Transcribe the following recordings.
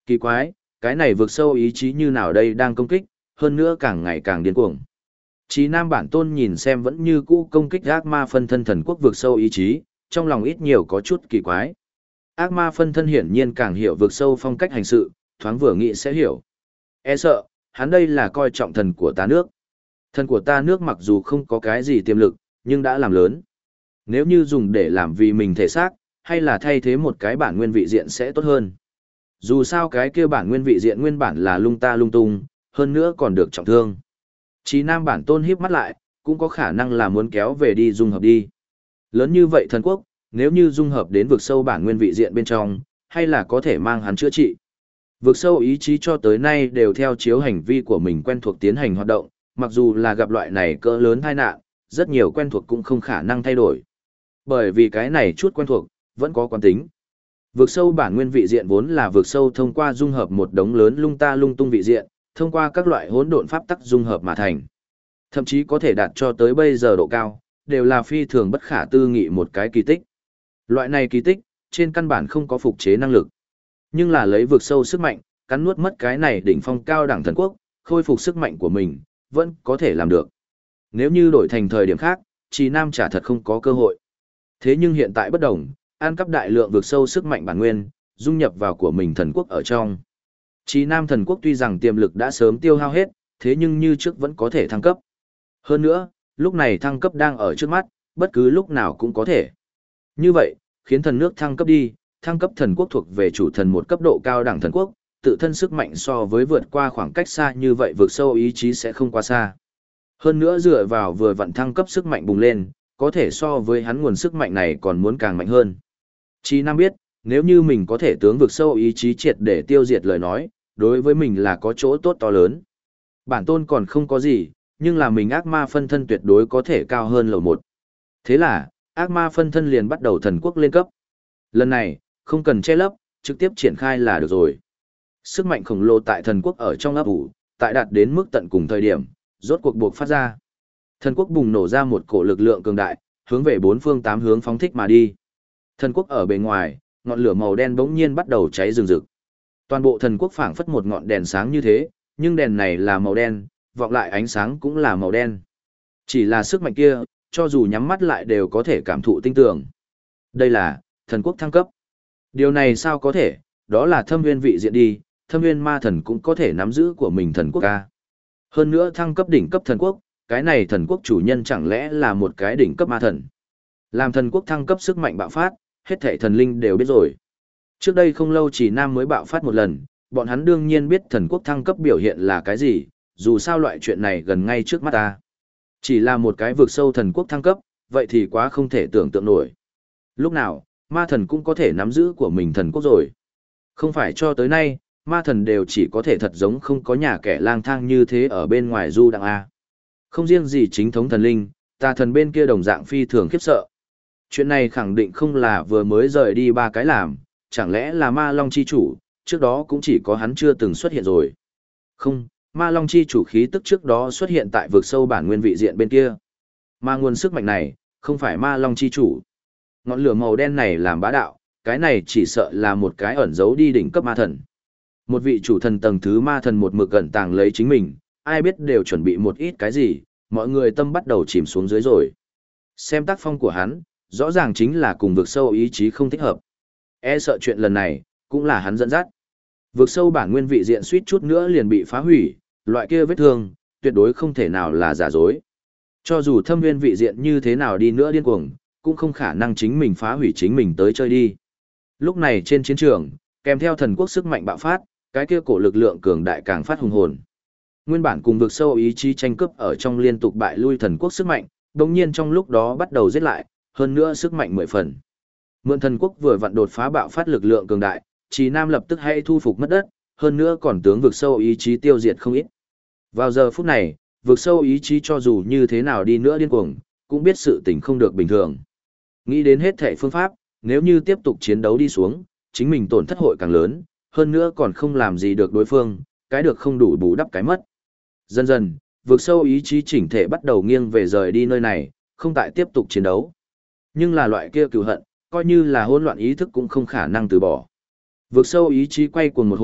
Kỳ quái, cái này vượt sâu ý chí như nào đây đang công kích, hơn nữa càng ngày càng điên cuồng. Chí Nam bản tôn nhìn xem vẫn như cũ công kích ác ma phân thân thần quốc vượt sâu ý chí, trong lòng ít nhiều có chút kỳ quái. Ác ma phân thân hiển nhiên càng hiểu vượt sâu phong cách hành sự, thoáng vừa nghĩ sẽ hiểu. E sợ, hắn đây là coi trọng thần của ta nước. Thần của ta nước mặc dù không có cái gì tiềm lực, nhưng đã làm lớn. Nếu như dùng để làm vì mình thể xác, hay là thay thế một cái bản nguyên vị diện sẽ tốt hơn. Dù sao cái kia bản nguyên vị diện nguyên bản là lung ta lung tung, hơn nữa còn được trọng thương. Chí Nam bản tôn híp mắt lại, cũng có khả năng là muốn kéo về đi dung hợp đi. Lớn như vậy thần quốc, nếu như dung hợp đến vực sâu bản nguyên vị diện bên trong, hay là có thể mang hắn chữa trị. Vực sâu ý chí cho tới nay đều theo chiếu hành vi của mình quen thuộc tiến hành hoạt động, mặc dù là gặp loại này cỡ lớn tai nạn, rất nhiều quen thuộc cũng không khả năng thay đổi. Bởi vì cái này chút quen thuộc, vẫn có quán tính. Vực sâu bản nguyên vị diện vốn là vực sâu thông qua dung hợp một đống lớn lung ta lung tung vị diện, thông qua các loại hỗn độn pháp tắc dung hợp mà thành. Thậm chí có thể đạt cho tới bây giờ độ cao, đều là phi thường bất khả tư nghị một cái kỳ tích. Loại này kỳ tích, trên căn bản không có phục chế năng lực. Nhưng là lấy vực sâu sức mạnh, cắn nuốt mất cái này đỉnh phong cao đẳng thần quốc, khôi phục sức mạnh của mình, vẫn có thể làm được. Nếu như đổi thành thời điểm khác, Trì Nam chả thật không có cơ hội. Thế nhưng hiện tại bất đồng, an cắp đại lượng vực sâu sức mạnh bản nguyên, dung nhập vào của mình thần quốc ở trong. Trì Nam thần quốc tuy rằng tiềm lực đã sớm tiêu hao hết, thế nhưng như trước vẫn có thể thăng cấp. Hơn nữa, lúc này thăng cấp đang ở trước mắt, bất cứ lúc nào cũng có thể. Như vậy, khiến thần nước thăng cấp đi, thăng cấp thần quốc thuộc về chủ thần một cấp độ cao đẳng thần quốc, tự thân sức mạnh so với vượt qua khoảng cách xa như vậy vượt sâu ý chí sẽ không quá xa. Hơn nữa dựa vào vừa vặn thăng cấp sức mạnh bùng lên, có thể so với hắn nguồn sức mạnh này còn muốn càng mạnh hơn. Chí Nam biết, nếu như mình có thể tướng vượt sâu ý chí triệt để tiêu diệt lời nói, đối với mình là có chỗ tốt to lớn. Bản tôn còn không có gì, nhưng là mình ác ma phân thân tuyệt đối có thể cao hơn lầu một. Thế là, ác ma phân thân liền bắt đầu thần quốc lên cấp. Lần này, không cần che lấp, trực tiếp triển khai là được rồi. Sức mạnh khổng lồ tại thần quốc ở trong ấp ủ, tại đạt đến mức tận cùng thời điểm, rốt cuộc buộc phát ra. Thần quốc bùng nổ ra một cổ lực lượng cường đại, hướng về bốn phương tám hướng phóng thích mà đi. Thần quốc ở bề ngoài, ngọn lửa màu đen bỗng nhiên bắt đầu cháy rừng rực. Toàn bộ thần quốc phảng phất một ngọn đèn sáng như thế, nhưng đèn này là màu đen, vọng lại ánh sáng cũng là màu đen. Chỉ là sức mạnh kia, cho dù nhắm mắt lại đều có thể cảm thụ tinh tường. Đây là thần quốc thăng cấp. Điều này sao có thể, đó là thâm nguyên vị diện đi, thâm nguyên ma thần cũng có thể nắm giữ của mình thần quốc ca. Hơn nữa thăng cấp đỉnh cấp thần quốc, cái này thần quốc chủ nhân chẳng lẽ là một cái đỉnh cấp ma thần. Làm thần quốc thăng cấp sức mạnh bạo phát, hết thảy thần linh đều biết rồi. Trước đây không lâu Chỉ Nam mới bạo phát một lần, bọn hắn đương nhiên biết thần quốc thăng cấp biểu hiện là cái gì, dù sao loại chuyện này gần ngay trước mắt ta. Chỉ là một cái vực sâu thần quốc thăng cấp, vậy thì quá không thể tưởng tượng nổi. Lúc nào, ma thần cũng có thể nắm giữ của mình thần quốc rồi. Không phải cho tới nay, ma thần đều chỉ có thể thật giống không có nhà kẻ lang thang như thế ở bên ngoài du đặng A. Không riêng gì chính thống thần linh, tà thần bên kia đồng dạng phi thường khiếp sợ. Chuyện này khẳng định không là vừa mới rời đi ba cái làm, chẳng lẽ là ma long chi chủ, trước đó cũng chỉ có hắn chưa từng xuất hiện rồi. Không, ma long chi chủ khí tức trước đó xuất hiện tại vực sâu bản nguyên vị diện bên kia. Mà nguồn sức mạnh này, không phải ma long chi chủ. Ngọn lửa màu đen này làm bá đạo, cái này chỉ sợ là một cái ẩn giấu đi đỉnh cấp ma thần. Một vị chủ thần tầng thứ ma thần một mực ẩn tàng lấy chính mình, ai biết đều chuẩn bị một ít cái gì, mọi người tâm bắt đầu chìm xuống dưới rồi. Xem tác phong của hắn, rõ ràng chính là cùng vực sâu ý chí không thích hợp. E sợ chuyện lần này, cũng là hắn dẫn dắt. Vực sâu bản nguyên vị diện suýt chút nữa liền bị phá hủy, loại kia vết thương, tuyệt đối không thể nào là giả dối. Cho dù thâm nguyên vị diện như thế nào đi nữa điên cuồng, cũng không khả năng chính mình phá hủy chính mình tới chơi đi. Lúc này trên chiến trường, kèm theo thần quốc sức mạnh bạo phát, cái kia cổ lực lượng cường đại càng phát hùng hồn. Nguyên bản cùng vực sâu ý chí tranh cướp ở trong liên tục bại lui thần quốc sức mạnh, đồng nhiên trong lúc đó bắt đầu giết lại, hơn nữa sức mạnh 10 phần. Mượn thần quốc vừa vặn đột phá bạo phát lực lượng cường đại, Trì Nam lập tức hay thu phục mất đất, hơn nữa còn tướng vực sâu ý chí tiêu diệt không ít. Vào giờ phút này, vực sâu ý chí cho dù như thế nào đi nữa điên cuồng, cũng biết sự tình không được bình thường. Nghĩ đến hết thể phương pháp, nếu như tiếp tục chiến đấu đi xuống, chính mình tổn thất hội càng lớn, hơn nữa còn không làm gì được đối phương, cái được không đủ bù đắp cái mất. Dần dần, vực sâu ý chí chỉnh thể bắt đầu nghiêng về rời đi nơi này, không tại tiếp tục chiến đấu. Nhưng là loại kia cừu hận, coi như là hỗn loạn ý thức cũng không khả năng từ bỏ. Vực sâu ý chí quay cuồng một hồi,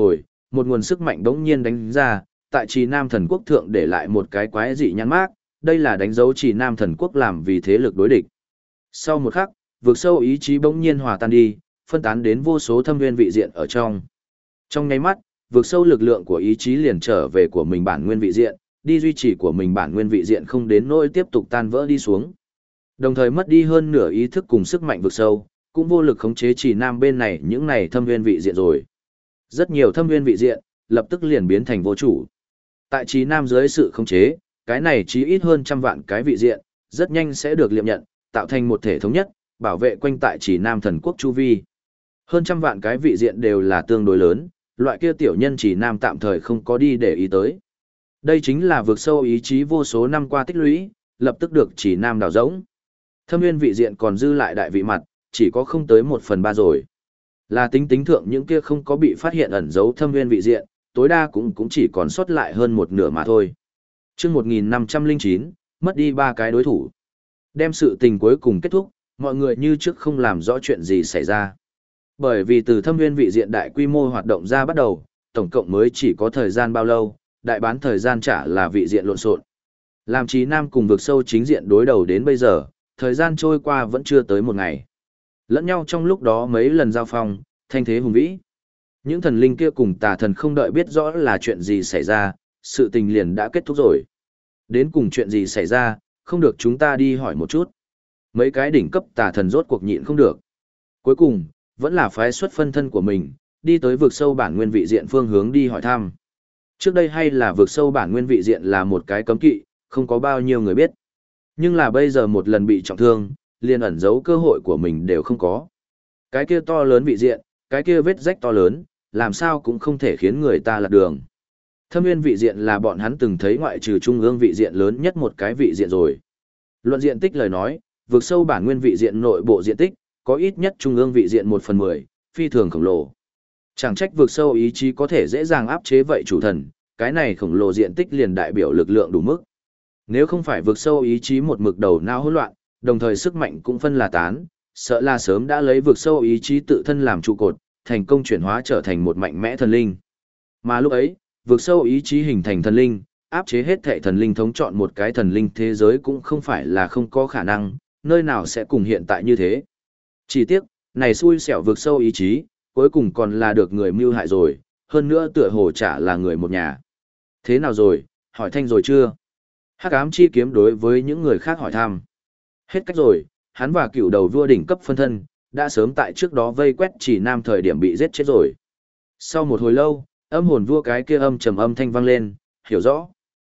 một nguồn sức mạnh bỗng nhiên đánh ra, tại Trì Nam Thần Quốc thượng để lại một cái quái dị nhãn mác, đây là đánh dấu Trì Nam Thần Quốc làm vì thế lực đối địch. Sau một khắc, vực sâu ý chí bỗng nhiên hòa tan đi, phân tán đến vô số thâm nguyên vị diện ở trong. Trong nháy mắt, vực sâu lực lượng của ý chí liền trở về của mình bản nguyên vị diện, đi duy trì của mình bản nguyên vị diện không đến nỗi tiếp tục tan vỡ đi xuống. Đồng thời mất đi hơn nửa ý thức cùng sức mạnh vực sâu, cũng vô lực khống chế Trì Nam bên này những này thâm nguyên vị diện rồi. Rất nhiều thâm nguyên vị diện, lập tức liền biến thành vô chủ. Tại Trì Nam dưới sự khống chế, cái này chí ít hơn trăm vạn cái vị diện, rất nhanh sẽ được liệm nhận, tạo thành một thể thống nhất, bảo vệ quanh tại Trì Nam Thần Quốc chu vi. Hơn trăm vạn cái vị diện đều là tương đối lớn, loại kia tiểu nhân Trì Nam tạm thời không có đi để ý tới. Đây chính là vực sâu ý chí vô số năm qua tích lũy, lập tức được Trì Nam đào rỗng. Thâm nguyên vị diện còn dư lại đại vị mặt, chỉ có không tới 1/3 rồi. Là tính thượng những kia không có bị phát hiện ẩn dấu thâm nguyên vị diện, tối đa cũng chỉ còn sót lại hơn một nửa mà thôi. Chương 1509, mất đi 3 cái đối thủ. Đem sự tình cuối cùng kết thúc, mọi người như trước không làm rõ chuyện gì xảy ra. Bởi vì từ thâm nguyên vị diện đại quy mô hoạt động ra bắt đầu, tổng cộng mới chỉ có thời gian bao lâu, đại bán thời gian trả là vị diện lộn xộn. Làm Trì Nam cùng vực sâu chính diện đối đầu đến bây giờ, thời gian trôi qua vẫn chưa tới một ngày. Lẫn nhau trong lúc đó mấy lần giao phong, thanh thế hùng vĩ. Những thần linh kia cùng tà thần không đợi biết rõ là chuyện gì xảy ra, sự tình liền đã kết thúc rồi. Đến cùng chuyện gì xảy ra, không được chúng ta đi hỏi một chút. Mấy cái đỉnh cấp tà thần rốt cuộc nhịn không được. Cuối cùng, vẫn là phái xuất phân thân của mình, đi tới vực sâu bản nguyên vị diện phương hướng đi hỏi thăm. Trước đây hay là vực sâu bản nguyên vị diện là một cái cấm kỵ, không có bao nhiêu người biết. Nhưng là bây giờ một lần bị trọng thương, liền ẩn giấu cơ hội của mình đều không có. Cái kia to lớn vị diện, cái kia vết rách to lớn, làm sao cũng không thể khiến người ta lạc đường. Thâm nguyên vị diện là bọn hắn từng thấy ngoại trừ trung ương vị diện lớn nhất một cái vị diện rồi. Luận diện tích lời nói, vượt sâu bản nguyên vị diện nội bộ diện tích, có ít nhất trung ương vị diện 1/10, phi thường khổng lồ. Chẳng trách vượt sâu ý chí có thể dễ dàng áp chế vậy chủ thần, cái này khổng lồ diện tích liền đại biểu lực lượng đủ mức. Nếu không phải vượt sâu ý chí một mực đầu não hỗn loạn, đồng thời sức mạnh cũng phân là tán, sợ là sớm đã lấy vượt sâu ý chí tự thân làm trụ cột, thành công chuyển hóa trở thành một mạnh mẽ thần linh. Mà lúc ấy, vượt sâu ý chí hình thành thần linh, áp chế hết thệ thần linh thống chọn một cái thần linh thế giới cũng không phải là không có khả năng, nơi nào sẽ cùng hiện tại như thế. Chỉ tiếc, này xui xẻo vượt sâu ý chí, cuối cùng còn là được người mưu hại rồi, hơn nữa tựa hồ chả là người một nhà. Thế nào rồi, hỏi thanh rồi chưa? Hắc ám chi kiếm đối với những người khác hỏi thăm. Hết cách rồi, hắn và cựu đầu vua đỉnh cấp phân thân, đã sớm tại trước đó vây quét Trì Nam thời điểm bị giết chết rồi. Sau một hồi lâu, âm hồn vua cái kia âm trầm âm thanh vang lên, hiểu rõ.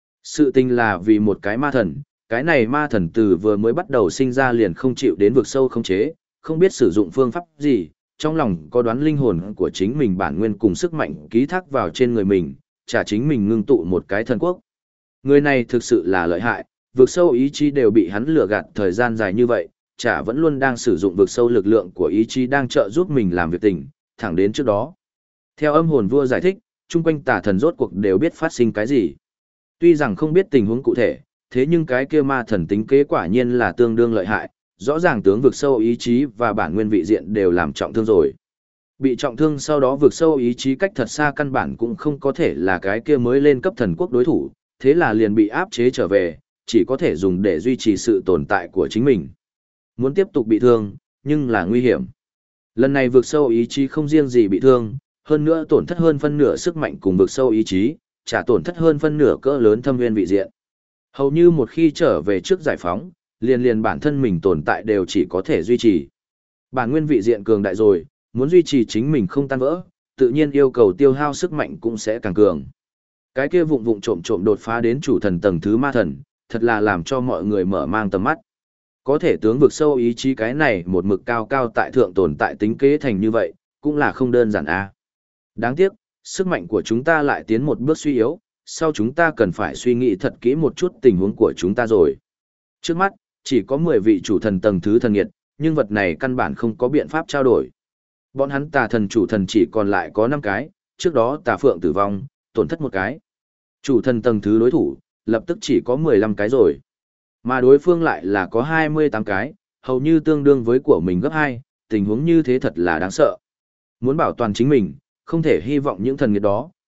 Sự tình là vì một cái ma thần, cái này ma thần từ vừa mới bắt đầu sinh ra liền không chịu đến vực sâu không chế, không biết sử dụng phương pháp gì, trong lòng có đoán linh hồn của chính mình bản nguyên cùng sức mạnh ký thác vào trên người mình, trả chính mình ngưng tụ một cái thần quốc. Người này thực sự là lợi hại, vực sâu ý chí đều bị hắn lừa gạt thời gian dài như vậy, chả vẫn luôn đang sử dụng vực sâu lực lượng của ý chí đang trợ giúp mình làm việc tình, thẳng đến trước đó. Theo âm hồn vua giải thích, chung quanh tà thần rốt cuộc đều biết phát sinh cái gì. Tuy rằng không biết tình huống cụ thể, thế nhưng cái kia ma thần tính kế quả nhiên là tương đương lợi hại, rõ ràng tướng vực sâu ý chí và bản nguyên vị diện đều làm trọng thương rồi. Bị trọng thương sau đó vực sâu ý chí cách thật xa căn bản cũng không có thể là cái kia mới lên cấp thần quốc đối thủ, thế là liền bị áp chế trở về, chỉ có thể dùng để duy trì sự tồn tại của chính mình. Muốn tiếp tục bị thương, nhưng là nguy hiểm. Lần này vực sâu ý chí không riêng gì bị thương, hơn nữa tổn thất hơn phân nửa sức mạnh cùng vực sâu ý chí, trả tổn thất hơn phân nửa cỡ lớn thâm nguyên vị diện. Hầu như một khi trở về trước giải phóng, liền bản thân mình tồn tại đều chỉ có thể duy trì. Bản nguyên vị diện cường đại rồi, muốn duy trì chính mình không tan vỡ, tự nhiên yêu cầu tiêu hao sức mạnh cũng sẽ càng cường. Cái kia vụng vụng trộm trộm đột phá đến chủ thần tầng thứ ma thần, thật là làm cho mọi người mở mang tầm mắt. Có thể tướng vực sâu ý chí cái này một mực cao cao tại thượng tồn tại tính kế thành như vậy, cũng là không đơn giản a. Đáng tiếc, sức mạnh của chúng ta lại tiến một bước suy yếu, sau chúng ta cần phải suy nghĩ thật kỹ một chút tình huống của chúng ta rồi. Trước mắt, chỉ có 10 vị chủ thần tầng thứ thần nghiệt, nhưng vật này căn bản không có biện pháp trao đổi. Bọn hắn tà thần chủ thần chỉ còn lại có 5 cái, trước đó tà phượng tử vong, tổn thất một cái. Chủ thần tầng thứ đối thủ, lập tức chỉ có 15 cái rồi. Mà đối phương lại là có 28 cái, hầu như tương đương với của mình gấp 2, tình huống như thế thật là đáng sợ. Muốn bảo toàn chính mình, không thể hy vọng những thần nghiệt đó,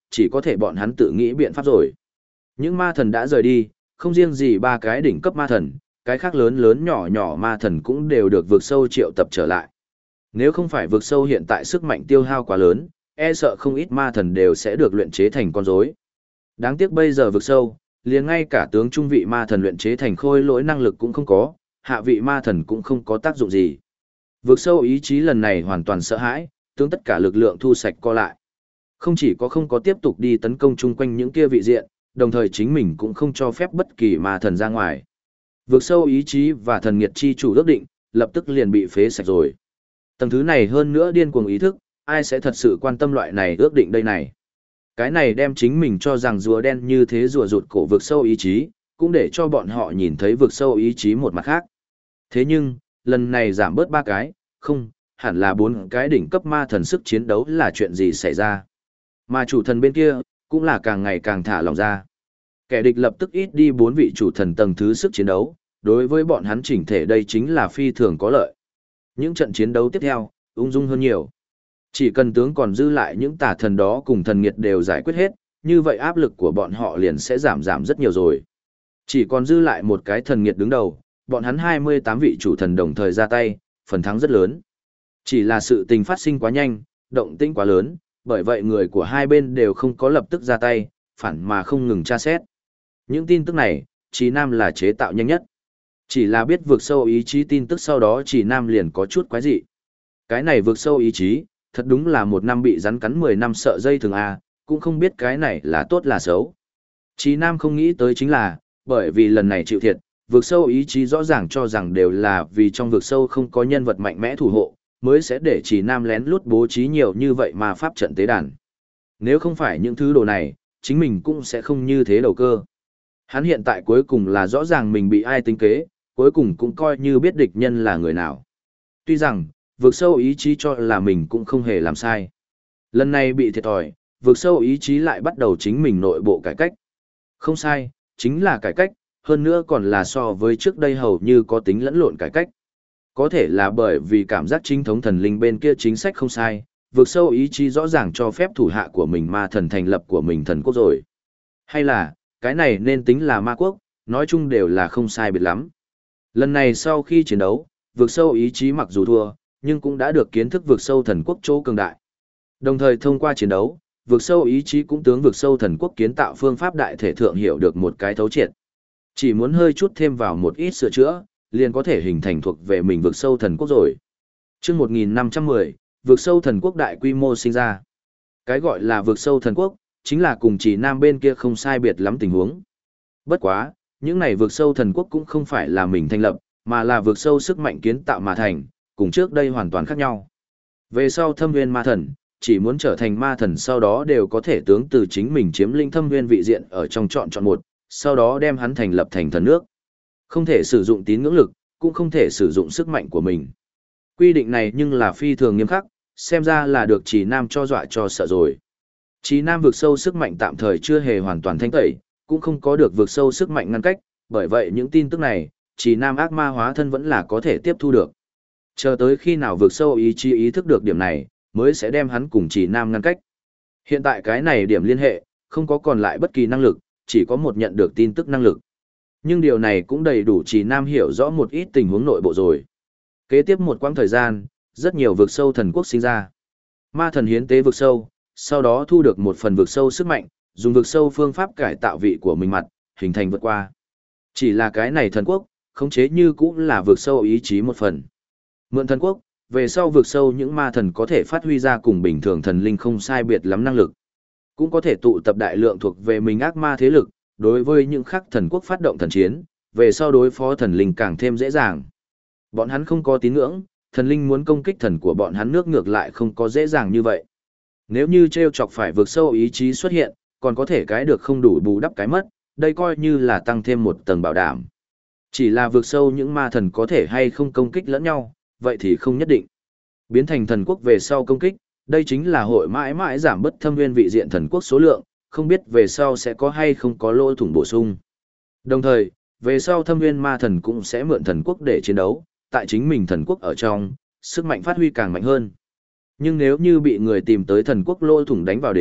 chỉ có thể bọn hắn tự nghĩ biện pháp rồi. Những ma thần đã rời đi, không riêng gì ba cái đỉnh cấp ma thần, cái khác lớn lớn nhỏ nhỏ ma thần cũng đều được vực sâu triệu tập trở lại. Nếu không phải vực sâu hiện tại sức mạnh tiêu hao quá lớn, e sợ không ít ma thần đều sẽ được luyện chế thành con rối. Đáng tiếc bây giờ vực sâu, liền ngay cả tướng trung vị ma thần luyện chế thành khôi lỗi năng lực cũng không có, hạ vị ma thần cũng không có tác dụng gì. Vực sâu ý chí lần này hoàn toàn sợ hãi, tướng tất cả lực lượng thu sạch co lại. Không chỉ có không có tiếp tục đi tấn công chung quanh những kia vị diện, đồng thời chính mình cũng không cho phép bất kỳ ma thần ra ngoài. Vực sâu ý chí và thần nghiệt chi chủ ước định, lập tức liền bị phế sạch rồi. Tầng thứ này hơn nữa điên cuồng ý thức, ai sẽ thật sự quan tâm loại này ước định đây này. Cái này đem chính mình cho rằng rùa đen như thế rùa rụt cổ vực sâu ý chí, cũng để cho bọn họ nhìn thấy vực sâu ý chí một mặt khác. Thế nhưng, lần này giảm bớt 3 cái, không, hẳn là 4 cái đỉnh cấp ma thần sức chiến đấu là chuyện gì xảy ra. Mà chủ thần bên kia, cũng là càng ngày càng thả lòng ra. Kẻ địch lập tức ít đi 4 vị chủ thần tầng thứ sức chiến đấu, đối với bọn hắn chỉnh thể đây chính là phi thường có lợi. Những trận chiến đấu tiếp theo, ung dung hơn nhiều. Chỉ cần tướng còn dư lại những tà thần đó cùng thần nghiệt đều giải quyết hết, như vậy áp lực của bọn họ liền sẽ giảm rất nhiều rồi. Chỉ còn dư lại một cái thần nghiệt đứng đầu, bọn hắn 28 vị chủ thần đồng thời ra tay, phần thắng rất lớn. Chỉ là sự tình phát sinh quá nhanh, động tĩnh quá lớn, bởi vậy người của hai bên đều không có lập tức ra tay, phản mà không ngừng tra xét. Những tin tức này, Chí Nam là chế tạo nhanh nhất. Chỉ là biết vượt sâu ý chí tin tức sau đó Chí Nam liền có chút quái dị. Cái này vượt sâu ý chí, thật đúng là một năm bị rắn cắn 10 năm sợ dây thường A, cũng không biết cái này là tốt là xấu. Chí Nam không nghĩ tới chính là, bởi vì lần này chịu thiệt, vượt sâu ý chí rõ ràng cho rằng đều là vì trong vượt sâu không có nhân vật mạnh mẽ thủ hộ, mới sẽ để Chí Nam lén lút bố trí nhiều như vậy mà pháp trận tế đàn. Nếu không phải những thứ đồ này, chính mình cũng sẽ không như thế đầu cơ. Hắn hiện tại cuối cùng là rõ ràng mình bị ai tính kế, cuối cùng cũng coi như biết địch nhân là người nào. Tuy rằng, vượt sâu ý chí cho là mình cũng không hề làm sai. Lần này bị thiệt thòi, vượt sâu ý chí lại bắt đầu chính mình nội bộ cải cách. Không sai, chính là cải cách, hơn nữa còn là so với trước đây hầu như có tính lẫn lộn cải cách. Có thể là bởi vì cảm giác chính thống thần linh bên kia chính sách không sai, vượt sâu ý chí rõ ràng cho phép thủ hạ của mình ma thần thành lập của mình thần quốc rồi. Hay là, cái này nên tính là ma quốc, nói chung đều là không sai biệt lắm. Lần này sau khi chiến đấu, vượt sâu ý chí mặc dù thua, nhưng cũng đã được kiến thức vượt sâu thần quốc chỗ cường đại. Đồng thời thông qua chiến đấu, vượt sâu ý chí cũng tướng vượt sâu thần quốc kiến tạo phương pháp đại thể thượng hiểu được một cái thấu triệt. Chỉ muốn hơi chút thêm vào một ít sửa chữa, liền có thể hình thành thuộc về mình vượt sâu thần quốc rồi. Trước 1510, vượt sâu thần quốc đại quy mô sinh ra. Cái gọi là vượt sâu thần quốc, chính là cùng chỉ nam bên kia không sai biệt lắm tình huống. Bất quá, những này vượt sâu thần quốc cũng không phải là mình thành lập, mà là vượt sâu sức mạnh kiến tạo mà thành, cùng trước đây hoàn toàn khác nhau. Về sau thâm nguyên ma thần, chỉ muốn trở thành ma thần sau đó đều có thể tướng từ chính mình chiếm lĩnh thâm nguyên vị diện ở trong chọn một, sau đó đem hắn thành lập thành thần nước. Không thể sử dụng tín ngưỡng lực, cũng không thể sử dụng sức mạnh của mình. Quy định này nhưng là phi thường nghiêm khắc, xem ra là được Chỉ Nam cho dọa cho sợ rồi. Chỉ Nam vượt sâu sức mạnh tạm thời chưa hề hoàn toàn thanh tẩy, cũng không có được vượt sâu sức mạnh ngăn cách, bởi vậy những tin tức này, Chỉ Nam ác ma hóa thân vẫn là có thể tiếp thu được. Chờ tới khi nào vượt sâu ý chí ý thức được điểm này, mới sẽ đem hắn cùng Chỉ Nam ngăn cách. Hiện tại cái này điểm liên hệ, không có còn lại bất kỳ năng lực, chỉ có một nhận được tin tức năng lực. Nhưng điều này cũng đầy đủ Chỉ Nam hiểu rõ một ít tình huống nội bộ rồi. Kế tiếp một quãng thời gian, rất nhiều vực sâu thần quốc sinh ra. Ma thần hiến tế vực sâu, sau đó thu được một phần vực sâu sức mạnh, dùng vực sâu phương pháp cải tạo vị của mình mặt, hình thành vượt qua. Chỉ là cái này thần quốc, khống chế như cũng là vực sâu ý chí một phần. Mượn thần quốc, về sau vực sâu những ma thần có thể phát huy ra cùng bình thường thần linh không sai biệt lắm năng lực. Cũng có thể tụ tập đại lượng thuộc về mình ác ma thế lực, đối với những khắc thần quốc phát động thần chiến, về sau đối phó thần linh càng thêm dễ dàng. Bọn hắn không có tín ngưỡng, thần linh muốn công kích thần của bọn hắn nước ngược lại không có dễ dàng như vậy. Nếu như treo chọc phải vượt sâu ý chí xuất hiện, còn có thể cái được không đủ bù đắp cái mất, đây coi như là tăng thêm một tầng bảo đảm. Chỉ là vượt sâu những ma thần có thể hay không công kích lẫn nhau, vậy thì không nhất định. Biến thành thần quốc về sau công kích, đây chính là hội mãi mãi giảm bất thâm nguyên vị diện thần quốc số lượng, không biết về sau sẽ có hay không có lỗ thủng bổ sung. Đồng thời, về sau thâm nguyên ma thần cũng sẽ mượn thần quốc để chiến đấu, tại chính mình thần quốc ở trong, sức mạnh phát huy càng mạnh hơn. Nhưng nếu như bị người tìm tới thần quốc lỗ thủng đánh vào đến,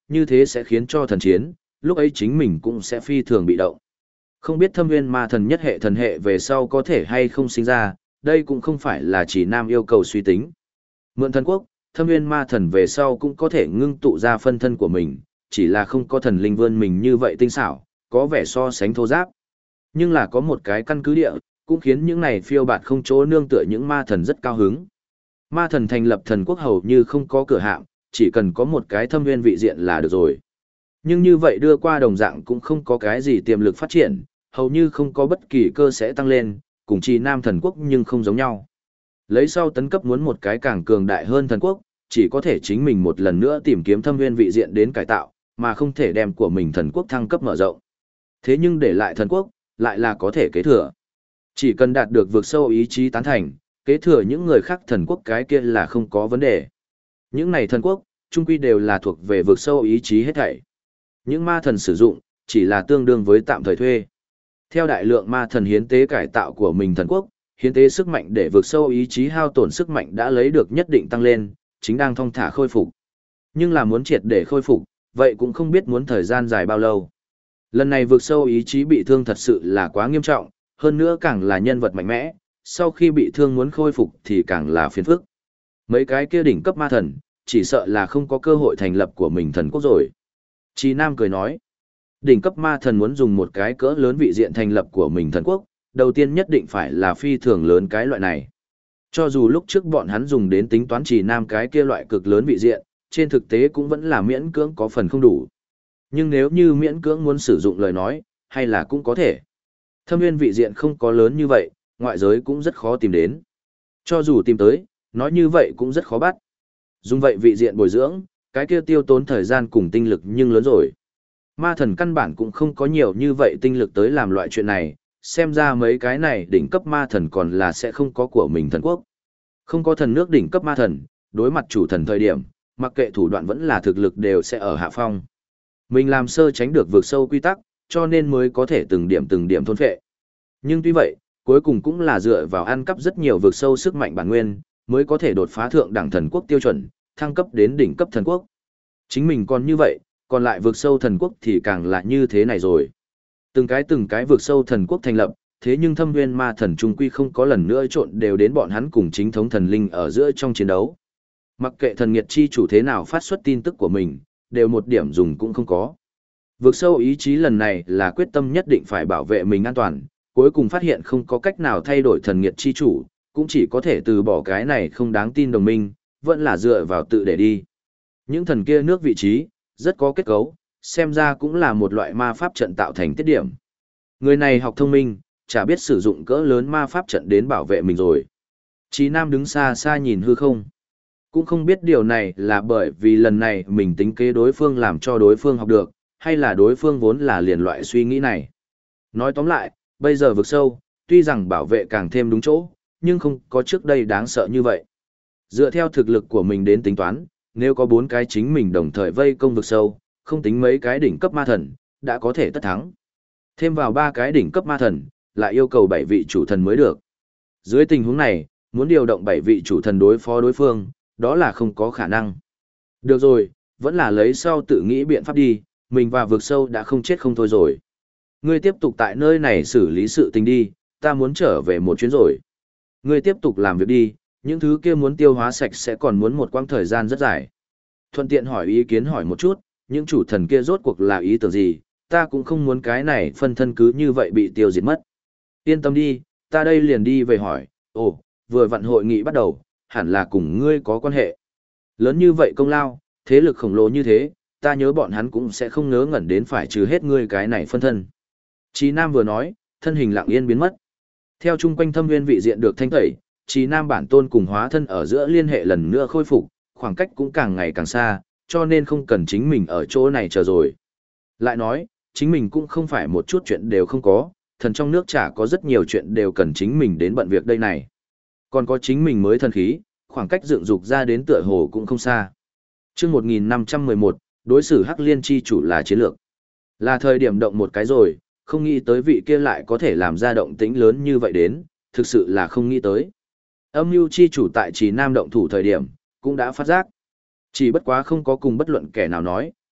như thế sẽ khiến cho thần chiến, lúc ấy chính mình cũng sẽ phi thường bị động. Không biết thâm nguyên ma thần nhất hệ thần hệ về sau có thể hay không sinh ra, đây cũng không phải là chỉ Nam yêu cầu suy tính. Mượn thần quốc, thâm nguyên ma thần về sau cũng có thể ngưng tụ ra phân thân của mình, chỉ là không có thần linh vươn mình như vậy tinh xảo, có vẻ so sánh thô giáp. Nhưng là có một cái căn cứ địa, cũng khiến những này phiêu bạt không chỗ nương tựa những ma thần rất cao hứng. Ma thần thành lập thần quốc hầu như không có cửa hạm, chỉ cần có một cái thâm nguyên vị diện là được rồi. Nhưng như vậy đưa qua đồng dạng cũng không có cái gì tiềm lực phát triển, hầu như không có bất kỳ cơ sẽ tăng lên, cùng chi nam thần quốc nhưng không giống nhau. Lấy sau tấn cấp muốn một cái càng cường đại hơn thần quốc, chỉ có thể chính mình một lần nữa tìm kiếm thâm nguyên vị diện đến cải tạo, mà không thể đem của mình thần quốc thăng cấp mở rộng. Thế nhưng để lại thần quốc, lại là có thể kế thừa. Chỉ cần đạt được vượt sâu ý chí tán thành, kế thừa những người khác thần quốc cái kia là không có vấn đề. Những này thần quốc, chung quy đều là thuộc về vượt sâu ý chí hết thảy. Những ma thần sử dụng, chỉ là tương đương với tạm thời thuê. Theo đại lượng ma thần hiến tế cải tạo của mình thần quốc, hiến tế sức mạnh để vượt sâu ý chí hao tổn sức mạnh đã lấy được nhất định tăng lên, chính đang thong thả khôi phục. Nhưng là muốn triệt để khôi phục, vậy cũng không biết muốn thời gian dài bao lâu. Lần này vượt sâu ý chí bị thương thật sự là quá nghiêm trọng, hơn nữa càng là nhân vật mạnh mẽ, sau khi bị thương muốn khôi phục thì càng là phiền phức. Mấy cái kia đỉnh cấp ma thần, chỉ sợ là không có cơ hội thành lập của mình thần quốc rồi. Chí Nam cười nói, đỉnh cấp ma thần muốn dùng một cái cỡ lớn vị diện thành lập của mình thần quốc, đầu tiên nhất định phải là phi thường lớn cái loại này. Cho dù lúc trước bọn hắn dùng đến tính toán Chí Nam cái kia loại cực lớn vị diện, trên thực tế cũng vẫn là miễn cưỡng có phần không đủ. Nhưng nếu như miễn cưỡng muốn sử dụng lời nói, hay là cũng có thể. Thâm nguyên vị diện không có lớn như vậy, ngoại giới cũng rất khó tìm đến. Cho dù tìm tới, nói như vậy cũng rất khó bắt. Dùng vậy vị diện bồi dưỡng, cái kia tiêu tốn thời gian cùng tinh lực nhưng lớn rồi. Ma thần căn bản cũng không có nhiều như vậy tinh lực tới làm loại chuyện này, xem ra mấy cái này đỉnh cấp ma thần còn là sẽ không có của mình thần quốc. Không có thần nước đỉnh cấp ma thần, đối mặt chủ thần thời điểm, mặc kệ thủ đoạn vẫn là thực lực đều sẽ ở hạ phong. Mình làm sơ tránh được vượt sâu quy tắc, cho nên mới có thể từng điểm thôn phệ. Nhưng tuy vậy, cuối cùng cũng là dựa vào ăn cắp rất nhiều vượt sâu sức mạnh bản nguyên, mới có thể đột phá thượng đẳng thần quốc tiêu chuẩn, thăng cấp đến đỉnh cấp thần quốc. Chính mình còn như vậy, còn lại vượt sâu thần quốc thì càng là như thế này rồi. Từng cái vượt sâu thần quốc thành lập, thế nhưng thâm nguyên ma thần trung quy không có lần nữa trộn đều đến bọn hắn cùng chính thống thần linh ở giữa trong chiến đấu. Mặc kệ thần nghiệt chi chủ thế nào phát xuất tin tức của mình, đều một điểm dùng cũng không có. Vượt sâu ý chí lần này là quyết tâm nhất định phải bảo vệ mình an toàn, cuối cùng phát hiện không có cách nào thay đổi thần nghiệt chi chủ, cũng chỉ có thể từ bỏ cái này không đáng tin đồng minh, vẫn là dựa vào tự để đi. Những thần kia nước vị trí, rất có kết cấu, xem ra cũng là một loại ma pháp trận tạo thành tiết điểm. Người này học thông minh, chả biết sử dụng cỡ lớn ma pháp trận đến bảo vệ mình rồi. Chí Nam đứng xa xa nhìn hư không. Cũng không biết điều này là bởi vì lần này mình tính kế đối phương làm cho đối phương học được, hay là đối phương vốn là liền loại suy nghĩ này. Nói tóm lại, bây giờ vực sâu, tuy rằng bảo vệ càng thêm đúng chỗ, nhưng không có trước đây đáng sợ như vậy. Dựa theo thực lực của mình đến tính toán, nếu có 4 cái chính mình đồng thời vây công vực sâu, không tính mấy cái đỉnh cấp ma thần, đã có thể tất thắng. Thêm vào 3 cái đỉnh cấp ma thần, lại yêu cầu 7 vị chủ thần mới được. Dưới tình huống này, muốn điều động 7 vị chủ thần đối phó đối phương, đó là không có khả năng. Được rồi, vẫn là lấy sau tự nghĩ biện pháp đi, mình và vực sâu đã không chết không thôi rồi. Ngươi tiếp tục tại nơi này xử lý sự tình đi, ta muốn trở về một chuyến rồi. Ngươi tiếp tục làm việc đi, những thứ kia muốn tiêu hóa sạch sẽ còn muốn một quãng thời gian rất dài. Thuận tiện hỏi ý kiến hỏi một chút, những chủ thần kia rốt cuộc là ý tưởng gì, ta cũng không muốn cái này phân thân cứ như vậy bị tiêu diệt mất. Yên tâm đi, ta đây liền đi về hỏi, ồ, vừa vặn hội nghị bắt đầu, hẳn là cùng ngươi có quan hệ. Lớn như vậy công lao, thế lực khổng lồ như thế, ta nhớ bọn hắn cũng sẽ không ngớ ngẩn đến phải trừ hết ngươi cái này phân thân. Chí Nam vừa nói, thân hình lặng yên biến mất. Theo chung quanh thâm nguyên vị diện được thanh tẩy, Chí Nam bản tôn cùng hóa thân ở giữa liên hệ lần nữa khôi phục, khoảng cách cũng càng ngày càng xa, cho nên không cần chính mình ở chỗ này chờ rồi. Lại nói, chính mình cũng không phải một chút chuyện đều không có, thần trong nước chả có rất nhiều chuyện đều cần chính mình đến bận việc đây này. Còn có chính mình mới thần khí, khoảng cách dựng dục ra đến tựa hồ cũng không xa. Chương 1511, đối xử Hắc Liên chi chủ là chiến lược. Là thời điểm động một cái rồi, không nghĩ tới vị kia lại có thể làm ra động tĩnh lớn như vậy đến, thực sự là không nghĩ tới. Âm mưu chi chủ tại Trì Nam động thủ thời điểm, cũng đã phát giác. Chỉ bất quá không có cùng bất luận kẻ nào nói,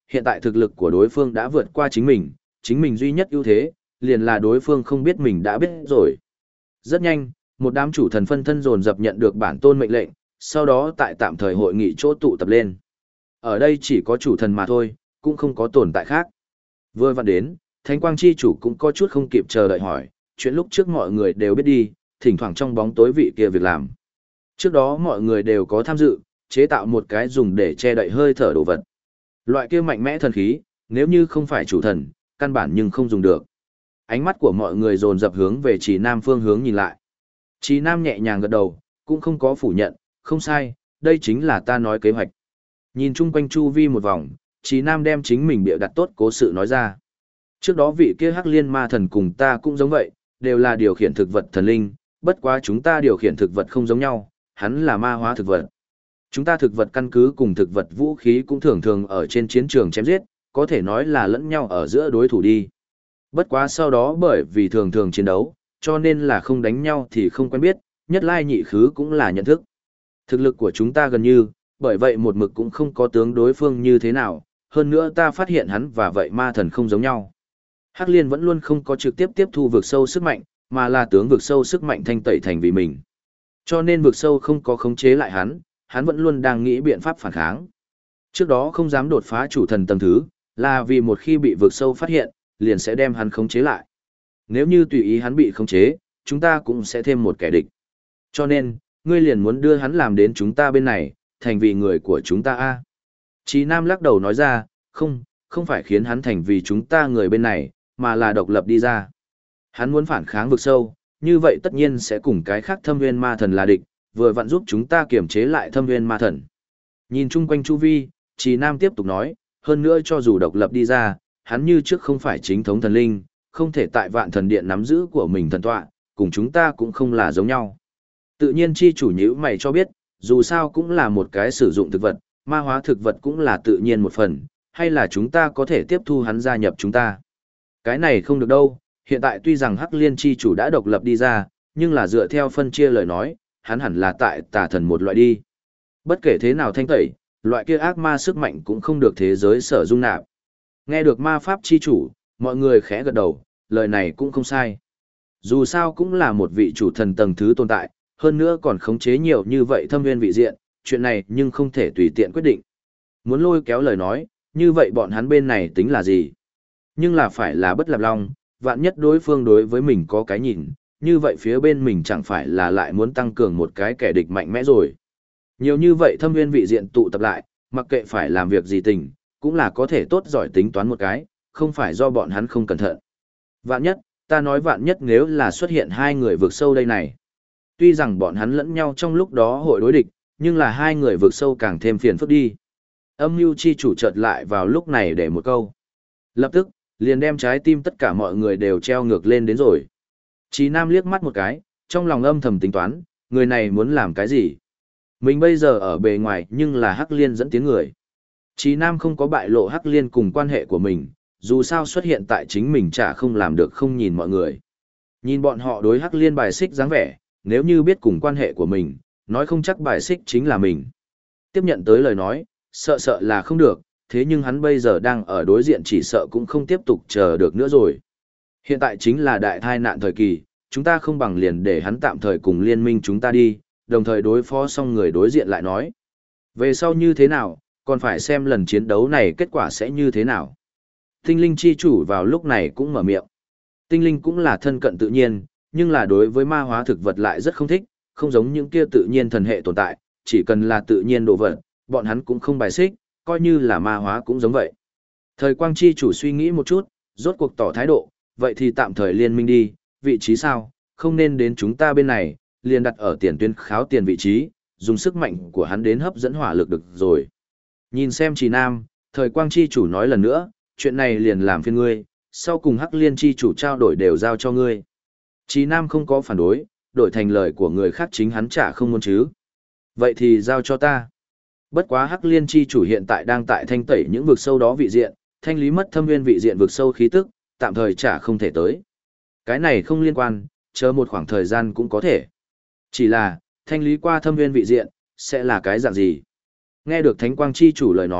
hiện tại thực lực của đối phương đã vượt qua chính mình duy nhất ưu thế, liền là đối phương không biết mình đã biết rồi. Rất nhanh, một đám chủ thần phân thân dồn dập nhận được bản tôn mệnh lệnh, sau đó tại tạm thời hội nghị chỗ tụ tập lên. Ở đây chỉ có chủ thần mà thôi, cũng không có tồn tại khác. Vừa vặn đến, Thánh Quang Chi Chủ cũng có chút không kịp chờ đợi hỏi, chuyện lúc trước mọi người đều biết đi, thỉnh thoảng trong bóng tối vị kia việc làm. Trước đó mọi người đều có tham dự, chế tạo một cái dùng để che đậy hơi thở đồ vật. Loại kia mạnh mẽ thần khí, nếu như không phải chủ thần, căn bản nhưng không dùng được. Ánh mắt của mọi người dồn dập hướng về Trì Nam phương hướng nhìn lại. Trì Nam nhẹ nhàng gật đầu, cũng không có phủ nhận, không sai, đây chính là ta nói kế hoạch. Nhìn chung quanh chu vi một vòng, Trì Nam đem chính mình bịa đặt tốt cố sự nói ra. Trước đó vị kia Hắc Liên Ma Thần cùng ta cũng giống vậy, đều là điều khiển thực vật thần linh, bất quá chúng ta điều khiển thực vật không giống nhau, hắn là ma hóa thực vật. Chúng ta thực vật căn cứ cùng thực vật vũ khí cũng thường thường ở trên chiến trường chém giết, có thể nói là lẫn nhau ở giữa đối thủ đi. Bất quá sau đó bởi vì thường thường chiến đấu, cho nên là không đánh nhau thì không quen biết, nhất lai nhị khứ cũng là nhận thức. Thực lực của chúng ta gần như, bởi vậy một mực cũng không có tướng đối phương như thế nào, hơn nữa ta phát hiện hắn và vậy ma thần không giống nhau. Hắc Liên vẫn luôn không có trực tiếp tiếp thu vực sâu sức mạnh, mà là tướng vực sâu sức mạnh thanh tẩy thành vì mình. Cho nên vực sâu không có khống chế lại hắn vẫn luôn đang nghĩ biện pháp phản kháng. Trước đó không dám đột phá chủ thần tầng thứ, là vì một khi bị vực sâu phát hiện, liền sẽ đem hắn khống chế lại. Nếu như tùy ý hắn bị khống chế, chúng ta cũng sẽ thêm một kẻ địch. Cho nên, ngươi liền muốn đưa hắn làm đến chúng ta bên này, thành vì người của chúng ta a. Chí Nam lắc đầu nói ra, không phải khiến hắn thành vì chúng ta người bên này, mà là độc lập đi ra. Hắn muốn phản kháng vực sâu, như vậy tất nhiên sẽ cùng cái khác Thâm Nguyên Ma Thần là địch, vừa vặn giúp chúng ta kiểm chế lại Thâm Nguyên Ma Thần. Nhìn chung quanh chu vi, Chí Nam tiếp tục nói, hơn nữa cho dù độc lập đi ra, hắn như trước không phải chính thống thần linh, không thể tại Vạn Thần Điện nắm giữ của mình thần tọa, cùng chúng ta cũng không là giống nhau. Tự nhiên chi chủ nhữ mày cho biết, dù sao cũng là một cái sử dụng thực vật, ma hóa thực vật cũng là tự nhiên một phần, hay là chúng ta có thể tiếp thu hắn gia nhập chúng ta. Cái này không được đâu, hiện tại tuy rằng Hắc Liên chi chủ đã độc lập đi ra, nhưng là dựa theo phân chia lời nói, hắn hẳn là tại tà thần một loại đi. Bất kể thế nào thanh tẩy, loại kia ác ma sức mạnh cũng không được thế giới sở dung nạp. Nghe được ma pháp chi chủ, mọi người khẽ gật đầu, lời này cũng không sai. Dù sao cũng là một vị chủ thần tầng thứ tồn tại, hơn nữa còn khống chế nhiều như vậy thâm nguyên vị diện, chuyện này nhưng không thể tùy tiện quyết định. Muốn lôi kéo lời nói, như vậy bọn hắn bên này tính là gì? Nhưng là phải là bất lập long, vạn nhất đối phương đối với mình có cái nhìn, như vậy phía bên mình chẳng phải là lại muốn tăng cường một cái kẻ địch mạnh mẽ rồi. Nhiều như vậy thâm nguyên vị diện tụ tập lại, mặc kệ phải làm việc gì tình, cũng là có thể tốt giỏi tính toán một cái, không phải do bọn hắn không cẩn thận. Vạn nhất, ta nói vạn nhất nếu là xuất hiện hai người vượt sâu đây này. Tuy rằng bọn hắn lẫn nhau trong lúc đó hội đối địch, nhưng là hai người vượt sâu càng thêm phiền phức đi. Âm mưu chi chủ chợt lại vào lúc này để một câu. Lập tức, liền đem trái tim tất cả mọi người đều treo ngược lên đến rồi. Chí Nam liếc mắt một cái, trong lòng âm thầm tính toán, người này muốn làm cái gì? Mình bây giờ ở bề ngoài nhưng là Hắc Liên dẫn tiếng người. Chí Nam không có bại lộ Hắc Liên cùng quan hệ của mình, dù sao xuất hiện tại chính mình chả không làm được không nhìn mọi người. Nhìn bọn họ đối Hắc Liên bài xích dáng vẻ, nếu như biết cùng quan hệ của mình, nói không chắc bài xích chính là mình. Tiếp nhận tới lời nói, sợ là không được, thế nhưng hắn bây giờ đang ở đối diện chỉ sợ cũng không tiếp tục chờ được nữa rồi. Hiện tại chính là đại tai nạn thời kỳ, chúng ta không bằng liền để hắn tạm thời cùng liên minh chúng ta đi, đồng thời đối phó xong người đối diện lại nói. Về sau như thế nào, còn phải xem lần chiến đấu này kết quả sẽ như thế nào. Tinh linh chi chủ vào lúc này cũng mở miệng. Tinh linh cũng là thân cận tự nhiên, nhưng là đối với ma hóa thực vật lại rất không thích, không giống những kia tự nhiên thần hệ tồn tại, chỉ cần là tự nhiên đồ vật, bọn hắn cũng không bài xích, coi như là ma hóa cũng giống vậy. Thời Quang chi chủ suy nghĩ một chút, rốt cuộc tỏ thái độ, vậy thì tạm thời liên minh đi, vị trí sao, không nên đến chúng ta bên này, liền đặt ở tiền tuyến kháo tiền vị trí, dùng sức mạnh của hắn đến hấp dẫn hỏa lực được rồi. Nhìn xem Trì Nam, Thời Quang chi chủ nói lần nữa, chuyện này liền làm phiền ngươi, sau cùng Hắc Liên chi chủ trao đổi đều giao cho ngươi. Trì Nam không có phản đối, đổi thành lời của người khác chính hắn chả không muốn chứ. Vậy thì giao cho ta. Bất quá Hắc Liên chi chủ hiện tại đang tại thanh tẩy những vực sâu đó vị diện, thanh lý mất thâm nguyên vị diện vực sâu khí tức, tạm thời chả không thể tới. Cái này không liên quan, chờ một khoảng thời gian cũng có thể. Chỉ là, thanh lý qua thâm nguyên vị diện, sẽ là cái dạng gì? Nghe được Thánh Quang chi chủ lời nói,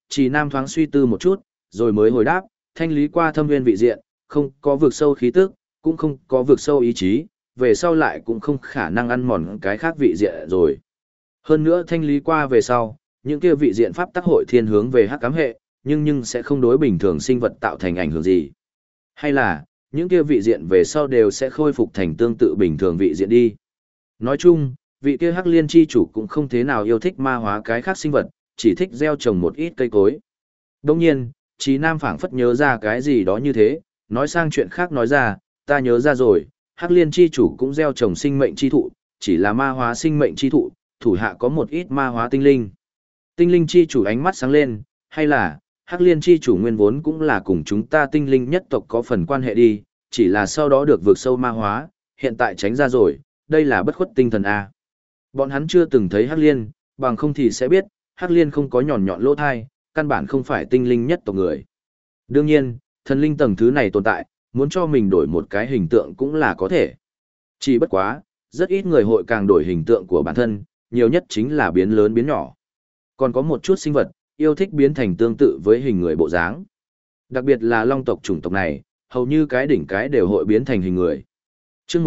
Chỉ Nam thoáng suy tư một chút, rồi mới hồi đáp, thanh lý qua thâm nguyên vị diện, không có vực sâu khí tức, cũng không có vực sâu ý chí, về sau lại cũng không khả năng ăn mòn cái khác vị diện rồi. Hơn nữa thanh lý qua về sau, những kia vị diện pháp tắc hội thiên hướng về hắc ám hệ, nhưng sẽ không đối bình thường sinh vật tạo thành ảnh hưởng gì. Hay là, những kia vị diện về sau đều sẽ khôi phục thành tương tự bình thường vị diện đi. Nói chung, vị kia hắc liên chi chủ cũng không thế nào yêu thích ma hóa cái khác sinh vật, chỉ thích gieo trồng một ít cây cối. Đồng nhiên, Trí Nam phảng phất nhớ ra cái gì đó như thế, nói sang chuyện khác nói ra, ta nhớ ra rồi, hắc liên chi chủ cũng gieo trồng sinh mệnh chi thụ, chỉ là ma hóa sinh mệnh chi thụ, thủ hạ có một ít ma hóa tinh linh. Tinh linh chi chủ ánh mắt sáng lên, hay là, hắc liên chi chủ nguyên vốn cũng là cùng chúng ta tinh linh nhất tộc có phần quan hệ đi, chỉ là sau đó được vượt sâu ma hóa, hiện tại tránh ra rồi, đây là bất khuất tinh thần A. Bọn hắn chưa từng thấy hắc liên, bằng không thì sẽ biết, hắc liên không có nhọn nhọn lỗ thai, căn bản không phải tinh linh nhất tộc người. Đương nhiên, thần linh tầng thứ này tồn tại, muốn cho mình đổi một cái hình tượng cũng là có thể. Chỉ bất quá, rất ít người hội càng đổi hình tượng của bản thân, nhiều nhất chính là biến lớn biến nhỏ. Còn có một chút sinh vật, yêu thích biến thành tương tự với hình người bộ dáng. Đặc biệt là long tộc chủng tộc này, hầu như cái đỉnh cái đều hội biến thành hình người. Chương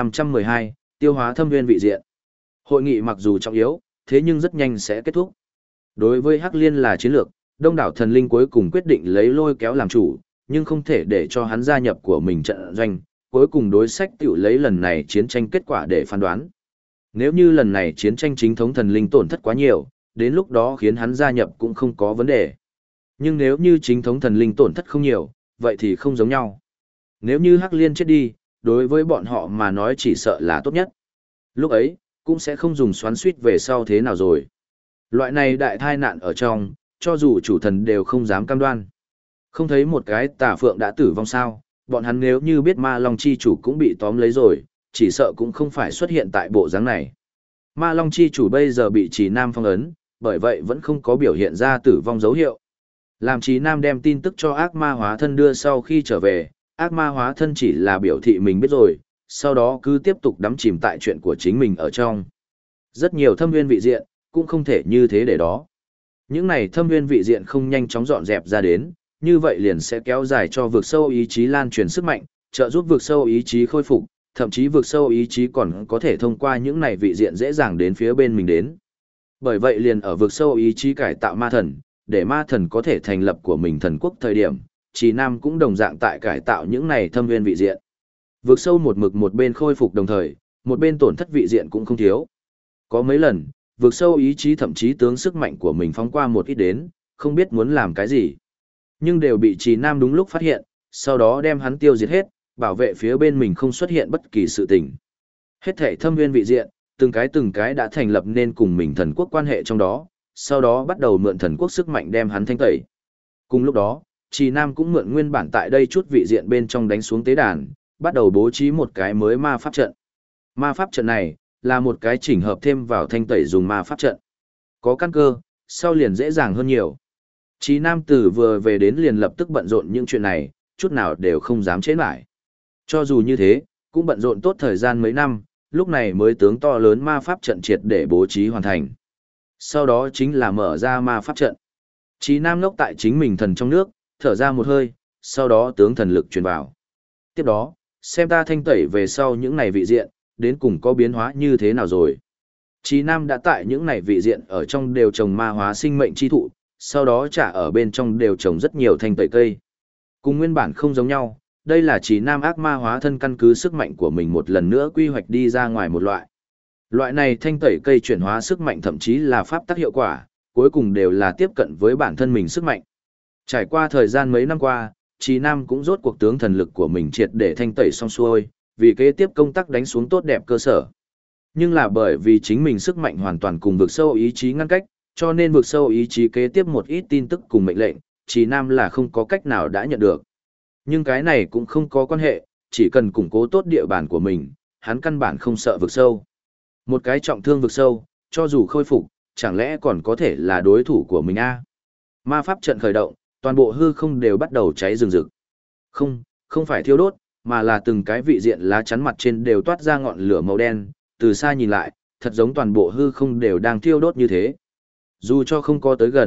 1512, tiêu hóa thâm nguyên vị diện. Hội nghị mặc dù trọng yếu, thế nhưng rất nhanh sẽ kết thúc. Đối với Hắc Liên là chiến lược, đông đảo thần linh cuối cùng quyết định lấy lôi kéo làm chủ, nhưng không thể để cho hắn gia nhập của mình trận doanh, cuối cùng đối sách tiểu lấy lần này chiến tranh kết quả để phán đoán. Nếu như lần này chiến tranh chính thống thần linh tổn thất quá nhiều, đến lúc đó khiến hắn gia nhập cũng không có vấn đề. Nhưng nếu như chính thống thần linh tổn thất không nhiều, vậy thì không giống nhau. Nếu như Hắc Liên chết đi, đối với bọn họ mà nói chỉ sợ là tốt nhất. Lúc ấy, cũng sẽ không dùng xoắn suýt về sau thế nào rồi. Loại này đại tai nạn ở trong, cho dù chủ thần đều không dám cam đoan. Không thấy một cái tà phượng đã tử vong sao, bọn hắn nếu như biết ma long chi chủ cũng bị tóm lấy rồi, chỉ sợ cũng không phải xuất hiện tại bộ dáng này. Ma long chi chủ bây giờ bị Trì Nam phong ấn, bởi vậy vẫn không có biểu hiện ra tử vong dấu hiệu. Làm Trì Nam đem tin tức cho ác ma hóa thân đưa sau khi trở về, ác ma hóa thân chỉ là biểu thị mình biết rồi, sau đó cứ tiếp tục đắm chìm tại chuyện của chính mình ở trong. Rất nhiều thâm nguyên vị diện, cũng không thể như thế để đó. Những này thâm nguyên vị diện không nhanh chóng dọn dẹp ra đến, như vậy liền sẽ kéo dài cho vực sâu ý chí lan truyền sức mạnh, trợ giúp vực sâu ý chí khôi phục, thậm chí vực sâu ý chí còn có thể thông qua những này vị diện dễ dàng đến phía bên mình đến. Bởi vậy liền ở vực sâu ý chí cải tạo ma thần, để ma thần có thể thành lập của mình thần quốc thời điểm, Trì Nam cũng đồng dạng tại cải tạo những này thâm nguyên vị diện. Vực sâu một mực một bên khôi phục đồng thời, một bên tổn thất vị diện cũng không thiếu. Có mấy lần, vực sâu ý chí thậm chí tướng sức mạnh của mình phóng qua một ít đến, không biết muốn làm cái gì. Nhưng đều bị Trì Nam đúng lúc phát hiện, sau đó đem hắn tiêu diệt hết, bảo vệ phía bên mình không xuất hiện bất kỳ sự tình. Hết thảy thâm nguyên vị diện, từng cái đã thành lập nên cùng mình thần quốc quan hệ trong đó, sau đó bắt đầu mượn thần quốc sức mạnh đem hắn thanh tẩy. Cùng lúc đó, Trì Nam cũng mượn nguyên bản tại đây chút vị diện bên trong đánh xuống tế đàn, bắt đầu bố trí một cái mới ma pháp trận. Ma pháp trận này, là một cái chỉnh hợp thêm vào thanh tẩy dùng ma pháp trận. Có căn cơ, sau liền dễ dàng hơn nhiều. Chí Nam Tử vừa về đến liền lập tức bận rộn những chuyện này, chút nào đều không dám chế lại. Cho dù như thế, cũng bận rộn tốt thời gian mấy năm, lúc này mới tướng to lớn ma pháp trận triệt để bố trí hoàn thành. Sau đó chính là mở ra ma pháp trận. Chí Nam ngốc tại chính mình thần trong nước, thở ra một hơi, sau đó tướng thần lực truyền vào. Tiếp đó, xem ta thanh tẩy về sau những này vị diện, đến cùng có biến hóa như thế nào rồi. Chí Nam đã tại những này vị diện ở trong đều trồng ma hóa sinh mệnh chi thụ, sau đó trả ở bên trong đều trồng rất nhiều thanh tẩy cây. Cùng nguyên bản không giống nhau, đây là Chí Nam ác ma hóa thân căn cứ sức mạnh của mình một lần nữa quy hoạch đi ra ngoài một loại. Loại này thanh tẩy cây chuyển hóa sức mạnh thậm chí là pháp tắc hiệu quả, cuối cùng đều là tiếp cận với bản thân mình sức mạnh. Trải qua thời gian mấy năm qua, Chí Nam cũng rốt cuộc tướng thần lực của mình triệt để thanh tẩy xong xuôi, vì kế tiếp công tác đánh xuống tốt đẹp cơ sở. Nhưng là bởi vì chính mình sức mạnh hoàn toàn cùng vực sâu ý chí ngăn cách, cho nên vực sâu ý chí kế tiếp một ít tin tức cùng mệnh lệnh, Chí Nam là không có cách nào đã nhận được. Nhưng cái này cũng không có quan hệ, chỉ cần củng cố tốt địa bàn của mình, hắn căn bản không sợ vực sâu. Một cái trọng thương vực sâu, cho dù khôi phục, chẳng lẽ còn có thể là đối thủ của mình a? Ma pháp trận khởi động, toàn bộ hư không đều bắt đầu cháy rừng rực. Không phải thiêu đốt, mà là từng cái vị diện lá chắn mặt trên đều toát ra ngọn lửa màu đen, từ xa nhìn lại, thật giống toàn bộ hư không đều đang thiêu đốt như thế. Dù cho không có tới gần,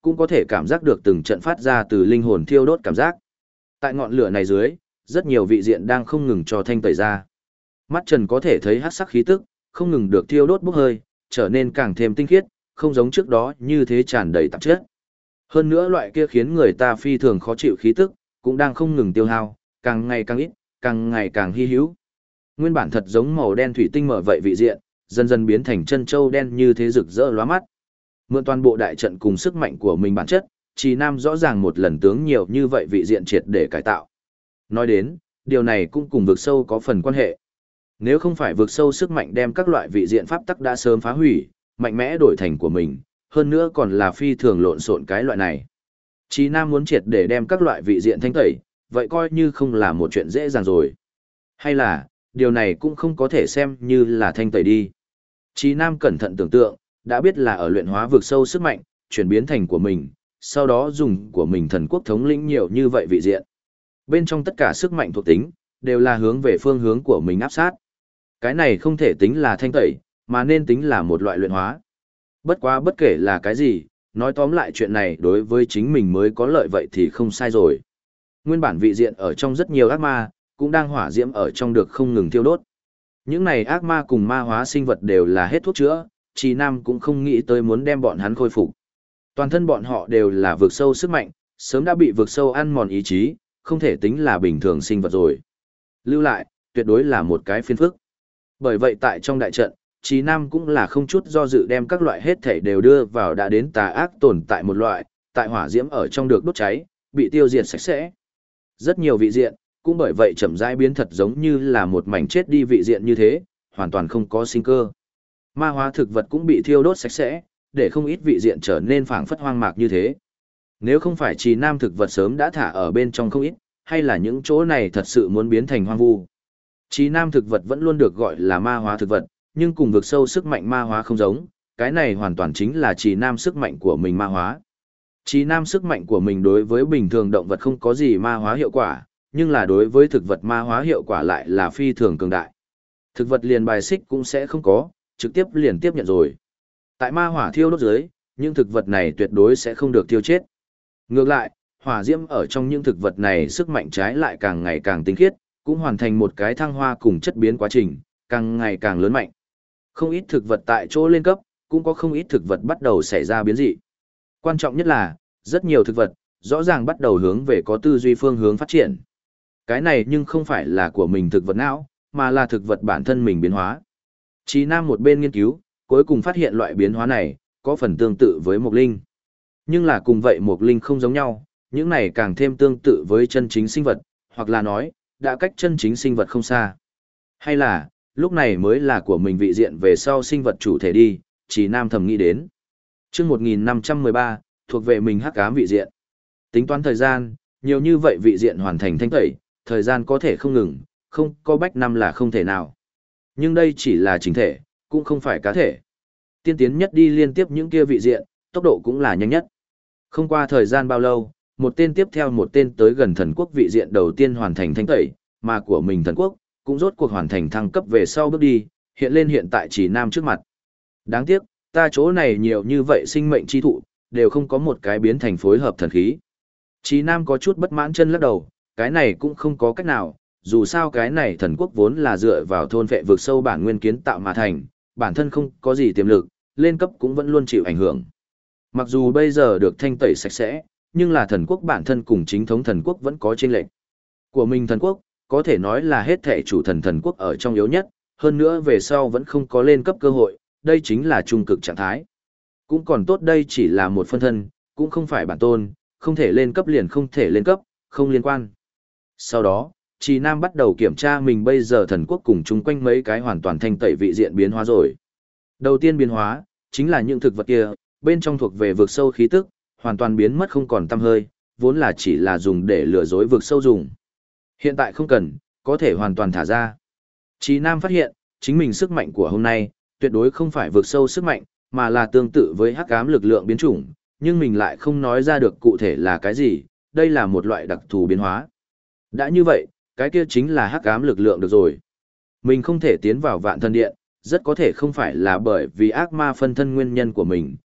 cũng có thể cảm giác được từng trận phát ra từ linh hồn thiêu đốt cảm giác. Tại ngọn lửa này dưới, rất nhiều vị diện đang không ngừng cho thanh tẩy ra. Mắt Trần có thể thấy hắc sắc khí tức, không ngừng được thiêu đốt bốc hơi, trở nên càng thêm tinh khiết, không giống trước đó như thế tràn đầy tạp chất. Hơn nữa loại kia khiến người ta phi thường khó chịu khí tức, cũng đang không ngừng tiêu hao, càng ngày càng ít, càng ngày càng hy hữu. Nguyên bản thật giống màu đen thủy tinh mở vậy vị diện, dần dần biến thành chân châu đen như thế rực rỡ lóa mắt. Mượn toàn bộ đại trận cùng sức mạnh của mình bản chất, Trì Nam rõ ràng một lần tướng nhiều như vậy vị diện triệt để cải tạo. Nói đến, điều này cũng cùng vực sâu có phần quan hệ. Nếu không phải vực sâu sức mạnh đem các loại vị diện pháp tắc đã sớm phá hủy, mạnh mẽ đổi thành của mình, hơn nữa còn là phi thường lộn xộn cái loại này. Trì Nam muốn triệt để đem các loại vị diện thanh tẩy, vậy coi như không là một chuyện dễ dàng rồi. Hay là, điều này cũng không có thể xem như là thanh tẩy đi. Trì Nam cẩn thận tưởng tượng, đã biết là ở luyện hóa vực sâu sức mạnh, chuyển biến thành của mình, sau đó dùng của mình thần quốc thống lĩnh nhiều như vậy vị diện. Bên trong tất cả sức mạnh thuộc tính, đều là hướng về phương hướng của mình áp sát. Cái này không thể tính là thanh tẩy, mà nên tính là một loại luyện hóa. Bất quá bất kể là cái gì, nói tóm lại chuyện này đối với chính mình mới có lợi vậy thì không sai rồi. Nguyên bản vị diện ở trong rất nhiều ác ma, cũng đang hỏa diễm ở trong được không ngừng thiêu đốt. Những này ác ma cùng ma hóa sinh vật đều là hết thuốc chữa, Trì Nam cũng không nghĩ tới muốn đem bọn hắn khôi phục. Toàn thân bọn họ đều là vực sâu sức mạnh, sớm đã bị vực sâu ăn mòn ý chí, không thể tính là bình thường sinh vật rồi. Lưu lại, tuyệt đối là một cái phiền phức. Bởi vậy tại trong đại trận, Trì Nam cũng là không chút do dự đem các loại hết thể đều đưa vào đã đến tà ác tồn tại một loại, tại hỏa diễm ở trong được đốt cháy, bị tiêu diệt sạch sẽ. Rất nhiều vị diện, cũng bởi vậy chậm rãi biến thật giống như là một mảnh chết đi vị diện như thế, hoàn toàn không có sinh cơ. Ma hóa thực vật cũng bị thiêu đốt sạch sẽ, để không ít vị diện trở nên phảng phất hoang mạc như thế. Nếu không phải Trì Nam thực vật sớm đã thả ở bên trong không ít, hay là những chỗ này thật sự muốn biến thành hoang vu. Trì Nam thực vật vẫn luôn được gọi là ma hóa thực vật, nhưng cùng vực sâu sức mạnh ma hóa không giống, cái này hoàn toàn chính là Trì Nam sức mạnh của mình ma hóa. Trì Nam sức mạnh của mình đối với bình thường động vật không có gì ma hóa hiệu quả, nhưng là đối với thực vật ma hóa hiệu quả lại là phi thường cường đại. Thực vật liền bài xích cũng sẽ không có, trực tiếp liền tiếp nhận rồi. Tại ma hỏa thiêu đốt dưới, những thực vật này tuyệt đối sẽ không được thiêu chết. Ngược lại, hỏa diễm ở trong những thực vật này sức mạnh trái lại càng ngày càng tinh khiết, cũng hoàn thành một cái thăng hoa cùng chất biến quá trình, càng ngày càng lớn mạnh. Không ít thực vật tại chỗ lên cấp, cũng có không ít thực vật bắt đầu xảy ra biến dị. Quan trọng nhất là, rất nhiều thực vật, rõ ràng bắt đầu hướng về có tư duy phương hướng phát triển. Cái này nhưng không phải là của mình thực vật não, mà là thực vật bản thân mình biến hóa. Trì Nam một bên nghiên cứu, cuối cùng phát hiện loại biến hóa này, có phần tương tự với mộc linh. Nhưng là cùng vậy mộc linh không giống nhau, những này càng thêm tương tự với chân chính sinh vật, hoặc là nói, đã cách chân chính sinh vật không xa. Hay là, lúc này mới là của mình vị diện về sau sinh vật chủ thể đi, Trì Nam thầm nghĩ đến. Chương 1513, thuộc về mình hắc ám vị diện. Tính toán thời gian, nhiều như vậy vị diện hoàn thành thanh tẩy, thời gian có thể không ngừng, không có bách năm là không thể nào. Nhưng đây chỉ là chính thể, cũng không phải cá thể. Tiên tiến nhất đi liên tiếp những kia vị diện, tốc độ cũng là nhanh nhất. Không qua thời gian bao lâu, một tên tiếp theo một tên tới gần thần quốc vị diện đầu tiên hoàn thành thanh tẩy, mà của mình thần quốc, cũng rốt cuộc hoàn thành thăng cấp về sau bước đi, hiện lên hiện tại Trì Nam trước mặt. Đáng tiếc, ta chỗ này nhiều như vậy sinh mệnh chi thụ, đều không có một cái biến thành phối hợp thần khí. Trì Nam có chút bất mãn chân lắc đầu, cái này cũng không có cách nào, dù sao cái này thần quốc vốn là dựa vào thôn vệ vực sâu bản nguyên kiến tạo mà thành, bản thân không có gì tiềm lực, lên cấp cũng vẫn luôn chịu ảnh hưởng. Mặc dù bây giờ được thanh tẩy sạch sẽ, nhưng là thần quốc bản thân cùng chính thống thần quốc vẫn có chênh lệch. Của mình thần quốc, có thể nói là hết thể chủ thần thần quốc ở trong yếu nhất, hơn nữa về sau vẫn không có lên cấp cơ hội, đây chính là trung cực trạng thái. Cũng còn tốt đây chỉ là một phân thân, cũng không phải bản tôn, không thể lên cấp liền không thể lên cấp, không liên quan. Sau đó, Trì Nam bắt đầu kiểm tra mình bây giờ thần quốc cùng chung quanh mấy cái hoàn toàn thanh tẩy vị diện biến hóa rồi. Đầu tiên biến hóa, chính là những thực vật kia, bên trong thuộc về vực sâu khí tức, hoàn toàn biến mất không còn tăm hơi, vốn là chỉ là dùng để lừa dối vực sâu dùng. Hiện tại không cần, có thể hoàn toàn thả ra. Trì Nam phát hiện, chính mình sức mạnh của hôm nay, tuyệt đối không phải vực sâu sức mạnh, mà là tương tự với hắc ám lực lượng biến chủng, nhưng mình lại không nói ra được cụ thể là cái gì, đây là một loại đặc thù biến hóa. Đã như vậy, cái kia chính là hắc ám lực lượng được rồi. Mình không thể tiến vào vạn thần điện, rất có thể không phải là bởi vì ác ma phân thân nguyên nhân của mình,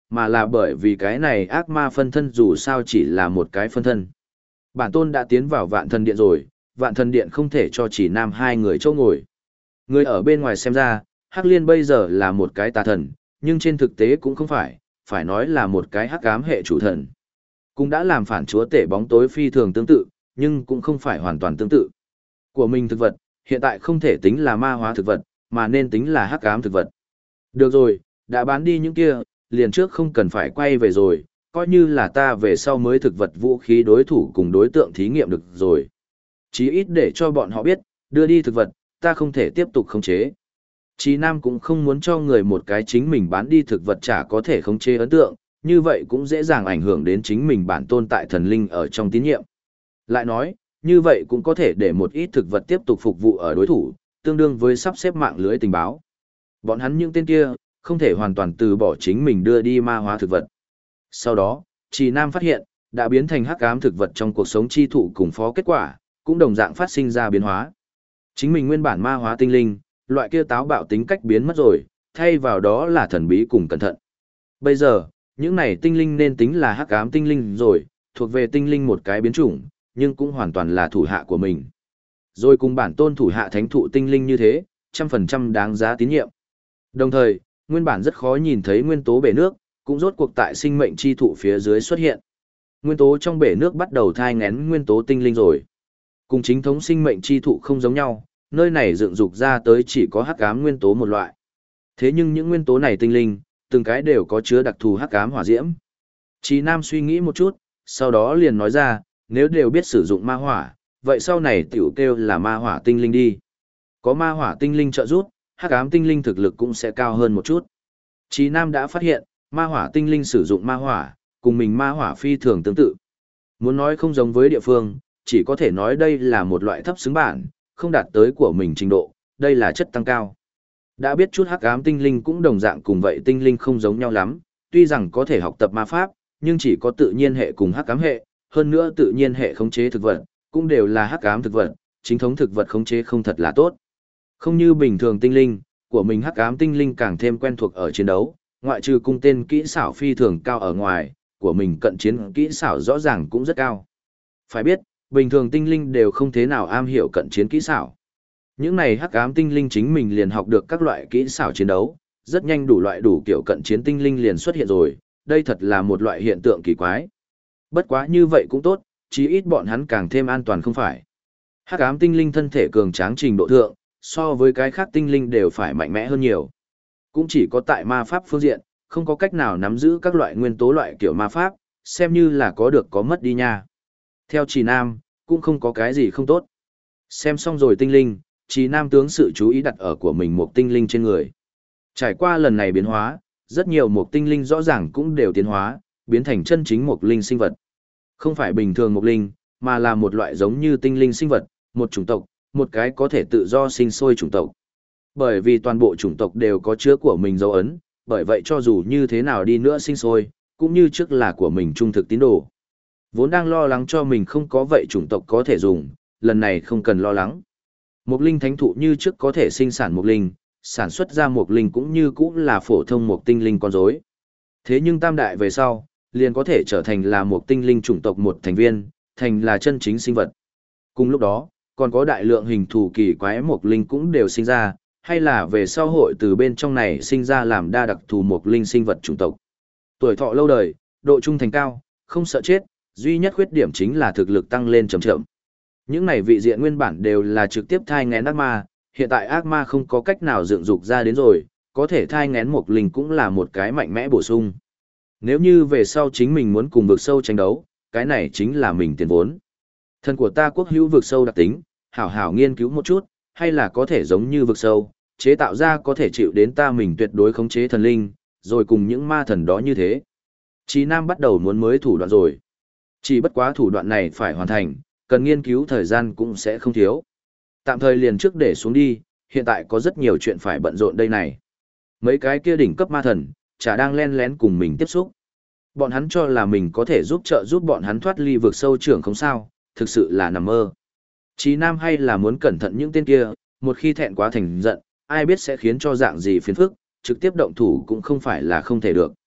mà là bởi vì cái này ác ma phân thân dù sao chỉ là một cái phân thân. Bản tôn đã tiến vào vạn thần điện rồi, vạn thần điện không thể cho chỉ nam hai người chỗ ngồi. Người ở bên ngoài xem ra, Hắc Liên bây giờ là một cái tà thần, nhưng trên thực tế cũng không phải nói là một cái hắc ám hệ chủ thần. Cũng đã làm phản chúa tể bóng tối phi thường tương tự, nhưng cũng không phải hoàn toàn tương tự. Của mình thực vật, hiện tại không thể tính là ma hóa thực vật, mà nên tính là hắc ám thực vật. Được rồi, đã bán đi những kia, liền trước không cần phải quay về rồi, coi như là ta về sau mới thực vật vũ khí đối thủ cùng đối tượng thí nghiệm được rồi. Chí ít để cho bọn họ biết, đưa đi thực vật, ta không thể tiếp tục khống chế. Chí Nam cũng không muốn cho người một cái chính mình bán đi thực vật chả có thể khống chế ấn tượng, như vậy cũng dễ dàng ảnh hưởng đến chính mình bản tôn tại thần linh ở trong tín nhiệm. Lại nói, như vậy cũng có thể để một ít thực vật tiếp tục phục vụ ở đối thủ, tương đương với sắp xếp mạng lưới tình báo. Bọn hắn những tên kia, không thể hoàn toàn từ bỏ chính mình đưa đi ma hóa thực vật. Sau đó, Trì Nam phát hiện, đã biến thành hắc ám thực vật trong cuộc sống chi thụ cùng phó kết quả, cũng đồng dạng phát sinh ra biến hóa. Chính mình nguyên bản ma hóa tinh linh, loại kia táo bạo tính cách biến mất rồi, thay vào đó là thần bí cùng cẩn thận. Bây giờ, những này tinh linh nên tính là hắc ám tinh linh rồi, thuộc về tinh linh một cái biến chủng, nhưng cũng hoàn toàn là thủ hạ của mình. Rồi cùng bản tôn thủ hạ thánh thụ tinh linh như thế, 100% đáng giá tín nhiệm. Đồng thời, nguyên bản rất khó nhìn thấy nguyên tố bể nước, cũng rốt cuộc tại sinh mệnh chi thụ phía dưới xuất hiện. Nguyên tố trong bể nước bắt đầu thai nghén nguyên tố tinh linh rồi. Cùng chính thống sinh mệnh chi thụ không giống nhau, nơi này dựng dục ra tới chỉ có hắc ám nguyên tố một loại. Thế nhưng những nguyên tố này tinh linh, từng cái đều có chứa đặc thù hắc ám hỏa diễm. Chí Nam suy nghĩ một chút, sau đó liền nói ra, nếu đều biết sử dụng ma hỏa, vậy sau này tiểu kêu là ma hỏa tinh linh đi. Có ma hỏa tinh linh trợ giúp, hắc ám tinh linh thực lực cũng sẽ cao hơn một chút. Chí Nam đã phát hiện, ma hỏa tinh linh sử dụng ma hỏa, cùng mình ma hỏa phi thường tương tự. Muốn nói không giống với địa phương, chỉ có thể nói đây là một loại thấp xứng bản, không đạt tới của mình trình độ, đây là chất tăng cao. Đã biết chút hắc ám tinh linh cũng đồng dạng cùng vậy tinh linh không giống nhau lắm, tuy rằng có thể học tập ma pháp, nhưng chỉ có tự nhiên hệ cùng hắc ám hệ, hơn nữa tự nhiên hệ khống chế thực vật, cũng đều là hắc ám thực vật, chính thống thực vật khống chế không thật là tốt. Không như bình thường tinh linh, của mình hắc ám tinh linh càng thêm quen thuộc ở chiến đấu, ngoại trừ cung tên kỹ xảo phi thường cao ở ngoài, của mình cận chiến kỹ xảo rõ ràng cũng rất cao. Phải biết, bình thường tinh linh đều không thế nào am hiểu cận chiến kỹ xảo. Những này hắc ám tinh linh chính mình liền học được các loại kỹ xảo chiến đấu, rất nhanh đủ loại đủ kiểu cận chiến tinh linh liền xuất hiện rồi, đây thật là một loại hiện tượng kỳ quái. Bất quá như vậy cũng tốt, chí ít bọn hắn càng thêm an toàn không phải. Hắc ám tinh linh thân thể cường tráng trình độ thượng, so với cái khác tinh linh đều phải mạnh mẽ hơn nhiều. Cũng chỉ có tại ma pháp phương diện, không có cách nào nắm giữ các loại nguyên tố loại kiểu ma pháp, xem như là có được có mất đi nha. Theo Trì Nam, cũng không có cái gì không tốt. Xem xong rồi tinh linh, Trì Nam tướng sự chú ý đặt ở của mình một tinh linh trên người. Trải qua lần này biến hóa, rất nhiều một tinh linh rõ ràng cũng đều tiến hóa, biến thành chân chính một linh sinh vật. Không phải bình thường một linh, mà là một loại giống như tinh linh sinh vật, một chủng tộc, một cái có thể tự do sinh sôi chủng tộc. Bởi vì toàn bộ chủng tộc đều có chứa của mình dấu ấn, bởi vậy cho dù như thế nào đi nữa sinh sôi, cũng như trước là của mình trung thực tín đồ. Vốn đang lo lắng cho mình không có vậy chủng tộc có thể dùng, lần này không cần lo lắng. Một linh thánh thụ như trước có thể sinh sản một linh, sản xuất ra một linh cũng như cũng là phổ thông một tinh linh con rối. Thế nhưng tam đại về sau, liền có thể trở thành là một tinh linh chủng tộc một thành viên, thành là chân chính sinh vật. Cùng lúc đó, còn có đại lượng hình thù kỳ quái một linh cũng đều sinh ra, hay là về sau hội từ bên trong này sinh ra làm đa đặc thù một linh sinh vật chủng tộc. Tuổi thọ lâu đời, độ trung thành cao, không sợ chết, duy nhất khuyết điểm chính là thực lực tăng lên chậm chậm. Những này vị diện nguyên bản đều là trực tiếp thai nghén ác ma, hiện tại ác ma không có cách nào dựng dục ra đến rồi, có thể thai nghén một linh cũng là một cái mạnh mẽ bổ sung. Nếu như về sau chính mình muốn cùng vực sâu tranh đấu, cái này chính là mình tiền vốn. Thần của ta quốc hữu vực sâu đặc tính, hảo hảo nghiên cứu một chút, hay là có thể giống như vực sâu, chế tạo ra có thể chịu đến ta mình tuyệt đối khống chế thần linh, rồi cùng những ma thần đó như thế. Chí Nam bắt đầu muốn mới thủ đoạn rồi. Chỉ bất quá thủ đoạn này phải hoàn thành, cần nghiên cứu thời gian cũng sẽ không thiếu. Tạm thời liền trước để xuống đi, hiện tại có rất nhiều chuyện phải bận rộn đây này. Mấy cái kia đỉnh cấp ma thần, chả đang len lén cùng mình tiếp xúc. Bọn hắn cho là mình có thể giúp bọn hắn thoát ly vực sâu trưởng không sao, thực sự là nằm mơ. Chí Nam hay là muốn cẩn thận những tên kia, một khi thẹn quá thành giận, ai biết sẽ khiến cho dạng gì phiền phức, trực tiếp động thủ cũng không phải là không thể được.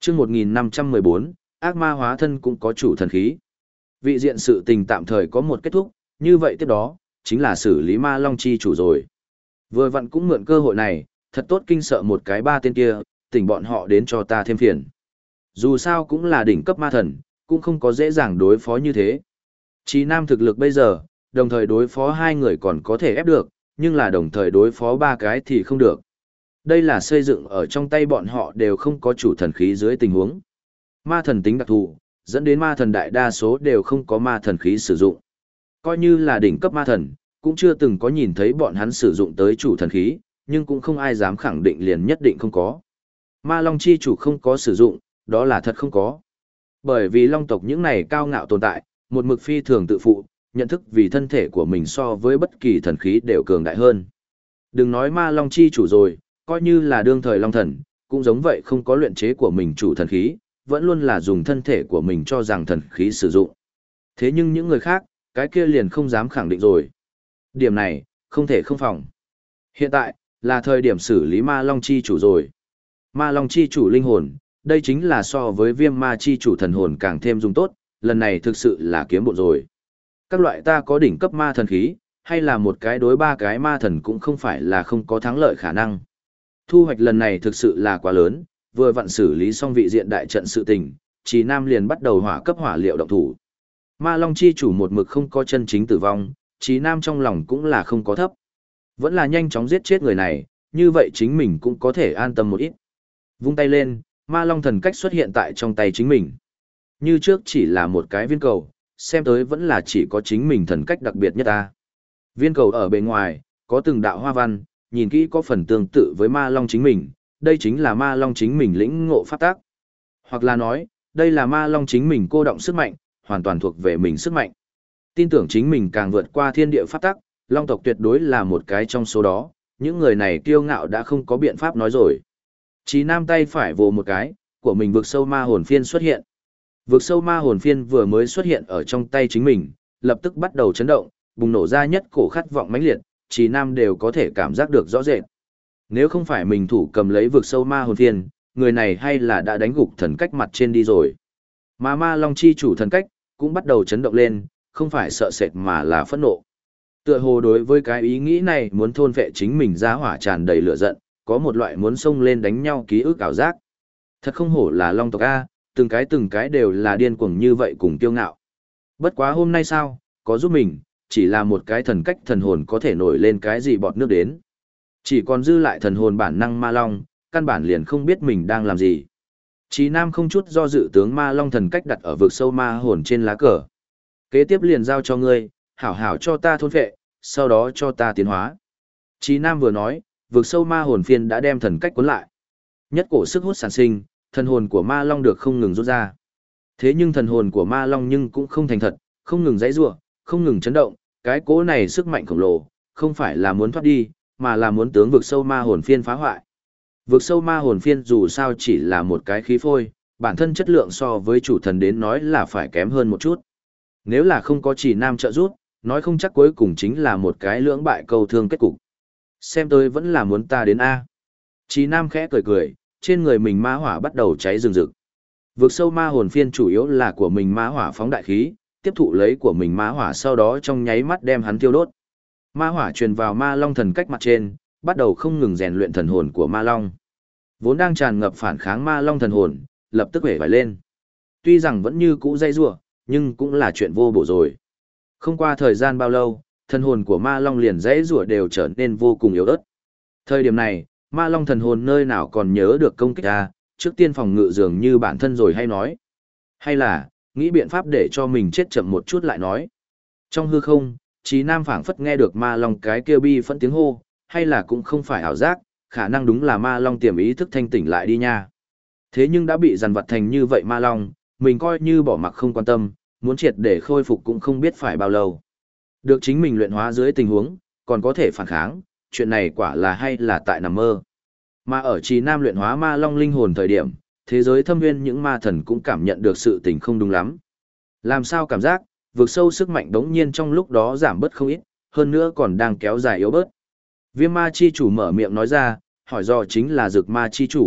Chương 1514, ác ma hóa thân cũng có chủ thần khí. Vị diện sự tình tạm thời có một kết thúc, như vậy tiếp đó, chính là xử lý ma long chi chủ rồi. Vừa vặn cũng mượn cơ hội này, thật tốt kinh sợ một cái ba tên kia, tỉnh bọn họ đến cho ta thêm phiền. Dù sao cũng là đỉnh cấp ma thần, cũng không có dễ dàng đối phó như thế. Chí Nam thực lực bây giờ, đồng thời đối phó hai người còn có thể ép được, nhưng là đồng thời đối phó ba cái thì không được. Đây là xây dựng ở trong tay bọn họ đều không có chủ thần khí dưới tình huống. Ma thần tính đặc thù, dẫn đến ma thần đại đa số đều không có ma thần khí sử dụng. Coi như là đỉnh cấp ma thần, cũng chưa từng có nhìn thấy bọn hắn sử dụng tới chủ thần khí, nhưng cũng không ai dám khẳng định liền nhất định không có. Ma Long chi chủ không có sử dụng, đó là thật không có. Bởi vì Long tộc những này cao ngạo tồn tại, một mực phi thường tự phụ, nhận thức vì thân thể của mình so với bất kỳ thần khí đều cường đại hơn. Đừng nói Ma Long chi chủ rồi, coi như là đương thời Long thần, cũng giống vậy không có luyện chế của mình chủ thần khí, vẫn luôn là dùng thân thể của mình cho rằng thần khí sử dụng. Thế nhưng những người khác, cái kia liền không dám khẳng định rồi. Điểm này, không thể không phòng. Hiện tại, là thời điểm xử lý ma long chi chủ rồi. Ma long chi chủ linh hồn, đây chính là so với viêm ma chi chủ thần hồn càng thêm dùng tốt, lần này thực sự là kiếm bộ rồi. Các loại ta có đỉnh cấp ma thần khí, hay là một cái đối ba cái ma thần cũng không phải là không có thắng lợi khả năng. Thu hoạch lần này thực sự là quá lớn, vừa vặn xử lý xong vị diện đại trận sự tình, Chí Nam liền bắt đầu hỏa cấp hỏa liệu động thủ. Ma Long chi chủ một mực không có chân chính tử vong, Chí Nam trong lòng cũng là không có thấp. Vẫn là nhanh chóng giết chết người này, như vậy chính mình cũng có thể an tâm một ít. Vung tay lên, Ma Long thần cách xuất hiện tại trong tay chính mình. Như trước chỉ là một cái viên cầu, xem tới vẫn là chỉ có chính mình thần cách đặc biệt nhất ta. Viên cầu ở bên ngoài, có từng đạo hoa văn, nhìn kỹ có phần tương tự với Ma Long chính mình, đây chính là Ma Long chính mình lĩnh ngộ pháp tác. Hoặc là nói, đây là Ma Long chính mình cô động sức mạnh, hoàn toàn thuộc về mình sức mạnh. Tin tưởng chính mình càng vượt qua thiên địa pháp tắc, Long tộc tuyệt đối là một cái trong số đó, những người này kiêu ngạo đã không có biện pháp nói rồi. Chí Nam tay phải vồ một cái, của mình vực sâu ma hồn phiên xuất hiện. Vực sâu ma hồn phiên vừa mới xuất hiện ở trong tay chính mình, lập tức bắt đầu chấn động, bùng nổ ra nhất cổ khát vọng mãnh liệt, Chí Nam đều có thể cảm giác được rõ rệt. Nếu không phải mình thủ cầm lấy vực sâu ma hồn phiên, người này hay là đã đánh gục thần cách mặt trên đi rồi. Mà ma long chi chủ thần cách, cũng bắt đầu chấn động lên, không phải sợ sệt mà là phẫn nộ. Tựa hồ đối với cái ý nghĩ này muốn thôn phệ chính mình ra hỏa tràn đầy lửa giận, có một loại muốn xông lên đánh nhau ký ức ảo giác. Thật không hổ là long tộc A, từng cái đều là điên cuồng như vậy cùng kiêu ngạo. Bất quá hôm nay sao, có giúp mình, chỉ là một cái thần cách thần hồn có thể nổi lên cái gì bọt nước đến. Chỉ còn dư lại thần hồn bản năng ma long, căn bản liền không biết mình đang làm gì. Chí Nam không chút do dự tướng ma long thần cách đặt ở vực sâu ma hồn trên lá cờ. Kế tiếp liền giao cho ngươi, hảo hảo cho ta thôn phệ, sau đó cho ta tiến hóa. Chí Nam vừa nói, vực sâu ma hồn phiên đã đem thần cách cuốn lại. Nhất cổ sức hút sản sinh, thần hồn của ma long được không ngừng rút ra. Thế nhưng thần hồn của ma long nhưng cũng không thành thật, không ngừng giãy giụa, không ngừng chấn động, cái cỗ này sức mạnh khổng lồ, không phải là muốn thoát đi, mà là muốn tướng vực sâu ma hồn phiên phá hoại. Vực sâu ma hồn phiên dù sao chỉ là một cái khí phôi, bản thân chất lượng so với chủ thần đến nói là phải kém hơn một chút. Nếu là không có Chỉ Nam trợ giúp, nói không chắc cuối cùng chính là một cái lưỡng bại câu thương kết cục. Xem tôi vẫn là muốn ta đến A. Chỉ Nam khẽ cười cười, trên người mình ma hỏa bắt đầu cháy rừng rực. Vực sâu ma hồn phiên chủ yếu là của mình ma hỏa phóng đại khí, tiếp thụ lấy của mình ma hỏa sau đó trong nháy mắt đem hắn thiêu đốt. Ma hỏa truyền vào ma long thần cách mặt trên, bắt đầu không ngừng rèn luyện thần hồn của ma long. Vốn đang tràn ngập phản kháng ma long thần hồn, lập tức hể vải lên. Tuy rằng vẫn như cũ dây rủa, nhưng cũng là chuyện vô bổ rồi. Không qua thời gian bao lâu, thần hồn của ma long liền dãy rủa đều trở nên vô cùng yếu ớt. Thời điểm này, ma long thần hồn nơi nào còn nhớ được công kích ta, trước tiên phòng ngự dường như bản thân rồi hay nói. Hay là, nghĩ biện pháp để cho mình chết chậm một chút lại nói. Trong hư không, Chí Nam phảng phất nghe được ma long cái kêu bi phẫn tiếng hô, hay là cũng không phải ảo giác, khả năng đúng là ma long tiềm ý thức thanh tỉnh lại đi nha. Thế nhưng đã bị dằn vặt thành như vậy ma long, mình coi như bỏ mặc không quan tâm, muốn triệt để khôi phục cũng không biết phải bao lâu. Được chính mình luyện hóa dưới tình huống, còn có thể phản kháng, chuyện này quả là hay là tại nằm mơ. Mà ở Chí Nam luyện hóa ma long linh hồn thời điểm, thế giới thâm nguyên những ma thần cũng cảm nhận được sự tình không đúng lắm. Làm sao cảm giác, vượt sâu sức mạnh đống nhiên trong lúc đó giảm bớt không ít, hơn nữa còn đang kéo dài yếu bớt. Viêm ma chi chủ mở miệng nói ra, hỏi do chính là dược ma chi chủ,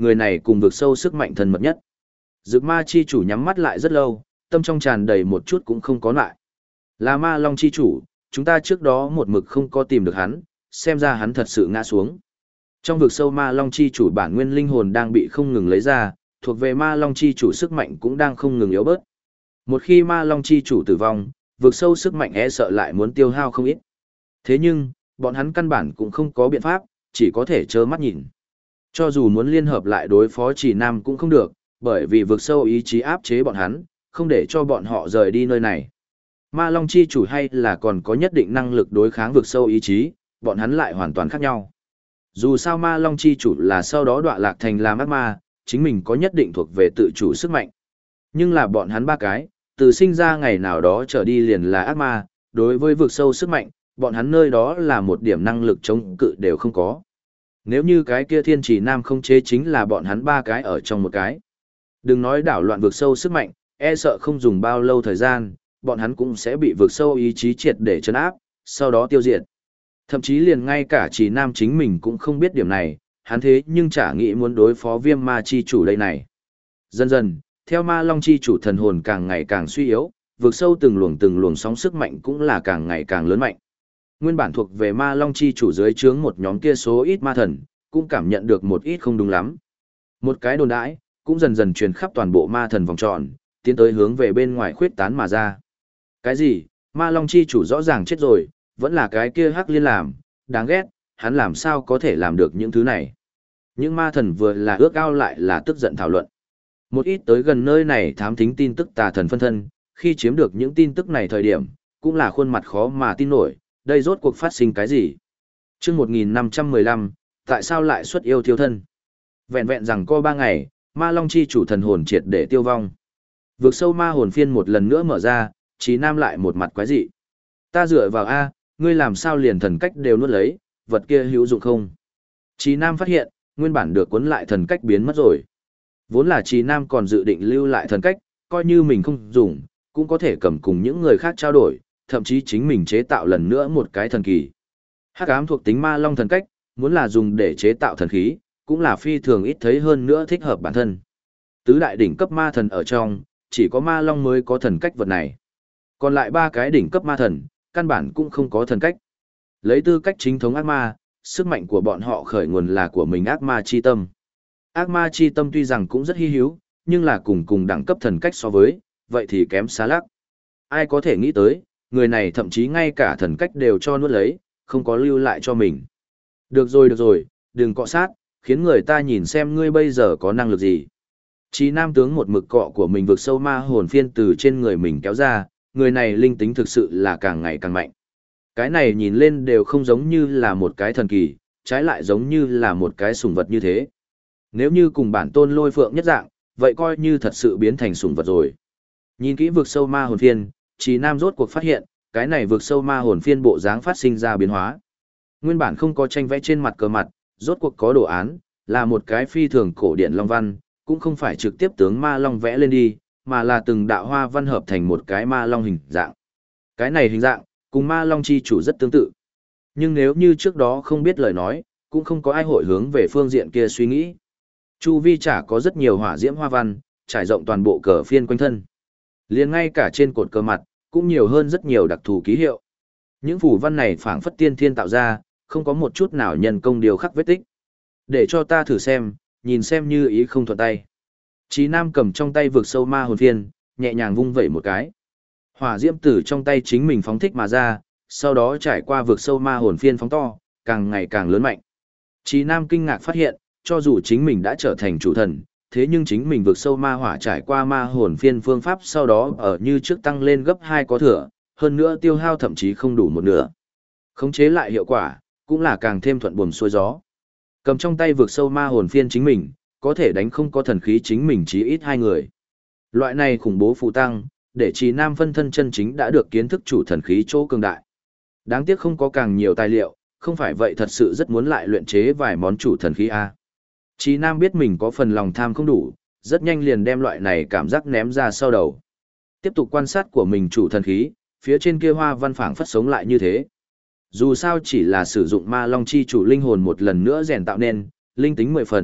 người này cùng vực sâu sức mạnh thân mật nhất. Dực ma chi chủ nhắm mắt lại rất lâu, tâm trong tràn đầy một chút cũng không có lại. Là ma long chi chủ, chúng ta trước đó một mực không có tìm được hắn, xem ra hắn thật sự ngã xuống. Trong vực sâu ma long chi chủ bản nguyên linh hồn đang bị không ngừng lấy ra, thuộc về ma long chi chủ sức mạnh cũng đang không ngừng yếu bớt. Một khi ma long chi chủ tử vong, vực sâu sức mạnh e sợ lại muốn tiêu hao không ít. Thế nhưng, bọn hắn căn bản cũng không có biện pháp, chỉ có thể trơ mắt nhìn. Cho dù muốn liên hợp lại đối phó Chỉ Nam cũng không được, bởi vì vực sâu ý chí áp chế bọn hắn, không để cho bọn họ rời đi nơi này. Ma Long chi chủ hay là còn có nhất định năng lực đối kháng vực sâu ý chí, bọn hắn lại hoàn toàn khác nhau. Dù sao Ma Long chi chủ là sau đó đọa lạc thành làm ác ma, chính mình có nhất định thuộc về tự chủ sức mạnh. Nhưng là bọn hắn ba cái, từ sinh ra ngày nào đó trở đi liền là ác ma, đối với vực sâu sức mạnh, bọn hắn nơi đó là một điểm năng lực chống cự đều không có. Nếu như cái kia Thiên Chỉ Nam không chế chính là bọn hắn ba cái ở trong một cái. Đừng nói đảo loạn vực sâu sức mạnh, e sợ không dùng bao lâu thời gian, bọn hắn cũng sẽ bị vực sâu ý chí triệt để trấn áp, sau đó tiêu diệt. Thậm chí liền ngay cả Chỉ Nam chính mình cũng không biết điểm này, hắn thế nhưng chả nghĩ muốn đối phó viêm ma chi chủ đây này. Dần dần, theo ma long chi chủ thần hồn càng ngày càng suy yếu, vực sâu từng luồng sóng sức mạnh cũng là càng ngày càng lớn mạnh. Nguyên bản thuộc về ma long chi chủ dưới trướng một nhóm kia số ít ma thần, cũng cảm nhận được một ít không đúng lắm. Một cái đồn đãi, cũng dần dần truyền khắp toàn bộ ma thần vòng tròn, tiến tới hướng về bên ngoài khuyết tán mà ra. Cái gì? Ma long chi chủ rõ ràng chết rồi, vẫn là cái kia Hắc Liên làm, đáng ghét, hắn làm sao có thể làm được những thứ này. Những ma thần vừa là ước ao lại là tức giận thảo luận. Một ít tới gần nơi này thám thính tin tức tà thần phân thân, khi chiếm được những tin tức này thời điểm, cũng là khuôn mặt khó mà tin nổi, đây rốt cuộc phát sinh cái gì? Chương 1515, tại sao lại xuất yêu thiêu thân? Vẹn vẹn rằng có 3 ngày, ma long chi chủ thần hồn triệt để tiêu vong. Vực sâu ma hồn phiên một lần nữa mở ra, Chí Nam lại một mặt quái dị. Ta dựa vào A, ngươi làm sao liền thần cách đều nuốt lấy, vật kia hữu dụng không? Chí Nam phát hiện, nguyên bản được cuốn lại thần cách biến mất rồi. Vốn là Chí Nam còn dự định lưu lại thần cách, coi như mình không dùng, cũng có thể cầm cùng những người khác trao đổi, thậm chí chính mình chế tạo lần nữa một cái thần kỳ. Hắc ám thuộc tính ma long thần cách, muốn là dùng để chế tạo thần khí, cũng là phi thường ít thấy hơn nữa thích hợp bản thân. Tứ đại đỉnh cấp ma thần ở trong, chỉ có ma long mới có thần cách vật này. Còn lại 3 cái đỉnh cấp ma thần, căn bản cũng không có thần cách. Lấy tư cách chính thống ác ma, sức mạnh của bọn họ khởi nguồn là của mình ác ma chi tâm. Ác ma chi tâm tuy rằng cũng rất hi hữu, nhưng là cùng đẳng cấp thần cách so với, vậy thì kém xa lắc. Ai có thể nghĩ tới, người này thậm chí ngay cả thần cách đều cho nuốt lấy, không có lưu lại cho mình. Được rồi, đừng cọ sát, khiến người ta nhìn xem ngươi bây giờ có năng lực gì. Chí Nam tướng một mực cọ của mình vực sâu ma hồn phiên từ trên người mình kéo ra, người này linh tính thực sự là càng ngày càng mạnh. Cái này nhìn lên đều không giống như là một cái thần kỳ, trái lại giống như là một cái sủng vật như thế. Nếu như cùng bản tôn Lôi Phượng nhất dạng, vậy coi như thật sự biến thành sủng vật rồi. Nhìn kỹ vực sâu ma hồn phiên, Chí Nam rốt cuộc phát hiện, cái này vực sâu ma hồn phiên bộ dáng phát sinh ra biến hóa. Nguyên bản không có tranh vẽ trên mặt cờ mặt, rốt cuộc có đồ án, là một cái phi thường cổ điển long văn, cũng không phải trực tiếp tướng ma long vẽ lên đi, mà là từng đạo hoa văn hợp thành một cái ma long hình dạng. Cái này hình dạng, cùng ma long chi chủ rất tương tự. Nhưng nếu như trước đó không biết lời nói, cũng không có ai hội hướng về phương diện kia suy nghĩ. Chu vi chả có rất nhiều hỏa diễm hoa văn, trải rộng toàn bộ cờ phiên quanh thân. Liền ngay cả trên cột cờ mặt, cũng nhiều hơn rất nhiều đặc thù ký hiệu. Những phù văn này phảng phất tiên thiên tạo ra, không có một chút nào nhân công điều khắc vết tích. Để cho ta thử xem, nhìn xem như ý không thuận tay. Chí Nam cầm trong tay vực sâu ma hồn phiên, nhẹ nhàng vung vẩy một cái. Hỏa diễm tử trong tay chính mình phóng thích mà ra, sau đó trải qua vực sâu ma hồn phiên phóng to, càng ngày càng lớn mạnh. Chí Nam kinh ngạc phát hiện, cho dù chính mình đã trở thành chủ thần, thế nhưng chính mình vực sâu ma hỏa trải qua ma hồn phiên phương pháp sau đó ở như trước tăng lên gấp 2 có thừa, hơn nữa tiêu hao thậm chí không đủ một nửa. Khống chế lại hiệu quả, cũng là càng thêm thuận buồm xuôi gió. Cầm trong tay vực sâu ma hồn phiên chính mình, có thể đánh không có thần khí chính mình chí ít 2 người. Loại này khủng bố phụ tăng, để Chí Nam phân thân chân chính đã được kiến thức chủ thần khí chỗ cường đại. Đáng tiếc không có càng nhiều tài liệu, không phải vậy thật sự rất muốn lại luyện chế vài món chủ thần khí A. Chí Nam biết mình có phần lòng tham không đủ, rất nhanh liền đem loại này cảm giác ném ra sau đầu. Tiếp tục quan sát của mình chủ thần khí, phía trên kia hoa văn phảng phất sống lại như thế. Dù sao chỉ là sử dụng ma long chi chủ linh hồn một lần nữa rèn tạo nên, linh tính 10 phần,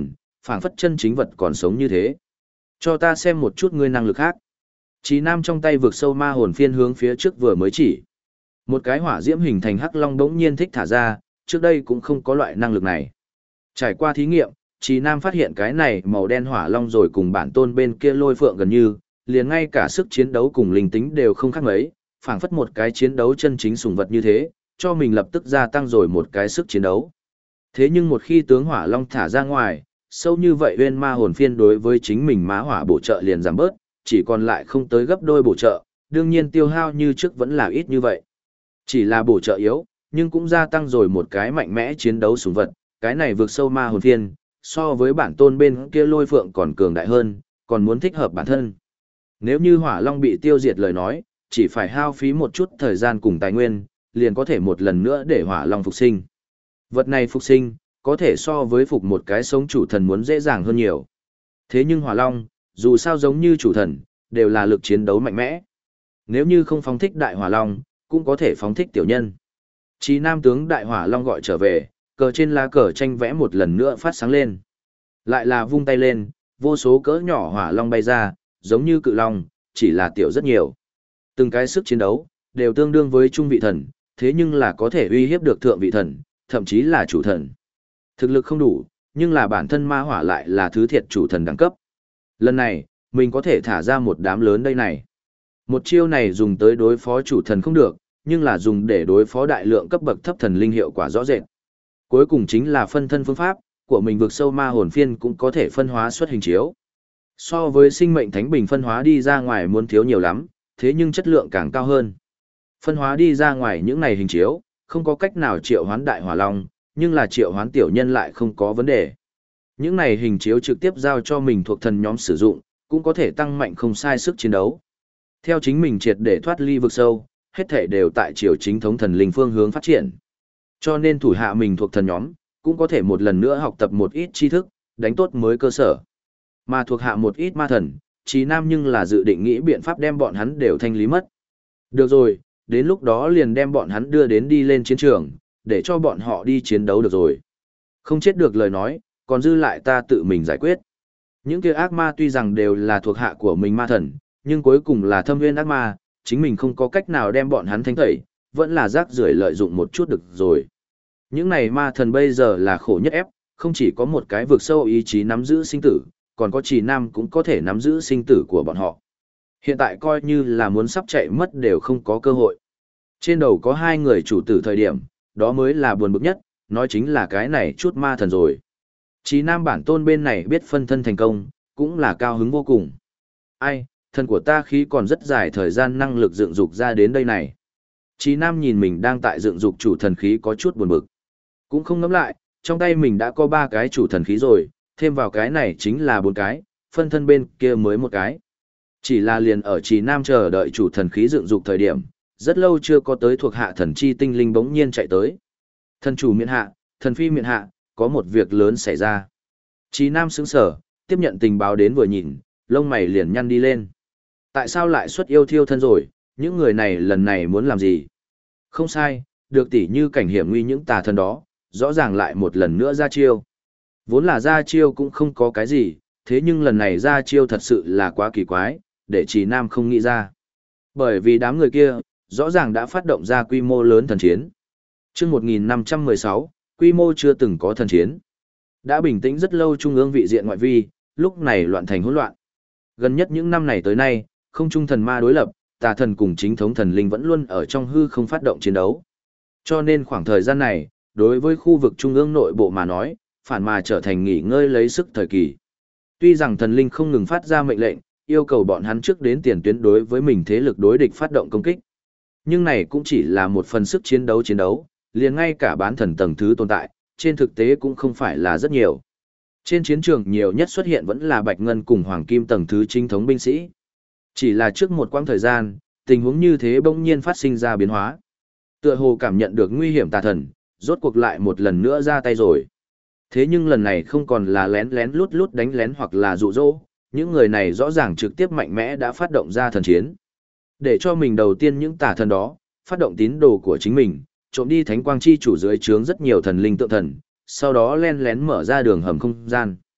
phảng phất chân chính vật còn sống như thế. Cho ta xem một chút ngươi năng lực khác. Chí Nam trong tay vực sâu ma hồn phiên hướng phía trước vừa mới chỉ. Một cái hỏa diễm hình thành hắc long bỗng nhiên thích thả ra, trước đây cũng không có loại năng lực này. Trải qua thí nghiệm, Chí Nam phát hiện cái này màu đen hỏa long rồi cùng bản tôn bên kia lôi phượng gần như, liền ngay cả sức chiến đấu cùng linh tính đều không khác mấy, phảng phất một cái chiến đấu chân chính sùng vật như thế, cho mình lập tức gia tăng rồi một cái sức chiến đấu. Thế nhưng một khi tướng hỏa long thả ra ngoài, sâu như vậy uyên ma hồn phiên đối với chính mình má hỏa bổ trợ liền giảm bớt, chỉ còn lại không tới gấp đôi bổ trợ, đương nhiên tiêu hao như trước vẫn là ít như vậy. Chỉ là bổ trợ yếu, nhưng cũng gia tăng rồi một cái mạnh mẽ chiến đấu sùng vật, cái này vượt sâu ma hồn phiên, so với bản tôn bên kia lôi phượng còn cường đại hơn, còn muốn thích hợp bản thân. Nếu như hỏa long bị tiêu diệt lời nói, chỉ phải hao phí một chút thời gian cùng tài nguyên, liền có thể một lần nữa để hỏa long phục sinh. Vật này phục sinh, có thể so với phục một cái sống chủ thần muốn dễ dàng hơn nhiều. Thế nhưng hỏa long, dù sao giống như chủ thần, đều là lực chiến đấu mạnh mẽ. Nếu như không phóng thích đại hỏa long, cũng có thể phóng thích tiểu nhân. Chí Nam tướng đại hỏa long gọi trở về, cờ trên lá cờ tranh vẽ một lần nữa phát sáng lên. Lại là vung tay lên, vô số cỡ nhỏ hỏa long bay ra, giống như cự long, chỉ là tiểu rất nhiều. Từng cái sức chiến đấu, đều tương đương với trung vị thần, thế nhưng là có thể uy hiếp được thượng vị thần, thậm chí là chủ thần. Thực lực không đủ, nhưng là bản thân ma hỏa lại là thứ thiệt chủ thần đẳng cấp. Lần này, mình có thể thả ra một đám lớn đây này. Một chiêu này dùng tới đối phó chủ thần không được, nhưng là dùng để đối phó đại lượng cấp bậc thấp thần linh hiệu quả rõ rệt. Cuối cùng chính là phân thân phương pháp, của mình vượt sâu ma hồn phiên cũng có thể phân hóa xuất hình chiếu. So với sinh mệnh thánh bình phân hóa đi ra ngoài muốn thiếu nhiều lắm, thế nhưng chất lượng càng cao hơn. Phân hóa đi ra ngoài những này hình chiếu, không có cách nào triệu hoán đại hỏa long, nhưng là triệu hoán tiểu nhân lại không có vấn đề. Những này hình chiếu trực tiếp giao cho mình thuộc thần nhóm sử dụng, cũng có thể tăng mạnh không sai sức chiến đấu. Theo chính mình triệt để thoát ly vực sâu, hết thể đều tại triều chính thống thần linh phương hướng phát triển. Cho nên thủ hạ mình thuộc thần nhóm, cũng có thể một lần nữa học tập một ít tri thức, đánh tốt mới cơ sở. Mà thuộc hạ một ít ma thần, Chí Nam nhưng là dự định nghĩ biện pháp đem bọn hắn đều thanh lý mất. Được rồi, đến lúc đó liền đem bọn hắn đưa đến đi lên chiến trường, để cho bọn họ đi chiến đấu được rồi. Không chết được lời nói, còn dư lại ta tự mình giải quyết. Những kia ác ma tuy rằng đều là thuộc hạ của mình ma thần, nhưng cuối cùng là thâm viên ác ma, chính mình không có cách nào đem bọn hắn thanh tẩy, vẫn là rác rưởi lợi dụng một chút được rồi. Những này ma thần bây giờ là khổ nhất ép, không chỉ có một cái vực sâu ý chí nắm giữ sinh tử, còn có Chí Nam cũng có thể nắm giữ sinh tử của bọn họ. Hiện tại coi như là muốn sắp chạy mất đều không có cơ hội. Trên đầu có hai người chủ tử thời điểm, đó mới là buồn bực nhất, nói chính là cái này chút ma thần rồi. Chí Nam bản tôn bên này biết phân thân thành công, cũng là cao hứng vô cùng. Ai, thần của ta khí còn rất dài thời gian năng lực dựng dục ra đến đây này. Chí Nam nhìn mình đang tại dựng dục chủ thần khí có chút buồn bực. Cũng không ngẫm lại, trong tay mình đã có 3 cái chủ thần khí rồi, thêm vào cái này chính là 4 cái, phân thân bên kia mới một cái. Chỉ là liền ở Chí Nam chờ đợi chủ thần khí dựng dục thời điểm, rất lâu chưa có tới thuộc hạ thần chi tinh linh bỗng nhiên chạy tới. Thần chủ miện hạ, thần phi miện hạ, có một việc lớn xảy ra. Chí Nam sững sờ, tiếp nhận tình báo đến vừa nhìn, lông mày liền nhăn đi lên. Tại sao lại xuất yêu thiêu thân rồi, những người này lần này muốn làm gì? Không sai, được tỷ như cảnh hiểm nguy những tà thần đó, rõ ràng lại một lần nữa ra chiêu. Vốn là ra chiêu cũng không có cái gì, thế nhưng lần này ra chiêu thật sự là quá kỳ quái, để Chí Nam không nghĩ ra. Bởi vì đám người kia, rõ ràng đã phát động ra quy mô lớn thần chiến. Trước 1516, quy mô chưa từng có thần chiến. Đã bình tĩnh rất lâu trung ương vị diện ngoại vi, lúc này loạn thành hỗn loạn. Gần nhất những năm này tới nay, không trung thần ma đối lập, tà thần cùng chính thống thần linh vẫn luôn ở trong hư không phát động chiến đấu. Cho nên khoảng thời gian này, đối với khu vực trung ương nội bộ mà nói, phản mà trở thành nghỉ ngơi lấy sức thời kỳ. Tuy rằng thần linh không ngừng phát ra mệnh lệnh, yêu cầu bọn hắn trước đến tiền tuyến đối với mình thế lực đối địch phát động công kích. Nhưng này cũng chỉ là một phần sức chiến đấu, liền ngay cả bán thần tầng thứ tồn tại, trên thực tế cũng không phải là rất nhiều. Trên chiến trường nhiều nhất xuất hiện vẫn là bạch ngân cùng hoàng kim tầng thứ chính thống binh sĩ. Chỉ là trước một quãng thời gian, tình huống như thế bỗng nhiên phát sinh ra biến hóa. Tựa hồ cảm nhận được nguy hiểm tà thần, rốt cuộc lại một lần nữa ra tay rồi. Thế nhưng lần này không còn là lén lén lút lút đánh lén hoặc là dụ dỗ, những người này rõ ràng trực tiếp mạnh mẽ đã phát động ra thần chiến. Để cho mình đầu tiên những tà thần đó, phát động tín đồ của chính mình, trộm đi thánh quang chi chủ dưới trướng rất nhiều thần linh tượng thần, sau đó len lén mở ra đường hầm không gian.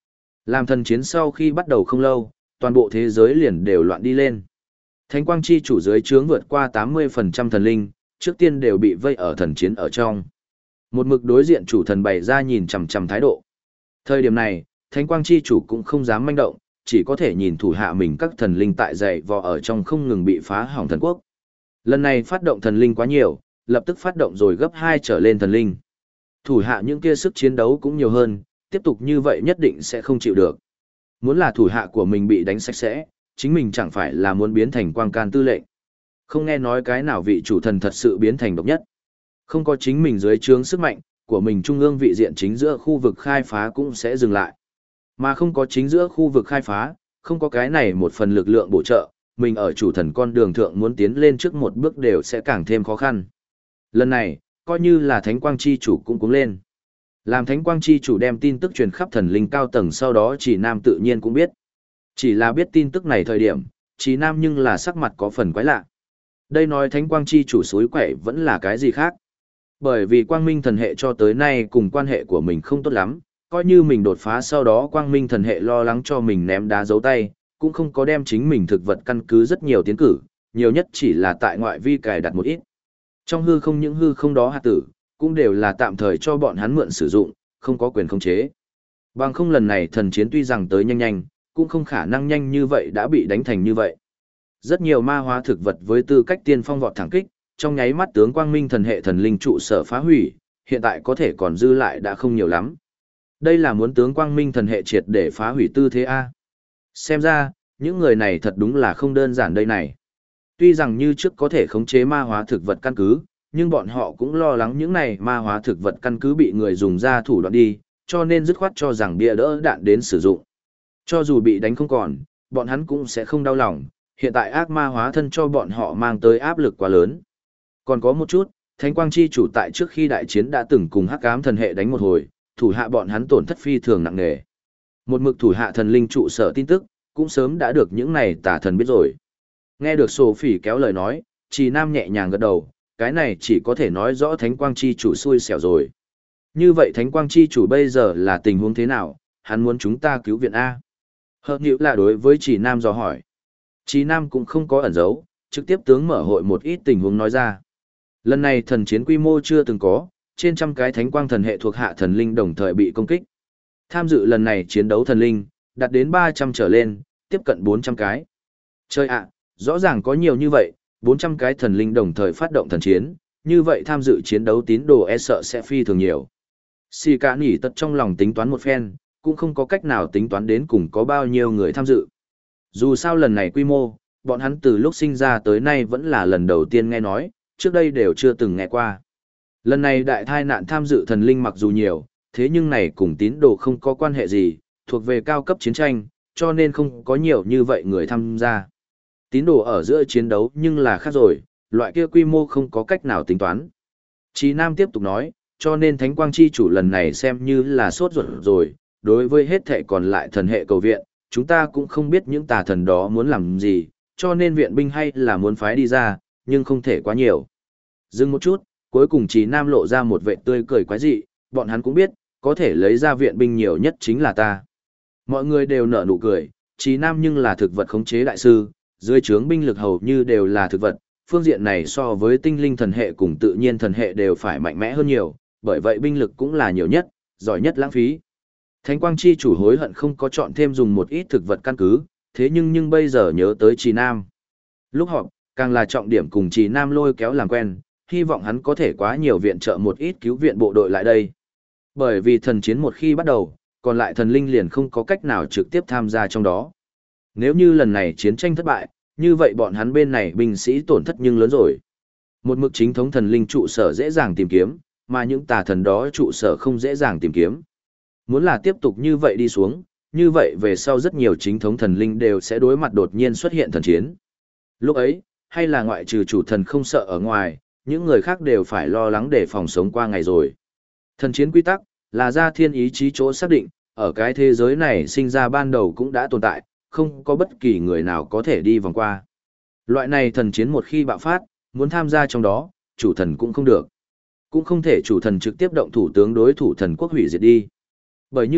Làm thần chiến sau khi bắt đầu không lâu, toàn bộ thế giới liền đều loạn đi lên. Thánh quang chi chủ dưới trướng vượt qua 80% thần linh, trước tiên đều bị vây ở thần chiến ở trong. Một mực đối diện chủ thần bày ra nhìn chằm chằm thái độ. Thời điểm này, Thánh quang chi chủ cũng không dám manh động, chỉ có thể nhìn thủ hạ mình các thần linh tại dày vò ở trong không ngừng bị phá hỏng thần quốc. Lần này phát động thần linh quá nhiều, lập tức phát động rồi gấp 2 trở lên thần linh. Thủ hạ những kia sức chiến đấu cũng nhiều hơn, tiếp tục như vậy nhất định sẽ không chịu được. Muốn là thủ hạ của mình bị đánh sạch sẽ, chính mình chẳng phải là muốn biến thành quang can tư lệnh. Không nghe nói cái nào vị chủ thần thật sự biến thành độc nhất. Không có chính mình dưới trướng sức mạnh, của mình trung ương vị diện chính giữa khu vực khai phá cũng sẽ dừng lại. Mà không có chính giữa khu vực khai phá, không có cái này một phần lực lượng bổ trợ, mình ở chủ thần con đường thượng muốn tiến lên trước một bước đều sẽ càng thêm khó khăn. Lần này, coi như là Thánh quang chi chủ cũng cuống lên. Làm Thánh quang chi chủ đem tin tức truyền khắp thần linh cao tầng sau đó Chỉ Nam tự nhiên cũng biết. Chỉ là biết tin tức này thời điểm, Chỉ Nam nhưng là sắc mặt có phần quái lạ. Đây nói Thánh quang chi chủ suối quậy vẫn là cái gì khác. Bởi vì quang minh thần hệ cho tới nay cùng quan hệ của mình không tốt lắm, coi như mình đột phá sau đó quang minh thần hệ lo lắng cho mình ném đá giấu tay, cũng không có đem chính mình thực vật căn cứ rất nhiều tiến cử, nhiều nhất chỉ là tại ngoại vi cài đặt một ít. Trong hư không những hư không đó hạt tử, cũng đều là tạm thời cho bọn hắn mượn sử dụng, không có quyền khống chế. Bằng không lần này thần chiến tuy rằng tới nhanh nhanh, cũng không khả năng nhanh như vậy đã bị đánh thành như vậy. Rất nhiều ma hóa thực vật với tư cách tiên phong vọt thẳng kích, trong nháy mắt tướng quang minh thần hệ thần linh trụ sở phá hủy, hiện tại có thể còn dư lại đã không nhiều lắm. Đây là muốn tướng quang minh thần hệ triệt để phá hủy tư thế A. Xem ra, những người này thật đúng là không đơn giản đây này. Tuy rằng như trước có thể khống chế ma hóa thực vật căn cứ, nhưng bọn họ cũng lo lắng những này ma hóa thực vật căn cứ bị người dùng ra thủ đoạn đi, cho nên dứt khoát cho rằng bia đỡ đạn đến sử dụng. Cho dù bị đánh không còn, bọn hắn cũng sẽ không đau lòng, hiện tại ác ma hóa thân cho bọn họ mang tới áp lực quá lớn. Còn có một chút, Thánh quang chi chủ tại trước khi đại chiến đã từng cùng Hắc Ám thần hệ đánh một hồi, thủ hạ bọn hắn tổn thất phi thường nặng nề. Một mực thủ hạ thần linh trụ sở tin tức, cũng sớm đã được những này tà thần biết rồi. Nghe được Sophie kéo lời nói, Trì Nam nhẹ nhàng gật đầu, cái này chỉ có thể nói rõ Thánh quang chi chủ xui xẻo rồi. Như vậy Thánh quang chi chủ bây giờ là tình huống thế nào, hắn muốn chúng ta cứu viện A. Hợp nhữ là đối với Trì Nam dò hỏi. Trì Nam cũng không có ẩn giấu, trực tiếp tướng mở hội một ít tình huống nói ra. Lần này thần chiến quy mô chưa từng có, trên trăm cái thánh quang thần hệ thuộc hạ thần linh đồng thời bị công kích. Tham dự lần này chiến đấu thần linh, đạt đến 300 trở lên, tiếp cận 400 cái. Chơi ạ, rõ ràng có nhiều như vậy, 400 cái thần linh đồng thời phát động thần chiến, như vậy tham dự chiến đấu tín đồ e sợ sẽ phi thường nhiều. Xì cả nỉ tật trong lòng tính toán một phen, cũng không có cách nào tính toán đến cùng có bao nhiêu người tham dự. Dù sao lần này quy mô, bọn hắn từ lúc sinh ra tới nay vẫn là lần đầu tiên nghe nói, trước đây đều chưa từng nghe qua. Lần này đại tai nạn tham dự thần linh mặc dù nhiều, thế nhưng này cùng tín đồ không có quan hệ gì, thuộc về cao cấp chiến tranh, cho nên không có nhiều như vậy người tham gia. Tín đồ ở giữa chiến đấu nhưng là khác rồi, loại kia quy mô không có cách nào tính toán. Chí Nam tiếp tục nói, cho nên Thánh quang chi chủ lần này xem như là sốt ruột rồi, đối với hết thệ còn lại thần hệ cầu viện, chúng ta cũng không biết những tà thần đó muốn làm gì, cho nên viện binh hay là muốn phái đi ra, nhưng không thể quá nhiều. Dừng một chút, cuối cùng Chí Nam lộ ra một vẻ tươi cười quái dị, bọn hắn cũng biết, có thể lấy ra viện binh nhiều nhất chính là ta. Mọi người đều nở nụ cười, Chí Nam nhưng là thực vật khống chế đại sư, dưới trướng binh lực hầu như đều là thực vật, phương diện này so với tinh linh thần hệ cùng tự nhiên thần hệ đều phải mạnh mẽ hơn nhiều, bởi vậy binh lực cũng là nhiều nhất, giỏi nhất lãng phí. Thánh quang chi chủ hối hận không có chọn thêm dùng một ít thực vật căn cứ, thế nhưng bây giờ nhớ tới Chí Nam. Lúc họp, càng là trọng điểm cùng Chí Nam lôi kéo làm quen, hy vọng hắn có thể quá nhiều viện trợ một ít cứu viện bộ đội lại đây. Bởi vì thần chiến một khi bắt đầu, còn lại thần linh liền không có cách nào trực tiếp tham gia trong đó. Nếu như lần này chiến tranh thất bại, như vậy bọn hắn bên này binh sĩ tổn thất nhưng lớn rồi. Một mực chính thống thần linh trụ sở dễ dàng tìm kiếm, mà những tà thần đó trụ sở không dễ dàng tìm kiếm. Muốn là tiếp tục như vậy đi xuống, như vậy về sau rất nhiều chính thống thần linh đều sẽ đối mặt đột nhiên xuất hiện thần chiến. Lúc ấy, hay là ngoại trừ chủ thần không sợ ở ngoài, những người khác đều phải lo lắng để phòng sống qua ngày rồi. Thần chiến quy tắc, là do thiên ý chí chỗ xác định, ở cái thế giới này sinh ra ban đầu cũng đã tồn tại, không có bất kỳ người nào có thể đi vòng qua. Loại này thần chiến một khi bạo phát, muốn tham gia trong đó, chủ thần cũng không được. Cũng không thể chủ thần trực tiếp động thủ tướng đối thủ thần quốc hủy diệt đi. Bởi như vậy,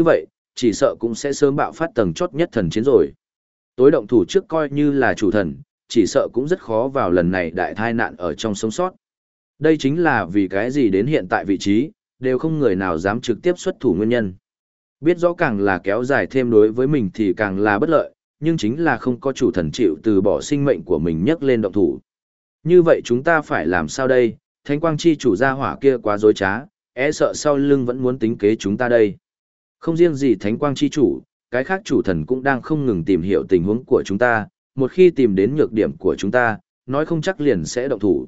chỉ sợ cũng sẽ sớm bạo phát tầng chót nhất thần chiến rồi. Tối động thủ trước coi như là chủ thần, chỉ sợ cũng rất khó vào lần này đại tai nạn ở trong sống sót. Đây chính là vì cái gì đến hiện tại vị trí, đều không người nào dám trực tiếp xuất thủ nguyên nhân. Biết rõ càng là kéo dài thêm đối với mình thì càng là bất lợi, nhưng chính là không có chủ thần chịu từ bỏ sinh mệnh của mình nhấc lên động thủ. Như vậy chúng ta phải làm sao đây, Thánh Quang Chi chủ gia hỏa kia quá dối trá, sợ sau lưng vẫn muốn tính kế chúng ta đây. Không riêng gì Thánh Quang Chi chủ, cái khác chủ thần cũng đang không ngừng tìm hiểu tình huống của chúng ta, một khi tìm đến nhược điểm của chúng ta, nói không chắc liền sẽ động thủ.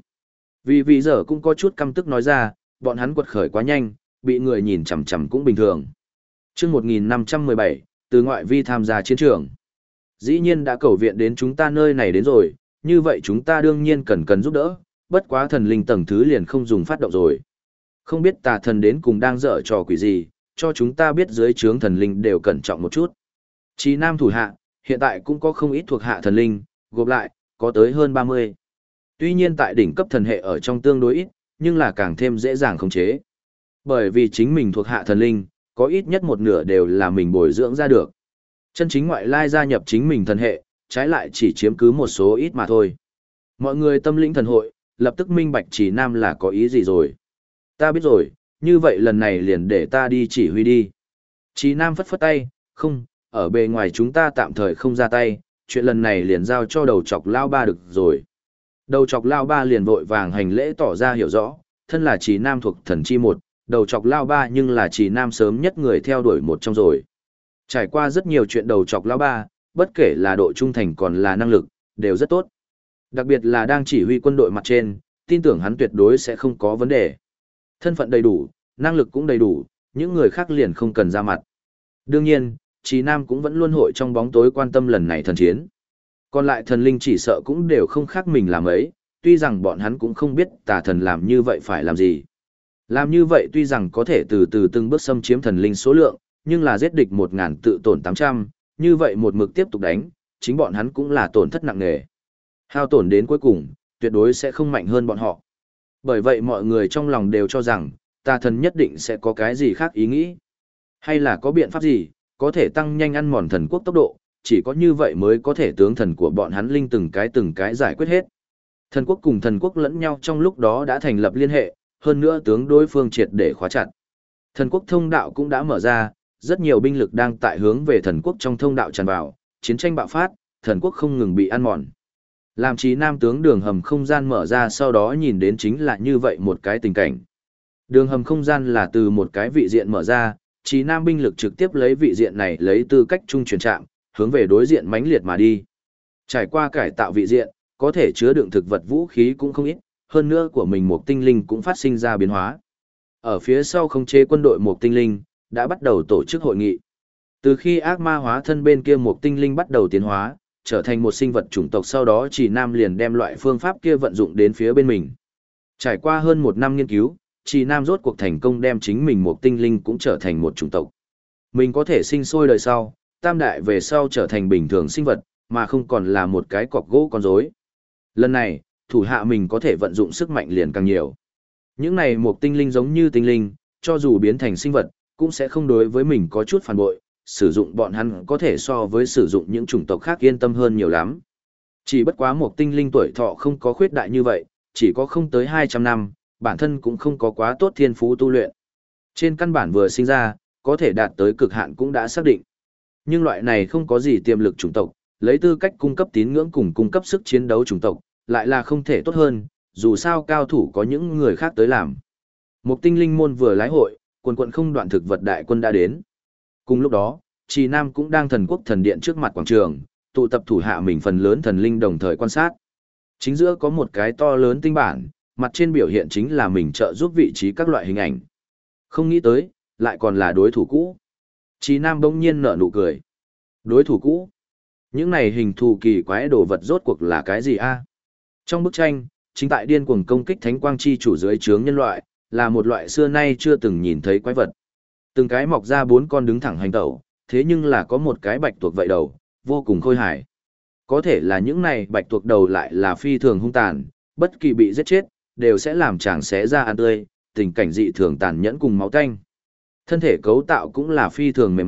Vì giờ cũng có chút căm tức nói ra, bọn hắn quật khởi quá nhanh, bị người nhìn chằm chằm cũng bình thường. Chương 1517, từ ngoại vi tham gia chiến trường. Dĩ nhiên đã cầu viện đến chúng ta nơi này đến rồi, như vậy chúng ta đương nhiên cần giúp đỡ, bất quá thần linh tầng thứ liền không dùng phát động rồi. Không biết tà thần đến cùng đang dở trò quỷ gì, cho chúng ta biết dưới trướng thần linh đều cẩn trọng một chút. Chí Nam thủ hạ, hiện tại cũng có không ít thuộc hạ thần linh, gộp lại, có tới hơn 30. Tuy nhiên tại đỉnh cấp thần hệ ở trong tương đối ít, nhưng là càng thêm dễ dàng khống chế. Bởi vì chính mình thuộc hạ thần linh, có ít nhất một nửa đều là mình bồi dưỡng ra được. Chân chính ngoại lai gia nhập chính mình thần hệ, trái lại chỉ chiếm cứ một số ít mà thôi. Mọi người tâm lĩnh thần hội, lập tức minh bạch Chí Nam là có ý gì rồi. Ta biết rồi, như vậy lần này liền để ta đi chỉ huy đi. Chí Nam phất phất tay, không, ở bề ngoài chúng ta tạm thời không ra tay, chuyện lần này liền giao cho đầu chọc Lao Ba được rồi. Đầu chọc Lao Ba liền vội vàng hành lễ tỏ ra hiểu rõ, thân là Chí Nam thuộc thần chi một, đầu chọc Lao Ba nhưng là Chí Nam sớm nhất người theo đuổi một trong rồi. Trải qua rất nhiều chuyện đầu chọc Lao Ba, bất kể là độ trung thành còn là năng lực, đều rất tốt. Đặc biệt là đang chỉ huy quân đội mặt trên, tin tưởng hắn tuyệt đối sẽ không có vấn đề. Thân phận đầy đủ, năng lực cũng đầy đủ, những người khác liền không cần ra mặt. Đương nhiên, Chí Nam cũng vẫn luôn hội trong bóng tối quan tâm lần này thần chiến. Còn lại thần linh chỉ sợ cũng đều không khác mình làm ấy, tuy rằng bọn hắn cũng không biết tà thần làm như vậy phải làm gì. Làm như vậy tuy rằng có thể từ từ từng bước xâm chiếm thần linh số lượng, nhưng là giết địch 1000 tự tổn 800, như vậy một mực tiếp tục đánh, chính bọn hắn cũng là tổn thất nặng nề. Hao tổn đến cuối cùng, tuyệt đối sẽ không mạnh hơn bọn họ. Bởi vậy mọi người trong lòng đều cho rằng, tà thần nhất định sẽ có cái gì khác ý nghĩ. Hay là có biện pháp gì, có thể tăng nhanh ăn mòn thần quốc tốc độ, chỉ có như vậy mới có thể tướng thần của bọn hắn linh từng cái giải quyết hết. Thần quốc cùng thần quốc lẫn nhau trong lúc đó đã thành lập liên hệ, hơn nữa tướng đối phương triệt để khóa chặt. Thần quốc thông đạo cũng đã mở ra, rất nhiều binh lực đang tại hướng về thần quốc trong thông đạo tràn vào, chiến tranh bạo phát, thần quốc không ngừng bị ăn mòn. Làm Chí Nam tướng đường hầm không gian mở ra sau đó nhìn đến chính là như vậy một cái tình cảnh. Đường hầm không gian là từ một cái vị diện mở ra, Chí Nam binh lực trực tiếp lấy vị diện này lấy tư cách trung chuyển trạm, hướng về đối diện mãnh liệt mà đi. Trải qua cải tạo vị diện, có thể chứa đựng thực vật vũ khí cũng không ít, hơn nữa của mình một tinh linh cũng phát sinh ra biến hóa. Ở phía sau khống chế quân đội một tinh linh, đã bắt đầu tổ chức hội nghị. Từ khi ác ma hóa thân bên kia một tinh linh bắt đầu tiến hóa, trở thành một sinh vật chủng tộc sau đó Chí Nam liền đem loại phương pháp kia vận dụng đến phía bên mình. Trải qua hơn 1 năm nghiên cứu, Chí Nam rốt cuộc thành công đem chính mình một tinh linh cũng trở thành một chủng tộc. Mình có thể sinh sôi đời sau, tam đại về sau trở thành bình thường sinh vật, mà không còn là một cái cọc gỗ con rối. Lần này, thủ hạ mình có thể vận dụng sức mạnh liền càng nhiều. Những này một tinh linh giống như tinh linh, cho dù biến thành sinh vật, cũng sẽ không đối với mình có chút phản bội, sử dụng bọn hắn có thể so với sử dụng những chủng tộc khác yên tâm hơn nhiều lắm. Chỉ bất quá một tinh linh tuổi thọ không có khuyết đại như vậy, chỉ có không tới 200 năm, bản thân cũng không có quá tốt thiên phú tu luyện. Trên căn bản vừa sinh ra, có thể đạt tới cực hạn cũng đã xác định. Nhưng loại này không có gì tiềm lực chủng tộc, lấy tư cách cung cấp tín ngưỡng cùng cung cấp sức chiến đấu chủng tộc, lại là không thể tốt hơn, dù sao cao thủ có những người khác tới làm. Một tinh linh môn vừa lái hội, quần không đoạn thực vật đại quân đã đến. Cùng lúc đó, Chí Nam cũng đang thần quốc thần điện trước mặt quảng trường, tụ tập thủ hạ mình phần lớn thần linh đồng thời quan sát. Chính giữa có một cái to lớn tinh bản, mặt trên biểu hiện chính là mình trợ giúp vị trí các loại hình ảnh. Không nghĩ tới, lại còn là đối thủ cũ. Chí Nam bỗng nhiên nở nụ cười. Đối thủ cũ? Những này hình thù kỳ quái đồ vật rốt cuộc là cái gì a? Trong bức tranh, chính tại điên cuồng công kích Thánh Quang Chi chủ dưới trướng nhân loại, là một loại xưa nay chưa từng nhìn thấy quái vật. Từng cái mọc ra 4 con đứng thẳng hành tẩu, thế nhưng là có một cái bạch tuộc vậy đầu, vô cùng khôi hài. Có thể là những này bạch tuộc đầu lại là phi thường hung tàn, bất kỳ bị giết chết, đều sẽ làm chàng xé ra ăn tươi, tình cảnh dị thường tàn nhẫn cùng máu tanh. Thân thể cấu tạo cũng là phi thường mềm mại,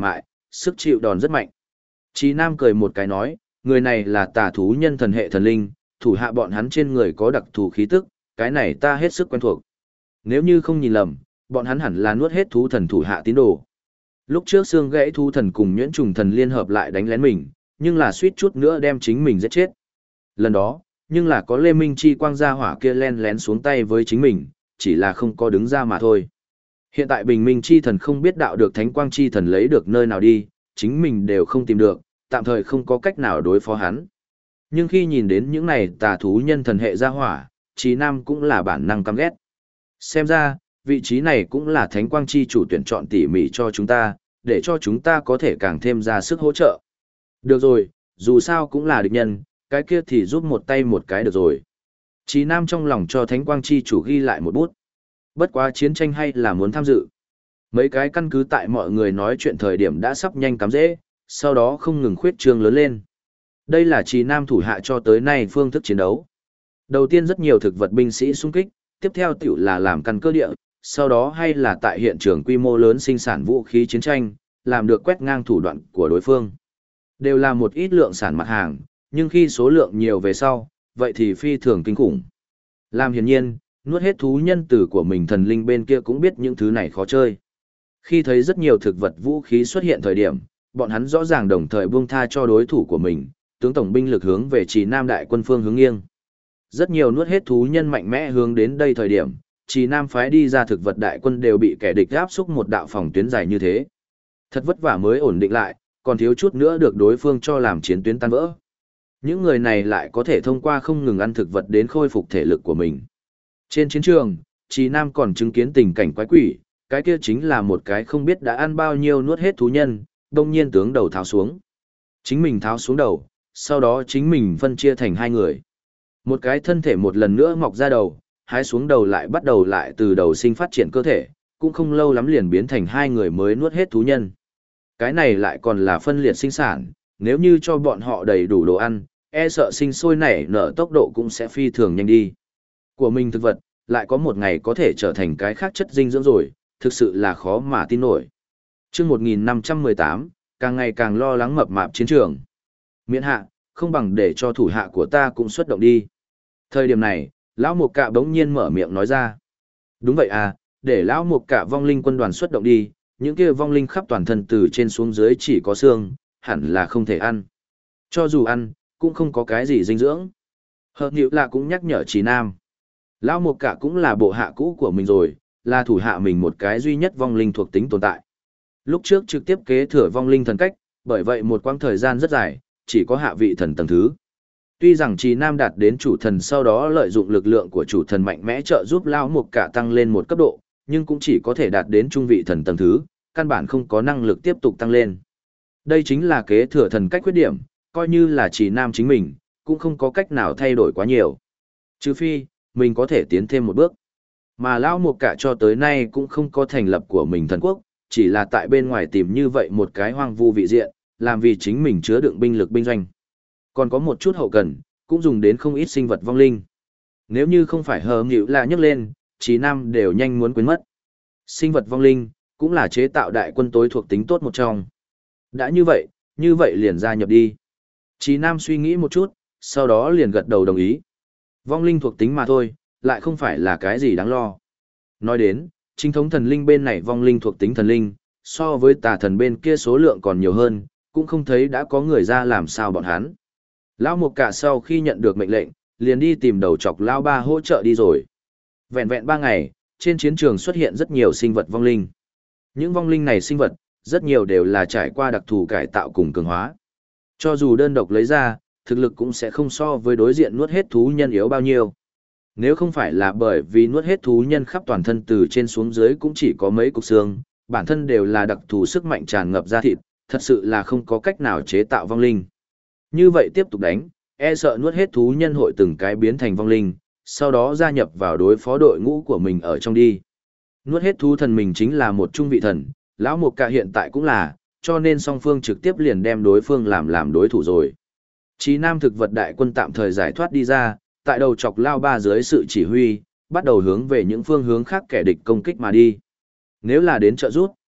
sức chịu đòn rất mạnh. Chí Nam cười một cái nói, người này là tà thú nhân thần hệ thần linh, thủ hạ bọn hắn trên người có đặc thù khí tức, cái này ta hết sức quen thuộc. Nếu như không nhìn lầm, bọn hắn hẳn là nuốt hết thú thần thủ hạ tín đồ. Lúc trước xương gãy thú thần cùng nhuyễn trùng thần liên hợp lại đánh lén mình, nhưng là suýt chút nữa đem chính mình giết chết. Lần đó, nhưng là có Lê Minh Chi quang gia hỏa kia len lén xuống tay với chính mình, chỉ là không có đứng ra mà thôi. Hiện tại Bình Minh Chi thần không biết đạo được Thánh Quang Chi thần lấy được nơi nào đi, chính mình đều không tìm được, tạm thời không có cách nào đối phó hắn. Nhưng khi nhìn đến những này tà thú nhân thần hệ gia hỏa, Chí Nam cũng là bản năng căm ghét. Xem ra, vị trí này cũng là Thánh Quang Chi chủ tuyển chọn tỉ mỉ cho chúng ta, để cho chúng ta có thể càng thêm ra sức hỗ trợ. Được rồi, dù sao cũng là địch nhân, cái kia thì giúp một tay một cái được rồi. Chí Nam trong lòng cho Thánh Quang Chi chủ ghi lại một bút. Bất quá chiến tranh hay là muốn tham dự. Mấy cái căn cứ tại mọi người nói chuyện thời điểm đã sắp nhanh cắm dễ, sau đó không ngừng khuyết trương lớn lên. Đây là Chí Nam thủ hạ cho tới nay phương thức chiến đấu. Đầu tiên rất nhiều thực vật binh sĩ xung kích, tiếp theo tiểu là làm căn cơ địa, sau đó hay là tại hiện trường quy mô lớn sinh sản vũ khí chiến tranh, làm được quét ngang thủ đoạn của đối phương. Đều là một ít lượng sản mặt hàng, nhưng khi số lượng nhiều về sau, vậy thì phi thường kinh khủng. Làm hiển nhiên, nuốt hết thú nhân tử của mình thần linh bên kia cũng biết những thứ này khó chơi. Khi thấy rất nhiều thực vật vũ khí xuất hiện thời điểm, bọn hắn rõ ràng đồng thời buông tha cho đối thủ của mình, tướng tổng binh lực hướng về Trì Nam đại quân phương hướng nghiêng. Rất nhiều nuốt hết thú nhân mạnh mẽ hướng đến đây thời điểm, Trì Nam phái đi ra thực vật đại quân đều bị kẻ địch áp xúc một đạo phòng tuyến dài như thế. Thật vất vả mới ổn định lại, còn thiếu chút nữa được đối phương cho làm chiến tuyến tan vỡ. Những người này lại có thể thông qua không ngừng ăn thực vật đến khôi phục thể lực của mình. Trên chiến trường, Trì Nam còn chứng kiến tình cảnh quái quỷ, cái kia chính là một cái không biết đã ăn bao nhiêu nuốt hết thú nhân, đông nhiên tướng đầu tháo xuống. Chính mình tháo xuống đầu, sau đó chính mình phân chia thành hai người. Một cái thân thể một lần nữa mọc ra đầu, hái xuống đầu lại bắt đầu lại từ đầu sinh phát triển cơ thể, cũng không lâu lắm liền biến thành hai người mới nuốt hết thú nhân. Cái này lại còn là phân liệt sinh sản, nếu như cho bọn họ đầy đủ đồ ăn, e sợ sinh sôi nảy nở tốc độ cũng sẽ phi thường nhanh đi. Của mình thực vật, lại có một ngày có thể trở thành cái khác chất dinh dưỡng rồi, thực sự là khó mà tin nổi. Chương 1518, càng ngày càng lo lắng mập mạp chiến trường. Miễn hạ, không bằng để cho thủ hạ của ta cũng xuất động đi. Thời điểm này, lão Mục Cạ bỗng nhiên mở miệng nói ra. Đúng vậy à, để lão Mục Cạ vong linh quân đoàn xuất động đi, những kia vong linh khắp toàn thân từ trên xuống dưới chỉ có xương, hẳn là không thể ăn. Cho dù ăn, cũng không có cái gì dinh dưỡng. Hợp nhịu là cũng nhắc nhở Chí Nam. Lão Mục Cạ cũng là bộ hạ cũ của mình rồi, là thủ hạ mình một cái duy nhất vong linh thuộc tính tồn tại. Lúc trước trực tiếp kế thừa vong linh thần cách, bởi vậy một quãng thời gian rất dài, chỉ có hạ vị thần tầng thứ. Tuy rằng Chí Nam đạt đến chủ thần sau đó lợi dụng lực lượng của chủ thần mạnh mẽ trợ giúp Lão Mục Cạ tăng lên một cấp độ, nhưng cũng chỉ có thể đạt đến trung vị thần tầng thứ, căn bản không có năng lực tiếp tục tăng lên. Đây chính là kế thừa thần cách khuyết điểm, coi như là Chí Nam chính mình, cũng không có cách nào thay đổi quá nhiều. Trừ phi, mình có thể tiến thêm một bước. Mà Lão Mục Cạ cho tới nay cũng không có thành lập của mình thần quốc, chỉ là tại bên ngoài tìm như vậy một cái hoang vu vị diện, làm vì chính mình chứa đựng binh lực binh doanh. Còn có một chút hậu cần, cũng dùng đến không ít sinh vật vong linh. Nếu như không phải hờ nghịu là nhấc lên, Chí Nam đều nhanh muốn quên mất. Sinh vật vong linh, cũng là chế tạo đại quân tối thuộc tính tốt một trong. Đã như vậy liền gia nhập đi. Chí Nam suy nghĩ một chút, sau đó liền gật đầu đồng ý. Vong linh thuộc tính mà thôi, lại không phải là cái gì đáng lo. Nói đến, chính thống thần linh bên này vong linh thuộc tính thần linh, so với tà thần bên kia số lượng còn nhiều hơn, cũng không thấy đã có người ra làm sao bọn hắn. Lão Mục Cạ sau khi nhận được mệnh lệnh, liền đi tìm đầu chọc Lão Ba hỗ trợ đi rồi. Vẹn vẹn 3 ngày, trên chiến trường xuất hiện rất nhiều sinh vật vong linh. Những vong linh này sinh vật, rất nhiều đều là trải qua đặc thù cải tạo cùng cường hóa. Cho dù đơn độc lấy ra, thực lực cũng sẽ không so với đối diện nuốt hết thú nhân yếu bao nhiêu. Nếu không phải là bởi vì nuốt hết thú nhân khắp toàn thân từ trên xuống dưới cũng chỉ có mấy cục xương, bản thân đều là đặc thù sức mạnh tràn ngập ra thịt, thật sự là không có cách nào chế tạo vong linh. Như vậy tiếp tục đánh, e sợ nuốt hết thú nhân hội từng cái biến thành vong linh, sau đó gia nhập vào đối phó đội ngũ của mình ở trong đi. Nuốt hết thú thần mình chính là một trung vị thần, Lão Mục Cạ hiện tại cũng là, cho nên song phương trực tiếp liền đem đối phương làm đối thủ rồi. Chí Nam thực vật đại quân tạm thời giải thoát đi ra, tại đầu chọc Lao Ba dưới sự chỉ huy, bắt đầu hướng về những phương hướng khác kẻ địch công kích mà đi. Nếu là đến trợ rút,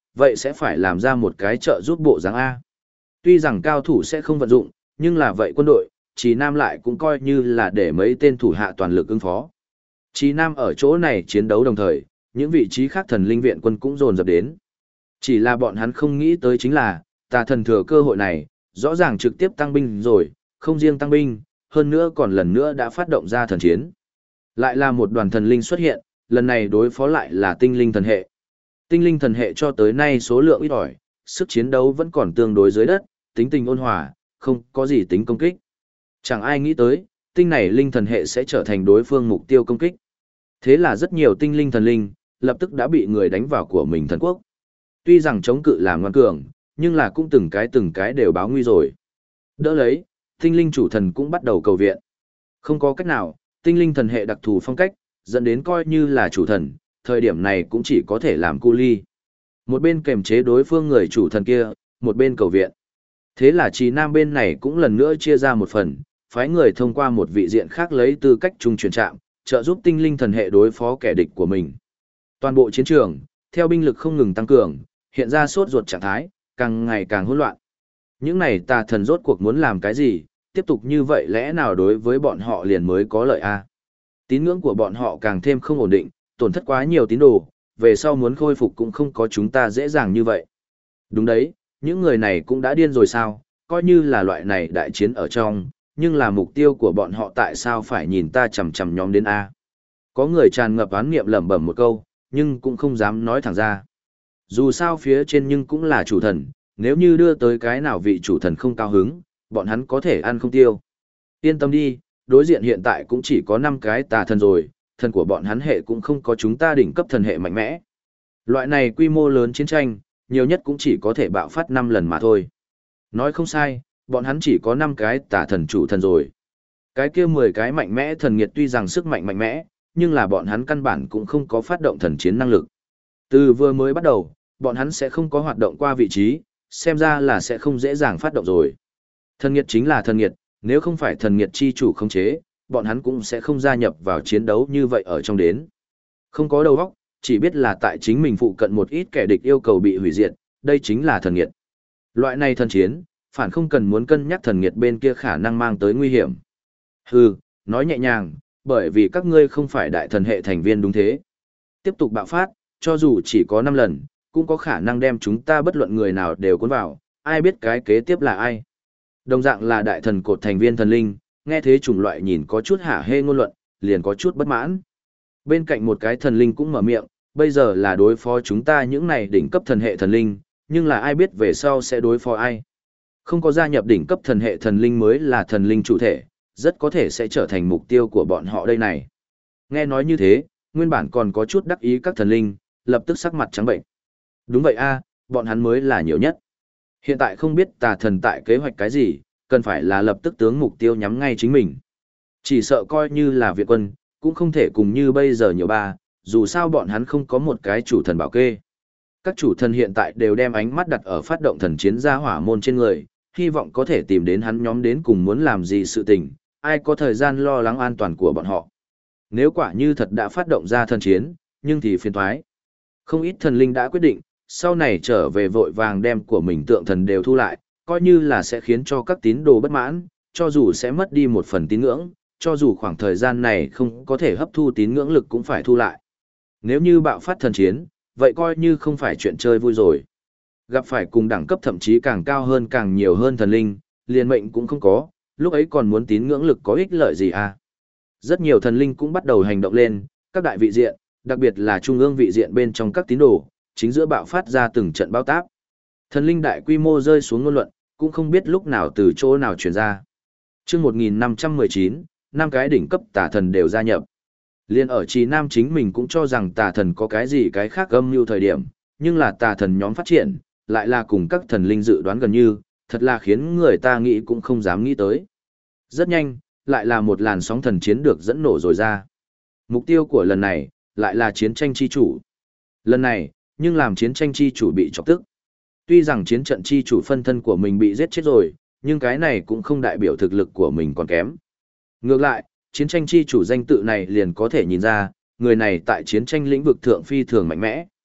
vậy sẽ phải làm ra một cái trợ giúp bộ dáng A. Tuy rằng cao thủ sẽ không vận dụng, nhưng là vậy quân đội, Trì Nam lại cũng coi như là để mấy tên thủ hạ toàn lực ứng phó. Trì Nam ở chỗ này chiến đấu đồng thời, những vị trí khác thần linh viện quân cũng dồn dập đến. Chỉ là bọn hắn không nghĩ tới chính là, tà thần thừa cơ hội này, rõ ràng trực tiếp tăng binh rồi, không riêng tăng binh, hơn nữa còn lần nữa đã phát động ra thần chiến. Lại là một đoàn thần linh xuất hiện, lần này đối phó lại là tinh linh thần hệ. Tinh linh thần hệ cho tới nay số lượng ít ỏi, sức chiến đấu vẫn còn tương đối dưới đất, tính tình ôn hòa, không có gì tính công kích. Chẳng ai nghĩ tới, tinh này linh thần hệ sẽ trở thành đối phương mục tiêu công kích. Thế là rất nhiều tinh linh thần linh, lập tức đã bị người đánh vào của mình thần quốc. Tuy rằng chống cự làm ngoan cường, nhưng là cũng từng cái đều báo nguy rồi. Đỡ lấy, tinh linh chủ thần cũng bắt đầu cầu viện. Không có cách nào, tinh linh thần hệ đặc thù phong cách, dẫn đến coi như là chủ thần, thời điểm này cũng chỉ có thể làm cu ly. Một bên kềm chế đối phương người chủ thần kia, một bên cầu viện. Thế là Trì Nam bên này cũng lần nữa chia ra một phần, phái người thông qua một vị diện khác lấy tư cách trung truyền trạm, trợ giúp tinh linh thần hệ đối phó kẻ địch của mình. Toàn bộ chiến trường, theo binh lực không ngừng tăng cường, hiện ra sốt ruột trạng thái, càng ngày càng hỗn loạn. Những này tà thần rốt cuộc muốn làm cái gì, tiếp tục như vậy lẽ nào đối với bọn họ liền mới có lợi a? Tín ngưỡng của bọn họ càng thêm không ổn định, tổn thất quá nhiều tín đồ, về sau muốn khôi phục cũng không có chúng ta dễ dàng như vậy. Đúng đấy, những người này cũng đã điên rồi sao, coi như là loại này đại chiến ở trong, nhưng là mục tiêu của bọn họ tại sao phải nhìn ta chằm chằm nhóm đến A. Có người tràn ngập oán niệm lẩm bẩm một câu, nhưng cũng không dám nói thẳng ra. Dù sao phía trên nhưng cũng là chủ thần, nếu như đưa tới cái nào vị chủ thần không cao hứng, bọn hắn có thể ăn không tiêu. Yên tâm đi, đối diện hiện tại cũng chỉ có 5 cái tà thần rồi, thần của bọn hắn hệ cũng không có chúng ta đỉnh cấp thần hệ mạnh mẽ. Loại này quy mô lớn chiến tranh, nhiều nhất cũng chỉ có thể bạo phát 5 lần mà thôi. Nói không sai, bọn hắn chỉ có 5 cái tà thần chủ thần rồi. Cái kia 10 cái mạnh mẽ thần nghiệt tuy rằng sức mạnh mạnh mẽ, nhưng là bọn hắn căn bản cũng không có phát động thần chiến năng lực. Từ vừa mới bắt đầu, bọn hắn sẽ không có hoạt động qua vị trí, xem ra là sẽ không dễ dàng phát động rồi. Thần nghiệt chính là thần nghiệt, nếu không phải thần nghiệt chi chủ khống chế, bọn hắn cũng sẽ không gia nhập vào chiến đấu như vậy ở trong đến. Không có đầu óc, chỉ biết là tại chính mình phụ cận một ít kẻ địch yêu cầu bị hủy diệt, đây chính là thần nghiệt. Loại này thần chiến, phản không cần muốn cân nhắc thần nghiệt bên kia khả năng mang tới nguy hiểm. Hừ, nói nhẹ nhàng, bởi vì các ngươi không phải đại thần hệ thành viên đúng thế. Tiếp tục bạo phát, cho dù chỉ có 5 lần, cũng có khả năng đem chúng ta bất luận người nào đều cuốn vào, ai biết cái kế tiếp là ai. Đồng dạng là đại thần cột thành viên thần linh, nghe thế chủng loại nhìn có chút hả hê ngôn luận, liền có chút bất mãn. Bên cạnh một cái thần linh cũng mở miệng, bây giờ là đối phó chúng ta những này đỉnh cấp thần hệ thần linh, nhưng là ai biết về sau sẽ đối phó ai. Không có gia nhập đỉnh cấp thần hệ thần linh mới là thần linh chủ thể, rất có thể sẽ trở thành mục tiêu của bọn họ đây này. Nghe nói như thế, nguyên bản còn có chút đắc ý các thần linh, lập tức sắc mặt trắng bệnh. Đúng vậy a, bọn hắn mới là nhiều nhất. Hiện tại không biết tà thần tại kế hoạch cái gì, cần phải là lập tức tướng mục tiêu nhắm ngay chính mình. Chỉ sợ coi như là Việt quân, cũng không thể cùng như bây giờ nhiều ba, dù sao bọn hắn không có một cái chủ thần bảo kê. Các chủ thần hiện tại đều đem ánh mắt đặt ở phát động thần chiến gia hỏa môn trên người, hy vọng có thể tìm đến hắn nhóm đến cùng muốn làm gì sự tình, ai có thời gian lo lắng an toàn của bọn họ. Nếu quả như thật đã phát động ra thần chiến, nhưng thì phiền toái. Không ít thần linh đã quyết định, sau này trở về vội vàng đem của mình tượng thần đều thu lại, coi như là sẽ khiến cho các tín đồ bất mãn, cho dù sẽ mất đi một phần tín ngưỡng, cho dù khoảng thời gian này không có thể hấp thu tín ngưỡng lực cũng phải thu lại. Nếu như bạo phát thần chiến, vậy coi như không phải chuyện chơi vui rồi. Gặp phải cùng đẳng cấp thậm chí càng cao hơn càng nhiều hơn thần linh, liền mệnh cũng không có, lúc ấy còn muốn tín ngưỡng lực có ích lợi gì à? Rất nhiều thần linh cũng bắt đầu hành động lên, các đại vị diện, đặc biệt là trung ương vị diện bên trong các tín đồ, chính giữa bạo phát ra từng trận bao táp. Thần linh đại quy mô rơi xuống ngôn luận, cũng không biết lúc nào từ chỗ nào truyền ra. Chương 1519, 5 cái đỉnh cấp tà thần đều gia nhập. Liên ở Trì Nam chính mình cũng cho rằng tà thần có cái gì cái khác âm mưu thời điểm, nhưng là tà thần nhóm phát triển, lại là cùng các thần linh dự đoán gần như, thật là khiến người ta nghĩ cũng không dám nghĩ tới. Rất nhanh, lại là một làn sóng thần chiến được dẫn nổ rồi ra. Mục tiêu của lần này, lại là chiến tranh chi chủ. Lần này, nhưng làm chiến tranh chi chủ bị chọc tức. Tuy rằng chiến trận chi chủ phân thân của mình bị giết chết rồi, nhưng cái này cũng không đại biểu thực lực của mình còn kém. Ngược lại, chiến tranh chi chủ danh tự này liền có thể nhìn ra, người này tại chiến tranh lĩnh vực thượng phi thường mạnh mẽ.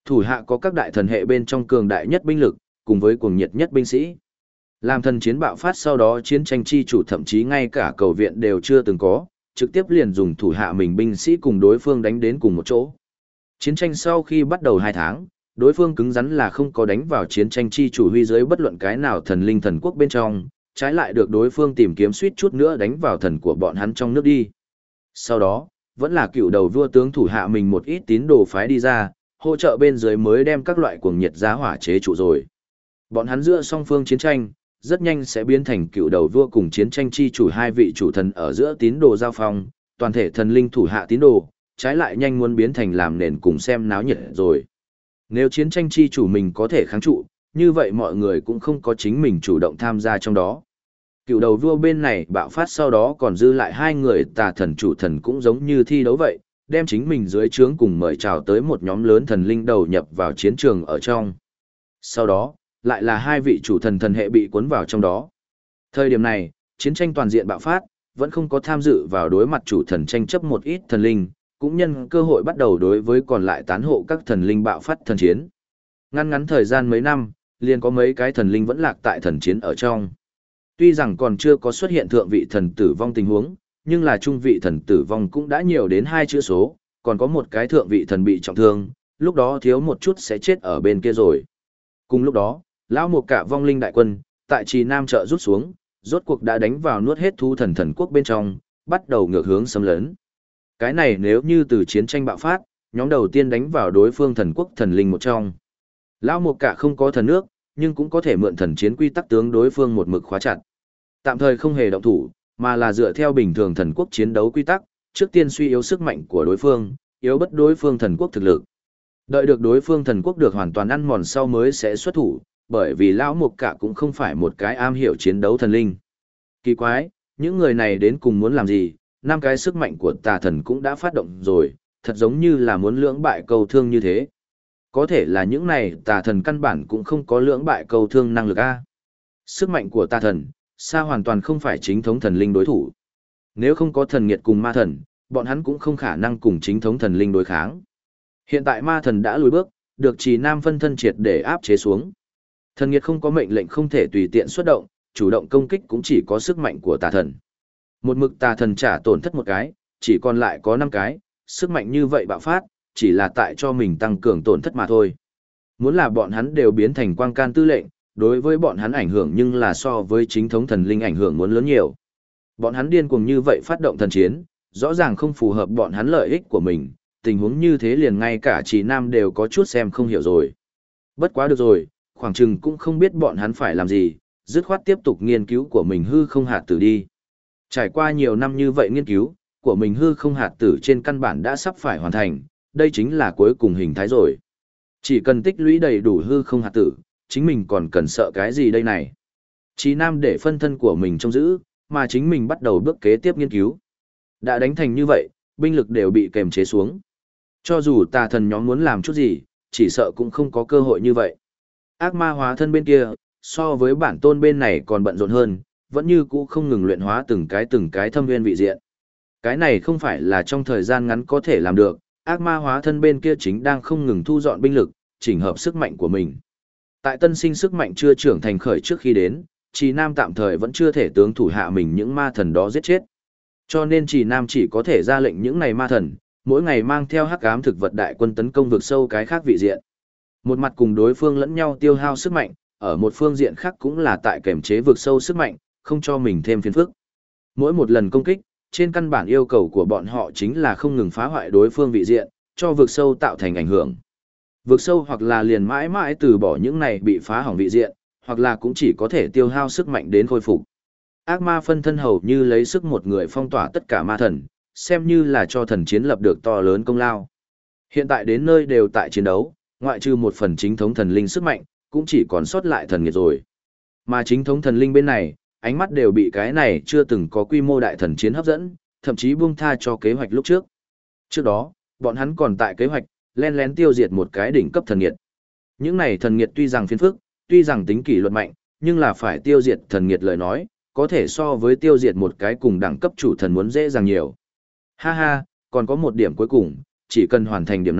Thủ hạ có các đại thần hệ bên trong cường đại nhất binh lực, cùng với cuồng nhiệt nhất binh sĩ. Làm thần chiến bạo phát sau đó chiến tranh chi chủ thậm chí ngay cả cầu viện đều chưa từng có, trực tiếp liền dùng thủ hạ mình binh sĩ cùng đối phương đánh đến cùng một chỗ. Chiến tranh sau khi bắt đầu 2 tháng, đối phương cứng rắn là không có đánh vào chiến tranh chi chủ huy dưới bất luận cái nào thần linh thần quốc bên trong, trái lại được đối phương tìm kiếm suýt chút nữa đánh vào thần của bọn hắn trong nước đi. Sau đó, vẫn là cựu đầu vua tướng thủ hạ mình một ít tín đồ phái đi ra, hỗ trợ bên dưới mới đem các loại cuồng nhiệt giá hỏa chế trụ rồi. Bọn hắn giữa song phương chiến tranh, rất nhanh sẽ biến thành cựu đầu vua cùng chiến tranh chi chủ hai vị chủ thần ở giữa tín đồ giao phong, toàn thể thần linh thủ hạ tín đồ, trái lại nhanh muốn biến thành làm nền cùng xem náo nhiệt rồi. Nếu chiến tranh chi chủ mình có thể kháng trụ, như vậy mọi người cũng không có chính mình chủ động tham gia trong đó. Cựu đầu vua bên này bạo phát sau đó còn dư lại 2 người tà thần chủ thần cũng giống như thi đấu vậy, đem chính mình dưới trướng cùng mời chào tới một nhóm lớn thần linh đầu nhập vào chiến trường ở trong. Sau đó, lại là 2 vị chủ thần thần hệ bị cuốn vào trong đó. Thời điểm này, chiến tranh toàn diện bạo phát, vẫn không có tham dự vào đối mặt chủ thần tranh chấp một ít thần linh, cũng nhân cơ hội bắt đầu đối với còn lại tán hộ các thần linh bạo phát thần chiến. Ngắn thời gian mấy năm, liền có mấy cái thần linh vẫn lạc tại thần chiến ở trong. Tuy rằng còn chưa có xuất hiện thượng vị thần tử vong tình huống, nhưng là trung vị thần tử vong cũng đã nhiều đến 2 chữ số, còn có một cái thượng vị thần bị trọng thương, lúc đó thiếu một chút sẽ chết ở bên kia rồi. Cùng lúc đó, lão một cả vong linh đại quân, tại Trì Nam trợ rút xuống, rốt cuộc đã đánh vào nuốt hết thú thần thần quốc bên trong, bắt đầu ngược hướng xâm lấn. Cái này nếu như từ chiến tranh bạo phát, nhóm đầu tiên đánh vào đối phương thần quốc thần linh một trong. Lão một cả không có thần nước, nhưng cũng có thể mượn thần chiến quy tắc tướng đối phương một mực khóa chặt. Tạm thời không hề động thủ, mà là dựa theo bình thường thần quốc chiến đấu quy tắc, trước tiên suy yếu sức mạnh của đối phương, yếu bất đối phương thần quốc thực lực. Đợi được đối phương thần quốc được hoàn toàn ăn mòn sau mới sẽ xuất thủ, bởi vì lão mục cả cũng không phải một cái am hiểu chiến đấu thần linh. Kỳ quái, những người này đến cùng muốn làm gì, 5 cái sức mạnh của tà thần cũng đã phát động rồi, thật giống như là muốn lưỡng bại cầu thương như thế. Có thể là những này tà thần căn bản cũng không có lưỡng bại cầu thương năng lực a. Sức mạnh của tà thần, xa hoàn toàn không phải chính thống thần linh đối thủ. Nếu không có thần nghiệt cùng ma thần, bọn hắn cũng không khả năng cùng chính thống thần linh đối kháng. Hiện tại ma thần đã lùi bước, được Trì Nam phân thân triệt để áp chế xuống. Thần nghiệt không có mệnh lệnh không thể tùy tiện xuất động, chủ động công kích cũng chỉ có sức mạnh của tà thần. Một mực tà thần trả tổn thất một cái, chỉ còn lại có 5 cái, sức mạnh như vậy bạo phát, chỉ là tại cho mình tăng cường tổn thất mà thôi. Muốn là bọn hắn đều biến thành quang can tư lệnh, đối với bọn hắn ảnh hưởng nhưng là so với chính thống thần linh ảnh hưởng muốn lớn nhiều. Bọn hắn điên cuồng như vậy phát động thần chiến, rõ ràng không phù hợp bọn hắn lợi ích của mình, tình huống như thế liền ngay cả Trì Nam đều có chút xem không hiểu rồi. Bất quá được rồi, khoảng chừng cũng không biết bọn hắn phải làm gì, dứt khoát tiếp tục nghiên cứu của mình hư không hạt tử đi. Trải qua nhiều năm như vậy nghiên cứu, của mình hư không hạt tử trên căn bản đã sắp phải hoàn thành, đây chính là cuối cùng hình thái rồi. Chỉ cần tích lũy đầy đủ hư không hạt tử, chính mình còn cần sợ cái gì đây này. Trì Nam để phân thân của mình trông giữ, mà chính mình bắt đầu bước kế tiếp nghiên cứu. Đã đánh thành như vậy, binh lực đều bị kềm chế xuống. Cho dù tà thần nhóm muốn làm chút gì, chỉ sợ cũng không có cơ hội như vậy. Ác ma hóa thân bên kia, so với bản tôn bên này còn bận rộn hơn, vẫn như cũ không ngừng luyện hóa từng cái thâm nguyên vị diện. Cái này không phải là trong thời gian ngắn có thể làm được, ác ma hóa thân bên kia chính đang không ngừng thu dọn binh lực, chỉnh hợp sức mạnh của mình. Tại tân sinh sức mạnh chưa trưởng thành khởi trước khi đến, Trì Nam tạm thời vẫn chưa thể tướng thủ hạ mình những ma thần đó giết chết. Cho nên Trì Nam chỉ có thể ra lệnh những này ma thần, mỗi ngày mang theo hắc ám thực vật đại quân tấn công vực sâu cái khác vị diện. Một mặt cùng đối phương lẫn nhau tiêu hao sức mạnh, ở một phương diện khác cũng là tại kềm chế vực sâu sức mạnh, không cho mình thêm phiền phức. Mỗi một lần công kích, trên căn bản yêu cầu của bọn họ chính là không ngừng phá hoại đối phương vị diện, cho vực sâu tạo thành ảnh hưởng. Vực sâu hoặc là liền mãi mãi từ bỏ những này bị phá hỏng vị diện, hoặc là cũng chỉ có thể tiêu hao sức mạnh đến khôi phục. Ác ma phân thân hầu như lấy sức một người phong tỏa tất cả ma thần, xem như là cho thần chiến lập được to lớn công lao. Hiện tại đến nơi đều tại chiến đấu, ngoại trừ một phần chính thống thần linh sức mạnh, cũng chỉ còn sót lại thần nghiệt rồi. Mà chính thống thần linh bên này, ánh mắt đều bị cái này chưa từng có quy mô đại thần chiến hấp dẫn, thậm chí buông tha cho kế hoạch lúc trước. Trước đó, bọn hắn còn tại kế hoạch, len lén tiêu diệt một cái đỉnh cấp thần nghiệt. Những này thần nghiệt tuy rằng phiền phức, tuy rằng tính kỷ luật mạnh, nhưng là phải tiêu diệt thần nghiệt lời nói, có thể so với tiêu diệt một cái cùng đẳng cấp chủ thần muốn dễ dàng nhiều. Ha ha, còn có một điểm cuối cùng, chỉ cần hoàn thành điểm này,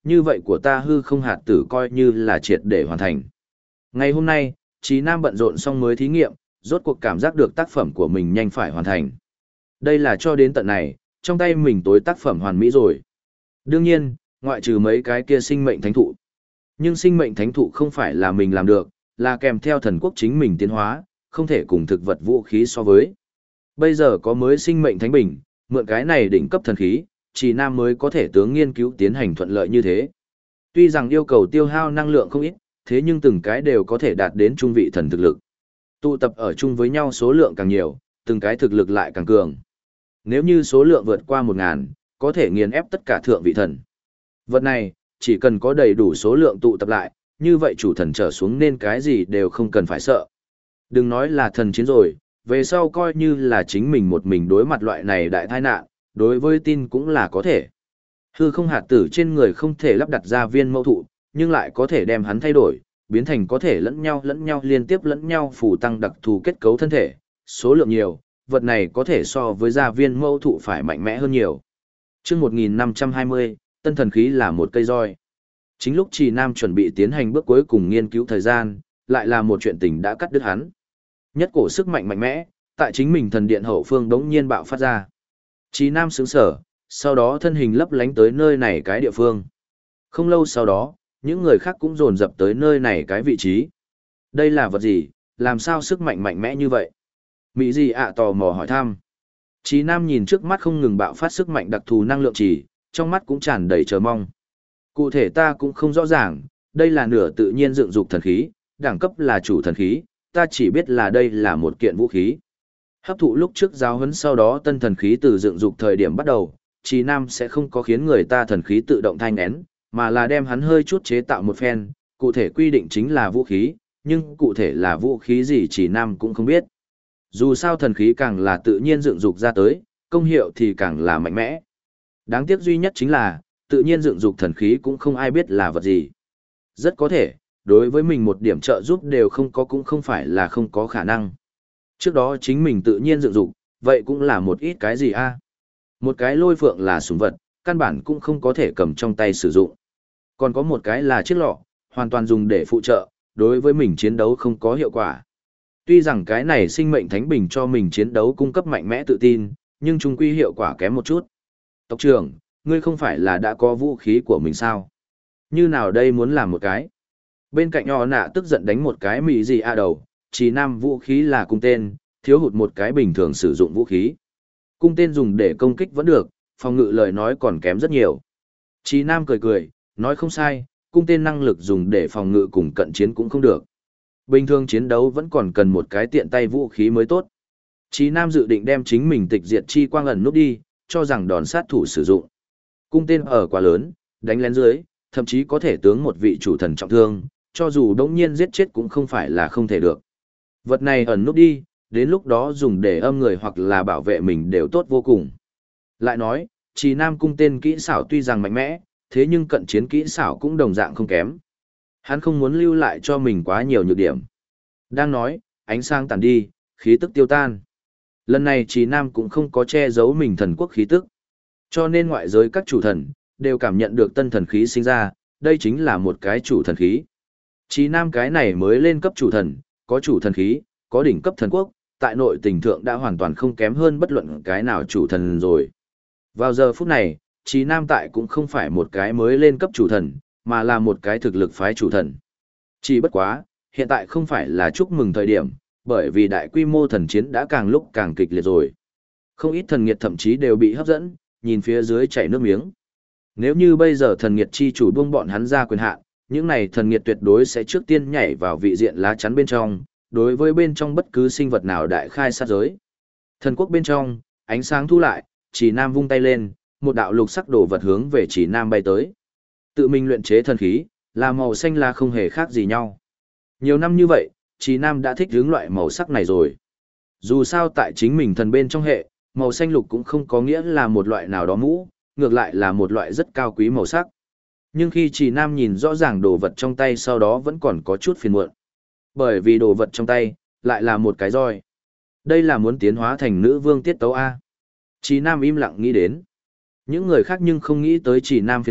như vậy của ta hư không hạt tử coi như là triệt để hoàn thành. Ngày hôm nay, Trí Nam bận rộn xong mới thí nghiệm, rốt cuộc cảm giác được tác phẩm của mình nhanh phải hoàn thành. Đây là cho đến tận này, trong tay mình tối tác phẩm hoàn mỹ rồi. Đương nhiên, ngoại trừ mấy cái kia sinh mệnh thánh thụ. Nhưng sinh mệnh thánh thụ không phải là mình làm được, là kèm theo thần quốc chính mình tiến hóa, không thể cùng thực vật vũ khí so với. Bây giờ có mới sinh mệnh thánh bình, mượn cái này đỉnh cấp thần khí, Trì Nam mới có thể tướng nghiên cứu tiến hành thuận lợi như thế. Tuy rằng yêu cầu tiêu hao năng lượng không ít, thế nhưng từng cái đều có thể đạt đến trung vị thần thực lực. Tụ tập ở chung với nhau số lượng càng nhiều, từng cái thực lực lại càng cường. Nếu như số lượng vượt qua 1000, có thể nghiền ép tất cả thượng vị thần. Vật này, chỉ cần có đầy đủ số lượng tụ tập lại, như vậy chủ thần trở xuống nên cái gì đều không cần phải sợ. Đừng nói là thần chiến rồi, về sau coi như là chính mình một mình đối mặt loại này đại tai nạn, đối với tin cũng là có thể. Hư không hạt tử trên người không thể lắp đặt ra viên mẫu thụ, nhưng lại có thể đem hắn thay đổi, biến thành có thể lẫn nhau liên tiếp lẫn nhau phủ tăng đặc thù kết cấu thân thể, số lượng nhiều, vật này có thể so với gia viên mẫu thụ phải mạnh mẽ hơn nhiều. Trước 1520, tân thần khí là một cây roi. Chính lúc Trì Nam chuẩn bị tiến hành bước cuối cùng nghiên cứu thời gian, lại là một chuyện tình đã cắt đứt hắn. Nhất cổ sức mạnh mạnh mẽ, tại chính mình thần điện hậu phương đống nhiên bạo phát ra. Trì Nam sững sở, sau đó thân hình lấp lánh tới nơi này cái địa phương. Không lâu sau đó, những người khác cũng dồn dập tới nơi này cái vị trí. Đây là vật gì, làm sao sức mạnh mạnh mẽ như vậy? Mỹ gì ạ tò mò hỏi thăm. Trì Nam nhìn trước mắt không ngừng bạo phát sức mạnh đặc thù năng lượng chỉ, trong mắt cũng tràn đầy chờ mong. Cụ thể ta cũng không rõ ràng, đây là nửa tự nhiên dựng dục thần khí, đẳng cấp là chủ thần khí, ta chỉ biết là đây là một kiện vũ khí. Hấp thụ lúc trước giáo huấn sau đó tân thần khí từ dựng dục thời điểm bắt đầu, Trì Nam sẽ không có khiến người ta thần khí tự động thanh nén, mà là đem hắn hơi chút chế tạo một phen, cụ thể quy định chính là vũ khí, nhưng cụ thể là vũ khí gì Trì Nam cũng không biết. Dù sao thần khí càng là tự nhiên dựng dục ra tới, công hiệu thì càng là mạnh mẽ. Đáng tiếc duy nhất chính là, tự nhiên dựng dục thần khí cũng không ai biết là vật gì. Rất có thể, đối với mình một điểm trợ giúp đều không có cũng không phải là không có khả năng. Trước đó chính mình tự nhiên dựng dục, vậy cũng là một ít cái gì a? Một cái lôi phượng là súng vật, căn bản cũng không có thể cầm trong tay sử dụng. Còn có một cái là chiếc lọ, hoàn toàn dùng để phụ trợ, đối với mình chiến đấu không có hiệu quả. Tuy rằng cái này sinh mệnh thánh bình cho mình chiến đấu cung cấp mạnh mẽ tự tin, nhưng chung quy hiệu quả kém một chút. Tộc trưởng, ngươi không phải là đã có vũ khí của mình sao? Như nào đây muốn làm một cái? Bên cạnh nhỏ nạ tức giận đánh một cái mì gì a đầu, chỉ nam vũ khí là cung tên, thiếu hụt một cái bình thường sử dụng vũ khí. Cung tên dùng để công kích vẫn được, phòng ngự lời nói còn kém rất nhiều. Chí Nam cười cười, nói không sai, cung tên năng lực dùng để phòng ngự cùng cận chiến cũng không được. Bình thường chiến đấu vẫn còn cần một cái tiện tay vũ khí mới tốt. Chí Nam dự định đem chính mình tịch diệt chi quang ẩn núp đi, cho rằng đòn sát thủ sử dụng. Cung tên ở quá lớn, đánh lén dưới, thậm chí có thể tướng một vị chủ thần trọng thương, cho dù đống nhiên giết chết cũng không phải là không thể được. Vật này ẩn núp đi, đến lúc đó dùng để âm người hoặc là bảo vệ mình đều tốt vô cùng. Lại nói, Trì Nam cung tên kỹ xảo tuy rằng mạnh mẽ, thế nhưng cận chiến kỹ xảo cũng đồng dạng không kém. Hắn không muốn lưu lại cho mình quá nhiều nhược điểm. Đang nói, ánh sáng tàn đi, khí tức tiêu tan. Lần này Trì Nam cũng không có che giấu mình thần quốc khí tức. Cho nên ngoại giới các chủ thần, đều cảm nhận được tân thần khí sinh ra, đây chính là một cái chủ thần khí. Trì Nam cái này mới lên cấp chủ thần, có chủ thần khí, có đỉnh cấp thần quốc, tại nội tình thượng đã hoàn toàn không kém hơn bất luận cái nào chủ thần rồi. Vào giờ phút này, Trì Nam tại cũng không phải một cái mới lên cấp chủ thần, mà là một cái thực lực phái chủ thần. Chỉ bất quá, hiện tại không phải là chúc mừng thời điểm, bởi vì đại quy mô thần chiến đã càng lúc càng kịch liệt rồi. Không ít thần nghiệt thậm chí đều bị hấp dẫn, nhìn phía dưới chảy nước miếng. Nếu như bây giờ thần nghiệt chi chủ buông bọn hắn ra quyền hạn, những này thần nghiệt tuyệt đối sẽ trước tiên nhảy vào vị diện lá chắn bên trong, đối với bên trong bất cứ sinh vật nào đại khai sát giới. Thần quốc bên trong, ánh sáng thu lại, Trì Nam vung tay lên, một đạo lục sắc đồ vật hướng về Trì Nam bay tới. Tự mình luyện chế thần khí, là màu xanh là không hề khác gì nhau. Nhiều năm như vậy, Trì Nam đã thích hướng loại màu sắc này rồi. Dù sao tại chính mình thần bên trong hệ, màu xanh lục cũng không có nghĩa là một loại nào đó mũ, ngược lại là một loại rất cao quý màu sắc. Nhưng khi Trì Nam nhìn rõ ràng đồ vật trong tay sau đó vẫn còn có chút phiền muộn. Bởi vì đồ vật trong tay, lại là một cái roi. Đây là muốn tiến hóa thành nữ vương tiết tấu A. Trì Nam im lặng nghĩ đến. Những người khác nhưng không nghĩ tới Trì Nam phiền muộn,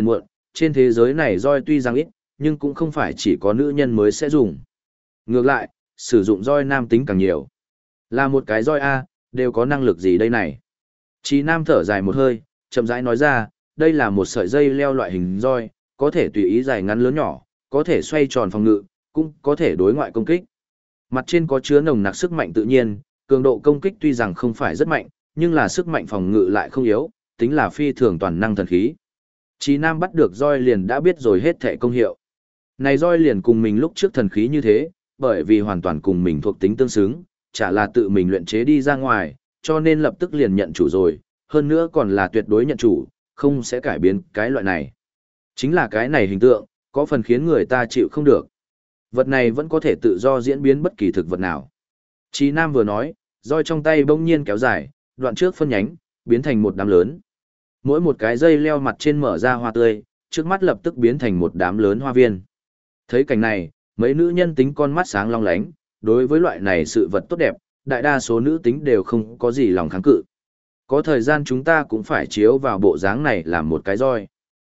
trên thế giới này roi tuy rằng ít, nhưng cũng không phải chỉ có nữ nhân mới sẽ dùng. Ngược lại, sử dụng roi nam tính càng nhiều. Là một cái roi A, đều có năng lực gì đây này? Chí Nam thở dài một hơi, chậm rãi nói ra, đây là một sợi dây leo loại hình roi, có thể tùy ý dài ngắn lớn nhỏ, có thể xoay tròn phòng ngự, cũng có thể đối ngoại công kích. Mặt trên có chứa nồng nặc sức mạnh tự nhiên, cường độ công kích tuy rằng không phải rất mạnh, nhưng là sức mạnh phòng ngự lại không yếu, tính là phi thường toàn năng thần khí. Chí Nam bắt được roi liền đã biết rồi hết thể công hiệu. Này roi liền cùng mình lúc trước thần khí như thế, bởi vì hoàn toàn cùng mình thuộc tính tương xứng, chả là tự mình luyện chế đi ra ngoài, cho nên lập tức liền nhận chủ rồi, hơn nữa còn là tuyệt đối nhận chủ, không sẽ cải biến cái loại này. Chính là cái này hình tượng, có phần khiến người ta chịu không được. Vật này vẫn có thể tự do diễn biến bất kỳ thực vật nào. Chí Nam vừa nói, roi trong tay bỗng nhiên kéo dài, đoạn trước phân nhánh, biến thành một đám lớn. Mỗi một cái dây leo mặt trên mở ra hoa tươi, trước mắt lập tức biến thành một đám lớn hoa viên. Thấy cảnh này, mấy nữ nhân tính con mắt sáng long lánh, đối với loại này sự vật tốt đẹp, đại đa số nữ tính đều không có gì lòng kháng cự. Có thời gian chúng ta cũng phải chiếu vào bộ dáng này làm một cái roi.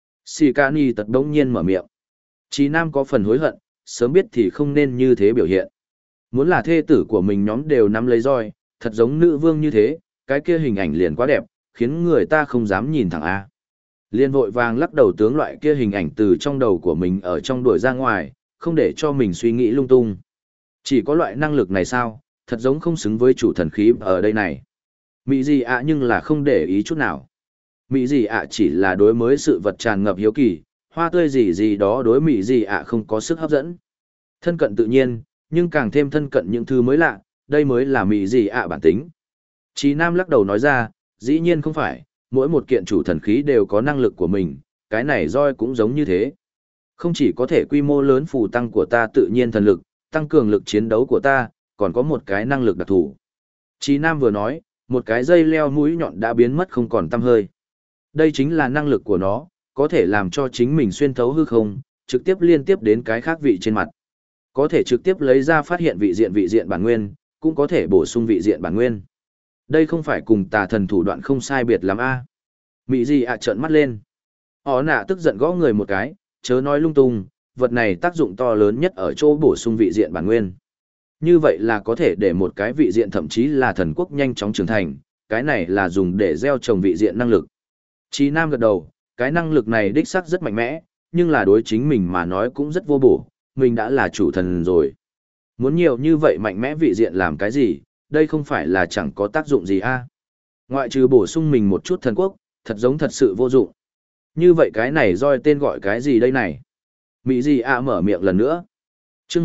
Sikani tật đống nhiên mở miệng. Chí Nam có phần hối hận, sớm biết thì không nên như thế biểu hiện. Muốn là thê tử của mình nhóm đều nắm lấy roi, thật giống nữ vương như thế, cái kia hình ảnh liền quá đẹp, khiến người ta không dám nhìn thẳng A. Liên vội vàng lắc đầu tướng loại kia hình ảnh từ trong đầu của mình ở trong đuổi ra ngoài, không để cho mình suy nghĩ lung tung. Chỉ có loại năng lực này sao, thật giống không xứng với chủ thần khí ở đây này. Mỹ gì ạ nhưng là không để ý chút nào. Mỹ gì ạ chỉ là đối mới sự vật tràn ngập hiếu kỳ, hoa tươi gì gì đó đối Mỹ gì ạ không có sức hấp dẫn. Thân cận tự nhiên, nhưng càng thêm thân cận những thứ mới lạ, đây mới là Mỹ gì ạ bản tính. Chí Nam lắc đầu nói ra, dĩ nhiên không phải, mỗi một kiện chủ thần khí đều có năng lực của mình, cái này roi cũng giống như thế. Không chỉ có thể quy mô lớn phù tăng của ta tự nhiên thần lực, tăng cường lực chiến đấu của ta, còn có một cái năng lực đặc thù. Chí Nam vừa nói, một cái dây leo mũi nhọn đã biến mất không còn tăm hơi. Đây chính là năng lực của nó, có thể làm cho chính mình xuyên thấu hư không, trực tiếp liên tiếp đến cái khác vị trên mặt. Có thể trực tiếp lấy ra phát hiện vị diện bản nguyên, cũng có thể bổ sung vị diện bản nguyên. Đây không phải cùng tà thần thủ đoạn không sai biệt lắm a? Mỹ gì ạ trợn mắt lên. Ó nạ tức giận gõ người một cái, chớ nói lung tung, vật này tác dụng to lớn nhất ở chỗ bổ sung vị diện bản nguyên. Như vậy là có thể để một cái vị diện thậm chí là thần quốc nhanh chóng trưởng thành, cái này là dùng để gieo trồng vị diện năng lực. Chí Nam gật đầu, cái năng lực này đích xác rất mạnh mẽ, nhưng là đối chính mình mà nói cũng rất vô bổ, mình đã là chủ thần rồi. Muốn nhiều như vậy mạnh mẽ vị diện làm cái gì, đây không phải là chẳng có tác dụng gì a? Ngoại trừ bổ sung mình một chút thần quốc, thật giống thật sự vô dụng. Như vậy cái này roi tên gọi cái gì đây này? Mỹ gì ạ mở miệng lần nữa. Chương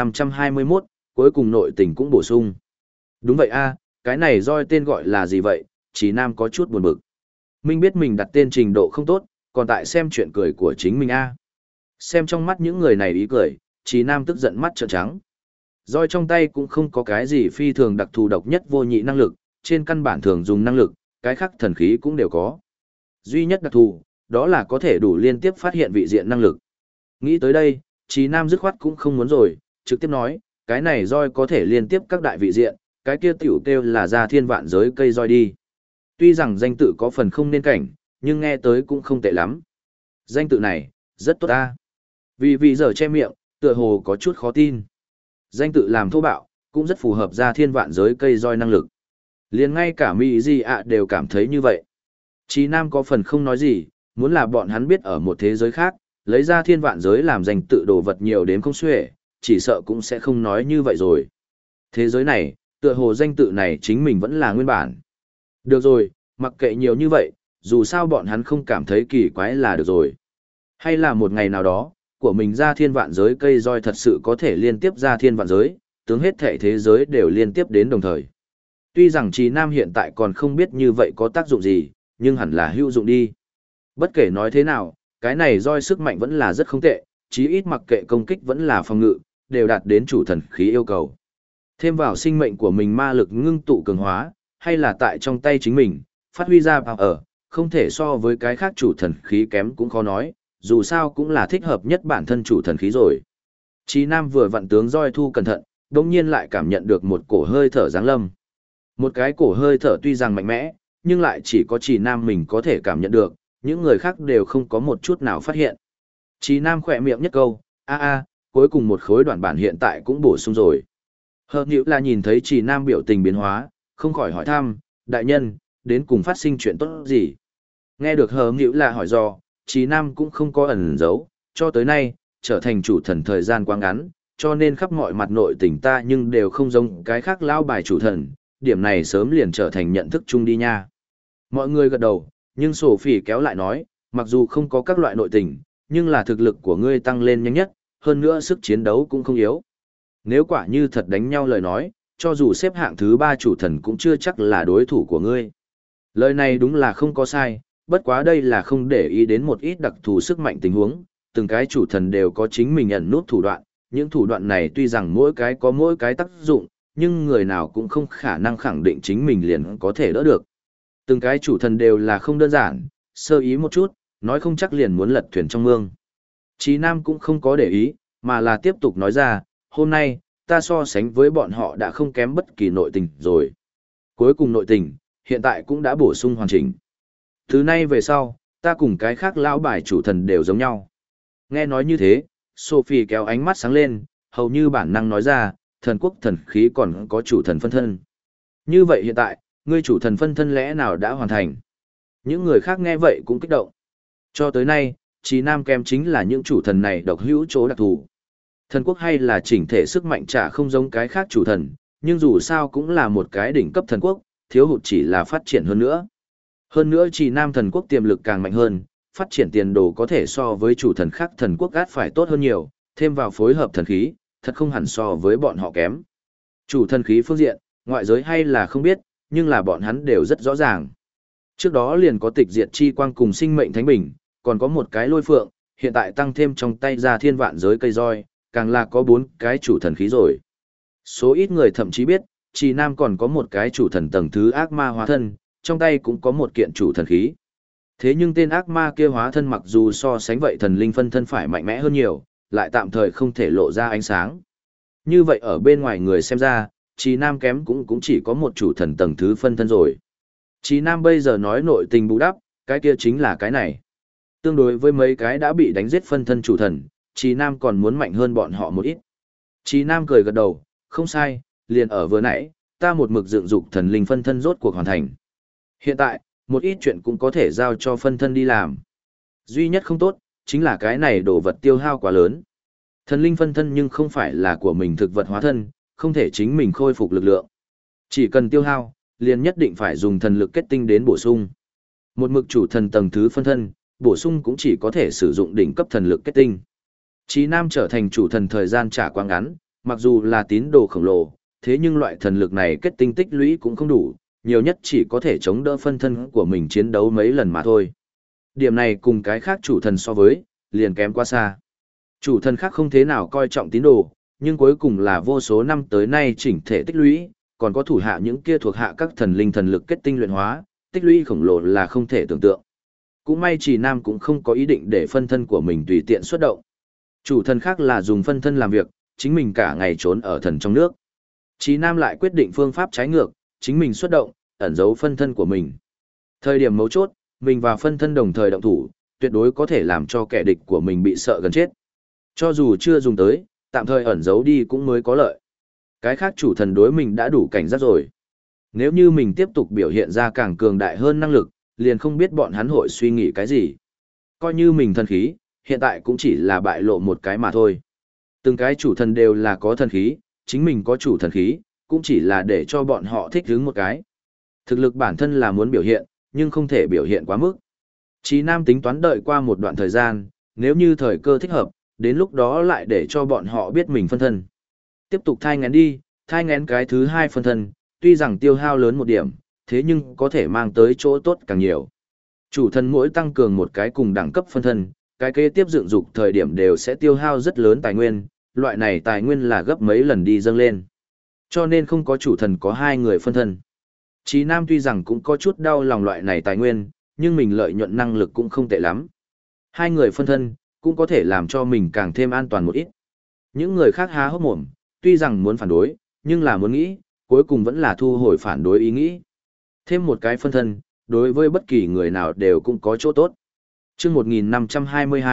1521, cuối cùng nội tình cũng bổ sung. Đúng vậy a, cái này roi tên gọi là gì vậy? Chí Nam có chút buồn bực. Minh biết mình đặt tên trình độ không tốt, còn tại xem chuyện cười của chính mình a. Xem trong mắt những người này ý cười, Chí Nam tức giận mắt trợn trắng. Roi trong tay cũng không có cái gì phi thường đặc thù độc nhất vô nhị năng lực, trên căn bản thường dùng năng lực, cái khác thần khí cũng đều có. Duy nhất đặc thù, đó là có thể đủ liên tiếp phát hiện vị diện năng lực. Nghĩ tới đây, Chí Nam dứt khoát cũng không muốn rồi, trực tiếp nói, cái này roi có thể liên tiếp các đại vị diện, cái kia tiểu kêu là ra thiên vạn giới cây roi đi. Tuy rằng danh tự có phần không nên cảnh, nhưng nghe tới cũng không tệ lắm. Danh tự này, rất tốt ta. Vì giờ che miệng, tựa hồ có chút khó tin. Danh tự làm thô bạo, cũng rất phù hợp ra thiên vạn giới cây roi năng lực. Liền ngay cả Mỹ Di ạ đều cảm thấy như vậy. Chí Nam có phần không nói gì, muốn là bọn hắn biết ở một thế giới khác, lấy ra thiên vạn giới làm danh tự đồ vật nhiều đến không xuể, chỉ sợ cũng sẽ không nói như vậy rồi. Thế giới này, tựa hồ danh tự này chính mình vẫn là nguyên bản. Được rồi, mặc kệ nhiều như vậy, dù sao bọn hắn không cảm thấy kỳ quái là được rồi. Hay là một ngày nào đó, của mình ra thiên vạn giới cây roi thật sự có thể liên tiếp ra thiên vạn giới, tướng hết thể thế giới đều liên tiếp đến đồng thời. Tuy rằng Chí Nam hiện tại còn không biết như vậy có tác dụng gì, nhưng hẳn là hữu dụng đi. Bất kể nói thế nào, cái này roi sức mạnh vẫn là rất không tệ, chí ít mặc kệ công kích vẫn là phòng ngự, đều đạt đến chủ thần khí yêu cầu. Thêm vào sinh mệnh của mình ma lực ngưng tụ cường hóa, hay là tại trong tay chính mình, phát huy ra ở, không thể so với cái khác chủ thần khí kém cũng khó nói, dù sao cũng là thích hợp nhất bản thân chủ thần khí rồi. Chí Nam vừa vặn tướng roi thu cẩn thận, đồng nhiên lại cảm nhận được một cổ hơi thở giáng lâm. Một cái cổ hơi thở tuy rằng mạnh mẽ, nhưng lại chỉ có Chí Nam mình có thể cảm nhận được, những người khác đều không có một chút nào phát hiện. Chí Nam khỏe miệng nhất câu, cuối cùng một khối đoạn bản hiện tại cũng bổ sung rồi. Hợp Nhữ là nhìn thấy Chí Nam biểu tình biến hóa, không khỏi hỏi thăm, đại nhân, đến cùng phát sinh chuyện tốt gì? Nghe được Hợp Nhữ là hỏi do, Chí Nam cũng không có ẩn giấu, cho tới nay, trở thành chủ thần thời gian quá ngắn, cho nên khắp mọi mặt nội tình ta nhưng đều không giống cái khác lao bài chủ thần, điểm này sớm liền trở thành nhận thức chung đi nha. Mọi người gật đầu, nhưng Sophie kéo lại nói, mặc dù không có các loại nội tình, nhưng là thực lực của ngươi tăng lên nhanh nhất, hơn nữa sức chiến đấu cũng không yếu. Nếu quả như thật đánh nhau lời nói, cho dù xếp hạng thứ 3 chủ thần cũng chưa chắc là đối thủ của ngươi. Lời này đúng là không có sai, bất quá đây là không để ý đến một ít đặc thù sức mạnh tình huống, từng cái chủ thần đều có chính mình ẩn nút thủ đoạn, những thủ đoạn này tuy rằng mỗi cái có mỗi cái tác dụng, nhưng người nào cũng không khả năng khẳng định chính mình liền có thể đỡ được. Từng cái chủ thần đều là không đơn giản, sơ ý một chút, nói không chắc liền muốn lật thuyền trong mương. Chí Nam cũng không có để ý, mà là tiếp tục nói ra, hôm nay, ta so sánh với bọn họ đã không kém bất kỳ nội tình rồi. Cuối cùng nội tình, hiện tại cũng đã bổ sung hoàn chỉnh. Từ nay về sau, ta cùng cái khác lão bài chủ thần đều giống nhau. Nghe nói như thế, Sophie kéo ánh mắt sáng lên, hầu như bản năng nói ra, thần quốc thần khí còn có chủ thần phân thân. Như vậy hiện tại, ngươi chủ thần phân thân lẽ nào đã hoàn thành? Những người khác nghe vậy cũng kích động. Cho tới nay, Chí Nam kém chính là những chủ thần này độc hữu chỗ đặc thù. Thần quốc hay là chỉnh thể sức mạnh chả không giống cái khác chủ thần, nhưng dù sao cũng là một cái đỉnh cấp thần quốc, thiếu hụt chỉ là phát triển hơn nữa. Hơn nữa Chí Nam thần quốc tiềm lực càng mạnh hơn, phát triển tiền đồ có thể so với chủ thần khác thần quốc gát phải tốt hơn nhiều, thêm vào phối hợp thần khí, thật không hẳn so với bọn họ kém. Chủ thần khí phương diện, ngoại giới hay là không biết, nhưng là bọn hắn đều rất rõ ràng. Trước đó liền có tịch diệt chi quang cùng sinh mệnh thánh bình, còn có một cái lôi phượng, hiện tại tăng thêm trong tay ra thiên vạn giới cây roi, càng là có 4 cái chủ thần khí rồi. Số ít người thậm chí biết, Chí Nam còn có một cái chủ thần tầng thứ ác ma hóa thân, trong tay cũng có một kiện chủ thần khí. Thế nhưng tên ác ma kia hóa thân mặc dù so sánh vậy thần linh phân thân phải mạnh mẽ hơn nhiều, lại tạm thời không thể lộ ra ánh sáng. Như vậy ở bên ngoài người xem ra, Chí Nam kém cũng chỉ có một chủ thần tầng thứ phân thân rồi. Chí Nam bây giờ nói nội tình bù đắp, cái kia chính là cái này. Tương đối với mấy cái đã bị đánh giết phân thân chủ thần, Chí Nam còn muốn mạnh hơn bọn họ một ít. Chí Nam cười gật đầu, không sai, liền ở vừa nãy, ta một mực dựng dục thần linh phân thân rốt cuộc hoàn thành. Hiện tại, một ít chuyện cũng có thể giao cho phân thân đi làm. Duy nhất không tốt, chính là cái này đồ vật tiêu hao quá lớn. Thần linh phân thân nhưng không phải là của mình thực vật hóa thân, không thể chính mình khôi phục lực lượng. Chỉ cần tiêu hao, liền nhất định phải dùng thần lực kết tinh đến bổ sung. Một mực chủ thần tầng thứ phân thân, bổ sung cũng chỉ có thể sử dụng đỉnh cấp thần lực kết tinh. Chí Nam trở thành chủ thần thời gian trả quá ngắn, mặc dù là tín đồ khổng lồ, thế nhưng loại thần lực này kết tinh tích lũy cũng không đủ, nhiều nhất chỉ có thể chống đỡ phân thân của mình chiến đấu mấy lần mà thôi. Điểm này cùng cái khác chủ thần so với, liền kém quá xa. Chủ thần khác không thế nào coi trọng tín đồ, nhưng cuối cùng là vô số năm tới nay chỉnh thể tích lũy, còn có thủ hạ những kia thuộc hạ các thần linh thần lực kết tinh luyện hóa, tích lũy khổng lồ là không thể tưởng tượng. Cũng may Chí Nam cũng không có ý định để phân thân của mình tùy tiện xuất động. Chủ thần khác là dùng phân thân làm việc, chính mình cả ngày trốn ở thần trong nước. Chí Nam lại quyết định phương pháp trái ngược, chính mình xuất động, ẩn giấu phân thân của mình. Thời điểm mấu chốt, mình và phân thân đồng thời động thủ, tuyệt đối có thể làm cho kẻ địch của mình bị sợ gần chết. Cho dù chưa dùng tới, tạm thời ẩn giấu đi cũng mới có lợi. Cái khác chủ thần đối mình đã đủ cảnh giác rồi. Nếu như mình tiếp tục biểu hiện ra càng cường đại hơn năng lực, liền không biết bọn hắn hội suy nghĩ cái gì. Coi như mình thần khí, hiện tại cũng chỉ là bại lộ một cái mà thôi. Từng cái chủ thần đều là có thần khí, chính mình có chủ thần khí, cũng chỉ là để cho bọn họ thích hứng một cái. Thực lực bản thân là muốn biểu hiện, nhưng không thể biểu hiện quá mức. Chí Nam tính toán đợi qua một đoạn thời gian, nếu như thời cơ thích hợp, đến lúc đó lại để cho bọn họ biết mình phân thân. Tiếp tục thai ngén đi, thai ngén cái thứ 2 phân thân, tuy rằng tiêu hao lớn một điểm, thế nhưng có thể mang tới chỗ tốt càng nhiều. Chủ thần mỗi tăng cường một cái cùng đẳng cấp phân thân, cái kế tiếp dựng dục thời điểm đều sẽ tiêu hao rất lớn tài nguyên, loại này tài nguyên là gấp mấy lần đi dâng lên. Cho nên không có chủ thần có 2 người phân thân. Chí Nam tuy rằng cũng có chút đau lòng loại này tài nguyên, nhưng mình lợi nhuận năng lực cũng không tệ lắm. 2 người phân thân, cũng có thể làm cho mình càng thêm an toàn một ít. Những người khác há hốc mồm, tuy rằng muốn phản đối, nhưng là muốn nghĩ, cuối cùng vẫn là thu hồi phản đối ý nghĩ. Thêm một cái phân thân, đối với bất kỳ người nào đều cũng có chỗ tốt. Chương 1522,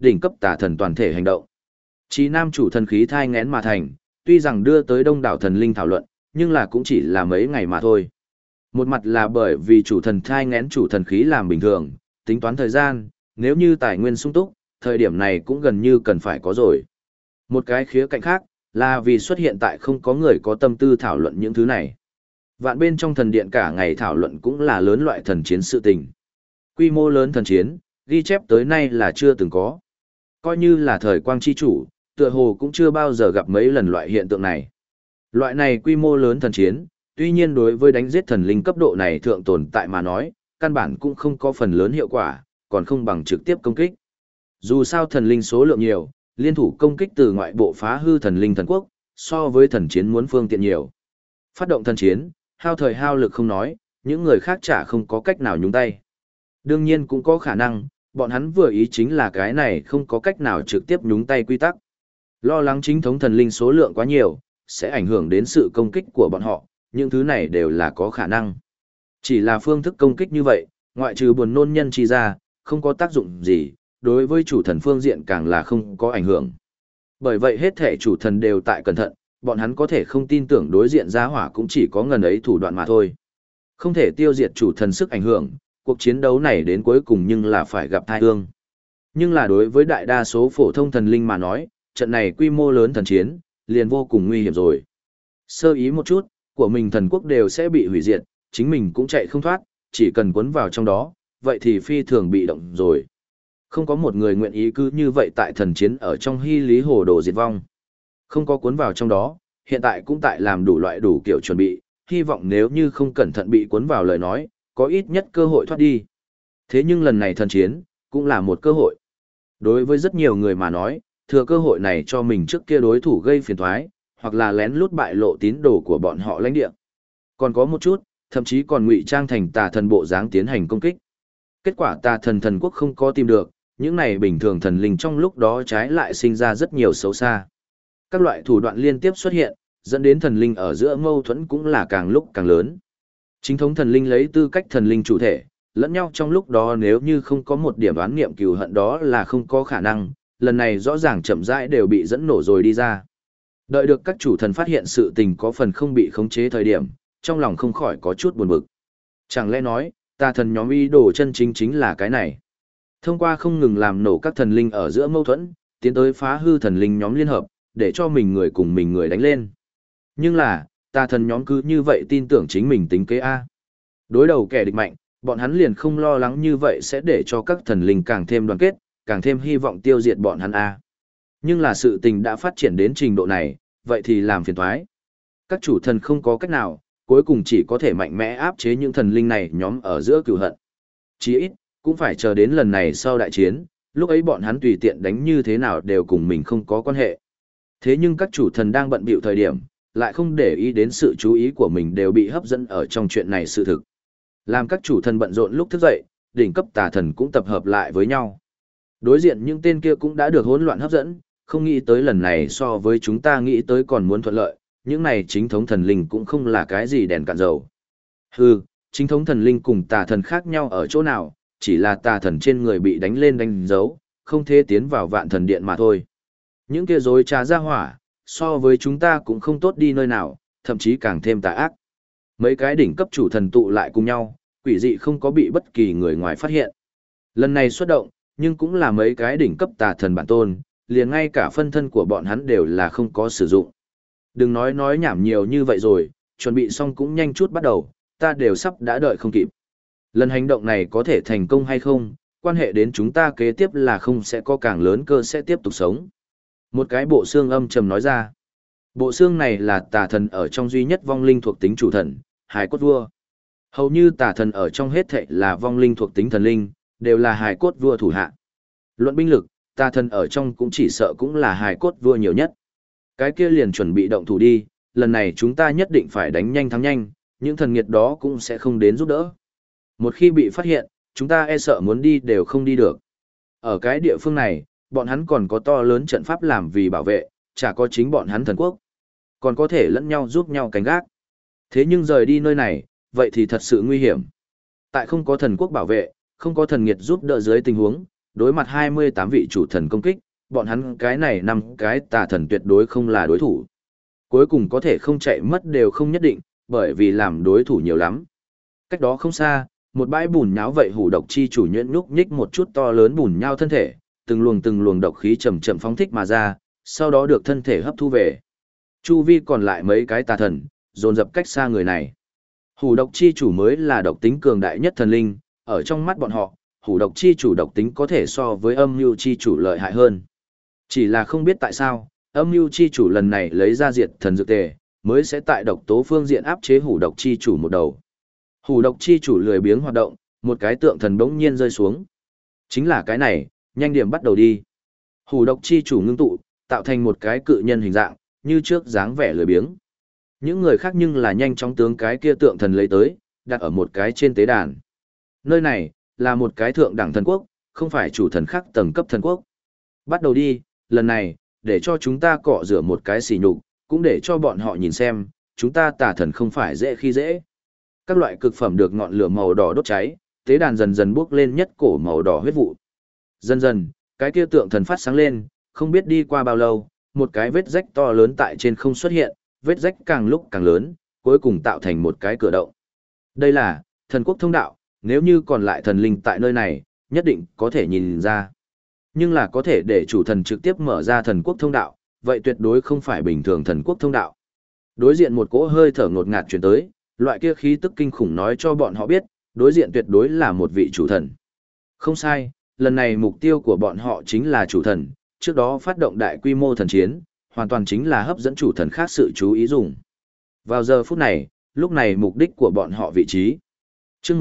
đỉnh cấp tà thần toàn thể hành động. Chí Nam chủ thần khí thai nghén mà thành, tuy rằng đưa tới đông đảo thần linh thảo luận, nhưng là cũng chỉ là mấy ngày mà thôi. Một mặt là bởi vì chủ thần thai nghén chủ thần khí làm bình thường, tính toán thời gian, nếu như tài nguyên sung túc, thời điểm này cũng gần như cần phải có rồi. Một cái khía cạnh khác, là vì xuất hiện tại không có người có tâm tư thảo luận những thứ này. Vạn bên trong thần điện cả ngày thảo luận cũng là lớn loại thần chiến sự tình. Quy mô lớn thần chiến, ghi chép tới nay là chưa từng có. Coi như là thời quang chi chủ, tựa hồ cũng chưa bao giờ gặp mấy lần loại hiện tượng này. Loại này quy mô lớn thần chiến, tuy nhiên đối với đánh giết thần linh cấp độ này thượng tồn tại mà nói, căn bản cũng không có phần lớn hiệu quả, còn không bằng trực tiếp công kích. Dù sao thần linh số lượng nhiều, liên thủ công kích từ ngoại bộ phá hư thần linh thần quốc, so với thần chiến muốn phương tiện nhiều. Phát động thần chiến, hao thời hao lực không nói, những người khác chả không có cách nào nhúng tay. Đương nhiên cũng có khả năng, bọn hắn vừa ý chính là cái này không có cách nào trực tiếp nhúng tay quy tắc. Lo lắng chính thống thần linh số lượng quá nhiều, sẽ ảnh hưởng đến sự công kích của bọn họ, những thứ này đều là có khả năng. Chỉ là phương thức công kích như vậy, ngoại trừ buồn nôn nhân chi ra, không có tác dụng gì, đối với chủ thần phương diện càng là không có ảnh hưởng. Bởi vậy hết thể chủ thần đều tại cẩn thận, bọn hắn có thể không tin tưởng đối diện giá hỏa cũng chỉ có ngần ấy thủ đoạn mà thôi. Không thể tiêu diệt chủ thần sức ảnh hưởng, cuộc chiến đấu này đến cuối cùng nhưng là phải gặp tai ương. Nhưng là đối với đại đa số phổ thông thần linh mà nói, trận này quy mô lớn thần chiến, liền vô cùng nguy hiểm rồi. Sơ ý một chút, của mình thần quốc đều sẽ bị hủy diệt, chính mình cũng chạy không thoát, chỉ cần cuốn vào trong đó, vậy thì phi thường bị động rồi. Không có một người nguyện ý cứ như vậy tại thần chiến ở trong hy lý hồ đồ diệt vong. Không có cuốn vào trong đó, hiện tại cũng tại làm đủ loại đủ kiểu chuẩn bị, hy vọng nếu như không cẩn thận bị cuốn vào lời nói, có ít nhất cơ hội thoát đi. Thế nhưng lần này thần chiến, cũng là một cơ hội. Đối với rất nhiều người mà nói, thừa cơ hội này cho mình trước kia đối thủ gây phiền toái, hoặc là lén lút bại lộ tín đồ của bọn họ lãnh địa. Còn có một chút, thậm chí còn ngụy trang thành tà thần bộ dáng tiến hành công kích. Kết quả tà thần thần quốc không có tìm được, những này bình thường thần linh trong lúc đó trái lại sinh ra rất nhiều xấu xa. Các loại thủ đoạn liên tiếp xuất hiện, dẫn đến thần linh ở giữa mâu thuẫn cũng là càng lúc càng lớn. Chính thống thần linh lấy tư cách thần linh chủ thể, lẫn nhau trong lúc đó nếu như không có một điểm đoán niệm cừu hận đó là không có khả năng, lần này rõ ràng chậm rãi đều bị dẫn nổ rồi đi ra. Đợi được các chủ thần phát hiện sự tình có phần không bị khống chế thời điểm, trong lòng không khỏi có chút buồn bực. Chẳng lẽ nói, tà thần nhóm ý đồ chân chính chính là cái này. Thông qua không ngừng làm nổ các thần linh ở giữa mâu thuẫn, tiến tới phá hư thần linh nhóm liên hợp, để cho mình người cùng mình người đánh lên. Nhưng là, tà thần nhóm cứ như vậy tin tưởng chính mình tính kế A. Đối đầu kẻ địch mạnh, bọn hắn liền không lo lắng như vậy sẽ để cho các thần linh càng thêm đoàn kết, càng thêm hy vọng tiêu diệt bọn hắn A. Nhưng là sự tình đã phát triển đến trình độ này, vậy thì làm phiền toái. Các chủ thần không có cách nào, cuối cùng chỉ có thể mạnh mẽ áp chế những thần linh này nhóm ở giữa cừu hận. Chí ít, cũng phải chờ đến lần này sau đại chiến, lúc ấy bọn hắn tùy tiện đánh như thế nào đều cùng mình không có quan hệ. Thế nhưng các chủ thần đang bận bịu thời điểm, lại không để ý đến sự chú ý của mình đều bị hấp dẫn ở trong chuyện này sự thực. Làm các chủ thần bận rộn lúc thức dậy, đỉnh cấp tà thần cũng tập hợp lại với nhau. Đối diện những tên kia cũng đã được hỗn loạn hấp dẫn, không nghĩ tới lần này so với chúng ta nghĩ tới còn muốn thuận lợi, những này chính thống thần linh cũng không là cái gì đèn cạn dầu. Hừ, chính thống thần linh cùng tà thần khác nhau ở chỗ nào, chỉ là tà thần trên người bị đánh lên đánh dấu, không thể tiến vào vạn thần điện mà thôi. Những kia dối trá ra hỏa, so với chúng ta cũng không tốt đi nơi nào, thậm chí càng thêm tà ác. Mấy cái đỉnh cấp chủ thần tụ lại cùng nhau, quỷ dị không có bị bất kỳ người ngoài phát hiện. Lần này xuất động, nhưng cũng là mấy cái đỉnh cấp tà thần bản tôn, liền ngay cả phân thân của bọn hắn đều là không có sử dụng. Đừng nói nhảm nhiều như vậy rồi, chuẩn bị xong cũng nhanh chút bắt đầu, ta đều sắp đã đợi không kịp. Lần hành động này có thể thành công hay không, quan hệ đến chúng ta kế tiếp là không sẽ có càng lớn cơ sẽ tiếp tục sống. Một cái bộ xương âm trầm nói ra. Bộ xương này là tà thần ở trong duy nhất vong linh thuộc tính chủ thần, hài cốt vua. Hầu như tà thần ở trong hết thảy là vong linh thuộc tính thần linh, đều là hài cốt vua thủ hạ. Luận binh lực, tà thần ở trong cũng chỉ sợ cũng là hài cốt vua nhiều nhất. Cái kia liền chuẩn bị động thủ đi, lần này chúng ta nhất định phải đánh nhanh thắng nhanh, những thần nghiệt đó cũng sẽ không đến giúp đỡ. Một khi bị phát hiện, chúng ta e sợ muốn đi đều không đi được. Ở cái địa phương này, bọn hắn còn có to lớn trận pháp làm vì bảo vệ, chả có chính bọn hắn thần quốc. Còn có thể lẫn nhau giúp nhau canh gác. Thế nhưng rời đi nơi này, vậy thì thật sự nguy hiểm. Tại không có thần quốc bảo vệ, không có thần nghiệt giúp đỡ dưới tình huống, đối mặt 28 vị chủ thần công kích, bọn hắn cái này 5 cái tà thần tuyệt đối không là đối thủ. Cuối cùng có thể không chạy mất đều không nhất định, bởi vì làm đối thủ nhiều lắm. Cách đó không xa, một bãi bùn nháo vậy hủ độc chi chủ nhuyễn nhúc nhích một chút to lớn bùn nhau thân thể, từng luồng độc khí chậm chậm phóng thích mà ra, sau đó được thân thể hấp thu về. Chu vi còn lại mấy cái tà thần, dồn dập cách xa người này. Hủ độc chi chủ mới là độc tính cường đại nhất thần linh, ở trong mắt bọn họ, hủ độc chi chủ độc tính có thể so với âm mưu chi chủ lợi hại hơn. Chỉ là không biết tại sao, âm mưu chi chủ lần này lấy ra diệt thần dược tề, mới sẽ tại độc tố phương diện áp chế hủ độc chi chủ một đầu. Hủ độc chi chủ lười biếng hoạt động, một cái tượng thần bỗng nhiên rơi xuống. Chính là cái này, nhanh điểm bắt đầu đi. Hủ độc chi chủ ngưng tụ, tạo thành một cái cự nhân hình dạng, như trước dáng vẻ lười biếng. Những người khác nhưng là nhanh chóng tướng cái kia tượng thần lấy tới, đặt ở một cái trên tế đàn. Nơi này, là một cái thượng đẳng thần quốc, không phải chủ thần khác tầng cấp thần quốc. Bắt đầu đi, lần này, để cho chúng ta cọ rửa một cái sỉ nhục, cũng để cho bọn họ nhìn xem, chúng ta tà thần không phải dễ khi dễ. Các loại cực phẩm được ngọn lửa màu đỏ đốt cháy, tế đàn dần dần bốc lên nhất cổ màu đỏ huyết vụ. Dần dần, cái kia tượng thần phát sáng lên, không biết đi qua bao lâu, một cái vết rách to lớn tại trên không xuất hiện, vết rách càng lúc càng lớn, cuối cùng tạo thành một cái cửa động. Đây là thần quốc thông đạo, nếu như còn lại thần linh tại nơi này, nhất định có thể nhìn ra. Nhưng là có thể để chủ thần trực tiếp mở ra thần quốc thông đạo, vậy tuyệt đối không phải bình thường thần quốc thông đạo. Đối diện một cỗ hơi thở ngột ngạt truyền tới, loại kia khí tức kinh khủng nói cho bọn họ biết, đối diện tuyệt đối là một vị chủ thần. Không sai, lần này mục tiêu của bọn họ chính là chủ thần, trước đó phát động đại quy mô thần chiến, hoàn toàn chính là hấp dẫn chủ thần khác sự chú ý dùng. Vào giờ phút này, lúc này mục đích của bọn họ vị trí. Chương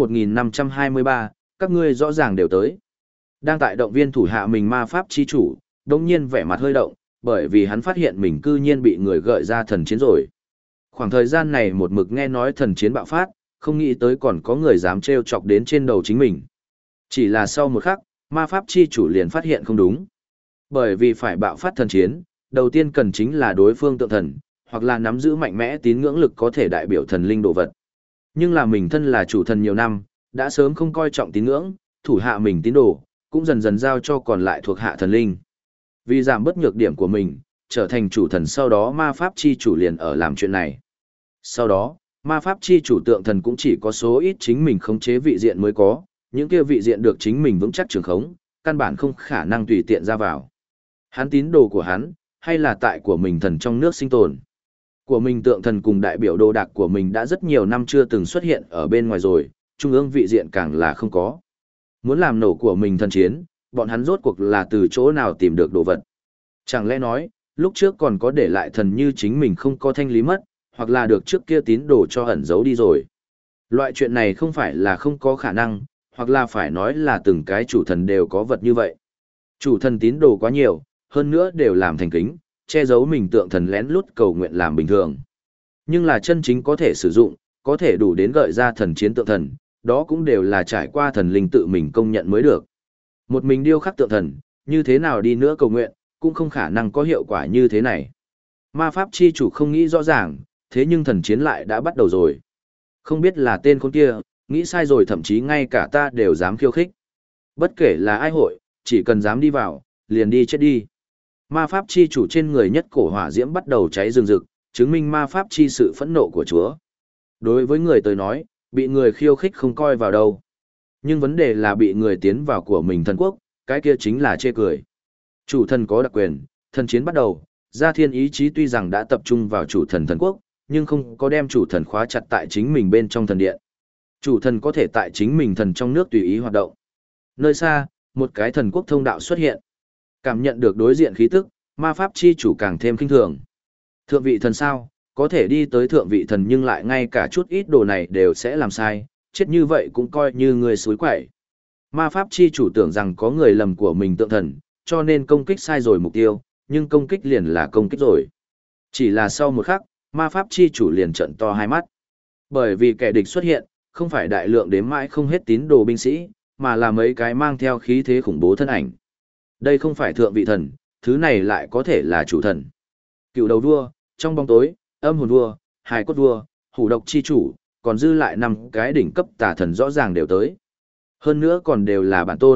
1523, các ngươi rõ ràng đều tới. Đang tại động viên thủ hạ mình ma pháp chi chủ, đồng nhiên vẻ mặt hơi động, bởi vì hắn phát hiện mình cư nhiên bị người gợi ra thần chiến rồi. Khoảng thời gian này một mực nghe nói thần chiến bạo phát, không nghĩ tới còn có người dám trêu chọc đến trên đầu chính mình. Chỉ là sau một khắc, ma pháp chi chủ liền phát hiện không đúng. Bởi vì phải bạo phát thần chiến, đầu tiên cần chính là đối phương tượng thần, hoặc là nắm giữ mạnh mẽ tín ngưỡng lực có thể đại biểu thần linh đồ vật. Nhưng là mình thân là chủ thần nhiều năm, đã sớm không coi trọng tín ngưỡng, thủ hạ mình tín đồ, cũng dần dần giao cho còn lại thuộc hạ thần linh. Vì giảm bớt nhược điểm của mình, trở thành chủ thần sau đó ma pháp chi chủ liền ở làm chuyện này. Sau đó, ma pháp chi chủ tượng thần cũng chỉ có số ít chính mình khống chế vị diện mới có, những kia vị diện được chính mình vững chắc trường khống, căn bản không khả năng tùy tiện ra vào. Hắn tín đồ của hắn, hay là tại của mình thần trong nước sinh tồn. Của mình tượng thần cùng đại biểu đồ đạc của mình đã rất nhiều năm chưa từng xuất hiện ở bên ngoài rồi, trung ương vị diện càng là không có. Muốn làm nổ của mình thần chiến, bọn hắn rốt cuộc là từ chỗ nào tìm được đồ vật. Chẳng lẽ nói, lúc trước còn có để lại thần như chính mình không có thanh lý mất, hoặc là được trước kia tín đồ cho ẩn giấu đi rồi. Loại chuyện này không phải là không có khả năng, hoặc là phải nói là từng cái chủ thần đều có vật như vậy. Chủ thần tín đồ quá nhiều, hơn nữa đều làm thành kính, che giấu mình tượng thần lén lút cầu nguyện làm bình thường. Nhưng là chân chính có thể sử dụng, có thể đủ đến gợi ra thần chiến tượng thần, đó cũng đều là trải qua thần linh tự mình công nhận mới được. Một mình điêu khắc tượng thần, như thế nào đi nữa cầu nguyện, cũng không khả năng có hiệu quả như thế này. Ma pháp chi chủ không nghĩ rõ ràng, thế nhưng thần chiến lại đã bắt đầu rồi. Không biết là tên con kia, nghĩ sai rồi thậm chí ngay cả ta đều dám khiêu khích. Bất kể là ai hội, chỉ cần dám đi vào, liền đi chết đi. Ma pháp chi chủ trên người nhất cổ hỏa diễm bắt đầu cháy rừng rực, chứng minh ma pháp chi sự phẫn nộ của Chúa. Đối với người tới nói, bị người khiêu khích không coi vào đâu. Nhưng vấn đề là bị người tiến vào của mình thần quốc, cái kia chính là chê cười. Chủ thần có đặc quyền, thần chiến bắt đầu, gia thiên ý chí tuy rằng đã tập trung vào chủ thần thần quốc, nhưng không có đem chủ thần khóa chặt tại chính mình bên trong thần điện. Chủ thần có thể tại chính mình thần trong nước tùy ý hoạt động. Nơi xa, một cái thần quốc thông đạo xuất hiện. Cảm nhận được đối diện khí tức, ma pháp chi chủ càng thêm kinh thường. Thượng vị thần sao, có thể đi tới thượng vị thần nhưng lại ngay cả chút ít đồ này đều sẽ làm sai, chết như vậy cũng coi như người suối quẩy. Ma pháp chi chủ tưởng rằng có người lầm của mình tượng thần, cho nên công kích sai rồi mục tiêu, nhưng công kích liền là công kích rồi. Chỉ là sau một khắc, ma pháp chi chủ liền trợn to hai mắt. Bởi vì kẻ địch xuất hiện, không phải đại lượng đếm mãi không hết tín đồ binh sĩ, mà là mấy cái mang theo khí thế khủng bố thân ảnh. Đây không phải thượng vị thần, thứ này lại có thể là chủ thần. Cựu đầu vua, trong bóng tối, âm hồn vua, hài cốt vua, hủ độc chi chủ, còn dư lại 5 cái đỉnh cấp tà thần rõ ràng đều tới. Hơn nữa còn đều là bản tôn,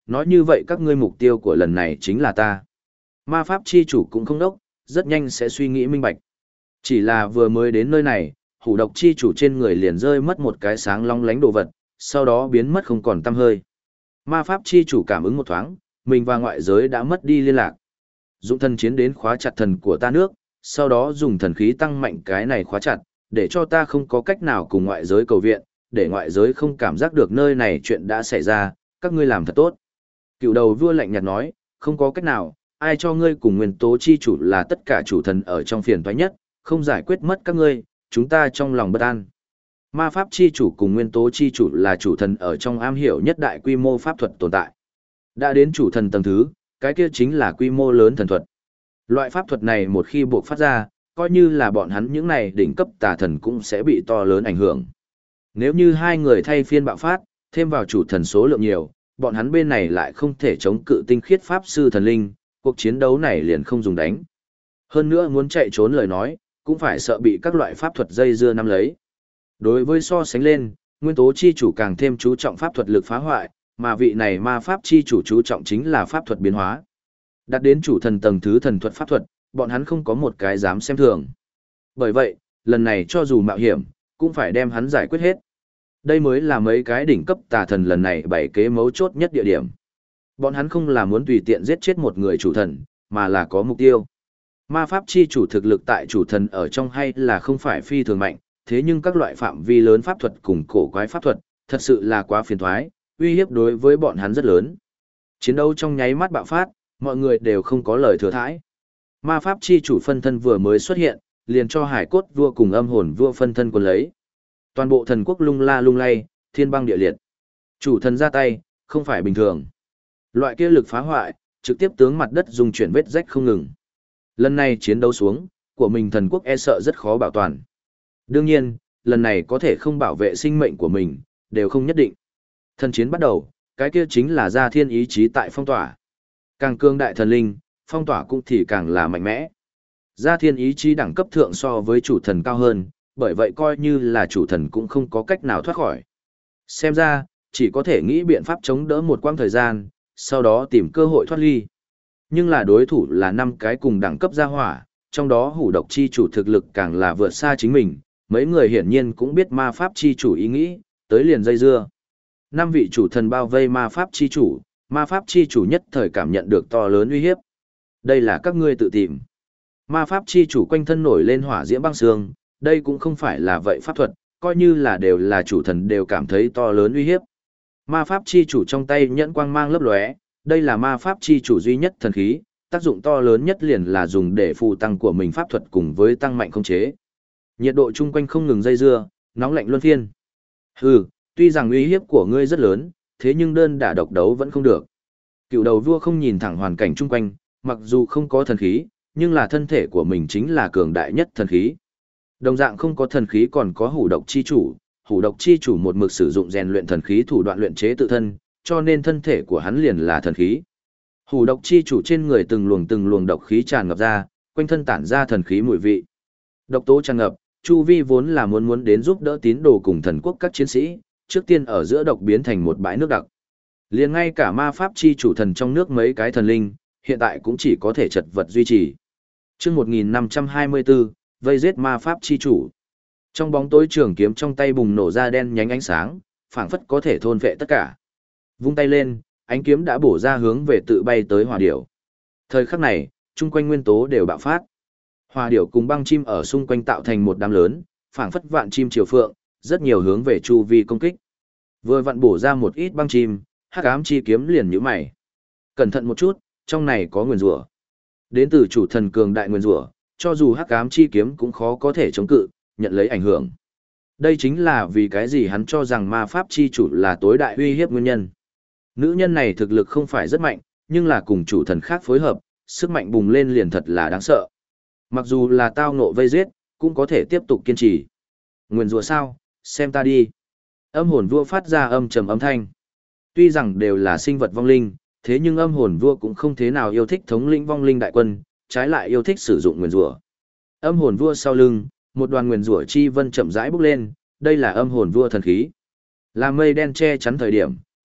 nói như vậy các ngươi mục tiêu của lần này chính là ta. Ma pháp chi chủ cũng không đốc, rất nhanh sẽ suy nghĩ minh bạch. Chỉ là vừa mới đến nơi này, hủ độc chi chủ trên người liền rơi mất một cái sáng long lánh đồ vật, sau đó biến mất không còn tăm hơi. Ma pháp chi chủ cảm ứng một thoáng, mình và ngoại giới đã mất đi liên lạc. Dụng thần chiến đến khóa chặt thần của ta nước, sau đó dùng thần khí tăng mạnh cái này khóa chặt, để cho ta không có cách nào cùng ngoại giới cầu viện, để ngoại giới không cảm giác được nơi này chuyện đã xảy ra, các ngươi làm thật tốt. Cựu đầu vua lạnh nhạt nói, không có cách nào, ai cho ngươi cùng nguyên tố chi chủ là tất cả chủ thần ở trong phiền toái nhất, không giải quyết mất các ngươi, chúng ta trong lòng bất an. Ma pháp chi chủ cùng nguyên tố chi chủ là chủ thần ở trong am hiểu nhất đại quy mô pháp thuật tồn tại. Đã đến chủ thần tầng thứ, cái kia chính là quy mô lớn thần thuật. Loại pháp thuật này một khi buộc phát ra, coi như là bọn hắn những này đỉnh cấp tà thần cũng sẽ bị to lớn ảnh hưởng. Nếu như hai người thay phiên bạo phát, thêm vào chủ thần số lượng nhiều, bọn hắn bên này lại không thể chống cự tinh khiết pháp sư thần linh, cuộc chiến đấu này liền không dùng đánh. Hơn nữa muốn chạy trốn lời nói, cũng phải sợ bị các loại pháp thuật dây dưa nắm lấy. Đối với so sánh lên, nguyên tố chi chủ càng thêm chú trọng pháp thuật lực phá hoại, mà vị này ma pháp chi chủ chú trọng chính là pháp thuật biến hóa. Đạt đến chủ thần tầng thứ thần thuật pháp thuật, bọn hắn không có một cái dám xem thường. Bởi vậy, lần này cho dù mạo hiểm, cũng phải đem hắn giải quyết hết. Đây mới là mấy cái đỉnh cấp tà thần lần này bảy kế mấu chốt nhất địa điểm. Bọn hắn không là muốn tùy tiện giết chết một người chủ thần, mà là có mục tiêu. Ma pháp chi chủ thực lực tại chủ thần ở trong hay là không phải phi thường mạnh, thế nhưng các loại phạm vi lớn pháp thuật cùng cổ quái pháp thuật, thật sự là quá phiền toái, uy hiếp đối với bọn hắn rất lớn. Chiến đấu trong nháy mắt bạo phát, mọi người đều không có lời thừa thãi. Ma pháp chi chủ phân thân vừa mới xuất hiện, liền cho hải cốt vua cùng âm hồn vua phân thân quân lấy. Toàn bộ thần quốc lung la lung lay, thiên băng địa liệt. Chủ thần ra tay, không phải bình thường. Loại kia lực phá hoại, trực tiếp tướng mặt đất dùng chuyển vết rách không ngừng. Lần này chiến đấu xuống, của mình thần quốc e sợ rất khó bảo toàn. Đương nhiên, lần này có thể không bảo vệ sinh mệnh của mình, đều không nhất định. Thần chiến bắt đầu, cái kia chính là gia thiên ý chí tại phong tỏa. Càng cương đại thần linh, phong tỏa cũng thì càng là mạnh mẽ. Gia thiên ý chí đẳng cấp thượng so với chủ thần cao hơn, bởi vậy coi như là chủ thần cũng không có cách nào thoát khỏi. Xem ra, chỉ có thể nghĩ biện pháp chống đỡ một quãng thời gian, sau đó tìm cơ hội thoát ly. Nhưng là đối thủ là 5 cái cùng đẳng cấp gia hỏa, trong đó hủ độc chi chủ thực lực càng là vượt xa chính mình, mấy người hiển nhiên cũng biết ma pháp chi chủ ý nghĩ, tới liền dây dưa. 5 vị chủ thần bao vây ma pháp chi chủ nhất thời cảm nhận được to lớn uy hiếp. Đây là các ngươi tự tìm. Ma pháp chi chủ quanh thân nổi lên hỏa diễm băng sương, đây cũng không phải là vậy pháp thuật, coi như là đều là chủ thần đều cảm thấy to lớn uy hiếp. Ma pháp chi chủ trong tay nhẫn quang mang lấp lóe, đây là ma pháp chi chủ duy nhất thần khí, tác dụng to lớn nhất liền là dùng để phụ tăng của mình pháp thuật cùng với tăng mạnh khống chế. Nhiệt độ chung quanh không ngừng dây dưa, nóng lạnh luân phiên. Hừ, tuy rằng uy hiếp của ngươi rất lớn, thế nhưng đơn đả độc đấu vẫn không được. Cựu đầu vua không nhìn thẳng hoàn cảnh chung quanh, mặc dù không có thần khí, nhưng là thân thể của mình chính là cường đại nhất thần khí. Đồng dạng không có thần khí còn có hủ độc chi chủ một mực sử dụng rèn luyện thần khí thủ đoạn luyện chế tự thân, cho nên thân thể của hắn liền là thần khí. Hủ độc chi chủ trên người từng luồng độc khí tràn ngập ra, quanh thân tản ra thần khí mùi vị. Độc tố tràn ngập, chu vi vốn là muốn đến giúp đỡ tín đồ cùng thần quốc các chiến sĩ, trước tiên ở giữa độc biến thành một bãi nước đặc. Liền ngay cả ma pháp chi chủ thần trong nước mấy cái thần linh, hiện tại cũng chỉ có thể chật vật duy trì. Chương 1524, vây giết ma pháp chi chủ. Trong bóng tối trường kiếm trong tay bùng nổ ra đen nhánh ánh sáng, phảng phất có thể thôn vệ tất cả. Vung tay lên, ánh kiếm đã bổ ra hướng về tự bay tới hỏa điểu. Thời khắc này, chung quanh nguyên tố đều bạo phát. Hỏa điểu cùng băng chim ở xung quanh tạo thành một đám lớn, phảng phất vạn chim triều phượng, rất nhiều hướng về chu vi công kích. Vừa vặn bổ ra một ít băng chim, hắc ám chi kiếm liền nhíu mày. Cẩn thận một chút, trong này có nguyên rủa. Đến từ chủ thần cường đại nguyên rủa, cho dù hắc ám chi kiếm cũng khó có thể chống cự, nhận lấy ảnh hưởng. Đây chính là vì cái gì hắn cho rằng ma pháp chi chủ là tối đại uy hiếp nguyên nhân. Nữ nhân này thực lực không phải rất mạnh, nhưng là cùng chủ thần khác phối hợp, sức mạnh bùng lên liền thật là đáng sợ. Mặc dù là tao ngộ vây giết, cũng có thể tiếp tục kiên trì. Nguyên rủa sao, xem ta đi. Âm hồn vua phát ra âm trầm âm thanh. Tuy rằng đều là sinh vật vong linh, thế nhưng âm hồn vua cũng không thế nào yêu thích thống lĩnh vong linh đại quân, trái lại yêu thích sử dụng nguyên rủa. Âm hồn vua sau lưng, một đoàn nguyên rủa chi vân chậm rãi bốc lên, đây là âm hồn vua thần khí. Là mây đen che chắn thời điểm,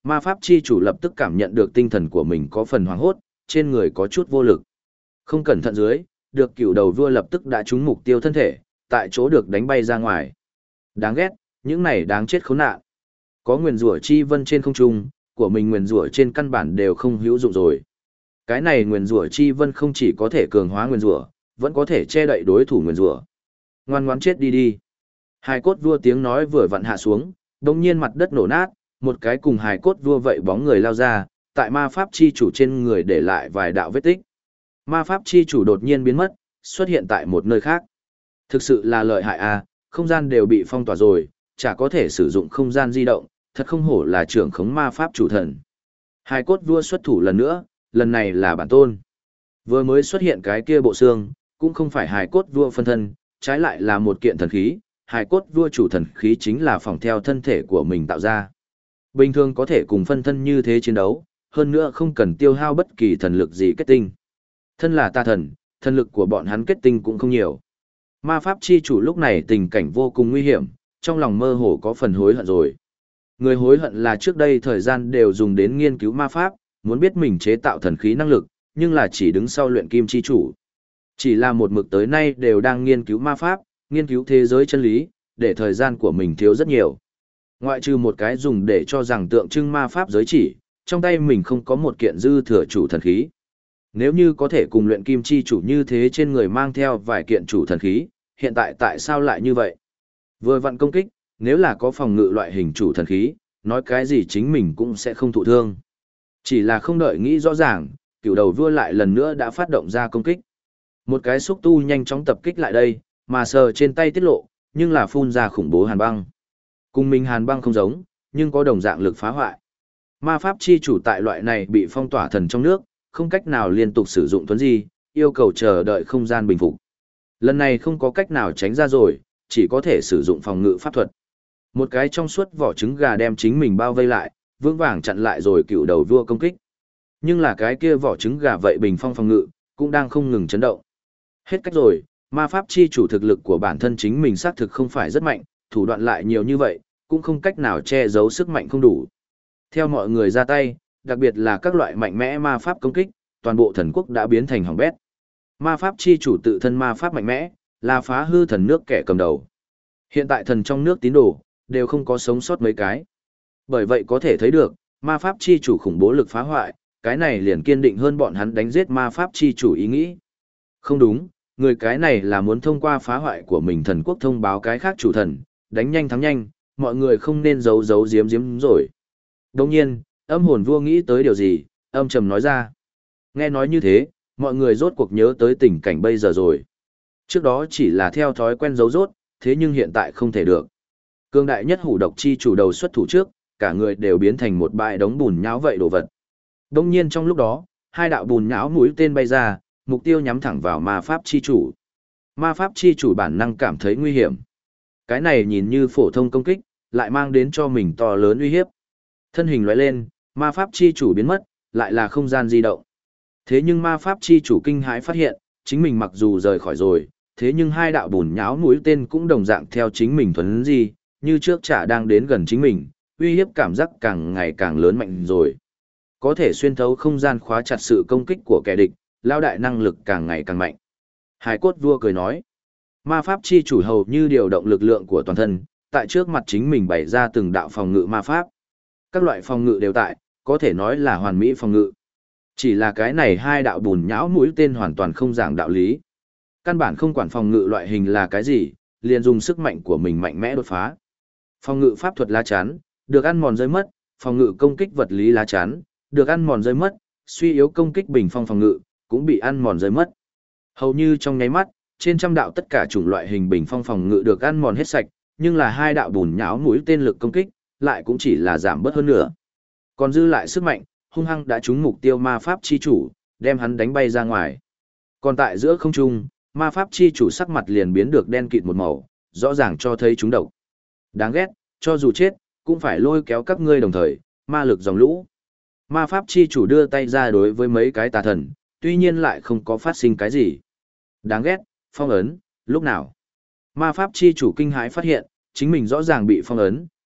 Ma pháp chi chủ lập tức cảm nhận được tinh thần của mình có phần hoảng hốt, trên người có chút vô lực. Không cẩn thận dưới, được cựu đầu vua lập tức đã trúng mục tiêu thân thể, tại chỗ được đánh bay ra ngoài. Đáng ghét, những này đáng chết khốn nạn. Có nguyền rủa chi vân trên không trung, của mình nguyền rủa trên căn bản đều không hữu dụng rồi. Cái này nguyền rủa chi vân không chỉ có thể cường hóa nguyền rủa, vẫn có thể che đậy đối thủ nguyền rủa. Ngoan ngoãn chết đi đi. Hài cốt vua tiếng nói vừa vặn hạ xuống, đột nhiên mặt đất nổ nát, một cái cùng hài cốt vua vậy bóng người lao ra, tại ma pháp chi chủ trên người để lại vài đạo vết tích. Ma pháp chi chủ đột nhiên biến mất, xuất hiện tại một nơi khác. Thực sự là lợi hại à, không gian đều bị phong tỏa rồi, chả có thể sử dụng không gian di động, thật không hổ là trưởng khống ma pháp chủ thần. Hài cốt vua xuất thủ lần nữa, lần này là bản tôn. Vừa mới xuất hiện cái kia bộ xương, cũng không phải hài cốt vua phân thân, trái lại là một kiện thần khí, hài cốt vua chủ thần khí chính là phỏng theo thân thể của mình tạo ra. Bình thường có thể cùng phân thân như thế chiến đấu, hơn nữa không cần tiêu hao bất kỳ thần lực gì kết tinh. Thân là tà thần, thần lực của bọn hắn kết tinh cũng không nhiều. Ma pháp chi chủ lúc này tình cảnh vô cùng nguy hiểm, trong lòng mơ hồ có phần hối hận rồi. Người hối hận là trước đây thời gian đều dùng đến nghiên cứu ma pháp, muốn biết mình chế tạo thần khí năng lực, nhưng là chỉ đứng sau luyện kim chi chủ. Chỉ là một mực tới nay đều đang nghiên cứu ma pháp, nghiên cứu thế giới chân lý, để thời gian của mình thiếu rất nhiều. Ngoại trừ một cái dùng để cho rằng tượng trưng ma pháp giới chỉ, trong tay mình không có một kiện dư thừa chủ thần khí. Nếu như có thể cùng luyện kim chi chủ như thế trên người mang theo vài kiện chủ thần khí, hiện tại tại sao lại như vậy? Vừa vặn công kích, nếu là có phòng ngự loại hình chủ thần khí, nói cái gì chính mình cũng sẽ không thụ thương. Chỉ là không đợi nghĩ rõ ràng, cựu đầu vua lại lần nữa đã phát động ra công kích. Một cái xúc tu nhanh chóng tập kích lại đây, mà sờ trên tay tiết lộ, nhưng là phun ra khủng bố hàn băng. Cùng mình hàn băng không giống, nhưng có đồng dạng lực phá hoại. Ma pháp chi chủ tại loại này bị phong tỏa thần trong nước, không cách nào liên tục sử dụng thuấn di, yêu cầu chờ đợi không gian bình phục. Lần này không có cách nào tránh ra rồi, chỉ có thể sử dụng phòng ngự pháp thuật. Một cái trong suốt vỏ trứng gà đem chính mình bao vây lại, vững vàng chặn lại rồi cựu đầu vua công kích. Nhưng là cái kia vỏ trứng gà vậy bình phong phòng ngự, cũng đang không ngừng chấn động. Hết cách rồi, ma pháp chi chủ thực lực của bản thân chính mình xác thực không phải rất mạnh, thủ đoạn lại nhiều như vậy, cũng không cách nào che giấu sức mạnh không đủ. Theo mọi người ra tay, đặc biệt là các loại mạnh mẽ ma pháp công kích, toàn bộ thần quốc đã biến thành hỏng bét. Ma pháp chi chủ tự thân ma pháp mạnh mẽ, là phá hư thần nước kẻ cầm đầu. Hiện tại thần trong nước tín đồ, đều không có sống sót mấy cái. Bởi vậy có thể thấy được, ma pháp chi chủ khủng bố lực phá hoại, cái này liền kiên định hơn bọn hắn đánh giết ma pháp chi chủ ý nghĩ. Không đúng, người cái này là muốn thông qua phá hoại của mình thần quốc thông báo cái khác chủ thần, đánh nhanh thắng nhanh, mọi người không nên giấu giấu giếm giếm rồi. Đồng nhiên, âm hồn vua nghĩ tới điều gì, âm trầm nói ra. Nghe nói như thế, mọi người rốt cuộc nhớ tới tình cảnh bây giờ rồi. Trước đó chỉ là theo thói quen giấu rốt, thế nhưng hiện tại không thể được. Cương đại nhất hủ độc chi chủ đầu xuất thủ trước, cả người đều biến thành một bãi đống bùn nhão vậy đồ vật. Đông nhiên trong lúc đó, hai đạo bùn nhão mũi tên bay ra, mục tiêu nhắm thẳng vào ma pháp chi chủ. Ma pháp chi chủ bản năng cảm thấy nguy hiểm. Cái này nhìn như phổ thông công kích, lại mang đến cho mình to lớn uy hiếp. Thân hình lóe lên, ma pháp chi chủ biến mất, lại là không gian di động. Thế nhưng ma pháp chi chủ kinh hãi phát hiện, chính mình mặc dù rời khỏi rồi, thế nhưng hai đạo bùn nhão mũi tên cũng đồng dạng theo chính mình thuấn di, như trước chả đang đến gần chính mình, uy hiếp cảm giác càng ngày càng lớn mạnh rồi. Có thể xuyên thấu không gian khóa chặt sự công kích của kẻ địch, lao đại năng lực càng ngày càng mạnh. Hải cốt vua cười nói, ma pháp chi chủ hầu như điều động lực lượng của toàn thân, tại trước mặt chính mình bày ra từng đạo phòng ngự ma pháp. Các loại phòng ngự đều tại, có thể nói là hoàn mỹ phòng ngự. Chỉ là cái này hai đạo bùn nhão mũi tên hoàn toàn không giảng đạo lý. Căn bản không quản phòng ngự loại hình là cái gì, liền dùng sức mạnh của mình mạnh mẽ đột phá. Phòng ngự pháp thuật lá chắn, được ăn mòn rơi mất, phòng ngự công kích vật lý lá chắn, được ăn mòn rơi mất, suy yếu công kích bình phong phòng ngự, cũng bị ăn mòn rơi mất. Hầu như trong nháy mắt, trên trăm đạo tất cả chủng loại hình bình phong phòng ngự được ăn mòn hết sạch, nhưng là hai đạo bùn nhão mũi tên lực công kích, lại cũng chỉ là giảm bớt hơn nữa. Còn dư lại sức mạnh, hung hăng đã trúng mục tiêu ma pháp chi chủ, đem hắn đánh bay ra ngoài. Còn tại giữa không trung, ma pháp chi chủ sắc mặt liền biến được đen kịt một màu, rõ ràng cho thấy chúng độc. Đáng ghét, cho dù chết, cũng phải lôi kéo các ngươi đồng thời, ma lực dòng lũ. Ma pháp chi chủ đưa tay ra đối với mấy cái tà thần, tuy nhiên lại không có phát sinh cái gì. Đáng ghét, phong ấn, lúc nào? Ma pháp chi chủ kinh hãi phát hiện, chính mình rõ ràng bị phong ấn,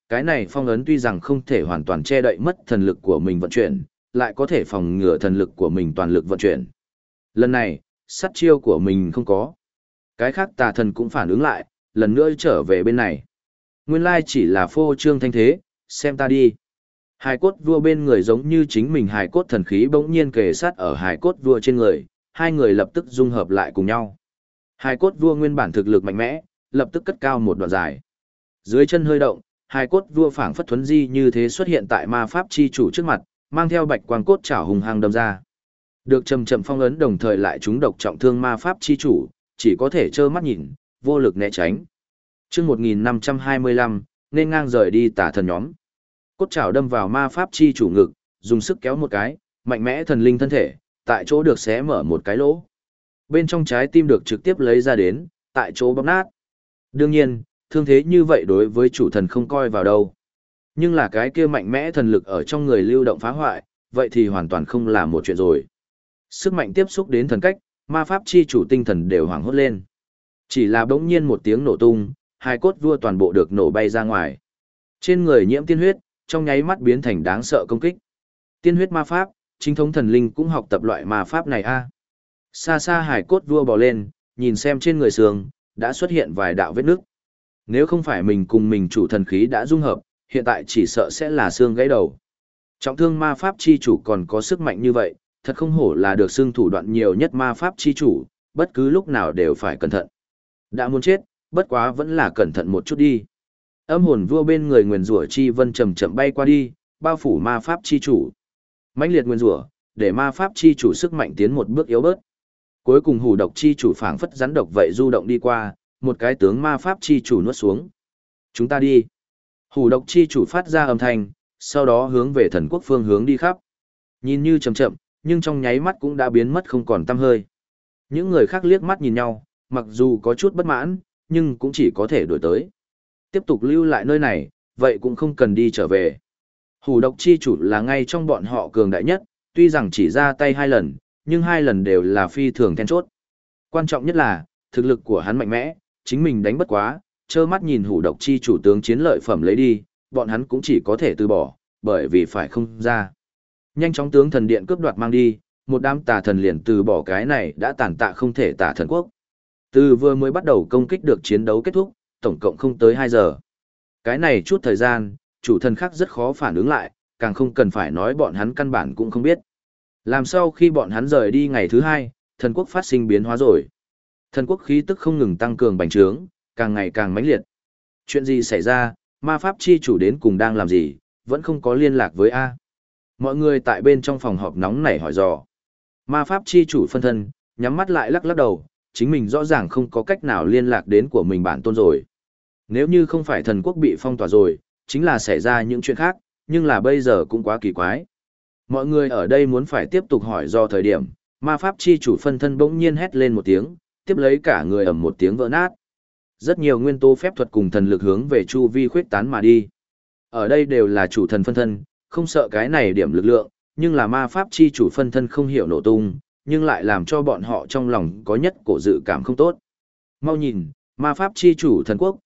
Cái này phong ấn tuy rằng không thể hoàn toàn che đậy mất thần lực của mình vận chuyển, lại có thể phòng ngừa thần lực của mình toàn lực vận chuyển. Lần này, sát chiêu của mình không có. Cái khác tà thần cũng phản ứng lại, lần nữa trở về bên này. Nguyên lai chỉ là phô trương thanh thế, xem ta đi. Hài cốt vua bên người giống như chính mình hài cốt thần khí bỗng nhiên kề sát ở hài cốt vua trên người, hai người lập tức dung hợp lại cùng nhau. Hài cốt vua nguyên bản thực lực mạnh mẽ, lập tức cất cao một đoạn dài. Dưới chân hơi động, hài cốt vua phảng phất thuấn di như thế xuất hiện tại ma pháp chi chủ trước mặt, mang theo bạch quang cốt chảo hùng hăng đâm ra. Được chậm chậm phong ấn đồng thời lại trúng độc trọng thương ma pháp chi chủ, chỉ có thể trơ mắt nhìn, vô lực né tránh. Chương 1525, nên ngang rời đi tà thần nhóm. Cốt chảo đâm vào ma pháp chi chủ ngực, dùng sức kéo một cái, mạnh mẽ thần linh thân thể, tại chỗ được xé mở một cái lỗ. Bên trong trái tim được trực tiếp lấy ra đến, tại chỗ bóp nát. Đương nhiên, thương thế như vậy đối với chủ thần không coi vào đâu. Nhưng là cái kia mạnh mẽ thần lực ở trong người lưu động phá hoại, vậy thì hoàn toàn không là một chuyện rồi. Sức mạnh tiếp xúc đến thần cách, ma pháp chi chủ tinh thần đều hoảng hốt lên. Chỉ là bỗng nhiên một tiếng nổ tung, hai cốt vua toàn bộ được nổ bay ra ngoài. Trên người nhiễm tiên huyết, trong nháy mắt biến thành đáng sợ công kích. Tiên huyết ma pháp, chính thống thần linh cũng học tập loại ma pháp này a. Xa xa hải cốt vua bò lên, nhìn xem trên người sườn, đã xuất hiện vài đạo vết nứt. Nếu không phải mình cùng mình chủ thần khí đã dung hợp, hiện tại chỉ sợ sẽ là xương gãy đầu. Trọng thương ma pháp chi chủ còn có sức mạnh như vậy, thật không hổ là được xương thủ đoạn nhiều nhất ma pháp chi chủ, bất cứ lúc nào đều phải cẩn thận. Đã muốn chết, bất quá vẫn là cẩn thận một chút đi. Âm hồn vua bên người nguyền rủa chi vân chậm chậm bay qua đi, bao phủ ma pháp chi chủ. Mãnh liệt nguyền rủa, để ma pháp chi chủ sức mạnh tiến một bước yếu bớt. Cuối cùng hủ độc chi chủ phảng phất rắn độc vậy du động đi qua, một cái tướng ma pháp chi chủ nuốt xuống. Chúng ta đi. Hủ độc chi chủ phát ra âm thanh, sau đó hướng về thần quốc phương hướng đi khắp. Nhìn như chậm chậm, nhưng trong nháy mắt cũng đã biến mất không còn tăm hơi. Những người khác liếc mắt nhìn nhau, mặc dù có chút bất mãn, nhưng cũng chỉ có thể đuổi tới. Tiếp tục lưu lại nơi này, vậy cũng không cần đi trở về. Hủ độc chi chủ là ngay trong bọn họ cường đại nhất, tuy rằng chỉ ra tay 2 lần, nhưng 2 lần đều là phi thường then chốt. Quan trọng nhất là, thực lực của hắn mạnh mẽ, chính mình đánh bất quá, trơ mắt nhìn hủ độc chi chủ tướng chiến lợi phẩm lấy đi, bọn hắn cũng chỉ có thể từ bỏ, bởi vì phải không ra. Nhanh chóng tướng thần điện cướp đoạt mang đi, một đám tà thần liền từ bỏ cái này đã tàn tạ không thể tả thần quốc. Từ vừa mới bắt đầu công kích được chiến đấu kết thúc, tổng cộng không tới 2 giờ. Cái này chút thời gian, chủ thần khác rất khó phản ứng lại, càng không cần phải nói bọn hắn căn bản cũng không biết. Làm sao khi bọn hắn rời đi ngày thứ 2, thần quốc phát sinh biến hóa rồi. Thần quốc khí tức không ngừng tăng cường bành trướng, càng ngày càng mãnh liệt. Chuyện gì xảy ra, ma pháp chi chủ đến cùng đang làm gì, vẫn không có liên lạc với A. Mọi người tại bên trong phòng họp nóng nảy hỏi dò. Ma pháp chi chủ phân thân, nhắm mắt lại lắc lắc đầu, chính mình rõ ràng không có cách nào liên lạc đến của mình bản tôn rồi. Nếu như không phải thần quốc bị phong tỏa rồi, chính là xảy ra những chuyện khác, nhưng là bây giờ cũng quá kỳ quái. Mọi người ở đây muốn phải tiếp tục hỏi do thời điểm, ma pháp chi chủ phân thân bỗng nhiên hét lên một tiếng, tiếp lấy cả người ầm một tiếng vỡ nát. Rất nhiều nguyên tố phép thuật cùng thần lực hướng về chu vi khuyết tán mà đi. Ở đây đều là chủ thần phân thân, không sợ cái này điểm lực lượng, nhưng là ma pháp chi chủ phân thân không hiểu nổ tung, nhưng lại làm cho bọn họ trong lòng có nhất cổ dự cảm không tốt. Mau nhìn, ma pháp chi chủ thần quốc,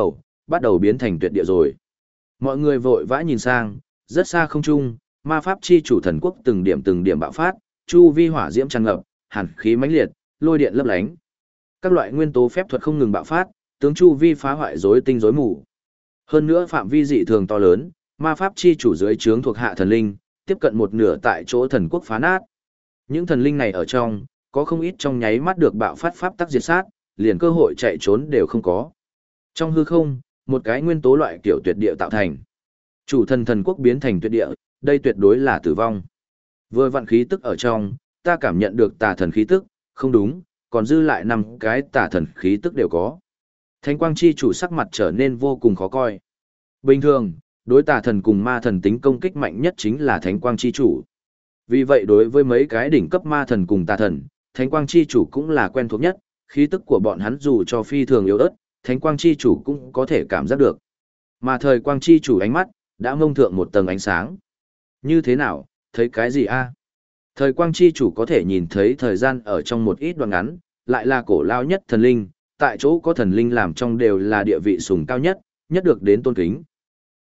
bắt đầu biến thành tuyệt địa rồi. Mọi người vội vã nhìn sang, rất xa không trung, ma pháp chi chủ thần quốc từng điểm bạo phát, chu vi hỏa diễm tràn ngập, hàn khí mãnh liệt, lôi điện lấp lánh. Các loại nguyên tố phép thuật không ngừng bạo phát, tướng chu vi phá hoại rối tinh rối mù. Hơn nữa phạm vi dị thường to lớn, ma pháp chi chủ dưới trướng thuộc hạ thần linh, tiếp cận một nửa tại chỗ thần quốc phá nát. Những thần linh này ở trong, có không ít trong nháy mắt được bạo phát pháp tắc diệt sát, liền cơ hội chạy trốn đều không có. Trong hư không, một cái nguyên tố loại kiểu tuyệt địa tạo thành. Chủ thần thần quốc biến thành tuyệt địa, đây tuyệt đối là tử vong. Vừa vặn khí tức ở trong, ta cảm nhận được tà thần khí tức, không đúng, còn dư lại 5 cái tà thần khí tức đều có. Thánh quang chi chủ sắc mặt trở nên vô cùng khó coi. Bình thường, đối tà thần cùng ma thần tính công kích mạnh nhất chính là thánh quang chi chủ. Vì vậy đối với mấy cái đỉnh cấp ma thần cùng tà thần, thánh quang chi chủ cũng là quen thuộc nhất, khí tức của bọn hắn dù cho phi thường yếu ớt, thánh quang chi chủ cũng có thể cảm giác được. Mà thời quang chi chủ ánh mắt, đã mông thượng một tầng ánh sáng. Như thế nào, thấy cái gì a? Thời quang chi chủ có thể nhìn thấy thời gian ở trong một ít đoạn ngắn, lại là cổ lao nhất thần linh, tại chỗ có thần linh làm trong đều là địa vị sùng cao nhất, nhất được đến tôn kính.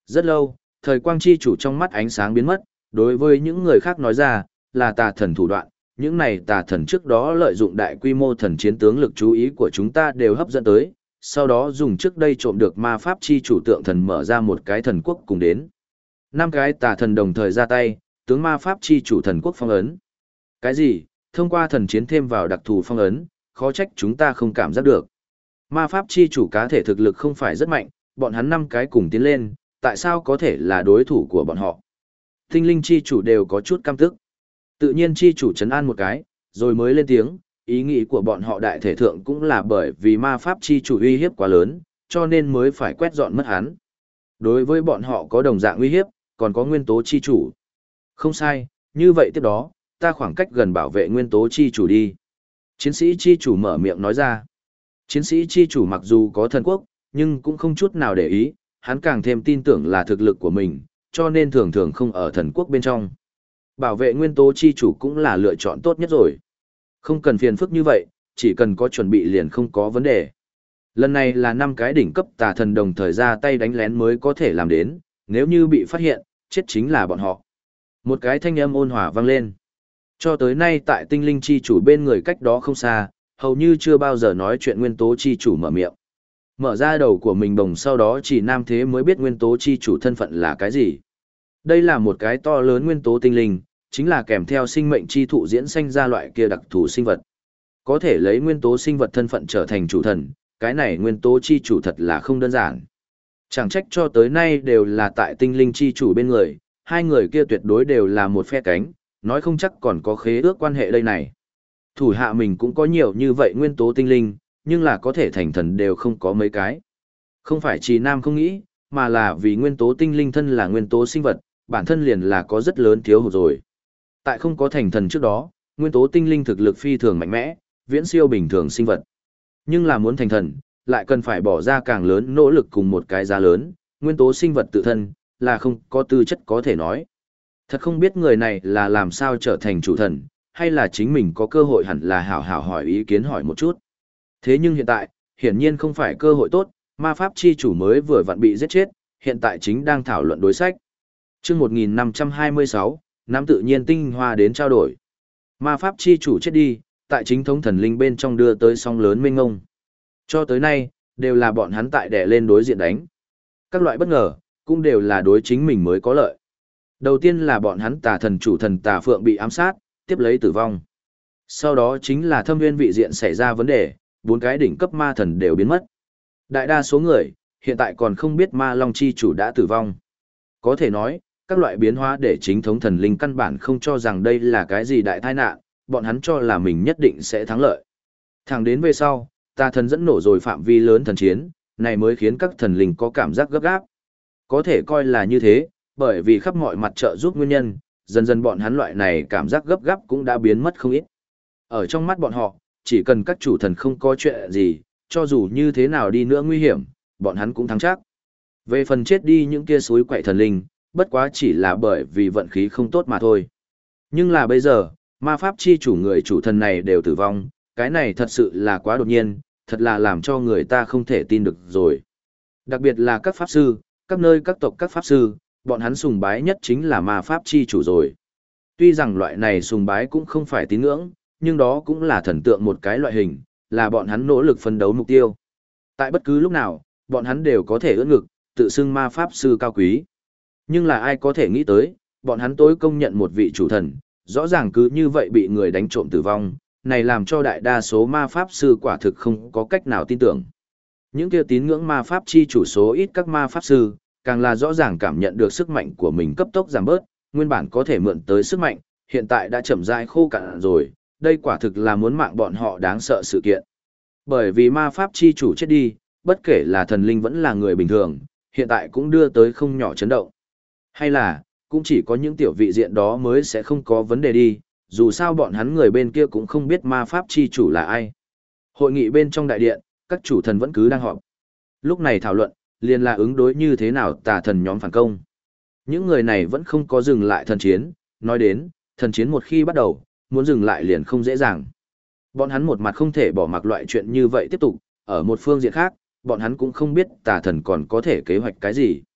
Rất lâu, thời quang chi chủ trong mắt ánh sáng biến mất, đối với những người khác nói ra, là tà thần thủ đoạn, những này tà thần trước đó lợi dụng đại quy mô thần chiến tướng lực chú ý của chúng ta đều hấp dẫn tới, sau đó dùng trước đây trộm được ma pháp chi chủ tượng thần mở ra một cái thần quốc cùng đến. 5 cái tà thần đồng thời ra tay, tướng ma pháp chi chủ thần quốc phong ấn. Cái gì? Thông qua thần chiến thêm vào đặc thù phong ấn, khó trách chúng ta không cảm giác được. Ma pháp chi chủ cá thể thực lực không phải rất mạnh, bọn hắn 5 cái cùng tiến lên, tại sao có thể là đối thủ của bọn họ? Tinh linh chi chủ đều có chút căm tức. Tự nhiên chi chủ trấn an một cái, rồi mới lên tiếng, ý nghĩ của bọn họ đại thể thượng cũng là bởi vì ma pháp chi chủ uy hiếp quá lớn, cho nên mới phải quét dọn mất hắn. Đối với bọn họ có đồng dạng uy hiếp, còn có nguyên tố chi chủ. Không sai, như vậy tiếp đó, ta khoảng cách gần bảo vệ nguyên tố chi chủ đi. Chiến sĩ chi chủ mở miệng nói ra. Chiến sĩ chi chủ mặc dù có thần quốc, nhưng cũng không chút nào để ý, hắn càng thêm tin tưởng là thực lực của mình, cho nên thường thường không ở thần quốc bên trong. Bảo vệ nguyên tố chi chủ cũng là lựa chọn tốt nhất rồi. Không cần phiền phức như vậy, chỉ cần có chuẩn bị liền không có vấn đề. Lần này là 5 cái đỉnh cấp tà thần đồng thời ra tay đánh lén mới có thể làm đến, nếu như bị phát hiện, chết chính là bọn họ. Một cái thanh âm ôn hòa vang lên. Cho tới nay tại tinh linh chi chủ bên người cách đó không xa, hầu như chưa bao giờ nói chuyện nguyên tố chi chủ mở miệng. Mở ra đầu của mình bồng sau đó chỉ nam thế mới biết nguyên tố chi chủ thân phận là cái gì. Đây là một cái to lớn nguyên tố tinh linh, chính là kèm theo sinh mệnh chi thụ diễn sinh ra loại kia đặc thù sinh vật. Có thể lấy nguyên tố sinh vật thân phận trở thành chủ thần, cái này nguyên tố chi chủ thật là không đơn giản. Chẳng trách cho tới nay đều là tại tinh linh chi chủ bên người, hai người kia tuyệt đối đều là một phe cánh, nói không chắc còn có khế ước quan hệ đây này. Thủ hạ mình cũng có nhiều như vậy nguyên tố tinh linh, nhưng là có thể thành thần đều không có mấy cái. Không phải chỉ nam không nghĩ, mà là vì nguyên tố tinh linh thân là nguyên tố sinh vật, bản thân liền là có rất lớn thiếu hụt rồi. Tại không có thành thần trước đó, nguyên tố tinh linh thực lực phi thường mạnh mẽ, viễn siêu bình thường sinh vật. Nhưng là muốn thành thần, lại cần phải bỏ ra càng lớn nỗ lực cùng một cái giá lớn, nguyên tố sinh vật tự thân, là không có tư chất có thể nói. Thật không biết người này là làm sao trở thành chủ thần, hay là chính mình có cơ hội hẳn là hảo hảo hỏi ý kiến hỏi một chút. Thế nhưng hiện tại, hiển nhiên không phải cơ hội tốt, ma pháp chi chủ mới vừa vặn bị giết chết, hiện tại chính đang thảo luận đối sách. Chương 1526, nắm tự nhiên tinh hoa đến trao đổi. Ma pháp chi chủ chết đi, tại chính thống thần linh bên trong đưa tới sóng lớn mênh ngông. Cho tới nay, đều là bọn hắn tại đè lên đối diện đánh. Các loại bất ngờ, cũng đều là đối chính mình mới có lợi. Đầu tiên là bọn hắn tà thần chủ thần tà phượng bị ám sát, tiếp lấy tử vong. Sau đó chính là thâm nguyên vị diện xảy ra vấn đề, 4 cái đỉnh cấp ma thần đều biến mất. Đại đa số người, hiện tại còn không biết ma long chi chủ đã tử vong. Có thể nói, các loại biến hóa để chính thống thần linh căn bản không cho rằng đây là cái gì đại tai nạn, bọn hắn cho là mình nhất định sẽ thắng lợi. Thẳng đến về sau, tà thần dẫn nổ rồi phạm vi lớn thần chiến, này mới khiến các thần linh có cảm giác gấp gáp. Có thể coi là như thế, bởi vì khắp mọi mặt trợ giúp nguyên nhân, dần dần bọn hắn loại này cảm giác gấp gáp cũng đã biến mất không ít. Ở trong mắt bọn họ, chỉ cần các chủ thần không có chuyện gì, cho dù như thế nào đi nữa nguy hiểm, bọn hắn cũng thắng chắc. Về phần chết đi những kia suối quậy thần linh, bất quá chỉ là bởi vì vận khí không tốt mà thôi. Nhưng là bây giờ, ma pháp chi chủ người chủ thần này đều tử vong, cái này thật sự là quá đột nhiên, thật là làm cho người ta không thể tin được rồi. Đặc biệt là các pháp sư, các nơi các tộc các pháp sư, bọn hắn sùng bái nhất chính là ma pháp chi chủ rồi. Tuy rằng loại này sùng bái cũng không phải tín ngưỡng, nhưng đó cũng là thần tượng một cái loại hình, là bọn hắn nỗ lực phấn đấu mục tiêu. Tại bất cứ lúc nào, bọn hắn đều có thể ưỡn ngực, tự xưng ma pháp sư cao quý. Nhưng là ai có thể nghĩ tới, bọn hắn tối công nhận một vị chủ thần, rõ ràng cứ như vậy bị người đánh trộm tử vong, này làm cho đại đa số ma pháp sư quả thực không có cách nào tin tưởng. Những kia tín ngưỡng ma pháp chi chủ số ít các ma pháp sư, càng là rõ ràng cảm nhận được sức mạnh của mình cấp tốc giảm bớt, nguyên bản có thể mượn tới sức mạnh, hiện tại đã chậm rãi khô cạn rồi, đây quả thực là muốn mạng bọn họ đáng sợ sự kiện. Bởi vì ma pháp chi chủ chết đi, bất kể là thần linh vẫn là người bình thường, hiện tại cũng đưa tới không nhỏ chấn động. Hay là, cũng chỉ có những tiểu vị diện đó mới sẽ không có vấn đề đi, dù sao bọn hắn người bên kia cũng không biết ma pháp chi chủ là ai. Hội nghị bên trong đại điện, các chủ thần vẫn cứ đang họp. Lúc này thảo luận, liền là ứng đối như thế nào tà thần nhóm phản công. Những người này vẫn không có dừng lại thần chiến, nói đến, thần chiến một khi bắt đầu, muốn dừng lại liền không dễ dàng. Bọn hắn một mặt không thể bỏ mặc loại chuyện như vậy tiếp tục, ở một phương diện khác, bọn hắn cũng không biết tà thần còn có thể kế hoạch cái gì.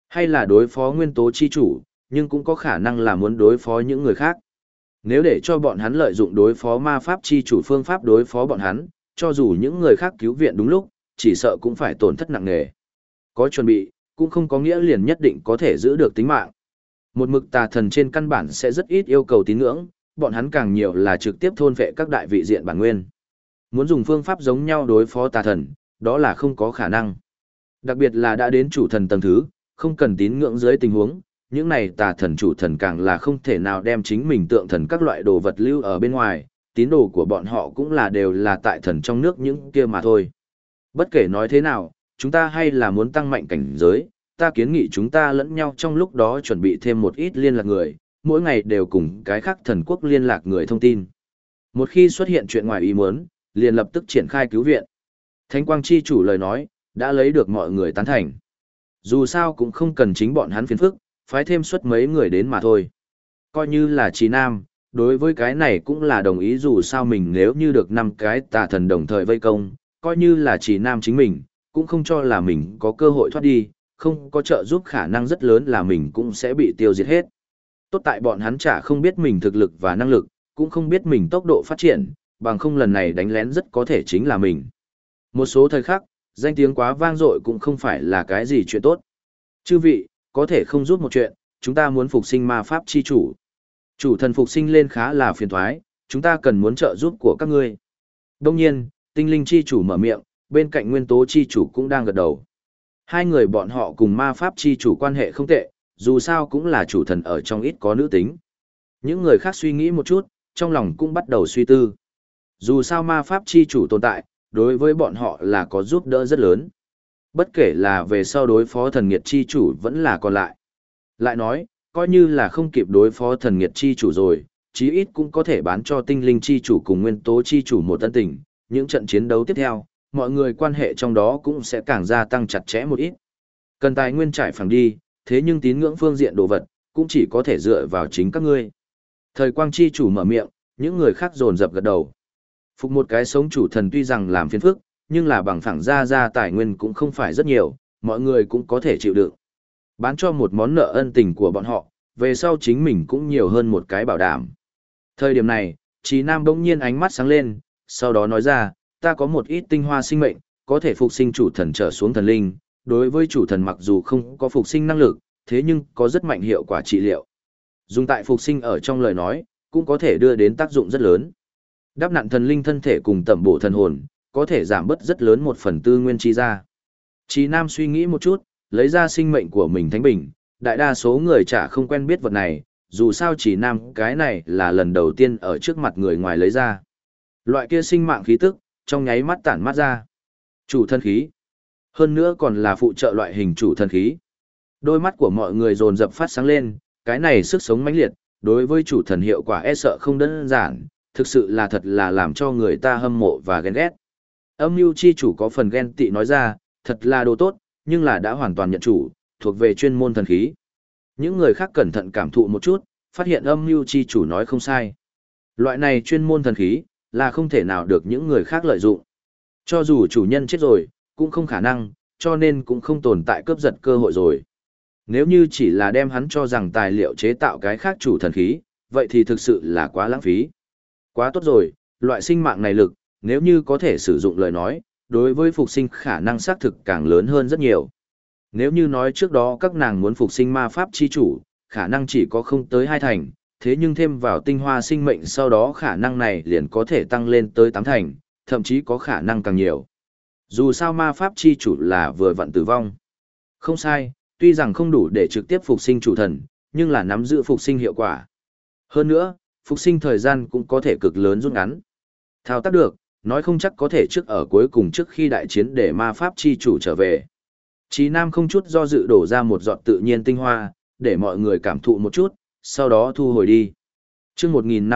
Hay là đối phó nguyên tố chi chủ, nhưng cũng có khả năng là muốn đối phó những người khác. Nếu để cho bọn hắn lợi dụng đối phó ma pháp chi chủ phương pháp đối phó bọn hắn, cho dù những người khác cứu viện đúng lúc, chỉ sợ cũng phải tổn thất nặng nề. Có chuẩn bị, cũng không có nghĩa liền nhất định có thể giữ được tính mạng. Một mực tà thần trên căn bản sẽ rất ít yêu cầu tín ngưỡng, bọn hắn càng nhiều là trực tiếp thôn vệ các đại vị diện bản nguyên. Muốn dùng phương pháp giống nhau đối phó tà thần, đó là không có khả năng. Đặc biệt là đã đến chủ thần tầng thứ, không cần tín ngưỡng dưới tình huống, những này tà thần chủ thần càng là không thể nào đem chính mình tượng thần các loại đồ vật lưu ở bên ngoài, tín đồ của bọn họ cũng là đều là tại thần trong nước những kia mà thôi. Bất kể nói thế nào, chúng ta hay là muốn tăng mạnh cảnh giới, ta kiến nghị chúng ta lẫn nhau trong lúc đó chuẩn bị thêm một ít liên lạc người, mỗi ngày đều cùng cái khác thần quốc liên lạc người thông tin. Một khi xuất hiện chuyện ngoài ý muốn, liền lập tức triển khai cứu viện. Thánh Quang Chi chủ lời nói, đã lấy được mọi người tán thành. Dù sao cũng không cần chính bọn hắn phiền phức, phái thêm suất mấy người đến mà thôi. Coi như là Trí Nam, đối với cái này cũng là đồng ý dù sao mình nếu như được 5 cái tà thần đồng thời vây công, coi như là Trí Nam chính mình, cũng không cho là mình có cơ hội thoát đi, không có trợ giúp khả năng rất lớn là mình cũng sẽ bị tiêu diệt hết. Tốt tại bọn hắn chả không biết mình thực lực và năng lực, cũng không biết mình tốc độ phát triển, bằng không lần này đánh lén rất có thể chính là mình. Một số thời khắc, danh tiếng quá vang dội cũng không phải là cái gì chuyện tốt. Chư vị, có thể không giúp một chuyện, chúng ta muốn phục sinh ma pháp chi chủ. Chủ thần phục sinh lên khá là phiền thoái, chúng ta cần muốn trợ giúp của các ngươi. Đông nhiên, tinh linh chi chủ mở miệng, bên cạnh nguyên tố chi chủ cũng đang gật đầu. Hai người bọn họ cùng ma pháp chi chủ quan hệ không tệ, dù sao cũng là chủ thần ở trong ít có nữ tính. Những người khác suy nghĩ một chút, trong lòng cũng bắt đầu suy tư. Dù sao ma pháp chi chủ tồn tại, đối với bọn họ là có giúp đỡ rất lớn. Bất kể là về sau đối phó thần nghiệt chi chủ vẫn là còn lại. Lại nói, coi như là không kịp đối phó thần nghiệt chi chủ rồi, chí ít cũng có thể bán cho tinh linh chi chủ cùng nguyên tố chi chủ một tân tình. Những trận chiến đấu tiếp theo, mọi người quan hệ trong đó cũng sẽ càng gia tăng chặt chẽ một ít. Cần tài nguyên trải phẳng đi, thế nhưng tín ngưỡng phương diện đồ vật, cũng chỉ có thể dựa vào chính các ngươi. Thời quang chi chủ mở miệng, những người khác dồn dập gật đầu. Phục một cái sống chủ thần tuy rằng làm phiền phức, nhưng là bằng phẳng ra tài nguyên cũng không phải rất nhiều, mọi người cũng có thể chịu đựng. Bán cho một món nợ ân tình của bọn họ, về sau chính mình cũng nhiều hơn một cái bảo đảm. Thời điểm này, Trí Nam bỗng nhiên ánh mắt sáng lên, sau đó nói ra, ta có một ít tinh hoa sinh mệnh, có thể phục sinh chủ thần trở xuống thần linh. Đối với chủ thần mặc dù không có phục sinh năng lực, thế nhưng có rất mạnh hiệu quả trị liệu. Dùng tại phục sinh ở trong lời nói, cũng có thể đưa đến tác dụng rất lớn. Đắp nặn thần linh thân thể cùng tẩm bổ thần hồn, có thể giảm bớt rất lớn 1/4 nguyên chi ra. Trí Nam suy nghĩ một chút, lấy ra sinh mệnh của mình thánh bình, đại đa số người chả không quen biết vật này, dù sao Trí Nam cái này là lần đầu tiên ở trước mặt người ngoài lấy ra. Loại kia sinh mạng khí tức, trong nháy mắt tản mát ra. Chủ thân khí. Hơn nữa còn là phụ trợ loại hình chủ thân khí. Đôi mắt của mọi người dồn dập phát sáng lên, cái này sức sống mãnh liệt, đối với chủ thần hiệu quả e sợ không đơn giản, thực sự là thật là làm cho người ta hâm mộ và ghen ghét. Âm mưu chi chủ có phần ghen tị nói ra, thật là đồ tốt, nhưng là đã hoàn toàn nhận chủ, thuộc về chuyên môn thần khí. Những người khác cẩn thận cảm thụ một chút, phát hiện âm mưu chi chủ nói không sai. Loại này chuyên môn thần khí, là không thể nào được những người khác lợi dụng. Cho dù chủ nhân chết rồi, cũng không khả năng, cho nên cũng không tồn tại cướp giật cơ hội rồi. Nếu như chỉ là đem hắn cho rằng tài liệu chế tạo cái khác chủ thần khí, vậy thì thực sự là quá lãng phí. Quá tốt rồi, loại sinh mạng này lực, nếu như có thể sử dụng lời nói, đối với phục sinh khả năng xác thực càng lớn hơn rất nhiều. Nếu như nói trước đó các nàng muốn phục sinh ma pháp chi chủ, khả năng chỉ có không tới 2 thành, thế nhưng thêm vào tinh hoa sinh mệnh sau đó khả năng này liền có thể tăng lên tới 8 thành, thậm chí có khả năng càng nhiều. Dù sao ma pháp chi chủ là vừa vặn tử vong. Không sai, tuy rằng không đủ để trực tiếp phục sinh chủ thần, nhưng là nắm giữ phục sinh hiệu quả. Hơn nữa, phục sinh thời gian cũng có thể cực lớn rút ngắn. Thao tác được, nói không chắc có thể trước ở cuối cùng trước khi đại chiến để ma pháp chi chủ trở về. Chí Nam không chút do dự đổ ra một giọt tự nhiên tinh hoa, để mọi người cảm thụ một chút, sau đó thu hồi đi. Chương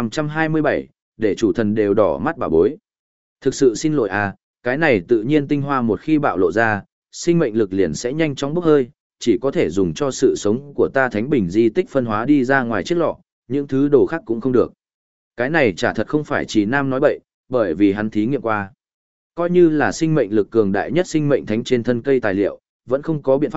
1527, để chủ thần đều đỏ mắt bà bối. Thực sự xin lỗi à, cái này tự nhiên tinh hoa một khi bạo lộ ra, sinh mệnh lực liền sẽ nhanh chóng bốc hơi, chỉ có thể dùng cho sự sống của ta thánh bình di tích phân hóa đi ra ngoài chiếc lọ, những thứ đồ khác cũng không được. Cái này chả thật không phải Chí Nam nói bậy, bởi vì hắn thí nghiệm qua. Coi như là sinh mệnh lực cường đại nhất sinh mệnh thánh trên thân cây tài liệu, vẫn không có biện pháp,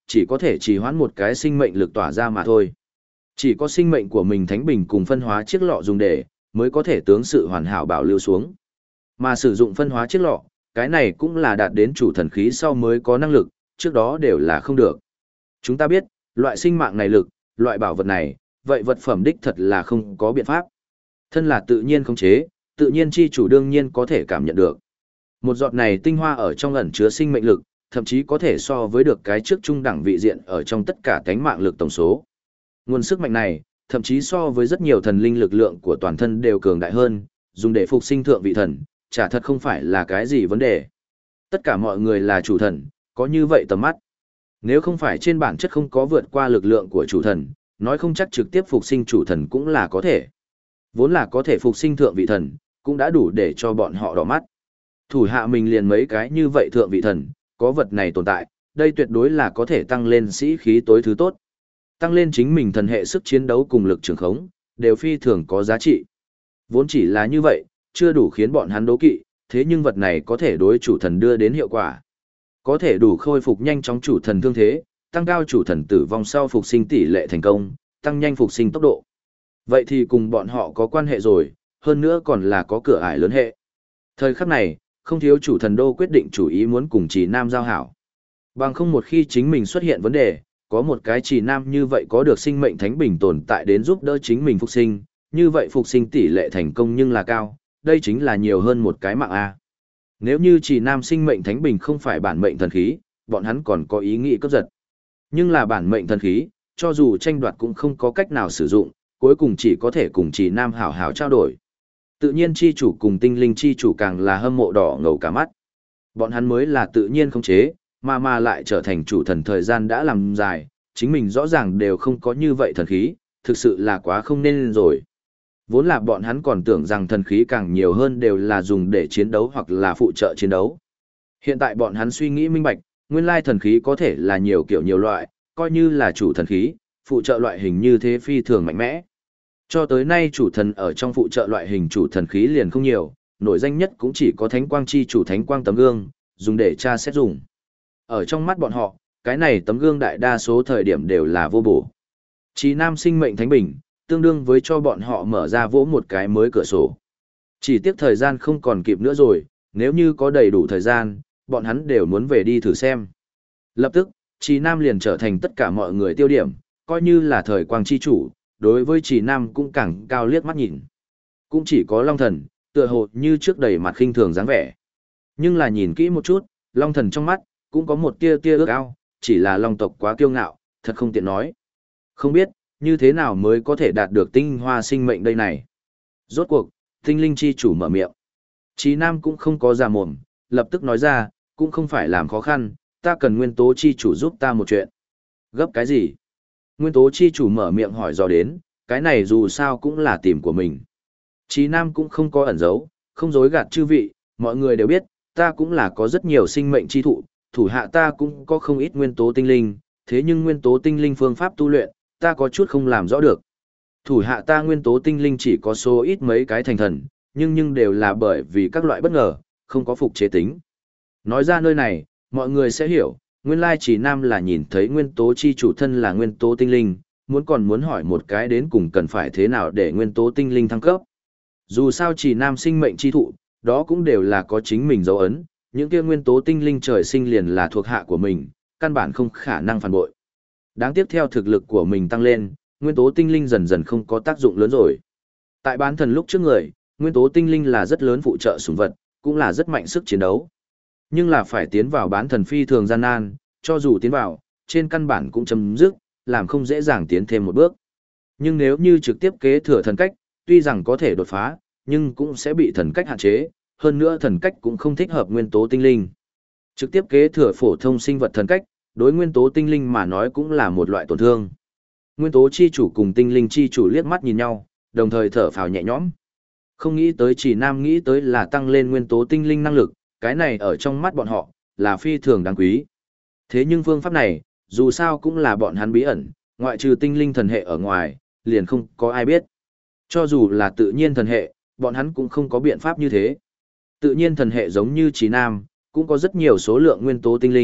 chỉ có thể trì hoãn một cái sinh mệnh lực tỏa ra mà thôi. Chỉ có sinh mệnh của mình thánh bình cùng phân hóa chiếc lọ dùng để, mới có thể tướng sự hoàn hảo bảo lưu xuống. Mà sử dụng phân hóa chiếc lọ, cái này cũng là đạt đến chủ thần khí sau mới có năng lực, trước đó đều là không được. Chúng ta biết, loại sinh mạng này lực, loại bảo vật này, vậy vật phẩm đích thật là không có biện pháp. Thân là tự nhiên khống chế, tự nhiên chi chủ đương nhiên có thể cảm nhận được. Một giọt này tinh hoa ở trong ẩn chứa sinh mệnh lực, thậm chí có thể so với được cái trước trung đẳng vị diện ở trong tất cả tánh mạng lực tổng số. Nguồn sức mạnh này, thậm chí so với rất nhiều thần linh lực lượng của toàn thân đều cường đại hơn, dùng để phục sinh thượng vị thần, chả thật không phải là cái gì vấn đề. Tất cả mọi người là chủ thần, có như vậy tầm mắt. Nếu không phải trên bản chất không có vượt qua lực lượng của chủ thần, nói không chắc trực tiếp phục sinh chủ thần cũng là có thể. Vốn là có thể phục sinh thượng vị thần, cũng đã đủ để cho bọn họ đỏ mắt. Thủ hạ mình liền mấy cái như vậy thượng vị thần, có vật này tồn tại, đây tuyệt đối là có thể tăng lên sĩ khí tối thứ tốt. Tăng lên chính mình thần hệ sức chiến đấu cùng lực trường khống, đều phi thường có giá trị. Vốn chỉ là như vậy, chưa đủ khiến bọn hắn đố kỵ, thế nhưng vật này có thể đối chủ thần đưa đến hiệu quả. Có thể đủ khôi phục nhanh chóng chủ thần thương thế, tăng cao chủ thần tử vong sau phục sinh tỷ lệ thành công, tăng nhanh phục sinh tốc độ. Vậy thì cùng bọn họ có quan hệ rồi, hơn nữa còn là có cửa ải lớn hệ. Thời khắc này, không thiếu chủ thần đô quyết định chủ ý muốn cùng Trì Nam giao hảo. Bằng không một khi chính mình xuất hiện vấn đề, có một cái Trì Nam như vậy có được sinh mệnh thánh bình tồn tại đến giúp đỡ chính mình phục sinh, như vậy phục sinh tỷ lệ thành công nhưng là cao, đây chính là nhiều hơn một cái mạng A. Nếu như Trì Nam sinh mệnh thánh bình không phải bản mệnh thần khí, bọn hắn còn có ý nghĩ cướp giật. Nhưng là bản mệnh thần khí, cho dù tranh đoạt cũng không có cách nào sử dụng, cuối cùng chỉ có thể cùng Trì Nam hảo hảo trao đổi. Tự nhiên chi chủ cùng tinh linh chi chủ càng là hâm mộ đỏ ngầu cả mắt. Bọn hắn mới là tự nhiên khống chế, mà lại trở thành chủ thần thời gian đã làm dài, chính mình rõ ràng đều không có như vậy thần khí, thực sự là quá không nên rồi. Vốn là bọn hắn còn tưởng rằng thần khí càng nhiều hơn đều là dùng để chiến đấu hoặc là phụ trợ chiến đấu. Hiện tại bọn hắn suy nghĩ minh bạch, nguyên lai thần khí có thể là nhiều kiểu nhiều loại, coi như là chủ thần khí, phụ trợ loại hình như thế phi thường mạnh mẽ. Cho tới nay chủ thần ở trong phụ trợ loại hình chủ thần khí liền không nhiều, nổi danh nhất cũng chỉ có thánh quang chi chủ thánh quang tấm gương, dùng để tra xét dùng. Ở trong mắt bọn họ, cái này tấm gương đại đa số thời điểm đều là vô bổ. Trì Nam sinh mệnh thánh bình, tương đương với cho bọn họ mở ra vỗ một cái mới cửa sổ. Chỉ tiếc thời gian không còn kịp nữa rồi, nếu như có đầy đủ thời gian, bọn hắn đều muốn về đi thử xem. Lập tức, Trì Nam liền trở thành tất cả mọi người tiêu điểm, coi như là thời quang chi chủ, đối với Trì Nam cũng càng cao liếc mắt nhìn. Cũng chỉ có Long Thần, tựa hồ như trước đầy mặt khinh thường dáng vẻ. Nhưng là nhìn kỹ một chút, Long Thần trong mắt, cũng có một tia tia ước ao, chỉ là Long tộc quá kiêu ngạo, thật không tiện nói. Không biết, như thế nào mới có thể đạt được tinh hoa sinh mệnh đây này. Rốt cuộc, tinh linh chi chủ mở miệng. Trì Nam cũng không có già mồm, lập tức nói ra, cũng không phải làm khó khăn, ta cần nguyên tố chi chủ giúp ta một chuyện. Gấp cái gì? Nguyên tố chi chủ mở miệng hỏi dò đến, cái này dù sao cũng là tìm của mình. Trì Nam cũng không có ẩn giấu, không dối gạt chư vị, mọi người đều biết, ta cũng là có rất nhiều sinh mệnh chi thụ, thủ hạ ta cũng có không ít nguyên tố tinh linh, thế nhưng nguyên tố tinh linh phương pháp tu luyện, ta có chút không làm rõ được. Thủ hạ ta nguyên tố tinh linh chỉ có số ít mấy cái thành thần, nhưng đều là bởi vì các loại bất ngờ, không có phục chế tính. Nói ra nơi này, mọi người sẽ hiểu, nguyên lai Trì Nam là nhìn thấy nguyên tố chi chủ thân là nguyên tố tinh linh, muốn hỏi một cái đến cùng cần phải thế nào để nguyên tố tinh linh thăng cấp. Dù sao Trì Nam sinh mệnh chi thụ, đó cũng đều là có chính mình dấu ấn, những kia nguyên tố tinh linh trời sinh liền là thuộc hạ của mình, căn bản không khả năng phản bội. Đáng tiếc theo thực lực của mình tăng lên, nguyên tố tinh linh dần dần không có tác dụng lớn rồi. Tại bán thần lúc trước người, nguyên tố tinh linh là rất lớn phụ trợ sủng vật, cũng là rất mạnh sức chiến đấu. Nhưng là phải tiến vào bán thần phi thường gian nan, cho dù tiến vào, trên căn bản cũng chấm dứt, làm không dễ dàng tiến thêm một bước. Nhưng nếu như trực tiếp kế thừa thần cách, tuy rằng có thể đột phá, nhưng cũng sẽ bị thần cách hạn chế, hơn nữa thần cách cũng không thích hợp nguyên tố tinh linh. Trực tiếp kế thừa phổ thông sinh vật thần cách, đối nguyên tố tinh linh mà nói cũng là một loại tổn thương. Nguyên tố chi chủ cùng tinh linh chi chủ liếc mắt nhìn nhau, đồng thời thở phào nhẹ nhõm. Không nghĩ tới Trì Nam nghĩ tới là tăng lên nguyên tố tinh linh năng lực, cái này ở trong mắt bọn họ, là phi thường đáng quý. Thế nhưng phương pháp này, dù sao cũng là bọn hắn bí ẩn, ngoại trừ tinh linh thần hệ ở ngoài, liền không có ai biết. Cho dù là tự nhiên thần hệ, bọn hắn cũng không có biện pháp như thế. Tự nhiên thần hệ giống như Trì Nam, cũng có rất nhiều số lượng nguyên tố tinh linh,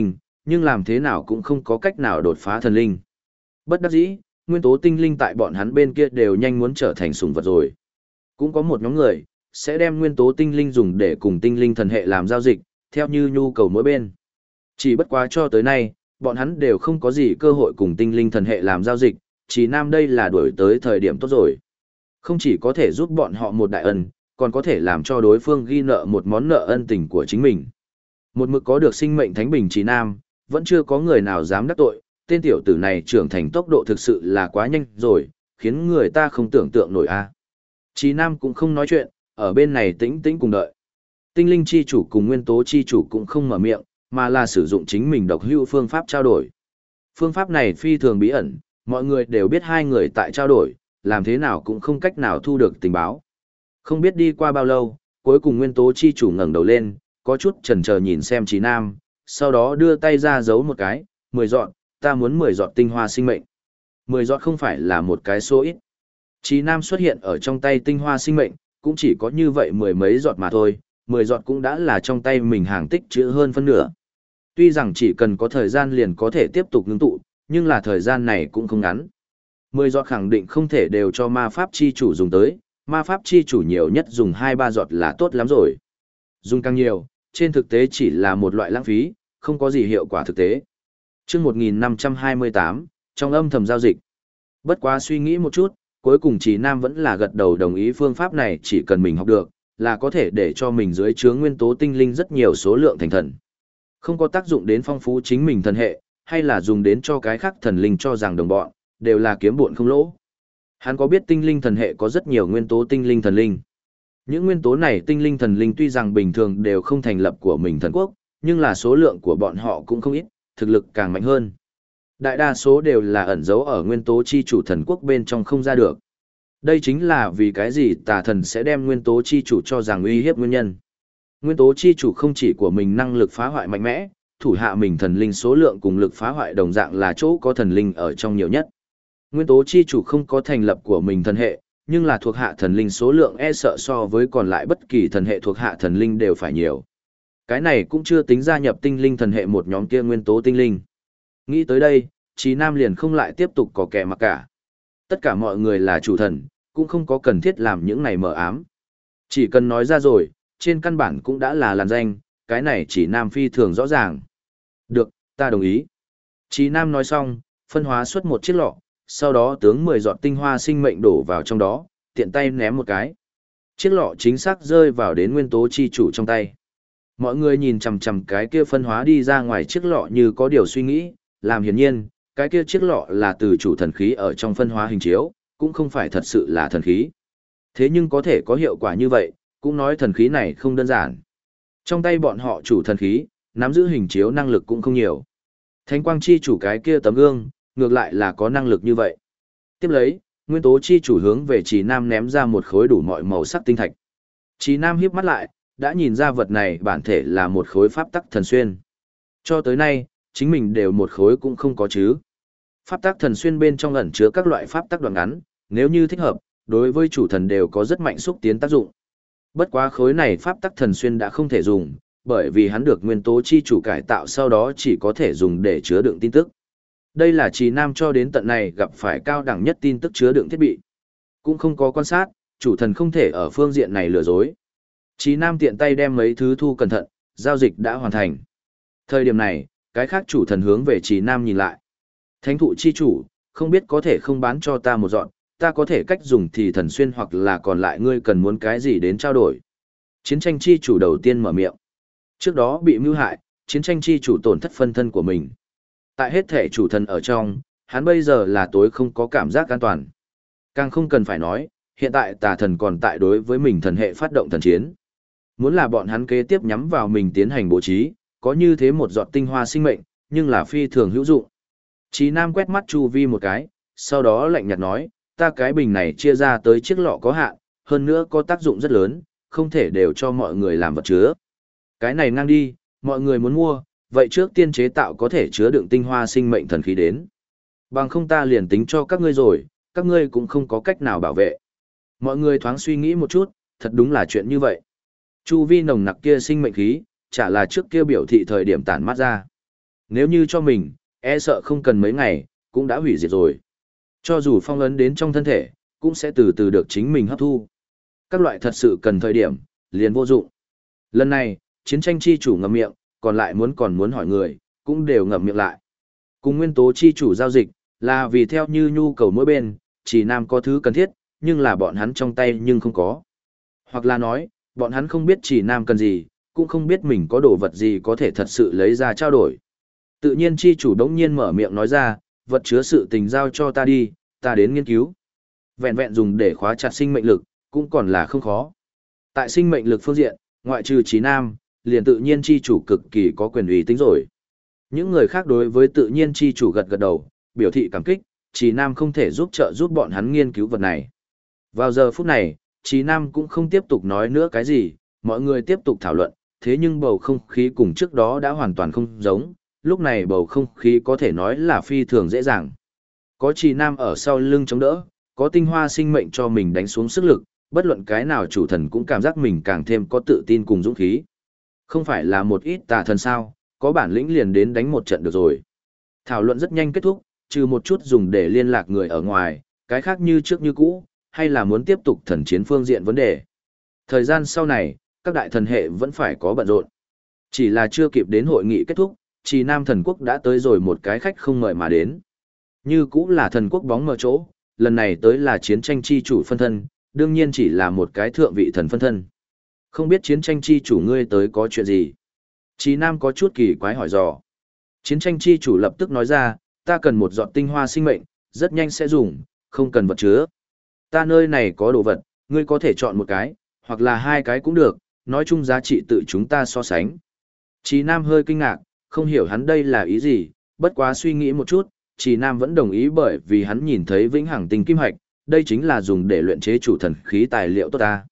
nhưng làm thế nào cũng không có cách nào đột phá thần linh. Bất đắc dĩ, nguyên tố tinh linh tại bọn hắn bên kia đều nhanh muốn trở thành sủng vật rồi. Cũng có một nhóm người, sẽ đem nguyên tố tinh linh dùng để cùng tinh linh thần hệ làm giao dịch, theo như nhu cầu mỗi bên. Chỉ bất quá cho tới nay, bọn hắn đều không có gì cơ hội cùng tinh linh thần hệ làm giao dịch, chỉ nam đây là đuổi tới thời điểm tốt rồi. Không chỉ có thể giúp bọn họ một đại ân, còn có thể làm cho đối phương ghi nợ một món nợ ân tình của chính mình. Một mực có được sinh mệnh thánh bình chỉ nam, vẫn chưa có người nào dám đắc tội, tên tiểu tử này trưởng thành tốc độ thực sự là quá nhanh rồi, khiến người ta không tưởng tượng nổi a. Chí Nam cũng không nói chuyện, ở bên này tĩnh tĩnh cùng đợi. Tinh linh chi chủ cùng nguyên tố chi chủ cũng không mở miệng, mà là sử dụng chính mình độc hữu phương pháp trao đổi. Phương pháp này phi thường bí ẩn, mọi người đều biết hai người tại trao đổi, làm thế nào cũng không cách nào thu được tình báo. Không biết đi qua bao lâu, cuối cùng nguyên tố chi chủ ngẩng đầu lên, có chút chần chờ nhìn xem Chí Nam, sau đó đưa tay ra giấu một cái, 10 giọt, ta muốn 10 giọt tinh hoa sinh mệnh. 10 giọt không phải là một cái số ít. Chí Nam xuất hiện ở trong tay tinh hoa sinh mệnh, cũng chỉ có như vậy mười mấy giọt mà thôi, 10 giọt cũng đã là trong tay mình hàng tích trữ hơn phân nửa. Tuy rằng chỉ cần có thời gian liền có thể tiếp tục ngưng tụ, nhưng là thời gian này cũng không ngắn. 10 giọt khẳng định không thể đều cho ma pháp chi chủ dùng tới, ma pháp chi chủ nhiều nhất dùng 2-3 giọt là tốt lắm rồi. Dùng càng nhiều, trên thực tế chỉ là một loại lãng phí, không có gì hiệu quả thực tế. Chương 1528, trong âm thầm giao dịch. Bất quá suy nghĩ một chút, cuối cùng Chí Nam vẫn là gật đầu đồng ý phương pháp này, chỉ cần mình học được, là có thể để cho mình dưới chướng nguyên tố tinh linh rất nhiều số lượng thành thần. Không có tác dụng đến phong phú chính mình thần hệ, hay là dùng đến cho cái khác thần linh cho rằng đồng bọn, đều là kiếm bộn không lỗ. Hắn có biết tinh linh thần hệ có rất nhiều nguyên tố tinh linh thần linh. Những nguyên tố này tinh linh thần linh tuy rằng bình thường đều không thành lập của mình thần quốc, nhưng là số lượng của bọn họ cũng không ít, thực lực càng mạnh hơn. Đại đa số đều là ẩn giấu ở nguyên tố chi chủ thần quốc bên trong không ra được. Đây chính là vì cái gì tà thần sẽ đem nguyên tố chi chủ cho rằng uy hiếp nguyên nhân. Nguyên tố chi chủ không chỉ của mình năng lực phá hoại mạnh mẽ, thủ hạ mình thần linh số lượng cùng lực phá hoại đồng dạng là chỗ có thần linh ở trong nhiều nhất. Nguyên tố chi chủ không có thành lập của mình thần hệ, nhưng là thuộc hạ thần linh số lượng e sợ so với còn lại bất kỳ thần hệ thuộc hạ thần linh đều phải nhiều. Cái này cũng chưa tính gia nhập tinh linh thần hệ một nhóm kia nguyên tố tinh linh. Nghĩ tới đây, Chí Nam liền không lại tiếp tục có kẻ mặc cả. Tất cả mọi người là chủ thần, cũng không có cần thiết làm những này mờ ám. Chỉ cần nói ra rồi, trên căn bản cũng đã là làn danh, cái này Chí Nam phi thường rõ ràng. Được, ta đồng ý. Chí Nam nói xong, phân hóa xuất một chiếc lọ, sau đó tướng 10 giọt tinh hoa sinh mệnh đổ vào trong đó, tiện tay ném một cái. Chiếc lọ chính xác rơi vào đến nguyên tố chi chủ trong tay. Mọi người nhìn chằm chằm cái kia phân hóa đi ra ngoài chiếc lọ như có điều suy nghĩ, làm hiển nhiên, cái kia chiếc lọ là từ chủ thần khí ở trong phân hóa hình chiếu, cũng không phải thật sự là thần khí. Thế nhưng có thể có hiệu quả như vậy, cũng nói thần khí này không đơn giản. Trong tay bọn họ chủ thần khí, nắm giữ hình chiếu năng lực cũng không nhiều. Thánh quang chi chủ cái kia tấm gương, ngược lại là có năng lực như vậy. Tiếp lấy, nguyên tố chi chủ hướng về Chí Nam ném ra một khối đủ mọi màu sắc tinh thạch. Chí Nam híp mắt lại, đã nhìn ra vật này bản thể là một khối pháp tắc thần xuyên. Cho tới nay, chính mình đều một khối cũng không có chứ. Pháp tắc thần xuyên bên trong ẩn chứa các loại pháp tắc đoạn ngắn, nếu như thích hợp, đối với chủ thần đều có rất mạnh xúc tiến tác dụng. Bất quá khối này pháp tắc thần xuyên đã không thể dùng, bởi vì hắn được nguyên tố chi chủ cải tạo sau đó chỉ có thể dùng để chứa đựng tin tức. Đây là Chí Nam cho đến tận này gặp phải cao đẳng nhất tin tức chứa đựng thiết bị. Cũng không có quan sát, chủ thần không thể ở phương diện này lừa dối. Chí Nam tiện tay đem mấy thứ thu cẩn thận, giao dịch đã hoàn thành. Thời điểm này, cái khác chủ thần hướng về Chí Nam nhìn lại. Thánh thụ chi chủ, không biết có thể không bán cho ta một dọn, ta có thể cách dùng thì thần xuyên hoặc là còn lại ngươi cần muốn cái gì đến trao đổi. Chiến tranh chi chủ đầu tiên mở miệng. Trước đó bị mưu hại, chiến tranh chi chủ tổn thất phân thân của mình. Tại hết thể chủ thần ở trong, hắn bây giờ là tối không có cảm giác an toàn. Càng không cần phải nói, hiện tại tà thần còn tại đối với mình thần hệ phát động thần chiến. Muốn là bọn hắn kế tiếp nhắm vào mình tiến hành bố trí, có như thế một giọt tinh hoa sinh mệnh, nhưng là phi thường hữu dụng. Chí Nam quét mắt chu vi một cái, sau đó lạnh nhạt nói, ta cái bình này chia ra tới chiếc lọ có hạn, hơn nữa có tác dụng rất lớn, không thể đều cho mọi người làm vật chứa. Cái này ngang đi, mọi người muốn mua, vậy trước tiên chế tạo có thể chứa đựng tinh hoa sinh mệnh thần khí đến. Bằng không ta liền tính cho các ngươi rồi, các ngươi cũng không có cách nào bảo vệ. Mọi người thoáng suy nghĩ một chút, thật đúng là chuyện như vậy. Chu vi nồng nặc kia sinh mệnh khí, chả là trước kia biểu thị thời điểm tản mát ra. Nếu như cho mình, e sợ không cần mấy ngày, cũng đã hủy diệt rồi. Cho dù phong ấn đến trong thân thể, cũng sẽ từ từ được chính mình hấp thu. Các loại thật sự cần thời điểm, liền vô dụng. Lần này, chiến tranh chi chủ ngậm miệng, còn muốn hỏi người, cũng đều ngậm miệng lại. Cùng nguyên tố chi chủ giao dịch, là vì theo như nhu cầu mỗi bên, chỉ nam có thứ cần thiết, nhưng là bọn hắn trong tay nhưng không có. Hoặc là nói, bọn hắn không biết chỉ nam cần gì, cũng không biết mình có đồ vật gì có thể thật sự lấy ra trao đổi. Tự nhiên chi chủ đống nhiên mở miệng nói ra, vật chứa sự tình giao cho ta đi, ta đến nghiên cứu. Vẹn vẹn dùng để khóa chặt sinh mệnh lực, cũng còn là không khó. Tại sinh mệnh lực phương diện, ngoại trừ trí nam, liền tự nhiên chi chủ cực kỳ có quyền uy tính rồi. Những người khác đối với tự nhiên chi chủ gật gật đầu, biểu thị cảm kích, trí nam không thể giúp bọn hắn nghiên cứu vật này. Vào giờ phút này, trí nam cũng không tiếp tục nói nữa cái gì, mọi người tiếp tục thảo luận, thế nhưng bầu không khí cùng trước đó đã hoàn toàn không giống, lúc này bầu không khí có thể nói là phi thường dễ dàng. Có trì nam ở sau lưng chống đỡ, có tinh hoa sinh mệnh cho mình đánh xuống sức lực, bất luận cái nào chủ thần cũng cảm giác mình càng thêm có tự tin cùng dũng khí. Không phải là một ít tà thần sao, có bản lĩnh liền đến đánh một trận được rồi. Thảo luận rất nhanh kết thúc, trừ một chút dùng để liên lạc người ở ngoài, cái khác như trước như cũ, hay là muốn tiếp tục thần chiến phương diện vấn đề. Thời gian sau này, các đại thần hệ vẫn phải có bận rộn. Chỉ là chưa kịp đến hội nghị kết thúc, Trì Nam thần quốc đã tới rồi một cái khách không mời mà đến. Như cũng là thần quốc bóng mờ chỗ, lần này tới là chiến tranh chi chủ phân thân, đương nhiên chỉ là một cái thượng vị thần phân thân. Không biết chiến tranh chi chủ ngươi tới có chuyện gì? Trì Nam có chút kỳ quái hỏi dò. Chiến tranh chi chủ lập tức nói ra, ta cần một giọt tinh hoa sinh mệnh, rất nhanh sẽ dùng, không cần vật chứa. Ta nơi này có đồ vật, ngươi có thể chọn một cái, hoặc là hai cái cũng được, nói chung giá trị tự chúng ta so sánh. Trì Nam hơi kinh ngạc, không hiểu hắn đây là ý gì, bất quá suy nghĩ một chút, Trì Nam vẫn đồng ý bởi vì hắn nhìn thấy vĩnh hằng tinh kim hạch, đây chính là dùng để luyện chế chủ thần khí tài liệu tốt ta.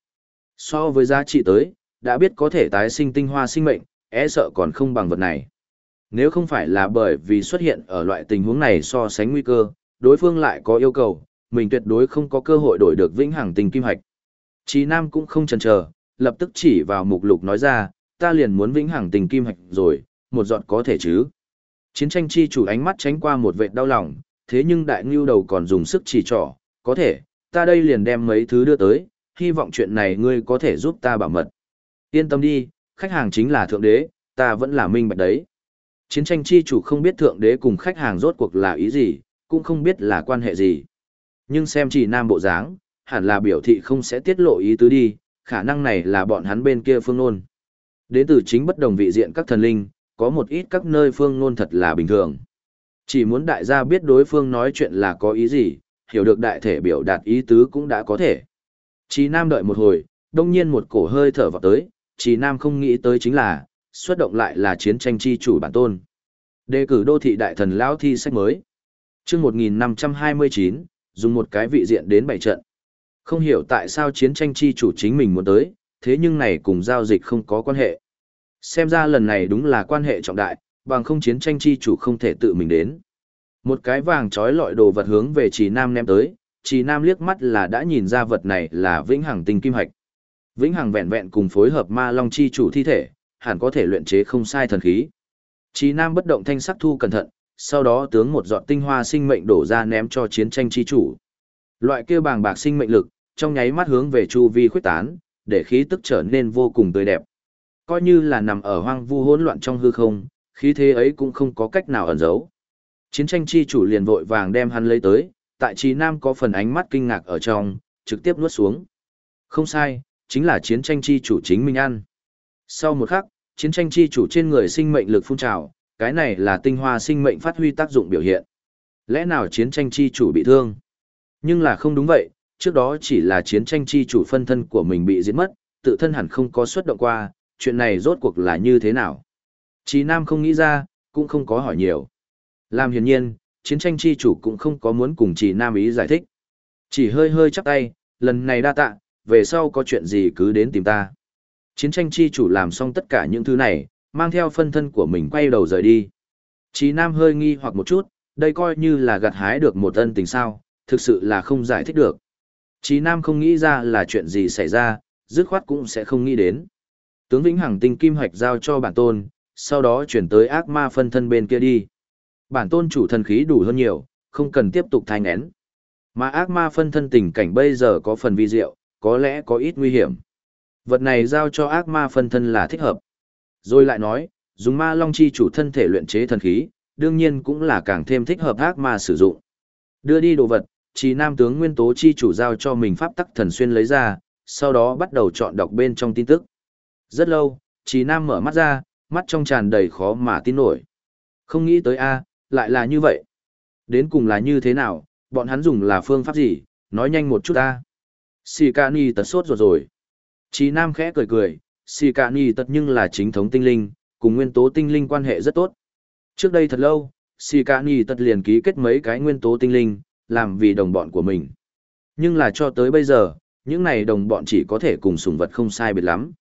So với giá trị tới, đã biết có thể tái sinh tinh hoa sinh mệnh, e sợ còn không bằng vật này. Nếu không phải là bởi vì xuất hiện ở loại tình huống này so sánh nguy cơ, đối phương lại có yêu cầu, mình tuyệt đối không có cơ hội đổi được vĩnh hằng tinh kim hạch. Trì Nam cũng không chần chờ, lập tức chỉ vào mục lục nói ra, ta liền muốn vĩnh hằng tinh kim hạch rồi, một giọt có thể chứ. Chiến tranh chi chủ ánh mắt tránh qua một vệt đau lòng, thế nhưng đại ngưu đầu còn dùng sức chỉ trỏ, có thể, ta đây liền đem mấy thứ đưa tới, hy vọng chuyện này ngươi có thể giúp ta bảo mật. Yên tâm đi, khách hàng chính là thượng đế, ta vẫn là minh bạch đấy. Chiến tranh chi chủ không biết thượng đế cùng khách hàng rốt cuộc là ý gì, cũng không biết là quan hệ gì. Nhưng xem Trì Nam bộ dáng, hẳn là biểu thị không sẽ tiết lộ ý tứ đi, khả năng này là bọn hắn bên kia phương nôn. Đến từ chính bất đồng vị diện các thần linh, có một ít các nơi phương nôn thật là bình thường. Chỉ muốn đại gia biết đối phương nói chuyện là có ý gì, hiểu được đại thể biểu đạt ý tứ cũng đã có thể. Trì Nam đợi một hồi, đông nhiên một cổ hơi thở vào tới, Trì Nam không nghĩ tới chính là, xuất động lại là chiến tranh chi chủ bản tôn. Đề cử đô thị đại thần lão thi sách mới. Chương 1529, dùng một cái vị diện đến 7 trận. Không hiểu tại sao chiến tranh chi chủ chính mình muốn tới, thế nhưng này cùng giao dịch không có quan hệ. Xem ra lần này đúng là quan hệ trọng đại, bằng không chiến tranh chi chủ không thể tự mình đến. Một cái vàng trói lọi đồ vật hướng về Trì Nam ném tới, Trì Nam liếc mắt là đã nhìn ra vật này là vĩnh hằng tinh kim hạch. Vĩnh hằng vẹn vẹn cùng phối hợp ma long chi chủ thi thể, hẳn có thể luyện chế không sai thần khí. Trì Nam bất động thanh sắc thu cẩn thận, sau đó tướng một giọt tinh hoa sinh mệnh đổ ra ném cho chiến tranh chi chủ. Loại kia bàng bạc sinh mệnh lực, trong nháy mắt hướng về chu vi khuếch tán, để khí tức trở nên vô cùng tươi đẹp. Coi như là nằm ở hoang vu hỗn loạn trong hư không, khí thế ấy cũng không có cách nào ẩn giấu. Chiến tranh chi chủ liền vội vàng đem hắn lấy tới, tại Trì Nam có phần ánh mắt kinh ngạc ở trong, trực tiếp nuốt xuống. Không sai, chính là chiến tranh chi chủ chính mình ăn. Sau một khắc, chiến tranh chi chủ trên người sinh mệnh lực phun trào, cái này là tinh hoa sinh mệnh phát huy tác dụng biểu hiện. Lẽ nào chiến tranh chi chủ bị thương? Nhưng là không đúng vậy, trước đó chỉ là chiến tranh chi chủ phân thân của mình bị giết mất, tự thân hẳn không có xuất động qua, chuyện này rốt cuộc là như thế nào? Trì Nam không nghĩ ra, cũng không có hỏi nhiều. Làm hiển nhiên, chiến tranh chi chủ cũng không có muốn cùng Trì Nam ý giải thích. Chỉ hơi hơi chắp tay, lần này đa tạ, về sau có chuyện gì cứ đến tìm ta. Chiến tranh chi chủ làm xong tất cả những thứ này, mang theo phân thân của mình quay đầu rời đi. Trì Nam hơi nghi hoặc một chút, đây coi như là gặt hái được một ân tình sao, thực sự là không giải thích được. Trì Nam không nghĩ ra là chuyện gì xảy ra, dứt khoát cũng sẽ không nghĩ đến. Tướng Vĩnh Hằng tinh kim hạch giao cho bản tôn, sau đó chuyển tới ác ma phân thân bên kia đi. Bản tôn chủ thần khí đủ hơn nhiều, không cần tiếp tục thai nghén. Mà ác ma phân thân tình cảnh bây giờ có phần vi diệu, có lẽ có ít nguy hiểm. Vật này giao cho ác ma phân thân là thích hợp. Rồi lại nói, dùng ma long chi chủ thân thể luyện chế thần khí, đương nhiên cũng là càng thêm thích hợp ác ma sử dụng. Đưa đi đồ vật, Trì Nam tướng nguyên tố chi chủ giao cho mình pháp tắc thần xuyên lấy ra, sau đó bắt đầu chọn đọc bên trong tin tức. Rất lâu, Trì Nam mở mắt ra, mắt trong tràn đầy khó mà tin nổi. Không nghĩ tới lại là như vậy. Đến cùng là như thế nào, bọn hắn dùng là phương pháp gì, nói nhanh một chút ta. Sikani tật sốt rồi. Trì Nam khẽ cười cười, Sikani tật nhưng là chính thống tinh linh, cùng nguyên tố tinh linh quan hệ rất tốt. Trước đây thật lâu, Sikani tật liền ký kết mấy cái nguyên tố tinh linh, làm vì đồng bọn của mình. Nhưng là cho tới bây giờ, những này đồng bọn chỉ có thể cùng sủng vật không sai biệt lắm.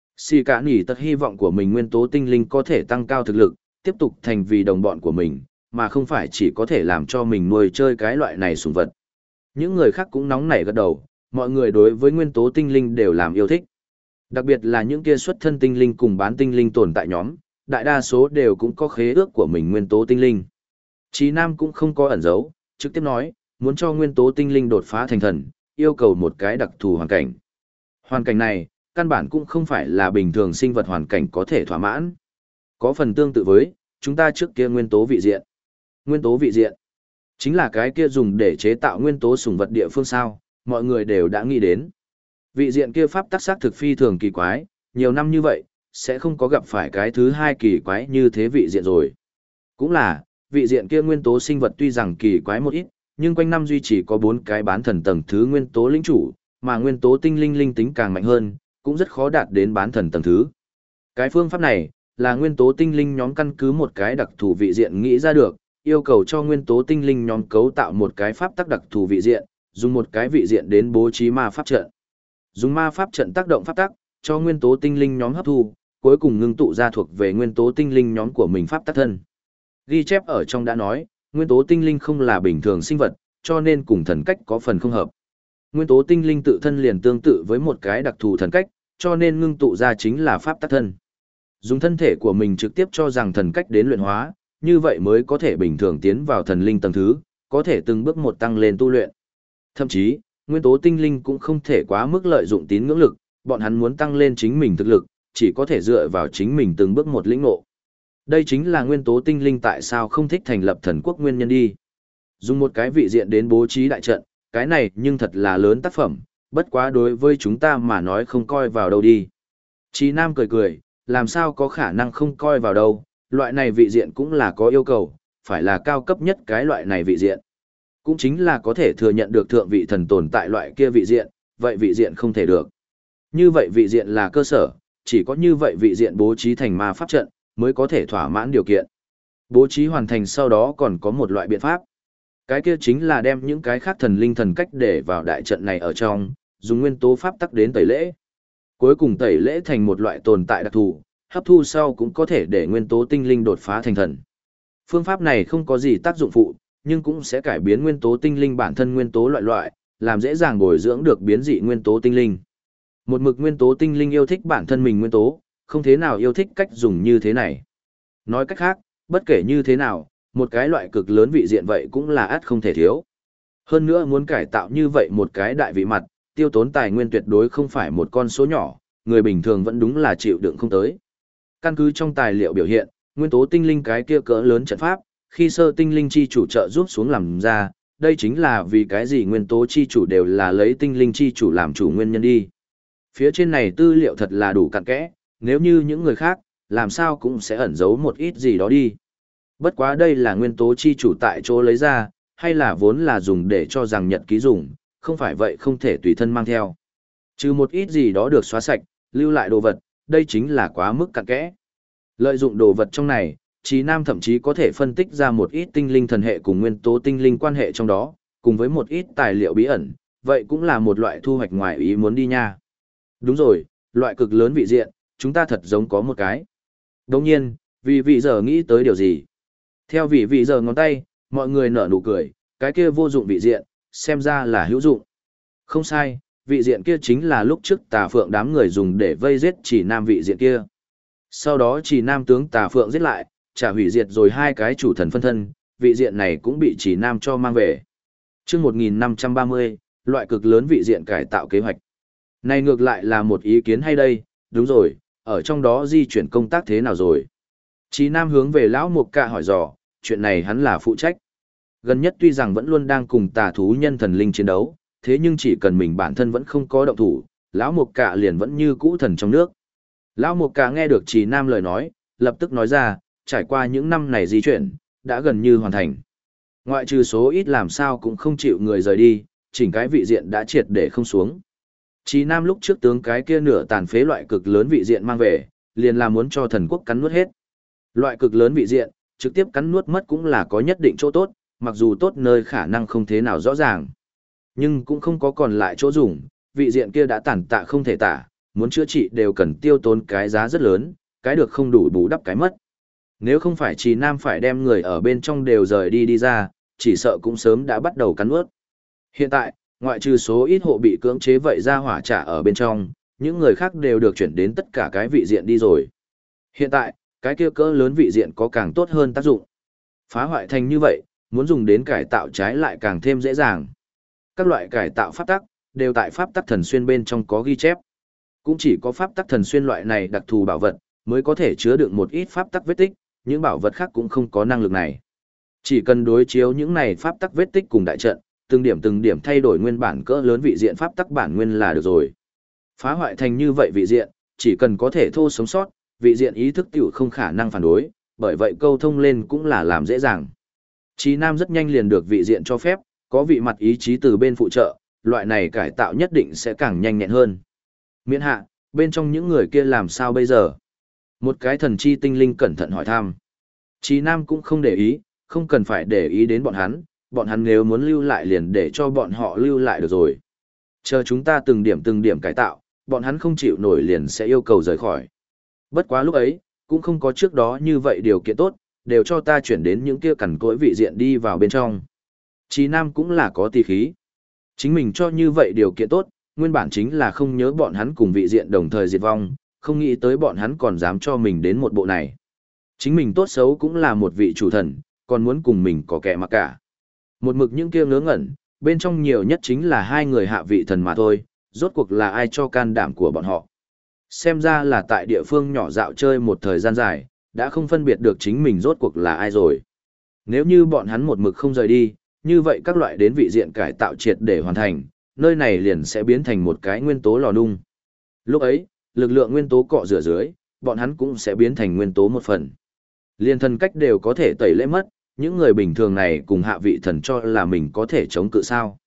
Sikani tật hy vọng của mình nguyên tố tinh linh có thể tăng cao thực lực, tiếp tục thành vì đồng bọn của mình, mà không phải chỉ có thể làm cho mình nuôi chơi cái loại này sủng vật. Những người khác cũng nóng nảy gật đầu, mọi người đối với nguyên tố tinh linh đều làm yêu thích. Đặc biệt là những kia xuất thân tinh linh cùng bán tinh linh tồn tại nhóm, đại đa số đều cũng có khế ước của mình nguyên tố tinh linh. Chí Nam cũng không có ẩn giấu, trực tiếp nói, muốn cho nguyên tố tinh linh đột phá thành thần, yêu cầu một cái đặc thù hoàn cảnh. Hoàn cảnh này, căn bản cũng không phải là bình thường sinh vật hoàn cảnh có thể thỏa mãn. Có phần tương tự với, chúng ta trước kia nguyên tố vị diện. Nguyên tố vị diện, chính là cái kia dùng để chế tạo nguyên tố sủng vật địa phương sao, mọi người đều đã nghĩ đến. Vị diện kia pháp tắc xác thực phi thường kỳ quái, nhiều năm như vậy, sẽ không có gặp phải cái thứ hai kỳ quái như thế vị diện rồi. Cũng là, vị diện kia nguyên tố sinh vật tuy rằng kỳ quái một ít, nhưng quanh năm duy trì có 4 cái bán thần tầng thứ nguyên tố lĩnh chủ, mà nguyên tố tinh linh linh tính càng mạnh hơn, cũng rất khó đạt đến bán thần tầng thứ. Cái phương pháp này, là nguyên tố tinh linh nhóm căn cứ một cái đặc thù vị diện nghĩ ra được, yêu cầu cho nguyên tố tinh linh nhóm cấu tạo một cái pháp tắc đặc thù vị diện, dùng một cái vị diện đến bố trí ma pháp trận. Dùng ma pháp trận tác động pháp tắc, cho nguyên tố tinh linh nhóm hấp thu, cuối cùng ngưng tụ ra thuộc về nguyên tố tinh linh nhóm của mình pháp tắc thân. Ghi chép ở trong đã nói, nguyên tố tinh linh không là bình thường sinh vật, cho nên cùng thần cách có phần không hợp. Nguyên tố tinh linh tự thân liền tương tự với một cái đặc thù thần cách, cho nên ngưng tụ ra chính là pháp tắc thân. Dùng thân thể của mình trực tiếp cho rằng thần cách đến luyện hóa, như vậy mới có thể bình thường tiến vào thần linh tầng thứ, có thể từng bước một tăng lên tu luyện. Thậm chí, nguyên tố tinh linh cũng không thể quá mức lợi dụng tín ngưỡng lực, bọn hắn muốn tăng lên chính mình thực lực, chỉ có thể dựa vào chính mình từng bước một lĩnh ngộ. Đây chính là nguyên tố tinh linh tại sao không thích thành lập thần quốc nguyên nhân đi. Dùng một cái vị diện đến bố trí đại trận, cái này nhưng thật là lớn tác phẩm, bất quá đối với chúng ta mà nói không coi vào đâu đi. Chí Nam cười cười, làm sao có khả năng không coi vào đâu, loại này vị diện cũng là có yêu cầu, phải là cao cấp nhất cái loại này vị diện. Cũng chính là có thể thừa nhận được thượng vị thần tồn tại loại kia vị diện, vậy vị diện không thể được. Như vậy vị diện là cơ sở, chỉ có như vậy vị diện bố trí thành ma pháp trận, mới có thể thỏa mãn điều kiện. Bố trí hoàn thành sau đó còn có một loại biện pháp. Cái kia chính là đem những cái khác thần linh thần cách để vào đại trận này ở trong, dùng nguyên tố pháp tắc đến tẩy lễ. Cuối cùng tẩy lễ thành một loại tồn tại đặc thù, hấp thu sau cũng có thể để nguyên tố tinh linh đột phá thành thần. Phương pháp này không có gì tác dụng phụ, nhưng cũng sẽ cải biến nguyên tố tinh linh bản thân nguyên tố loại, làm dễ dàng bồi dưỡng được biến dị nguyên tố tinh linh. Một mực nguyên tố tinh linh yêu thích bản thân mình nguyên tố, không thế nào yêu thích cách dùng như thế này. Nói cách khác, bất kể như thế nào, một cái loại cực lớn vị diện vậy cũng là ắt không thể thiếu. Hơn nữa muốn cải tạo như vậy một cái đại vị mặt, tiêu tốn tài nguyên tuyệt đối không phải một con số nhỏ, người bình thường vẫn đúng là chịu đựng không tới. Căn cứ trong tài liệu biểu hiện, nguyên tố tinh linh cái kia cỡ lớn trận pháp, khi sơ tinh linh chi chủ trợ giúp xuống làm ra, đây chính là vì cái gì nguyên tố chi chủ đều là lấy tinh linh chi chủ làm chủ nguyên nhân đi. Phía trên này tư liệu thật là đủ cặn kẽ, nếu như những người khác, làm sao cũng sẽ ẩn giấu một ít gì đó đi. Bất quá đây là nguyên tố chi chủ tại chỗ lấy ra, hay là vốn là dùng để cho rằng nhật ký dùng, không phải vậy không thể tùy thân mang theo. Trừ một ít gì đó được xóa sạch, lưu lại đồ vật, đây chính là quá mức cặn kẽ. Lợi dụng đồ vật trong này, Chí Nam thậm chí có thể phân tích ra một ít tinh linh thần hệ cùng nguyên tố tinh linh quan hệ trong đó, cùng với một ít tài liệu bí ẩn, vậy cũng là một loại thu hoạch ngoài ý muốn đi nha. Đúng rồi, loại cực lớn vị diện, chúng ta thật giống có một cái. Đồng nhiên, vì vị giờ nghĩ tới điều gì? Theo vị giờ ngón tay, mọi người nở nụ cười, cái kia vô dụng vị diện, xem ra là hữu dụng. Không sai, vị diện kia chính là lúc trước Tà Phượng đám người dùng để vây giết Chỉ Nam vị diện kia. Sau đó Trì Nam tướng Tà Phượng giết lại, trả hủy diệt rồi hai cái chủ thần phân thân, vị diện này cũng bị Trì Nam cho mang về. Chương 1530, loại cực lớn vị diện cải tạo kế hoạch. Này ngược lại là một ý kiến hay đây, đúng rồi, ở trong đó di chuyển công tác thế nào rồi? Trì Nam hướng về lão Mục Cạ hỏi dò, chuyện này hắn là phụ trách. Gần nhất tuy rằng vẫn luôn đang cùng tà thú nhân thần linh chiến đấu, thế nhưng chỉ cần mình bản thân vẫn không có động thủ, lão Mục Cạ liền vẫn như cũ thần trong nước. Lão Mục Cạ nghe được Trì Nam lời nói, lập tức nói ra, trải qua những năm này di chuyển, đã gần như hoàn thành. Ngoại trừ số ít làm sao cũng không chịu người rời đi, chỉnh cái vị diện đã triệt để không xuống. Trì Nam lúc trước tướng cái kia nửa tàn phế loại cực lớn vị diện mang về, liền là muốn cho thần quốc cắn nuốt hết. Loại cực lớn vị diện, trực tiếp cắn nuốt mất cũng là có nhất định chỗ tốt, mặc dù tốt nơi khả năng không thế nào rõ ràng. Nhưng cũng không có còn lại chỗ dùng, vị diện kia đã tàn tạ không thể tả, muốn chữa trị đều cần tiêu tốn cái giá rất lớn, cái được không đủ bù đắp cái mất. Nếu không phải Trì Nam phải đem người ở bên trong đều rời đi ra, chỉ sợ cũng sớm đã bắt đầu cắn nuốt. Hiện tại, ngoại trừ số ít hộ bị cưỡng chế vậy ra hỏa trả ở bên trong, những người khác đều được chuyển đến tất cả cái vị diện đi rồi. Hiện tại, cái kia cỡ lớn vị diện có càng tốt hơn tác dụng. Phá hoại thành như vậy, muốn dùng đến cải tạo trái lại càng thêm dễ dàng. Các loại cải tạo pháp tắc, đều tại pháp tắc thần xuyên bên trong có ghi chép. Cũng chỉ có pháp tắc thần xuyên loại này đặc thù bảo vật, mới có thể chứa đựng một ít pháp tắc vết tích, những bảo vật khác cũng không có năng lực này. Chỉ cần đối chiếu những này pháp tắc vết tích cùng đại trận, từng điểm thay đổi nguyên bản cỡ lớn vị diện pháp tắc bản nguyên là được rồi. Phá hoại thành như vậy vị diện, chỉ cần có thể thô sống sót, vị diện ý thức tiểu không khả năng phản đối, bởi vậy câu thông lên cũng là làm dễ dàng. Chí Nam rất nhanh liền được vị diện cho phép, có vị mặt ý chí từ bên phụ trợ, loại này cải tạo nhất định sẽ càng nhanh nhẹn hơn. Miễn hạ, bên trong những người kia làm sao bây giờ? Một cái thần chi tinh linh cẩn thận hỏi thăm. Chí Nam cũng không để ý, không cần phải để ý đến bọn hắn nếu muốn lưu lại liền để cho bọn họ lưu lại được rồi. Chờ chúng ta từng điểm cải tạo, bọn hắn không chịu nổi liền sẽ yêu cầu rời khỏi. Bất quá lúc ấy, cũng không có trước đó như vậy điều kiện tốt, đều cho ta chuyển đến những kia cằn cỗi vị diện đi vào bên trong. Chí Nam cũng là có tỷ khí. Chính mình cho như vậy điều kiện tốt, nguyên bản chính là không nhớ bọn hắn cùng vị diện đồng thời diệt vong, không nghĩ tới bọn hắn còn dám cho mình đến một bộ này. Chính mình tốt xấu cũng là một vị chủ thần, còn muốn cùng mình có kẻ mặc cả. Một mực những kia ngớ ngẩn, bên trong nhiều nhất chính là hai người hạ vị thần mà thôi, rốt cuộc là ai cho can đảm của bọn họ. Xem ra là tại địa phương nhỏ dạo chơi một thời gian dài, đã không phân biệt được chính mình rốt cuộc là ai rồi. Nếu như bọn hắn một mực không rời đi, như vậy các loại đến vị diện cải tạo triệt để hoàn thành, nơi này liền sẽ biến thành một cái nguyên tố lò nung. Lúc ấy, lực lượng nguyên tố cọ rửa dưới, bọn hắn cũng sẽ biến thành nguyên tố một phần. Liên thân cách đều có thể tẩy lễ mất, những người bình thường này cùng hạ vị thần cho là mình có thể chống cự sao.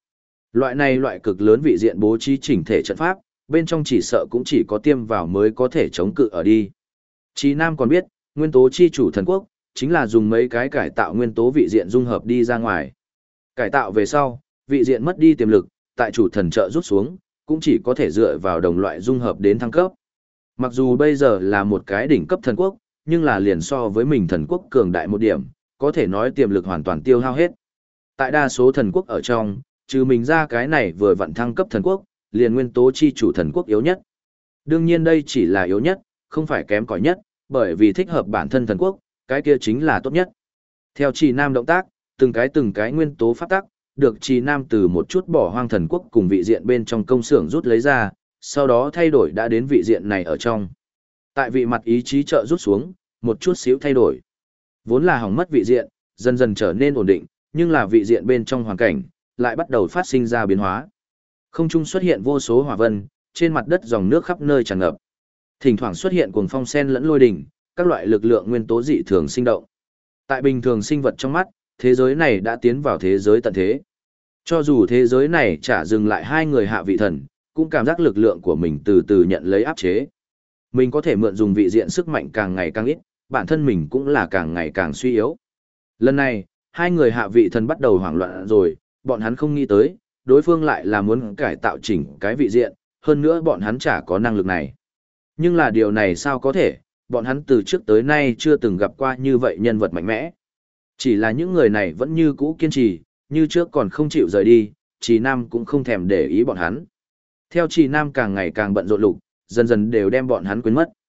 Loại cực lớn vị diện bố trí chỉnh thể trận pháp, bên trong chỉ sợ cũng chỉ có tiêm vào mới có thể chống cự ở đi. Chí Nam còn biết, nguyên tố chi chủ thần quốc, chính là dùng mấy cái cải tạo nguyên tố vị diện dung hợp đi ra ngoài. Cải tạo về sau, vị diện mất đi tiềm lực, tại chủ thần trợ rút xuống, cũng chỉ có thể dựa vào đồng loại dung hợp đến thăng cấp. Mặc dù bây giờ là một cái đỉnh cấp thần quốc, nhưng là liền so với mình thần quốc cường đại một điểm, có thể nói tiềm lực hoàn toàn tiêu hao hết. Tại đa số thần quốc ở trong, trừ mình ra cái này vừa vặn thăng cấp thần quốc, liền nguyên tố chi chủ thần quốc yếu nhất. Đương nhiên đây chỉ là yếu nhất, không phải kém cỏi nhất, bởi vì thích hợp bản thân thần quốc, cái kia chính là tốt nhất. Theo Trì Nam động tác, từng cái nguyên tố pháp tắc, được Trì Nam từ một chút bỏ hoang thần quốc cùng vị diện bên trong công xưởng rút lấy ra, sau đó thay đổi đã đến vị diện này ở trong. Tại vị mặt ý chí trợ rút xuống, một chút xíu thay đổi. Vốn là hỏng mất vị diện, dần dần trở nên ổn định, nhưng là vị diện bên trong hoàn cảnh, lại bắt đầu phát sinh ra biến hóa. Không trung xuất hiện vô số hỏa vân, trên mặt đất dòng nước khắp nơi tràn ngập. Thỉnh thoảng xuất hiện cuồng phong sen lẫn lôi đình, các loại lực lượng nguyên tố dị thường sinh động. Tại bình thường sinh vật trong mắt, thế giới này đã tiến vào thế giới tận thế. Cho dù thế giới này chả dừng lại hai người hạ vị thần, cũng cảm giác lực lượng của mình từ từ nhận lấy áp chế. Mình có thể mượn dùng vị diện sức mạnh càng ngày càng ít, bản thân mình cũng là càng ngày càng suy yếu. Lần này, hai người hạ vị thần bắt đầu hoảng loạn rồi, bọn hắn không nghĩ tới, đối phương lại là muốn cải tạo chỉnh cái vị diện, hơn nữa bọn hắn chả có năng lực này. Nhưng là điều này sao có thể, bọn hắn từ trước tới nay chưa từng gặp qua như vậy nhân vật mạnh mẽ. Chỉ là những người này vẫn như cũ kiên trì, như trước còn không chịu rời đi, Trì Nam cũng không thèm để ý bọn hắn. Theo Trì Nam càng ngày càng bận rộn lục, dần dần đều đem bọn hắn quên mất.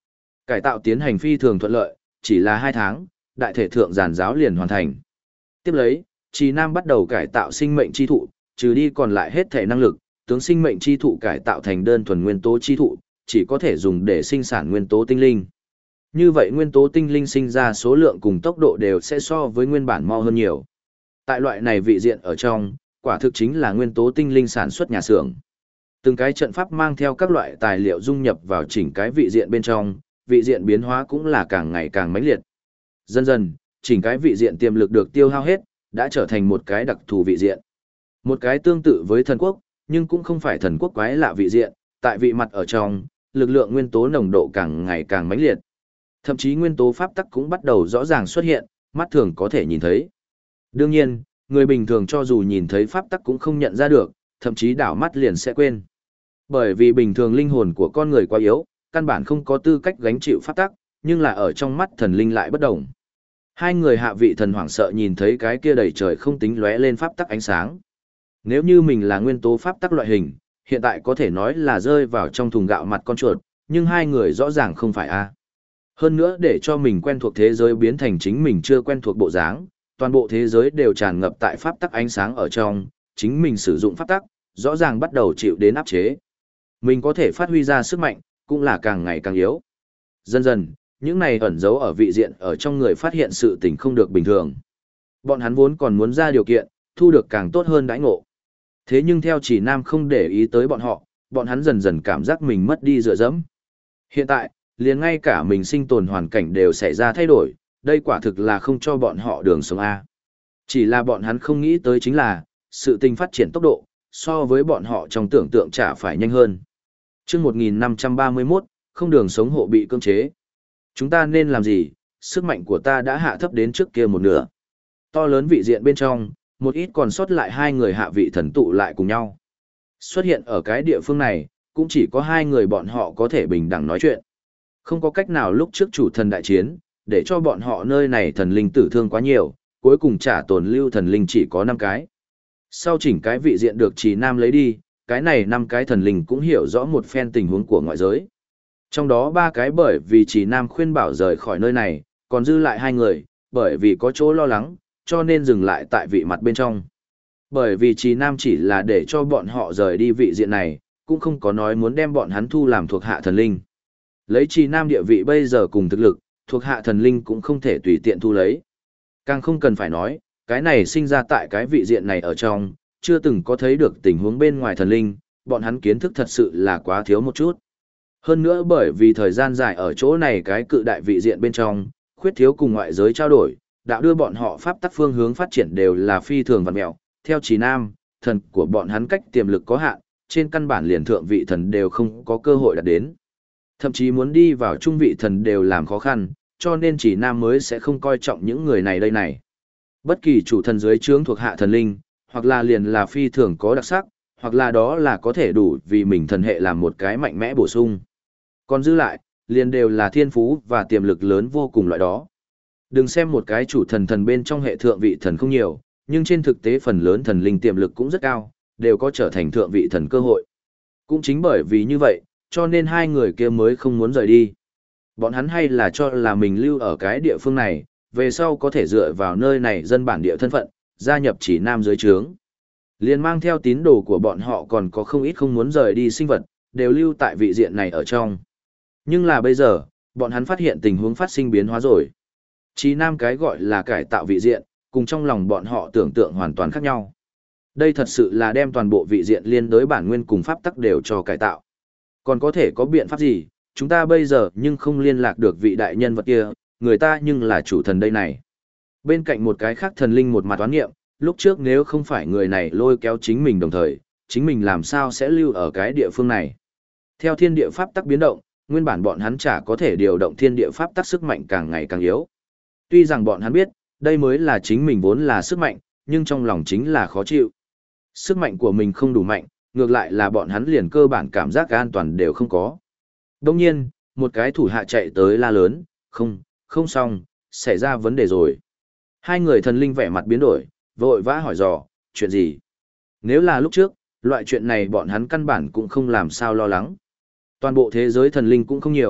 Cải tạo tiến hành phi thường thuận lợi, chỉ là 2 tháng, đại thể thượng giàn giáo liền hoàn thành. Tiếp lấy, Trì Nam bắt đầu cải tạo sinh mệnh chi thụ, trừ đi còn lại hết thể năng lực, tướng sinh mệnh chi thụ cải tạo thành đơn thuần nguyên tố chi thụ, chỉ có thể dùng để sinh sản nguyên tố tinh linh. Như vậy nguyên tố tinh linh sinh ra số lượng cùng tốc độ đều sẽ so với nguyên bản mau hơn nhiều. Tại loại này vị diện ở trong, quả thực chính là nguyên tố tinh linh sản xuất nhà xưởng. Từng cái trận pháp mang theo các loại tài liệu dung nhập vào chỉnh cái vị diện bên trong, vị diện biến hóa cũng là càng ngày càng mãnh liệt. Dần dần, chỉnh cái vị diện tiềm lực được tiêu hao hết, đã trở thành một cái đặc thù vị diện. Một cái tương tự với thần quốc, nhưng cũng không phải thần quốc quái lạ vị diện, tại vị mặt ở trong, lực lượng nguyên tố nồng độ càng ngày càng mãnh liệt. Thậm chí nguyên tố pháp tắc cũng bắt đầu rõ ràng xuất hiện, mắt thường có thể nhìn thấy. Đương nhiên, người bình thường cho dù nhìn thấy pháp tắc cũng không nhận ra được, thậm chí đảo mắt liền sẽ quên. Bởi vì bình thường linh hồn của con người quá yếu, căn bản không có tư cách gánh chịu pháp tắc, nhưng là ở trong mắt thần linh lại bất đồng. Hai người hạ vị thần hoảng sợ nhìn thấy cái kia đầy trời không tính lóe lên pháp tắc ánh sáng. Nếu như mình là nguyên tố pháp tắc loại hình, hiện tại có thể nói là rơi vào trong thùng gạo mặt con chuột, nhưng hai người rõ ràng không phải a. Hơn nữa để cho mình quen thuộc thế giới biến thành chính mình chưa quen thuộc bộ dáng, toàn bộ thế giới đều tràn ngập tại pháp tắc ánh sáng ở trong, chính mình sử dụng pháp tắc, rõ ràng bắt đầu chịu đến áp chế. Mình có thể phát huy ra sức mạnh, cũng là càng ngày càng yếu. Dần dần, những này ẩn giấu ở vị diện ở trong người phát hiện sự tình không được bình thường. Bọn hắn vốn còn muốn ra điều kiện, thu được càng tốt hơn đãi ngộ. Thế nhưng theo Chỉ Nam không để ý tới bọn hắn dần dần cảm giác mình mất đi dựa dẫm. Hiện tại, liền ngay cả mình sinh tồn hoàn cảnh đều xảy ra thay đổi, đây quả thực là không cho bọn họ đường sống A. Chỉ là bọn hắn không nghĩ tới chính là, sự tình phát triển tốc độ, so với bọn họ trong tưởng tượng chả phải nhanh hơn. Chương 1531, không đường sống hộ bị cưỡng chế. Chúng ta nên làm gì? Sức mạnh của ta đã hạ thấp đến trước kia một nửa. To lớn vị diện bên trong, một ít còn sót lại hai người hạ vị thần tụ lại cùng nhau. Xuất hiện ở cái địa phương này, cũng chỉ có hai người bọn họ có thể bình đẳng nói chuyện. Không có cách nào lúc trước chủ thần đại chiến, để cho bọn họ nơi này thần linh tử thương quá nhiều, cuối cùng trả tồn lưu thần linh chỉ có 5 cái. Sau chỉnh cái vị diện được Trì Nam lấy đi, cái này 5 cái thần linh cũng hiểu rõ một phen tình huống của ngoại giới. Trong đó 3 cái bởi vì Trì Nam khuyên bảo rời khỏi nơi này, còn dư lại 2 người, bởi vì có chỗ lo lắng, cho nên dừng lại tại vị mặt bên trong. Bởi vì Trì Nam chỉ là để cho bọn họ rời đi vị diện này, cũng không có nói muốn đem bọn hắn thu làm thuộc hạ thần linh. Lấy Trì Nam địa vị bây giờ cùng thực lực, thuộc hạ thần linh cũng không thể tùy tiện thu lấy. Càng không cần phải nói, cái này sinh ra tại cái vị diện này ở trong, chưa từng có thấy được tình huống bên ngoài thần linh, bọn hắn kiến thức thật sự là quá thiếu một chút. Hơn nữa bởi vì thời gian dài ở chỗ này cái cự đại vị diện bên trong, khuyết thiếu cùng ngoại giới trao đổi, đạo đưa bọn họ pháp tắc phương hướng phát triển đều là phi thường vặn mẹo. Theo Trì Nam, thần của bọn hắn cách tiềm lực có hạn, trên căn bản liền thượng vị thần đều không có cơ hội đạt đến. Thậm chí muốn đi vào trung vị thần đều làm khó khăn, cho nên Trì Nam mới sẽ không coi trọng những người này đây này. Bất kỳ chủ thần dưới trướng thuộc hạ thần linh, hoặc là liền là phi thường có đặc sắc, hoặc là đó là có thể đủ vì mình thần hệ làm một cái mạnh mẽ bổ sung. Còn giữ lại, liền đều là thiên phú và tiềm lực lớn vô cùng loại đó. Đừng xem một cái chủ thần bên trong hệ thượng vị thần không nhiều, nhưng trên thực tế phần lớn thần linh tiềm lực cũng rất cao, đều có trở thành thượng vị thần cơ hội. Cũng chính bởi vì như vậy, cho nên hai người kia mới không muốn rời đi. Bọn hắn hay là cho là mình lưu ở cái địa phương này, về sau có thể dựa vào nơi này dân bản địa thân phận, gia nhập Chỉ Nam dưới trướng. Liền mang theo tín đồ của bọn họ còn có không ít không muốn rời đi sinh vật, đều lưu tại vị diện này ở trong. Nhưng là bây giờ, bọn hắn phát hiện tình huống phát sinh biến hóa rồi. Chỉ Nam cái gọi là cải tạo vị diện, cùng trong lòng bọn họ tưởng tượng hoàn toàn khác nhau. Đây thật sự là đem toàn bộ vị diện liên đối bản nguyên cùng pháp tắc đều cho cải tạo. Còn có thể có biện pháp gì, chúng ta bây giờ nhưng không liên lạc được vị đại nhân vật kia, người ta nhưng là chủ thần đây này. Bên cạnh một cái khác thần linh một mặt toán nghiệm, lúc trước nếu không phải người này lôi kéo chính mình đồng thời, chính mình làm sao sẽ lưu ở cái địa phương này. Theo thiên địa pháp tắc biến động, nguyên bản bọn hắn chả có thể điều động thiên địa pháp tắc sức mạnh càng ngày càng yếu. Tuy rằng bọn hắn biết, đây mới là chính mình vốn là sức mạnh, nhưng trong lòng chính là khó chịu. Sức mạnh của mình không đủ mạnh, ngược lại là bọn hắn liền cơ bản cảm giác an toàn đều không có. Đồng nhiên, một cái thủ hạ chạy tới la lớn, không xong, xảy ra vấn đề rồi. Hai người thần linh vẻ mặt biến đổi, vội vã hỏi dò, chuyện gì? Nếu là lúc trước, loại chuyện này bọn hắn căn bản cũng không làm sao lo lắng. Toàn bộ thế giới thần linh cũng không nhiều,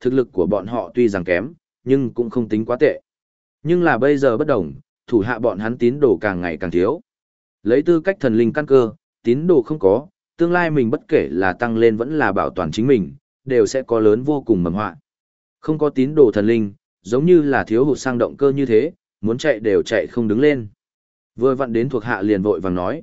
thực lực của bọn họ tuy rằng kém, nhưng cũng không tính quá tệ. Nhưng là bây giờ bất đồng, thủ hạ bọn hắn tín đồ càng ngày càng thiếu. Lấy tư cách thần linh căn cơ, tín đồ không có, tương lai mình bất kể là tăng lên vẫn là bảo toàn chính mình, đều sẽ có lớn vô cùng mầm họa. Không có tín đồ thần linh, giống như là thiếu hụt sang động cơ như thế, muốn chạy đều chạy không đứng lên. Vừa vặn đến thuộc hạ liền vội vàng nói,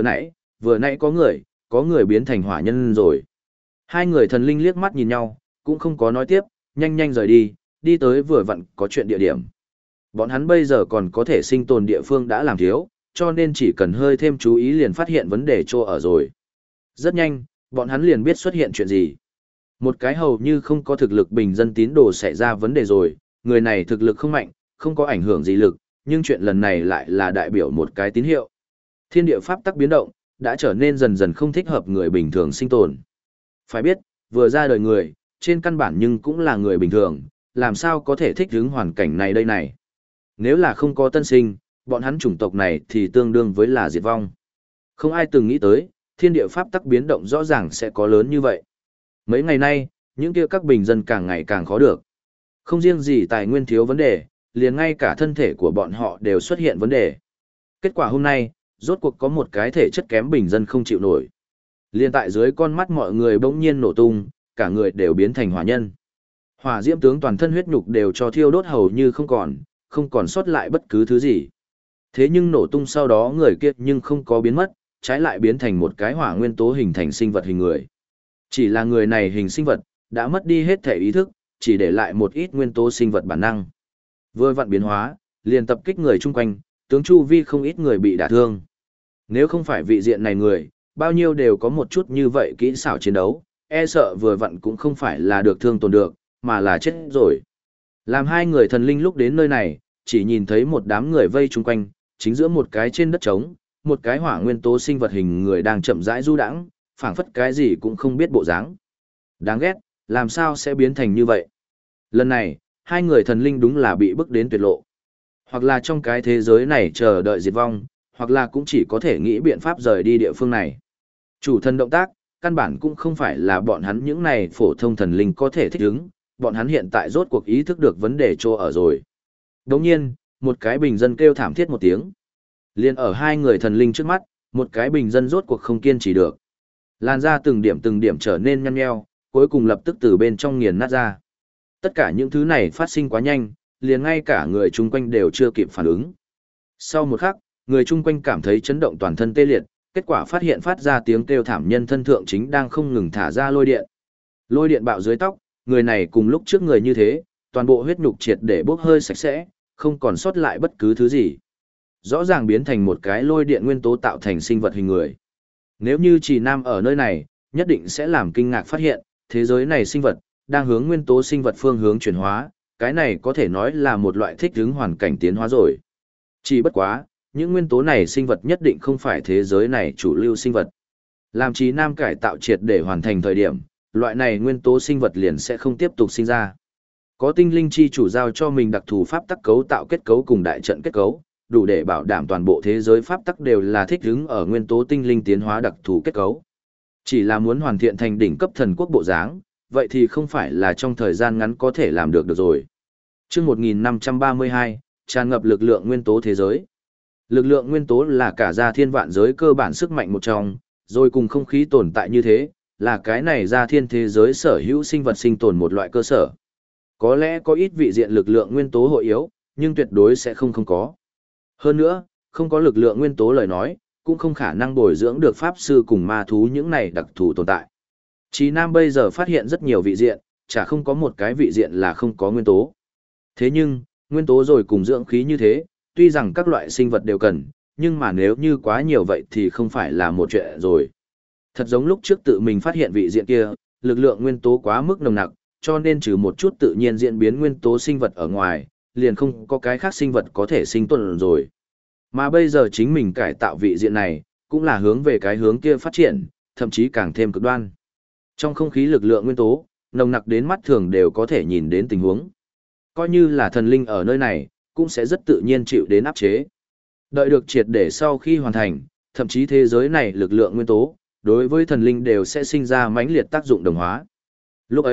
vừa nãy có người biến thành hỏa nhân rồi. Hai người thần linh liếc mắt nhìn nhau, cũng không có nói tiếp, nhanh nhanh rời đi, đi tới vừa vặn có chuyện địa điểm. Bọn hắn bây giờ còn có thể sinh tồn địa phương đã làm thiếu, cho nên chỉ cần hơi thêm chú ý liền phát hiện vấn đề chỗ ở rồi. Rất nhanh, bọn hắn liền biết xuất hiện chuyện gì. Một cái hầu như không có thực lực bình dân tín đồ xảy ra vấn đề rồi, người này thực lực không mạnh, không có ảnh hưởng gì lực, nhưng chuyện lần này lại là đại biểu một cái tín hiệu. Thiên địa pháp tắc biến động, đã trở nên dần dần không thích hợp người bình thường sinh tồn. Phải biết, vừa ra đời người, trên căn bản nhưng cũng là người bình thường, làm sao có thể thích ứng hoàn cảnh này đây này. Nếu là không có tân sinh, bọn hắn chủng tộc này thì tương đương với là diệt vong. Không ai từng nghĩ tới, thiên địa pháp tắc biến động rõ ràng sẽ có lớn như vậy. Mấy ngày nay, những kia các bình dân càng ngày càng khó được. Không riêng gì tài nguyên thiếu vấn đề, liền ngay cả thân thể của bọn họ đều xuất hiện vấn đề. Kết quả hôm nay, rốt cuộc có một cái thể chất kém bình dân không chịu nổi. Liên tại dưới con mắt mọi người bỗng nhiên nổ tung, cả người đều biến thành hỏa nhân. Hỏa diễm tướng toàn thân huyết nhục đều cho thiêu đốt hầu như không còn sót lại bất cứ thứ gì. Thế nhưng nổ tung sau đó người kia nhưng không có biến mất, trái lại biến thành một cái hỏa nguyên tố hình thành sinh vật hình người. Chỉ là người này hình sinh vật, đã mất đi hết thể ý thức, chỉ để lại một ít nguyên tố sinh vật bản năng. Vừa vặn biến hóa, liền tập kích người chung quanh, tướng chu vi không ít người bị đả thương. Nếu không phải vị diện này người, bao nhiêu đều có một chút như vậy kỹ xảo chiến đấu, e sợ vừa vặn cũng không phải là được thương tổn được, mà là chết rồi. Làm hai người thần linh lúc đến nơi này, chỉ nhìn thấy một đám người vây chung quanh, chính giữa một cái trên đất trống, một cái hỏa nguyên tố sinh vật hình người đang chậm rãi du đãng, phảng phất cái gì cũng không biết bộ dáng. Đáng ghét, làm sao sẽ biến thành như vậy? Lần này, hai người thần linh đúng là bị bức đến tuyệt lộ. Hoặc là trong cái thế giới này chờ đợi diệt vong, hoặc là cũng chỉ có thể nghĩ biện pháp rời đi địa phương này. Chủ thần động tác, căn bản cũng không phải là bọn hắn những này phổ thông thần linh có thể thích ứng, bọn hắn hiện tại rốt cuộc ý thức được vấn đề chỗ ở rồi. Đồng nhiên, một cái bình dân kêu thảm thiết một tiếng. Liên ở hai người thần linh trước mắt, một cái bình dân rốt cuộc không kiên trì được. Làn da từng điểm trở nên nhăn nheo, cuối cùng lập tức từ bên trong nghiền nát ra. Tất cả những thứ này phát sinh quá nhanh, liền ngay cả người chung quanh đều chưa kịp phản ứng. Sau một khắc, người chung quanh cảm thấy chấn động toàn thân tê liệt, kết quả phát hiện phát ra tiếng kêu thảm nhân thân thượng chính đang không ngừng thả ra lôi điện. Lôi điện bạo dưới tóc, người này cùng lúc trước người như thế, toàn bộ huyết nhục triệt để bốc hơi sạch sẽ, không còn sót lại bất cứ thứ gì. Rõ ràng biến thành một cái lôi điện nguyên tố tạo thành sinh vật hình người. Nếu như Trì Nam ở nơi này, nhất định sẽ làm kinh ngạc phát hiện, thế giới này sinh vật, đang hướng nguyên tố sinh vật phương hướng chuyển hóa, cái này có thể nói là một loại thích ứng hoàn cảnh tiến hóa rồi. Chỉ bất quá, những nguyên tố này sinh vật nhất định không phải thế giới này chủ lưu sinh vật. Làm Trì Nam cải tạo triệt để hoàn thành thời điểm, loại này nguyên tố sinh vật liền sẽ không tiếp tục sinh ra. Có tinh linh chi chủ giao cho mình đặc thù pháp tắc cấu tạo kết cấu cùng đại trận kết cấu, đủ để bảo đảm toàn bộ thế giới pháp tắc đều là thích ứng ở nguyên tố tinh linh tiến hóa đặc thù kết cấu. Chỉ là muốn hoàn thiện thành đỉnh cấp thần quốc bộ dáng, vậy thì không phải là trong thời gian ngắn có thể làm được rồi. Chương 1532, tràn ngập lực lượng nguyên tố thế giới. Lực lượng nguyên tố là cả gia thiên vạn giới cơ bản sức mạnh một trong, rồi cùng không khí tồn tại như thế, là cái này gia thiên thế giới sở hữu sinh vật sinh tồn một loại cơ sở. Có lẽ có ít vị diện lực lượng nguyên tố hội yếu, nhưng tuyệt đối sẽ không có. Hơn nữa, không có lực lượng nguyên tố lời nói, cũng không khả năng bồi dưỡng được pháp sư cùng ma thú những này đặc thù tồn tại. Chí Nam bây giờ phát hiện rất nhiều vị diện, chả không có một cái vị diện là không có nguyên tố. Thế nhưng, nguyên tố rồi cùng dưỡng khí như thế, tuy rằng các loại sinh vật đều cần, nhưng mà nếu như quá nhiều vậy thì không phải là một chuyện rồi. Thật giống lúc trước tự mình phát hiện vị diện kia, lực lượng nguyên tố quá mức nồng nặc, cho nên trừ một chút tự nhiên diễn biến nguyên tố sinh vật ở ngoài, liền không có cái khác sinh vật có thể sinh tồn rồi. Mà bây giờ chính mình cải tạo vị diện này, cũng là hướng về cái hướng kia phát triển, thậm chí càng thêm cực đoan. Trong không khí lực lượng nguyên tố, nồng nặc đến mắt thường đều có thể nhìn đến tình huống. Coi như là thần linh ở nơi này, cũng sẽ rất tự nhiên chịu đến áp chế. Đợi được triệt để sau khi hoàn thành, thậm chí thế giới này lực lượng nguyên tố, đối với thần linh đều sẽ sinh ra mãnh liệt tác dụng đồng hóa. Lúc ấy,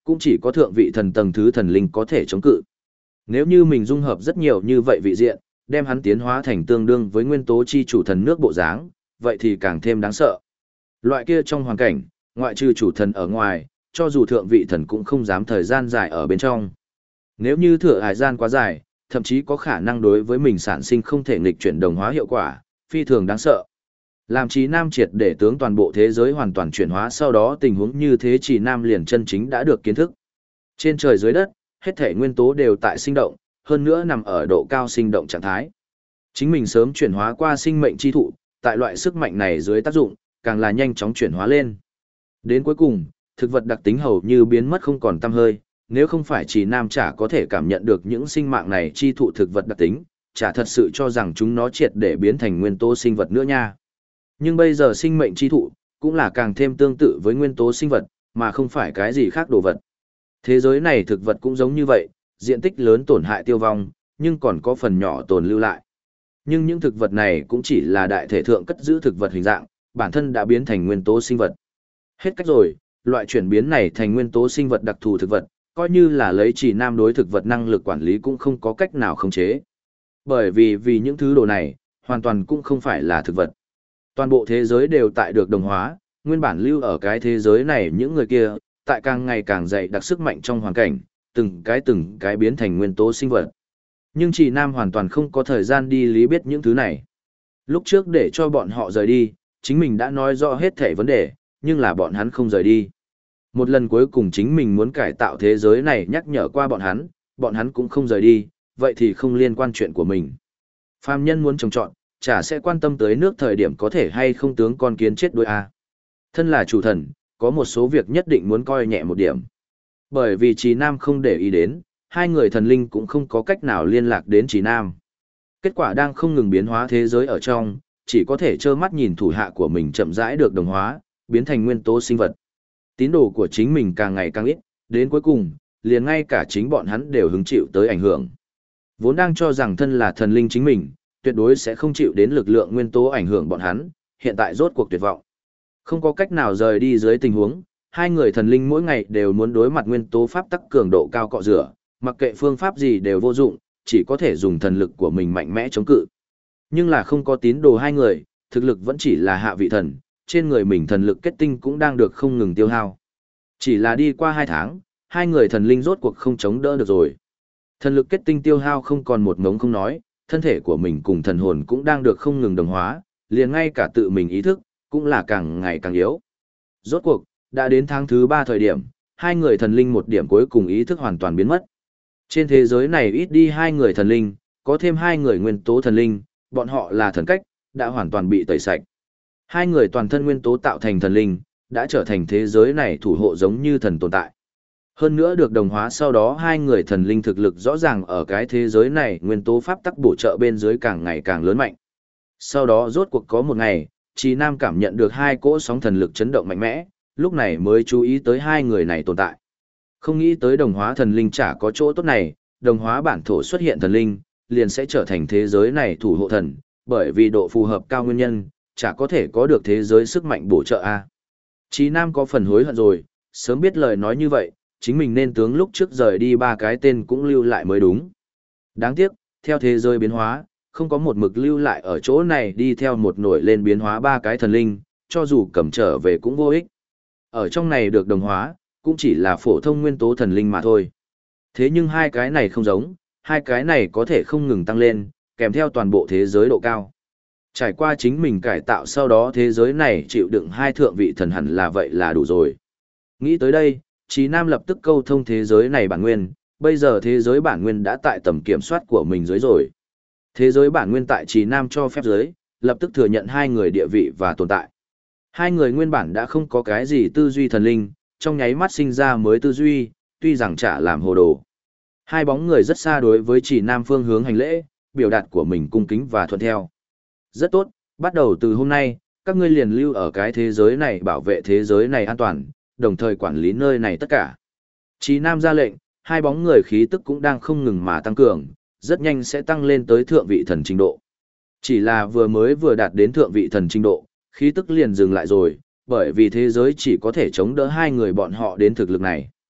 cũng chỉ có thượng vị thần tầng thứ thần linh có thể chống cự. Nếu như mình dung hợp rất nhiều như vậy vị diện, đem hắn tiến hóa thành tương đương với nguyên tố chi chủ thần nước bộ dáng, vậy thì càng thêm đáng sợ. Loại kia trong hoàn cảnh, ngoại trừ chủ thần ở ngoài, cho dù thượng vị thần cũng không dám thời gian dài ở bên trong. Nếu như thừa hải gian quá dài, thậm chí có khả năng đối với mình sản sinh không thể nghịch chuyển đồng hóa hiệu quả, phi thường đáng sợ. Làm Trì Nam triệt để tướng toàn bộ thế giới hoàn toàn chuyển hóa, sau đó tình huống như thế Trì Nam liền chân chính đã được kiến thức. Trên trời dưới đất, hết thể nguyên tố đều tại sinh động, hơn nữa nằm ở độ cao sinh động trạng thái. Chính mình sớm chuyển hóa qua sinh mệnh chi thụ, tại loại sức mạnh này dưới tác dụng, càng là nhanh chóng chuyển hóa lên. Đến cuối cùng, thực vật đặc tính hầu như biến mất không còn tăm hơi, nếu không phải Trì Nam chả có thể cảm nhận được những sinh mạng này chi thụ thực vật đặc tính, chả thật sự cho rằng chúng nó triệt để biến thành nguyên tố sinh vật nữa nha. Nhưng bây giờ sinh mệnh chi thụ, cũng là càng thêm tương tự với nguyên tố sinh vật, mà không phải cái gì khác đồ vật. Thế giới này thực vật cũng giống như vậy, diện tích lớn tổn hại tiêu vong, nhưng còn có phần nhỏ tồn lưu lại. Nhưng những thực vật này cũng chỉ là đại thể thượng cất giữ thực vật hình dạng, bản thân đã biến thành nguyên tố sinh vật. Hết cách rồi, loại chuyển biến này thành nguyên tố sinh vật đặc thù thực vật, coi như là lấy Trì Nam đối thực vật năng lực quản lý cũng không có cách nào khống chế. Bởi vì những thứ đồ này, hoàn toàn cũng không phải là thực vật. Toàn bộ thế giới đều tại được đồng hóa, nguyên bản lưu ở cái thế giới này những người kia, tại càng ngày càng dày đặc sức mạnh trong hoàn cảnh, từng cái biến thành nguyên tố sinh vật. Nhưng Trì Nam hoàn toàn không có thời gian đi lý biết những thứ này. Lúc trước để cho bọn họ rời đi, chính mình đã nói rõ hết thảy vấn đề, nhưng là bọn hắn không rời đi. Một lần cuối cùng chính mình muốn cải tạo thế giới này nhắc nhở qua bọn hắn cũng không rời đi, vậy thì không liên quan chuyện của mình. Phàm nhân muốn trồng trọt, chả sẽ quan tâm tới nước thời điểm có thể hay không tướng con kiến chết đuối a. Thân là chủ thần, có một số việc nhất định muốn coi nhẹ một điểm. Bởi vì Trì Nam không để ý đến, hai người thần linh cũng không có cách nào liên lạc đến Trì Nam. Kết quả đang không ngừng biến hóa thế giới ở trong, chỉ có thể trơ mắt nhìn thủ hạ của mình chậm rãi được đồng hóa, biến thành nguyên tố sinh vật. Tín đồ của chính mình càng ngày càng ít, đến cuối cùng, liền ngay cả chính bọn hắn đều hứng chịu tới ảnh hưởng. Vốn đang cho rằng thân là thần linh chính mình, tuyệt đối sẽ không chịu đến lực lượng nguyên tố ảnh hưởng bọn hắn, hiện tại rốt cuộc tuyệt vọng. Không có cách nào rời đi dưới tình huống, hai người thần linh mỗi ngày đều muốn đối mặt nguyên tố pháp tắc cường độ cao cọ rửa, mặc kệ phương pháp gì đều vô dụng, chỉ có thể dùng thần lực của mình mạnh mẽ chống cự. Nhưng là không có tín đồ hai người, thực lực vẫn chỉ là hạ vị thần, trên người mình thần lực kết tinh cũng đang được không ngừng tiêu hao. Chỉ là đi qua 2 tháng, hai người thần linh rốt cuộc không chống đỡ được rồi. Thần lực kết tinh tiêu hao không còn một ngống không nói, thân thể của mình cùng thần hồn cũng đang được không ngừng đồng hóa, liền ngay cả tự mình ý thức, cũng là càng ngày càng yếu. Rốt cuộc, đã đến tháng thứ 3 thời điểm, hai người thần linh một điểm cuối cùng ý thức hoàn toàn biến mất. Trên thế giới này ít đi hai người thần linh, có thêm hai người nguyên tố thần linh, bọn họ là thần cách, đã hoàn toàn bị tẩy sạch. Hai người toàn thân nguyên tố tạo thành thần linh, đã trở thành thế giới này thủ hộ giống như thần tồn tại. Hơn nữa được đồng hóa sau đó hai người thần linh thực lực rõ ràng ở cái thế giới này nguyên tố pháp tắc bổ trợ bên dưới càng ngày càng lớn mạnh. Sau đó rốt cuộc có một ngày, Trì Nam cảm nhận được hai cỗ sóng thần lực chấn động mạnh mẽ, lúc này mới chú ý tới hai người này tồn tại. Không nghĩ tới đồng hóa thần linh chả có chỗ tốt này, đồng hóa bản thổ xuất hiện thần linh, liền sẽ trở thành thế giới này thủ hộ thần, bởi vì độ phù hợp cao nguyên nhân, chả có thể có được thế giới sức mạnh bổ trợ a. Trì Nam có phần hối hận rồi, sớm biết lời nói như vậy, chính mình nên tướng lúc trước rời đi 3 cái tên cũng lưu lại mới đúng. Đáng tiếc, theo thế giới biến hóa, không có một mực lưu lại ở chỗ này đi theo một nổi lên biến hóa 3 cái thần linh, cho dù cầm trở về cũng vô ích. Ở trong này được đồng hóa, cũng chỉ là phổ thông nguyên tố thần linh mà thôi. Thế nhưng hai cái này không giống, hai cái này có thể không ngừng tăng lên, kèm theo toàn bộ thế giới độ cao. Trải qua chính mình cải tạo sau đó thế giới này chịu đựng hai thượng vị thần hẳn là vậy là đủ rồi. Nghĩ tới đây, Trì Nam lập tức câu thông thế giới này bản nguyên, bây giờ thế giới bản nguyên đã tại tầm kiểm soát của mình dưới rồi. Thế giới bản nguyên tại Trì Nam cho phép dưới, lập tức thừa nhận hai người địa vị và tồn tại. Hai người nguyên bản đã không có cái gì tư duy thần linh, trong nháy mắt sinh ra mới tư duy, tuy rằng chả làm hồ đồ. Hai bóng người rất xa đối với Trì Nam phương hướng hành lễ, biểu đạt của mình cung kính và thuận theo. Rất tốt, bắt đầu từ hôm nay, các ngươi liền lưu ở cái thế giới này bảo vệ thế giới này an toàn, đồng thời quản lý nơi này tất cả. Trì Nam ra lệnh, hai bóng người khí tức cũng đang không ngừng mà tăng cường, rất nhanh sẽ tăng lên tới thượng vị thần trình độ. Chỉ là vừa đạt đến thượng vị thần trình độ, khí tức liền dừng lại rồi, bởi vì thế giới chỉ có thể chống đỡ hai người bọn họ đến thực lực này.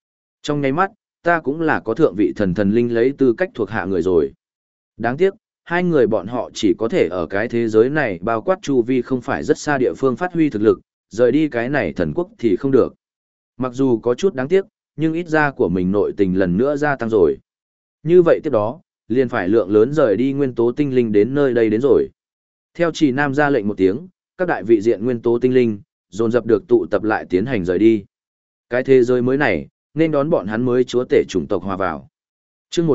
Trong nháy mắt, ta cũng là có thượng vị thần linh lấy tư cách thuộc hạ người rồi. Đáng tiếc, hai người bọn họ chỉ có thể ở cái thế giới này bao quát chu vi không phải rất xa địa phương phát huy thực lực, rời đi cái này thần quốc thì không được. Mặc dù có chút đáng tiếc, nhưng ít ra của mình nội tình lần nữa gia tăng rồi. Như vậy tiếp đó, liền phải lượng lớn rời đi nguyên tố tinh linh đến nơi đây đến rồi. Theo Trì Nam ra lệnh một tiếng, các đại vị diện nguyên tố tinh linh, dồn dập được tụ tập lại tiến hành rời đi. Cái thế giới mới này, nên đón bọn hắn mới chúa tể chủng tộc hòa vào. Chương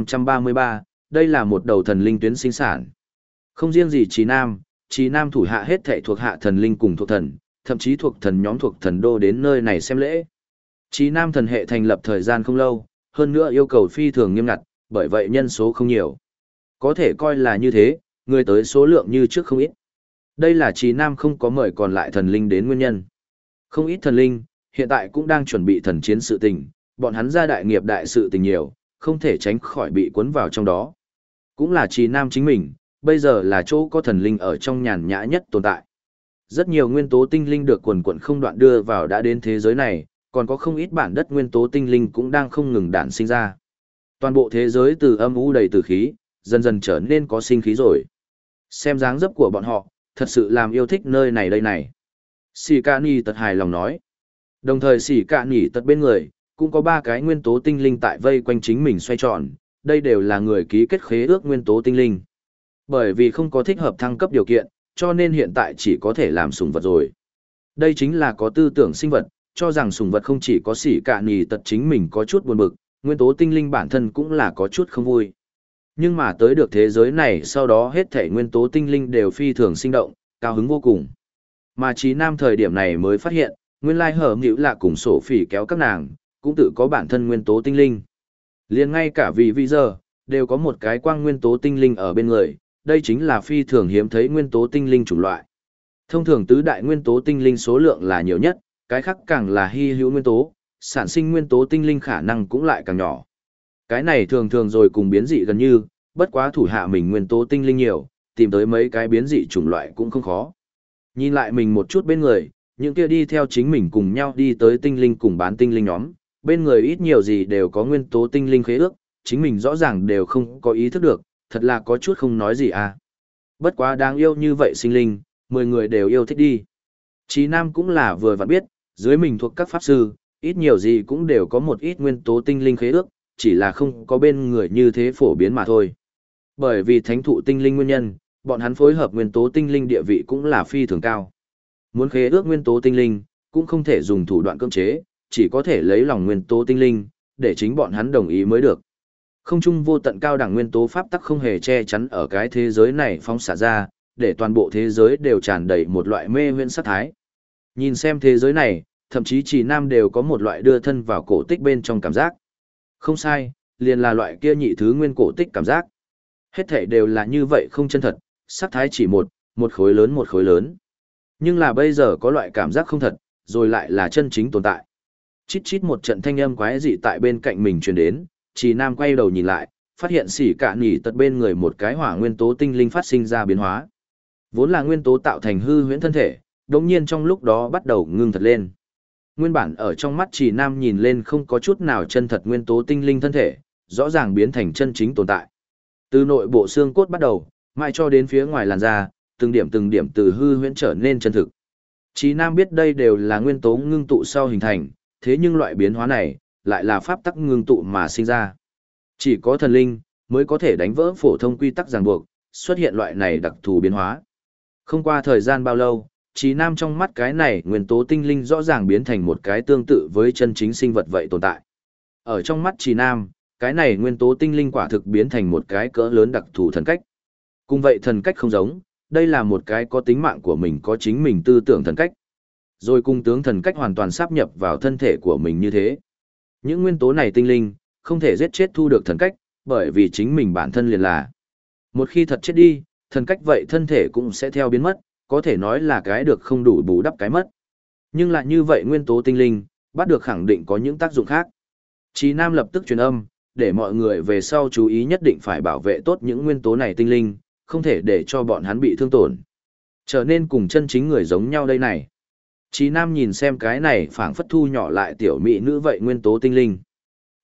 1533, đây là một đầu thần linh tuyến sinh sản. Không riêng gì Trì Nam thủ hạ hết thảy thuộc hạ thần linh cùng thuộc thần, thậm chí thuộc thần nhóm thuộc thần đô đến nơi này xem lễ. Trì Nam thần hệ thành lập thời gian không lâu, hơn nữa yêu cầu phi thường nghiêm ngặt, bởi vậy nhân số không nhiều. Có thể coi là như thế, người tới số lượng như trước không ít. Đây là Trì Nam không có mời còn lại thần linh đến nguyên nhân. Không ít thần linh, hiện tại cũng đang chuẩn bị thần chiến sự tình, bọn hắn ra đại nghiệp đại sự tình nhiều, không thể tránh khỏi bị cuốn vào trong đó. Cũng là Trì Nam chính mình, bây giờ là chỗ có thần linh ở trong nhàn nhã nhất tồn tại. Rất nhiều nguyên tố tinh linh được quần quần không đoạn đưa vào đã đến thế giới này, còn có không ít bản đất nguyên tố tinh linh cũng đang không ngừng đản sinh ra. Toàn bộ thế giới từ âm u đầy tử khí, dần dần trở nên có sinh khí rồi. Xem dáng dấp của bọn họ, thật sự làm yêu thích nơi này đây này. Sĩ Cả Nỉ Tật hài lòng nói. Đồng thời Sĩ Cả Nỉ Tật bên người, cũng có 3 cái nguyên tố tinh linh tại vây quanh chính mình xoay tròn, đây đều là người ký kết khế ước nguyên tố tinh linh. Bởi vì không có thích hợp thăng cấp điều kiện, cho nên hiện tại chỉ có thể làm sủng vật rồi. Đây chính là có tư tưởng sinh vật, cho rằng sủng vật không chỉ có Sĩ Cả Nỉ Tật chính mình có chút buồn bực, nguyên tố tinh linh bản thân cũng là có chút không vui. Nhưng mà tới được thế giới này sau đó hết thảy nguyên tố tinh linh đều phi thường sinh động, cao hứng vô cùng. Mà Trí Nam thời điểm này mới phát hiện, nguyên lai hở nghĩu là cùng sổ phỉ kéo các nàng, cũng tự có bản thân nguyên tố tinh linh. Liền ngay cả vì giờ, đều có một cái quang nguyên tố tinh linh ở bên người, đây chính là phi thường hiếm thấy nguyên tố tinh linh chủng loại. Thông thường tứ đại nguyên tố tinh linh số lượng là nhiều nhất, cái khác càng là hy hữu nguyên tố, sản sinh nguyên tố tinh linh khả năng cũng lại càng nhỏ. Cái này thường thường rồi cùng biến dị gần như, bất quá thủ hạ mình nguyên tố tinh linh nhiều, tìm tới mấy cái biến dị chủng loại cũng không khó. Nhìn lại mình một chút bên người, những kia đi theo chính mình cùng nhau đi tới tinh linh cùng bán tinh linh nhóm, bên người ít nhiều gì đều có nguyên tố tinh linh khế ước, chính mình rõ ràng đều không có ý thức được, thật là có chút không nói gì à. Bất quá đáng yêu như vậy sinh linh, 10 người đều yêu thích đi. Chí Nam cũng là vừa vặn biết, dưới mình thuộc các pháp sư, ít nhiều gì cũng đều có một ít nguyên tố tinh linh khế ước, chỉ là không có bên người như thế phổ biến mà thôi. Bởi vì thánh thụ tinh linh nguyên nhân, bọn hắn phối hợp nguyên tố tinh linh địa vị cũng là phi thường cao. Muốn khế ước nguyên tố tinh linh, cũng không thể dùng thủ đoạn cưỡng chế, chỉ có thể lấy lòng nguyên tố tinh linh, để chính bọn hắn đồng ý mới được. Không trung vô tận cao đẳng nguyên tố pháp tắc không hề che chắn ở cái thế giới này phóng xạ ra, để toàn bộ thế giới đều tràn đầy một loại mê huyễn sát thái. Nhìn xem thế giới này, thậm chí Chỉ Nam đều có một loại đưa thân vào cổ tích bên trong cảm giác. Không sai, liền là loại kia nhị thứ nguyên cổ tích cảm giác. Hết thảy đều là như vậy không chân thật, sát thái chỉ một khối lớn một khối lớn. Nhưng là bây giờ có loại cảm giác không thật, rồi lại là chân chính tồn tại. Chít chít một trận thanh âm quái dị tại bên cạnh mình truyền đến, Chỉ Nam quay đầu nhìn lại, phát hiện Sĩ Cả Nỉ Tật bên người một cái hỏa nguyên tố tinh linh phát sinh ra biến hóa. Vốn là nguyên tố tạo thành hư huyễn thân thể, đột nhiên trong lúc đó bắt đầu ngưng thật lên. Nguyên bản ở trong mắt Chỉ Nam nhìn lên không có chút nào chân thật nguyên tố tinh linh thân thể, rõ ràng biến thành chân chính tồn tại. Từ nội bộ xương cốt bắt đầu, mãi cho đến phía ngoài làn da, từng điểm từ hư huyễn trở nên chân thực. Chỉ Nam biết đây đều là nguyên tố ngưng tụ sau hình thành, thế nhưng loại biến hóa này, lại là pháp tắc ngưng tụ mà sinh ra. Chỉ có thần linh, mới có thể đánh vỡ phổ thông quy tắc ràng buộc, xuất hiện loại này đặc thù biến hóa. Không qua thời gian bao lâu, Chỉ Nam trong mắt cái này nguyên tố tinh linh rõ ràng biến thành một cái tương tự với chân chính sinh vật vậy tồn tại. Ở trong mắt Chỉ Nam, cái này nguyên tố tinh linh quả thực biến thành một cái cỡ lớn đặc thù thần cách. Cùng vậy thần cách không giống, đây là một cái có tính mạng của mình có chính mình tư tưởng thần cách. Rồi cùng tướng thần cách hoàn toàn sáp nhập vào thân thể của mình như thế. Những nguyên tố này tinh linh, không thể giết chết thu được thần cách, bởi vì chính mình bản thân liền là. Một khi thật chết đi, thần cách vậy thân thể cũng sẽ theo biến mất, có thể nói là cái được không đủ bù đắp cái mất. Nhưng lại như vậy nguyên tố tinh linh, bắt được khẳng định có những tác dụng khác. Chí Nam lập tức truyền âm, để mọi người về sau chú ý nhất định phải bảo vệ tốt những nguyên tố này tinh linh, không thể để cho bọn hắn bị thương tổn. Trở nên cùng chân chính người giống nhau đây này. Chí Nam nhìn xem cái này phảng phất thu nhỏ lại tiểu mỹ nữ vậy nguyên tố tinh linh.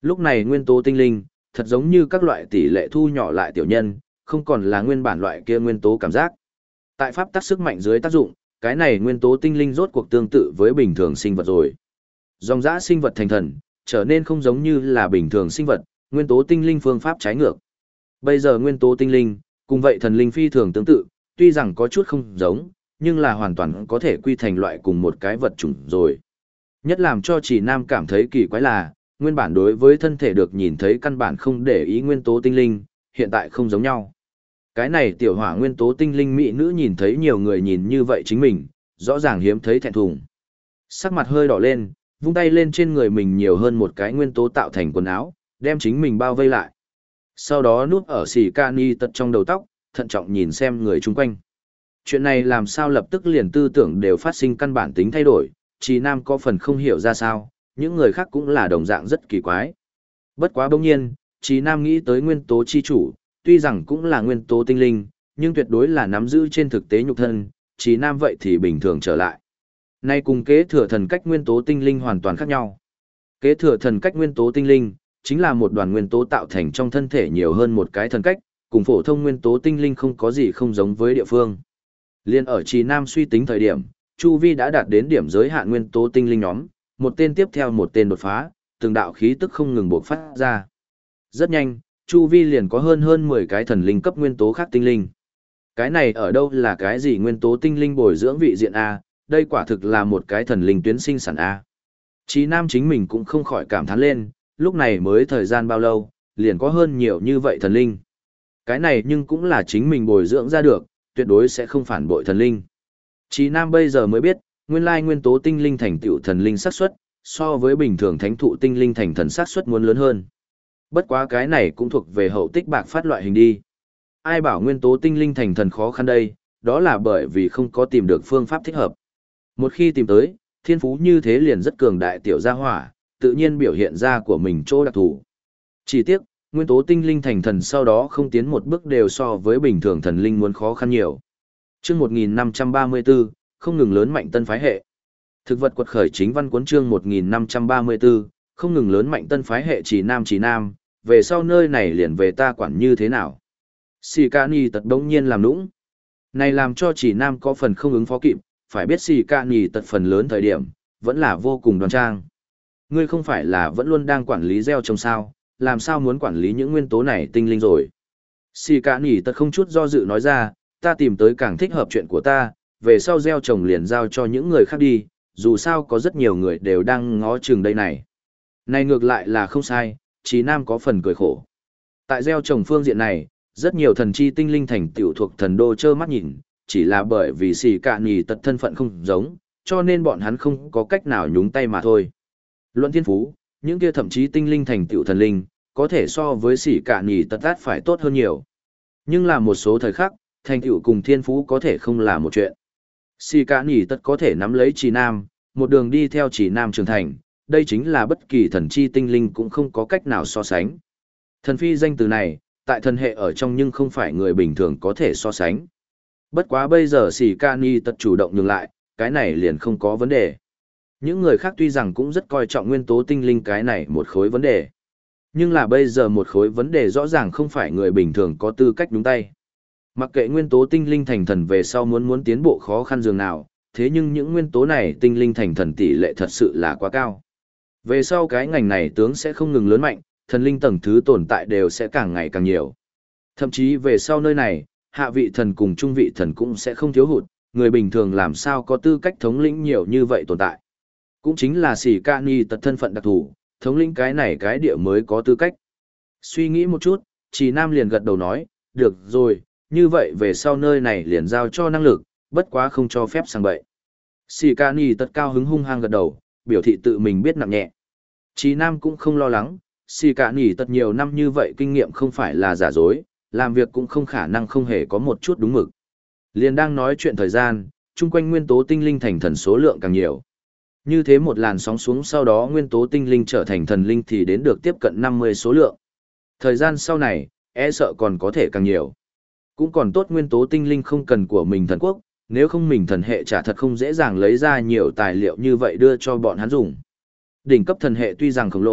Lúc này nguyên tố tinh linh, thật giống như các loại tỷ lệ thu nhỏ lại tiểu nhân, không còn là nguyên bản loại kia nguyên tố cảm giác. Tại pháp tắc sức mạnh dưới tác dụng, cái này nguyên tố tinh linh rốt cuộc tương tự với bình thường sinh vật rồi. Dòng dã sinh vật thành thần, trở nên không giống như là bình thường sinh vật, nguyên tố tinh linh phương pháp trái ngược. Bây giờ nguyên tố tinh linh, cùng vậy thần linh phi thường tương tự, tuy rằng có chút không giống, nhưng là hoàn toàn có thể quy thành loại cùng một cái vật chủng rồi. Nhất làm cho Chỉ Nam cảm thấy kỳ quái là, nguyên bản đối với thân thể được nhìn thấy căn bản không để ý nguyên tố tinh linh, hiện tại không giống nhau. Cái này tiểu hỏa nguyên tố tinh linh mỹ nữ nhìn thấy nhiều người nhìn như vậy chính mình, rõ ràng hiếm thấy thẹn thùng. Sắc mặt hơi đỏ lên, vung tay lên trên người mình nhiều hơn một cái nguyên tố tạo thành quần áo, đem chính mình bao vây lại. Sau đó núp ở xì ca ni tật trong đầu tóc, thận trọng nhìn xem người chung quanh. Chuyện này làm sao lập tức liền tư tưởng đều phát sinh căn bản tính thay đổi, Chỉ Nam có phần không hiểu ra sao, những người khác cũng là đồng dạng rất kỳ quái. Bất quá bỗng nhiên, Chỉ Nam nghĩ tới nguyên tố chi chủ, tuy rằng cũng là nguyên tố tinh linh, nhưng tuyệt đối là nắm giữ trên thực tế nhục thân, Chỉ Nam vậy thì bình thường trở lại. Nay cùng kế thừa thần cách nguyên tố tinh linh hoàn toàn khác nhau. Kế thừa thần cách nguyên tố tinh linh, chính là một đoàn nguyên tố tạo thành trong thân thể nhiều hơn một cái thần cách, cùng phổ thông nguyên tố tinh linh không có gì không giống với địa phương. Liên ở Trì Nam suy tính thời điểm, Chu Vi đã đạt đến điểm giới hạn nguyên tố tinh linh nhóm, một tên tiếp theo một tên đột phá, từng đạo khí tức không ngừng bộc phát ra. Rất nhanh, Chu Vi liền có hơn 10 cái thần linh cấp nguyên tố khác tinh linh. Cái này ở đâu là cái gì nguyên tố tinh linh bồi dưỡng vị diện A, đây quả thực là một cái thần linh tuyến sinh sản A. Chí Nam chính mình cũng không khỏi cảm thán lên, lúc này mới thời gian bao lâu, liền có hơn nhiều như vậy thần linh. Cái này nhưng cũng là chính mình bồi dưỡng ra được, tuyệt đối sẽ không phản bội thần linh. Chí Nam bây giờ mới biết, nguyên lai nguyên tố tinh linh thành tựu thần linh xác suất, so với bình thường thánh thụ tinh linh thành thần xác suất muốn lớn hơn. Bất quá cái này cũng thuộc về hậu tích bạc phát loại hình đi. Ai bảo nguyên tố tinh linh thành thần khó khăn đây, đó là bởi vì không có tìm được phương pháp thích hợp. Một khi tìm tới, thiên phú như thế liền rất cường đại tiểu gia hỏa, tự nhiên biểu hiện ra của mình chỗ đặc thù. Chỉ tiếc, nguyên tố tinh linh thành thần sau đó không tiến một bước đều so với bình thường thần linh muốn khó khăn nhiều. Chương 1534, không ngừng lớn mạnh tân phái hệ. Thực vật quật khởi chính văn cuốn chương 1534, không ngừng lớn mạnh tân phái hệ Chỉ Nam, về sau nơi này liền về ta quản như thế nào. Sì Ca Nì tật đống nhiên làm nũng. Này làm cho Chỉ Nam có phần không ứng phó kịp, phải biết Sì Ca Nì tật phần lớn thời điểm, vẫn là vô cùng đoan trang. Ngươi không phải là vẫn luôn đang quản lý gieo trồng sao, làm sao muốn quản lý những nguyên tố này tinh linh rồi. Sì Ca Nì tật không chút do dự nói ra, ta tìm tới càng thích hợp chuyện của ta, về sau gieo trồng liền giao cho những người khác đi, dù sao có rất nhiều người đều đang ngó chừng đây này. Này ngược lại là không sai, Chí Nam có phần cười khổ. Tại gieo trồng phương diện này, rất nhiều thần chi tinh linh thành tiểu thuộc thần đô trơ mắt nhìn, chỉ là bởi vì Sì Ca Nì tật thân phận không giống, cho nên bọn hắn không có cách nào nhúng tay mà thôi. Luận thiên phú, những kia thậm chí tinh linh thành tiểu thần linh, có thể so với Sì Ca Nì tật át phải tốt hơn nhiều. Nhưng là một số thời khắc, thành tựu cùng thiên phú có thể không là một chuyện. Sì Ca Nì tật có thể nắm lấy Chỉ Nam, một đường đi theo Chỉ Nam trưởng thành, đây chính là bất kỳ thần chi tinh linh cũng không có cách nào so sánh. Thần phi danh từ này, tại thần hệ ở trong nhưng không phải người bình thường có thể so sánh. Bất quá bây giờ Sì Ca Nì tật chủ động nhường lại, cái này liền không có vấn đề. Những người khác tuy rằng cũng rất coi trọng nguyên tố tinh linh cái này một khối vấn đề. Nhưng là bây giờ một khối vấn đề rõ ràng không phải người bình thường có tư cách đúng tay. Mặc kệ nguyên tố tinh linh thành thần về sau muốn tiến bộ khó khăn dường nào, thế nhưng những nguyên tố này tinh linh thành thần tỷ lệ thật sự là quá cao. Về sau cái ngành này tướng sẽ không ngừng lớn mạnh, thần linh tầng thứ tồn tại đều sẽ càng ngày càng nhiều. Thậm chí về sau nơi này, hạ vị thần cùng trung vị thần cũng sẽ không thiếu hụt, người bình thường làm sao có tư cách thống lĩnh nhiều như vậy tồn tại. Cũng chính là Sì Ca Nì tật thân phận đặc thù, thống lĩnh cái này cái địa mới có tư cách. Suy nghĩ một chút, Chỉ Nam liền gật đầu nói, được rồi, như vậy về sau nơi này liền giao cho năng lực, bất quá không cho phép sang bậy. Sì Ca Nì tật cao hứng hung hăng gật đầu, biểu thị tự mình biết nặng nhẹ. Chỉ Nam cũng không lo lắng, Sì Ca Nì tật nhiều năm như vậy kinh nghiệm không phải là giả dối, làm việc cũng không khả năng không hề có một chút đúng mực. Liền đang nói chuyện thời gian, chung quanh nguyên tố tinh linh thành thần số lượng càng nhiều. Như thế một làn sóng xuống sau đó nguyên tố tinh linh trở thành thần linh thì đến được tiếp cận 50 số lượng. Thời gian sau này, e sợ còn có thể càng nhiều. Cũng còn tốt nguyên tố tinh linh không cần của mình thần quốc, nếu không mình thần hệ chả thật không dễ dàng lấy ra nhiều tài liệu như vậy đưa cho bọn hắn dùng. Đỉnh cấp thần hệ tuy rằng khổng lồ,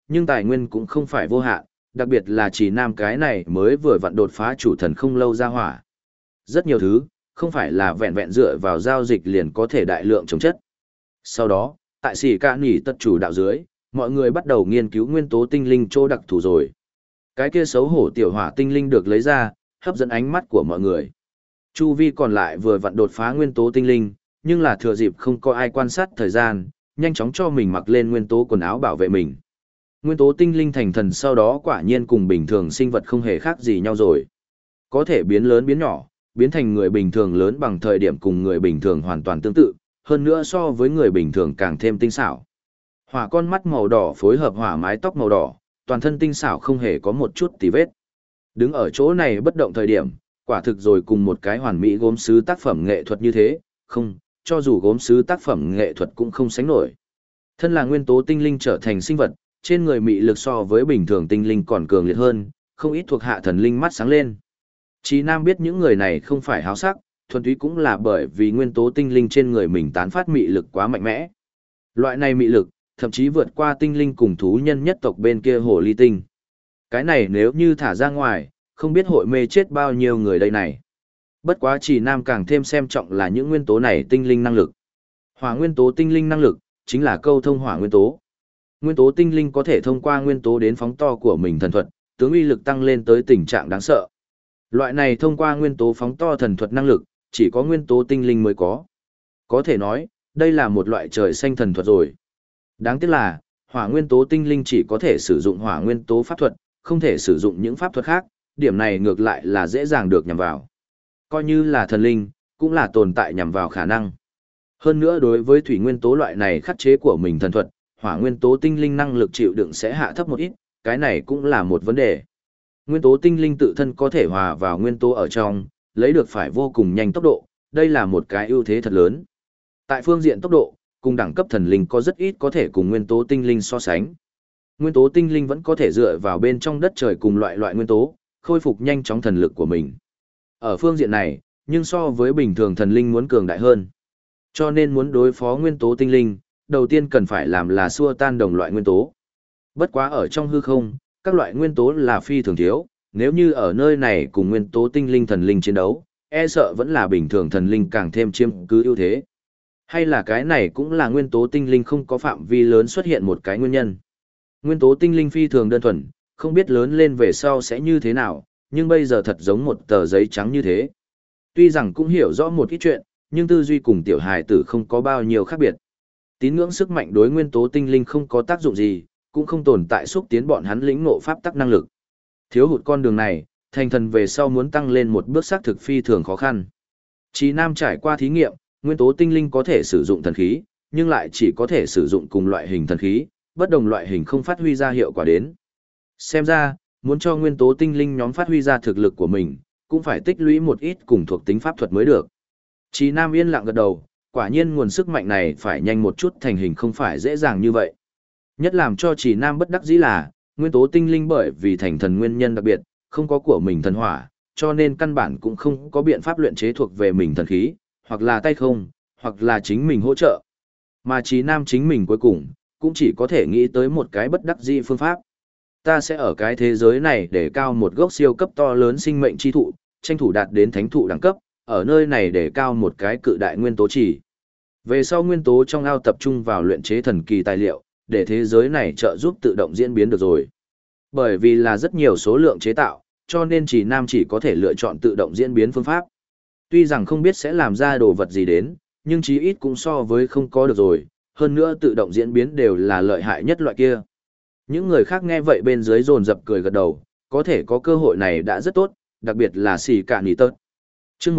nhưng tài nguyên cũng không phải vô hạn, đặc biệt là chỉ nam cái này mới vừa vặn đột phá chủ thần không lâu ra hỏa. Rất nhiều thứ, không phải là vẹn vẹn dựa vào giao dịch liền có thể đại lượng chống chất. Sau đó, tại sĩ ca nỉ tật chủ đạo dưới, mọi người bắt đầu nghiên cứu nguyên tố tinh linh chỗ đặc thù rồi. Cái kia xấu hổ tiểu hỏa tinh linh được lấy ra, hấp dẫn ánh mắt của mọi người. Chu vi còn lại vừa vặn đột phá nguyên tố tinh linh, nhưng là thừa dịp không có ai quan sát thời gian, nhanh chóng cho mình mặc lên nguyên tố quần áo bảo vệ mình. Nguyên tố tinh linh thành thần sau đó quả nhiên cùng bình thường sinh vật không hề khác gì nhau rồi. Có thể biến lớn biến nhỏ, biến thành người bình thường lớn bằng thời điểm cùng người bình thường hoàn toàn tương tự, hơn nữa so với người bình thường càng thêm tinh xảo. Hỏa con mắt màu đỏ phối hợp hỏa mái tóc màu đỏ, toàn thân tinh xảo không hề có một chút tì vết. Đứng ở chỗ này bất động thời điểm, quả thực rồi cùng một cái hoàn mỹ gốm sứ tác phẩm nghệ thuật như thế, không, cho dù gốm sứ tác phẩm nghệ thuật cũng không sánh nổi. Thân là nguyên tố tinh linh trở thành sinh vật, trên người mị lực so với bình thường tinh linh còn cường liệt hơn, không ít thuộc hạ thần linh mắt sáng lên. Chí Nam biết những người này không phải háo sắc, thuần túy cũng là bởi vì nguyên tố tinh linh trên người mình tán phát mị lực quá mạnh mẽ. Loại này mị lực, thậm chí vượt qua tinh linh cùng thú nhân nhất tộc bên kia hồ ly tinh. Cái này nếu như thả ra ngoài, không biết hội mê chết bao nhiêu người đây này. Bất quá Chỉ Nam càng thêm xem trọng là những nguyên tố này tinh linh năng lực. Hỏa nguyên tố tinh linh năng lực, chính là câu thông hỏa nguyên tố. Nguyên tố tinh linh có thể thông qua nguyên tố đến phóng to của mình thần thuật, tướng uy lực tăng lên tới tình trạng đáng sợ. Loại này thông qua nguyên tố phóng to thần thuật năng lực, chỉ có nguyên tố tinh linh mới có. Có thể nói, đây là một loại trời xanh thần thuật rồi. Đáng tiếc là, hỏa nguyên tố tinh linh chỉ có thể sử dụng hỏa nguyên tố pháp thuật, không thể sử dụng những pháp thuật khác, điểm này ngược lại là dễ dàng được nhằm vào. Coi như là thần linh, cũng là tồn tại nhằm vào khả năng. Hơn nữa đối với thủy nguyên tố loại này khắc chế của mình thần thuật, hỏa nguyên tố tinh linh năng lực chịu đựng sẽ hạ thấp một ít, cái này cũng là một vấn đề. Nguyên tố tinh linh tự thân có thể hòa vào nguyên tố ở trong, lấy được phải vô cùng nhanh tốc độ, đây là một cái ưu thế thật lớn. Tại phương diện tốc độ, cùng đẳng cấp thần linh có rất ít có thể cùng nguyên tố tinh linh so sánh. Nguyên tố tinh linh vẫn có thể dựa vào bên trong đất trời cùng loại nguyên tố, khôi phục nhanh chóng thần lực của mình. Ở phương diện này, nhưng so với bình thường thần linh muốn cường đại hơn. Cho nên muốn đối phó nguyên tố tinh linh, đầu tiên cần phải làm là xua tan đồng loại nguyên tố. Bất quá ở trong hư không, các loại nguyên tố là phi thường thiếu, nếu như ở nơi này cùng nguyên tố tinh linh thần linh chiến đấu, e sợ vẫn là bình thường thần linh càng thêm chiếm cứ ưu thế. Hay là cái này cũng là nguyên tố tinh linh không có phạm vi lớn xuất hiện một cái nguyên nhân. Nguyên tố tinh linh phi thường đơn thuần, không biết lớn lên về sau sẽ như thế nào, nhưng bây giờ thật giống một tờ giấy trắng như thế. Tuy rằng cũng hiểu rõ một ít chuyện, nhưng tư duy cùng tiểu hài tử không có bao nhiêu khác biệt. Tín ngưỡng sức mạnh đối nguyên tố tinh linh không có tác dụng gì, cũng không tồn tại xúc tiến bọn hắn lĩnh ngộ pháp tắc năng lực. Thiếu hụt con đường này, thành thần về sau muốn tăng lên một bước xác thực phi thường khó khăn. Chí Nam trải qua thí nghiệm, nguyên tố tinh linh có thể sử dụng thần khí, nhưng lại chỉ có thể sử dụng cùng loại hình thần khí, bất đồng loại hình không phát huy ra hiệu quả đến. Xem ra, muốn cho nguyên tố tinh linh nhóm phát huy ra thực lực của mình, cũng phải tích lũy một ít cùng thuộc tính pháp thuật mới được. Chí Nam yên lặng gật đầu, quả nhiên nguồn sức mạnh này phải nhanh một chút thành hình không phải dễ dàng như vậy. Nhất làm cho Chí Nam bất đắc dĩ là, nguyên tố tinh linh bởi vì thành thần nguyên nhân đặc biệt, không có của mình thần hỏa, cho nên căn bản cũng không có biện pháp luyện chế thuộc về mình thần khí, hoặc là tay không, hoặc là chính mình hỗ trợ. Mà Chí Nam chính mình cuối cùng, cũng chỉ có thể nghĩ tới một cái bất đắc dĩ phương pháp. Ta sẽ ở cái thế giới này để cao một gốc siêu cấp to lớn sinh mệnh chi thụ, tranh thủ đạt đến thánh thụ đẳng cấp, ở nơi này để cao một cái cự đại nguyên tố chỉ. Về sau nguyên tố trong ao tập trung vào luyện chế thần kỳ tài liệu, để thế giới này trợ giúp tự động diễn biến được rồi. Bởi vì là rất nhiều số lượng chế tạo, cho nên Chí Nam chỉ có thể lựa chọn tự động diễn biến phương pháp. Tuy rằng không biết sẽ làm ra đồ vật gì đến, nhưng chí ít cũng so với không có được rồi, hơn nữa tự động diễn biến đều là lợi hại nhất loại kia. Những người khác nghe vậy bên dưới dồn dập cười gật đầu, có thể có cơ hội này đã rất tốt, đặc biệt là xì cả nỉ tớt. Chương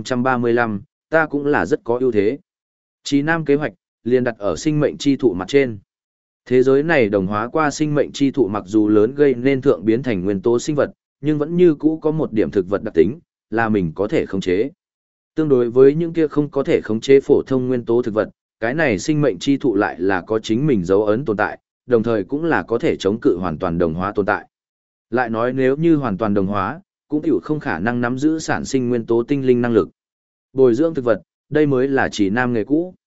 1535, ta cũng là rất có ưu thế. Chí Nam kế hoạch, liền đặt ở sinh mệnh chi thụ mặt trên. Thế giới này đồng hóa qua sinh mệnh chi thụ mặc dù lớn gây nên thượng biến thành nguyên tố sinh vật, nhưng vẫn như cũ có một điểm thực vật đặc tính, là mình có thể khống chế. Tương đối với những kia không có thể khống chế phổ thông nguyên tố thực vật, cái này sinh mệnh chi thụ lại là có chính mình dấu ấn tồn tại, đồng thời cũng là có thể chống cự hoàn toàn đồng hóa tồn tại. Lại nói nếu như hoàn toàn đồng hóa, cũng tiểu không khả năng nắm giữ sản sinh nguyên tố tinh linh năng lực. Bồi dưỡng thực vật, đây mới là Chí Nam nghề cũ.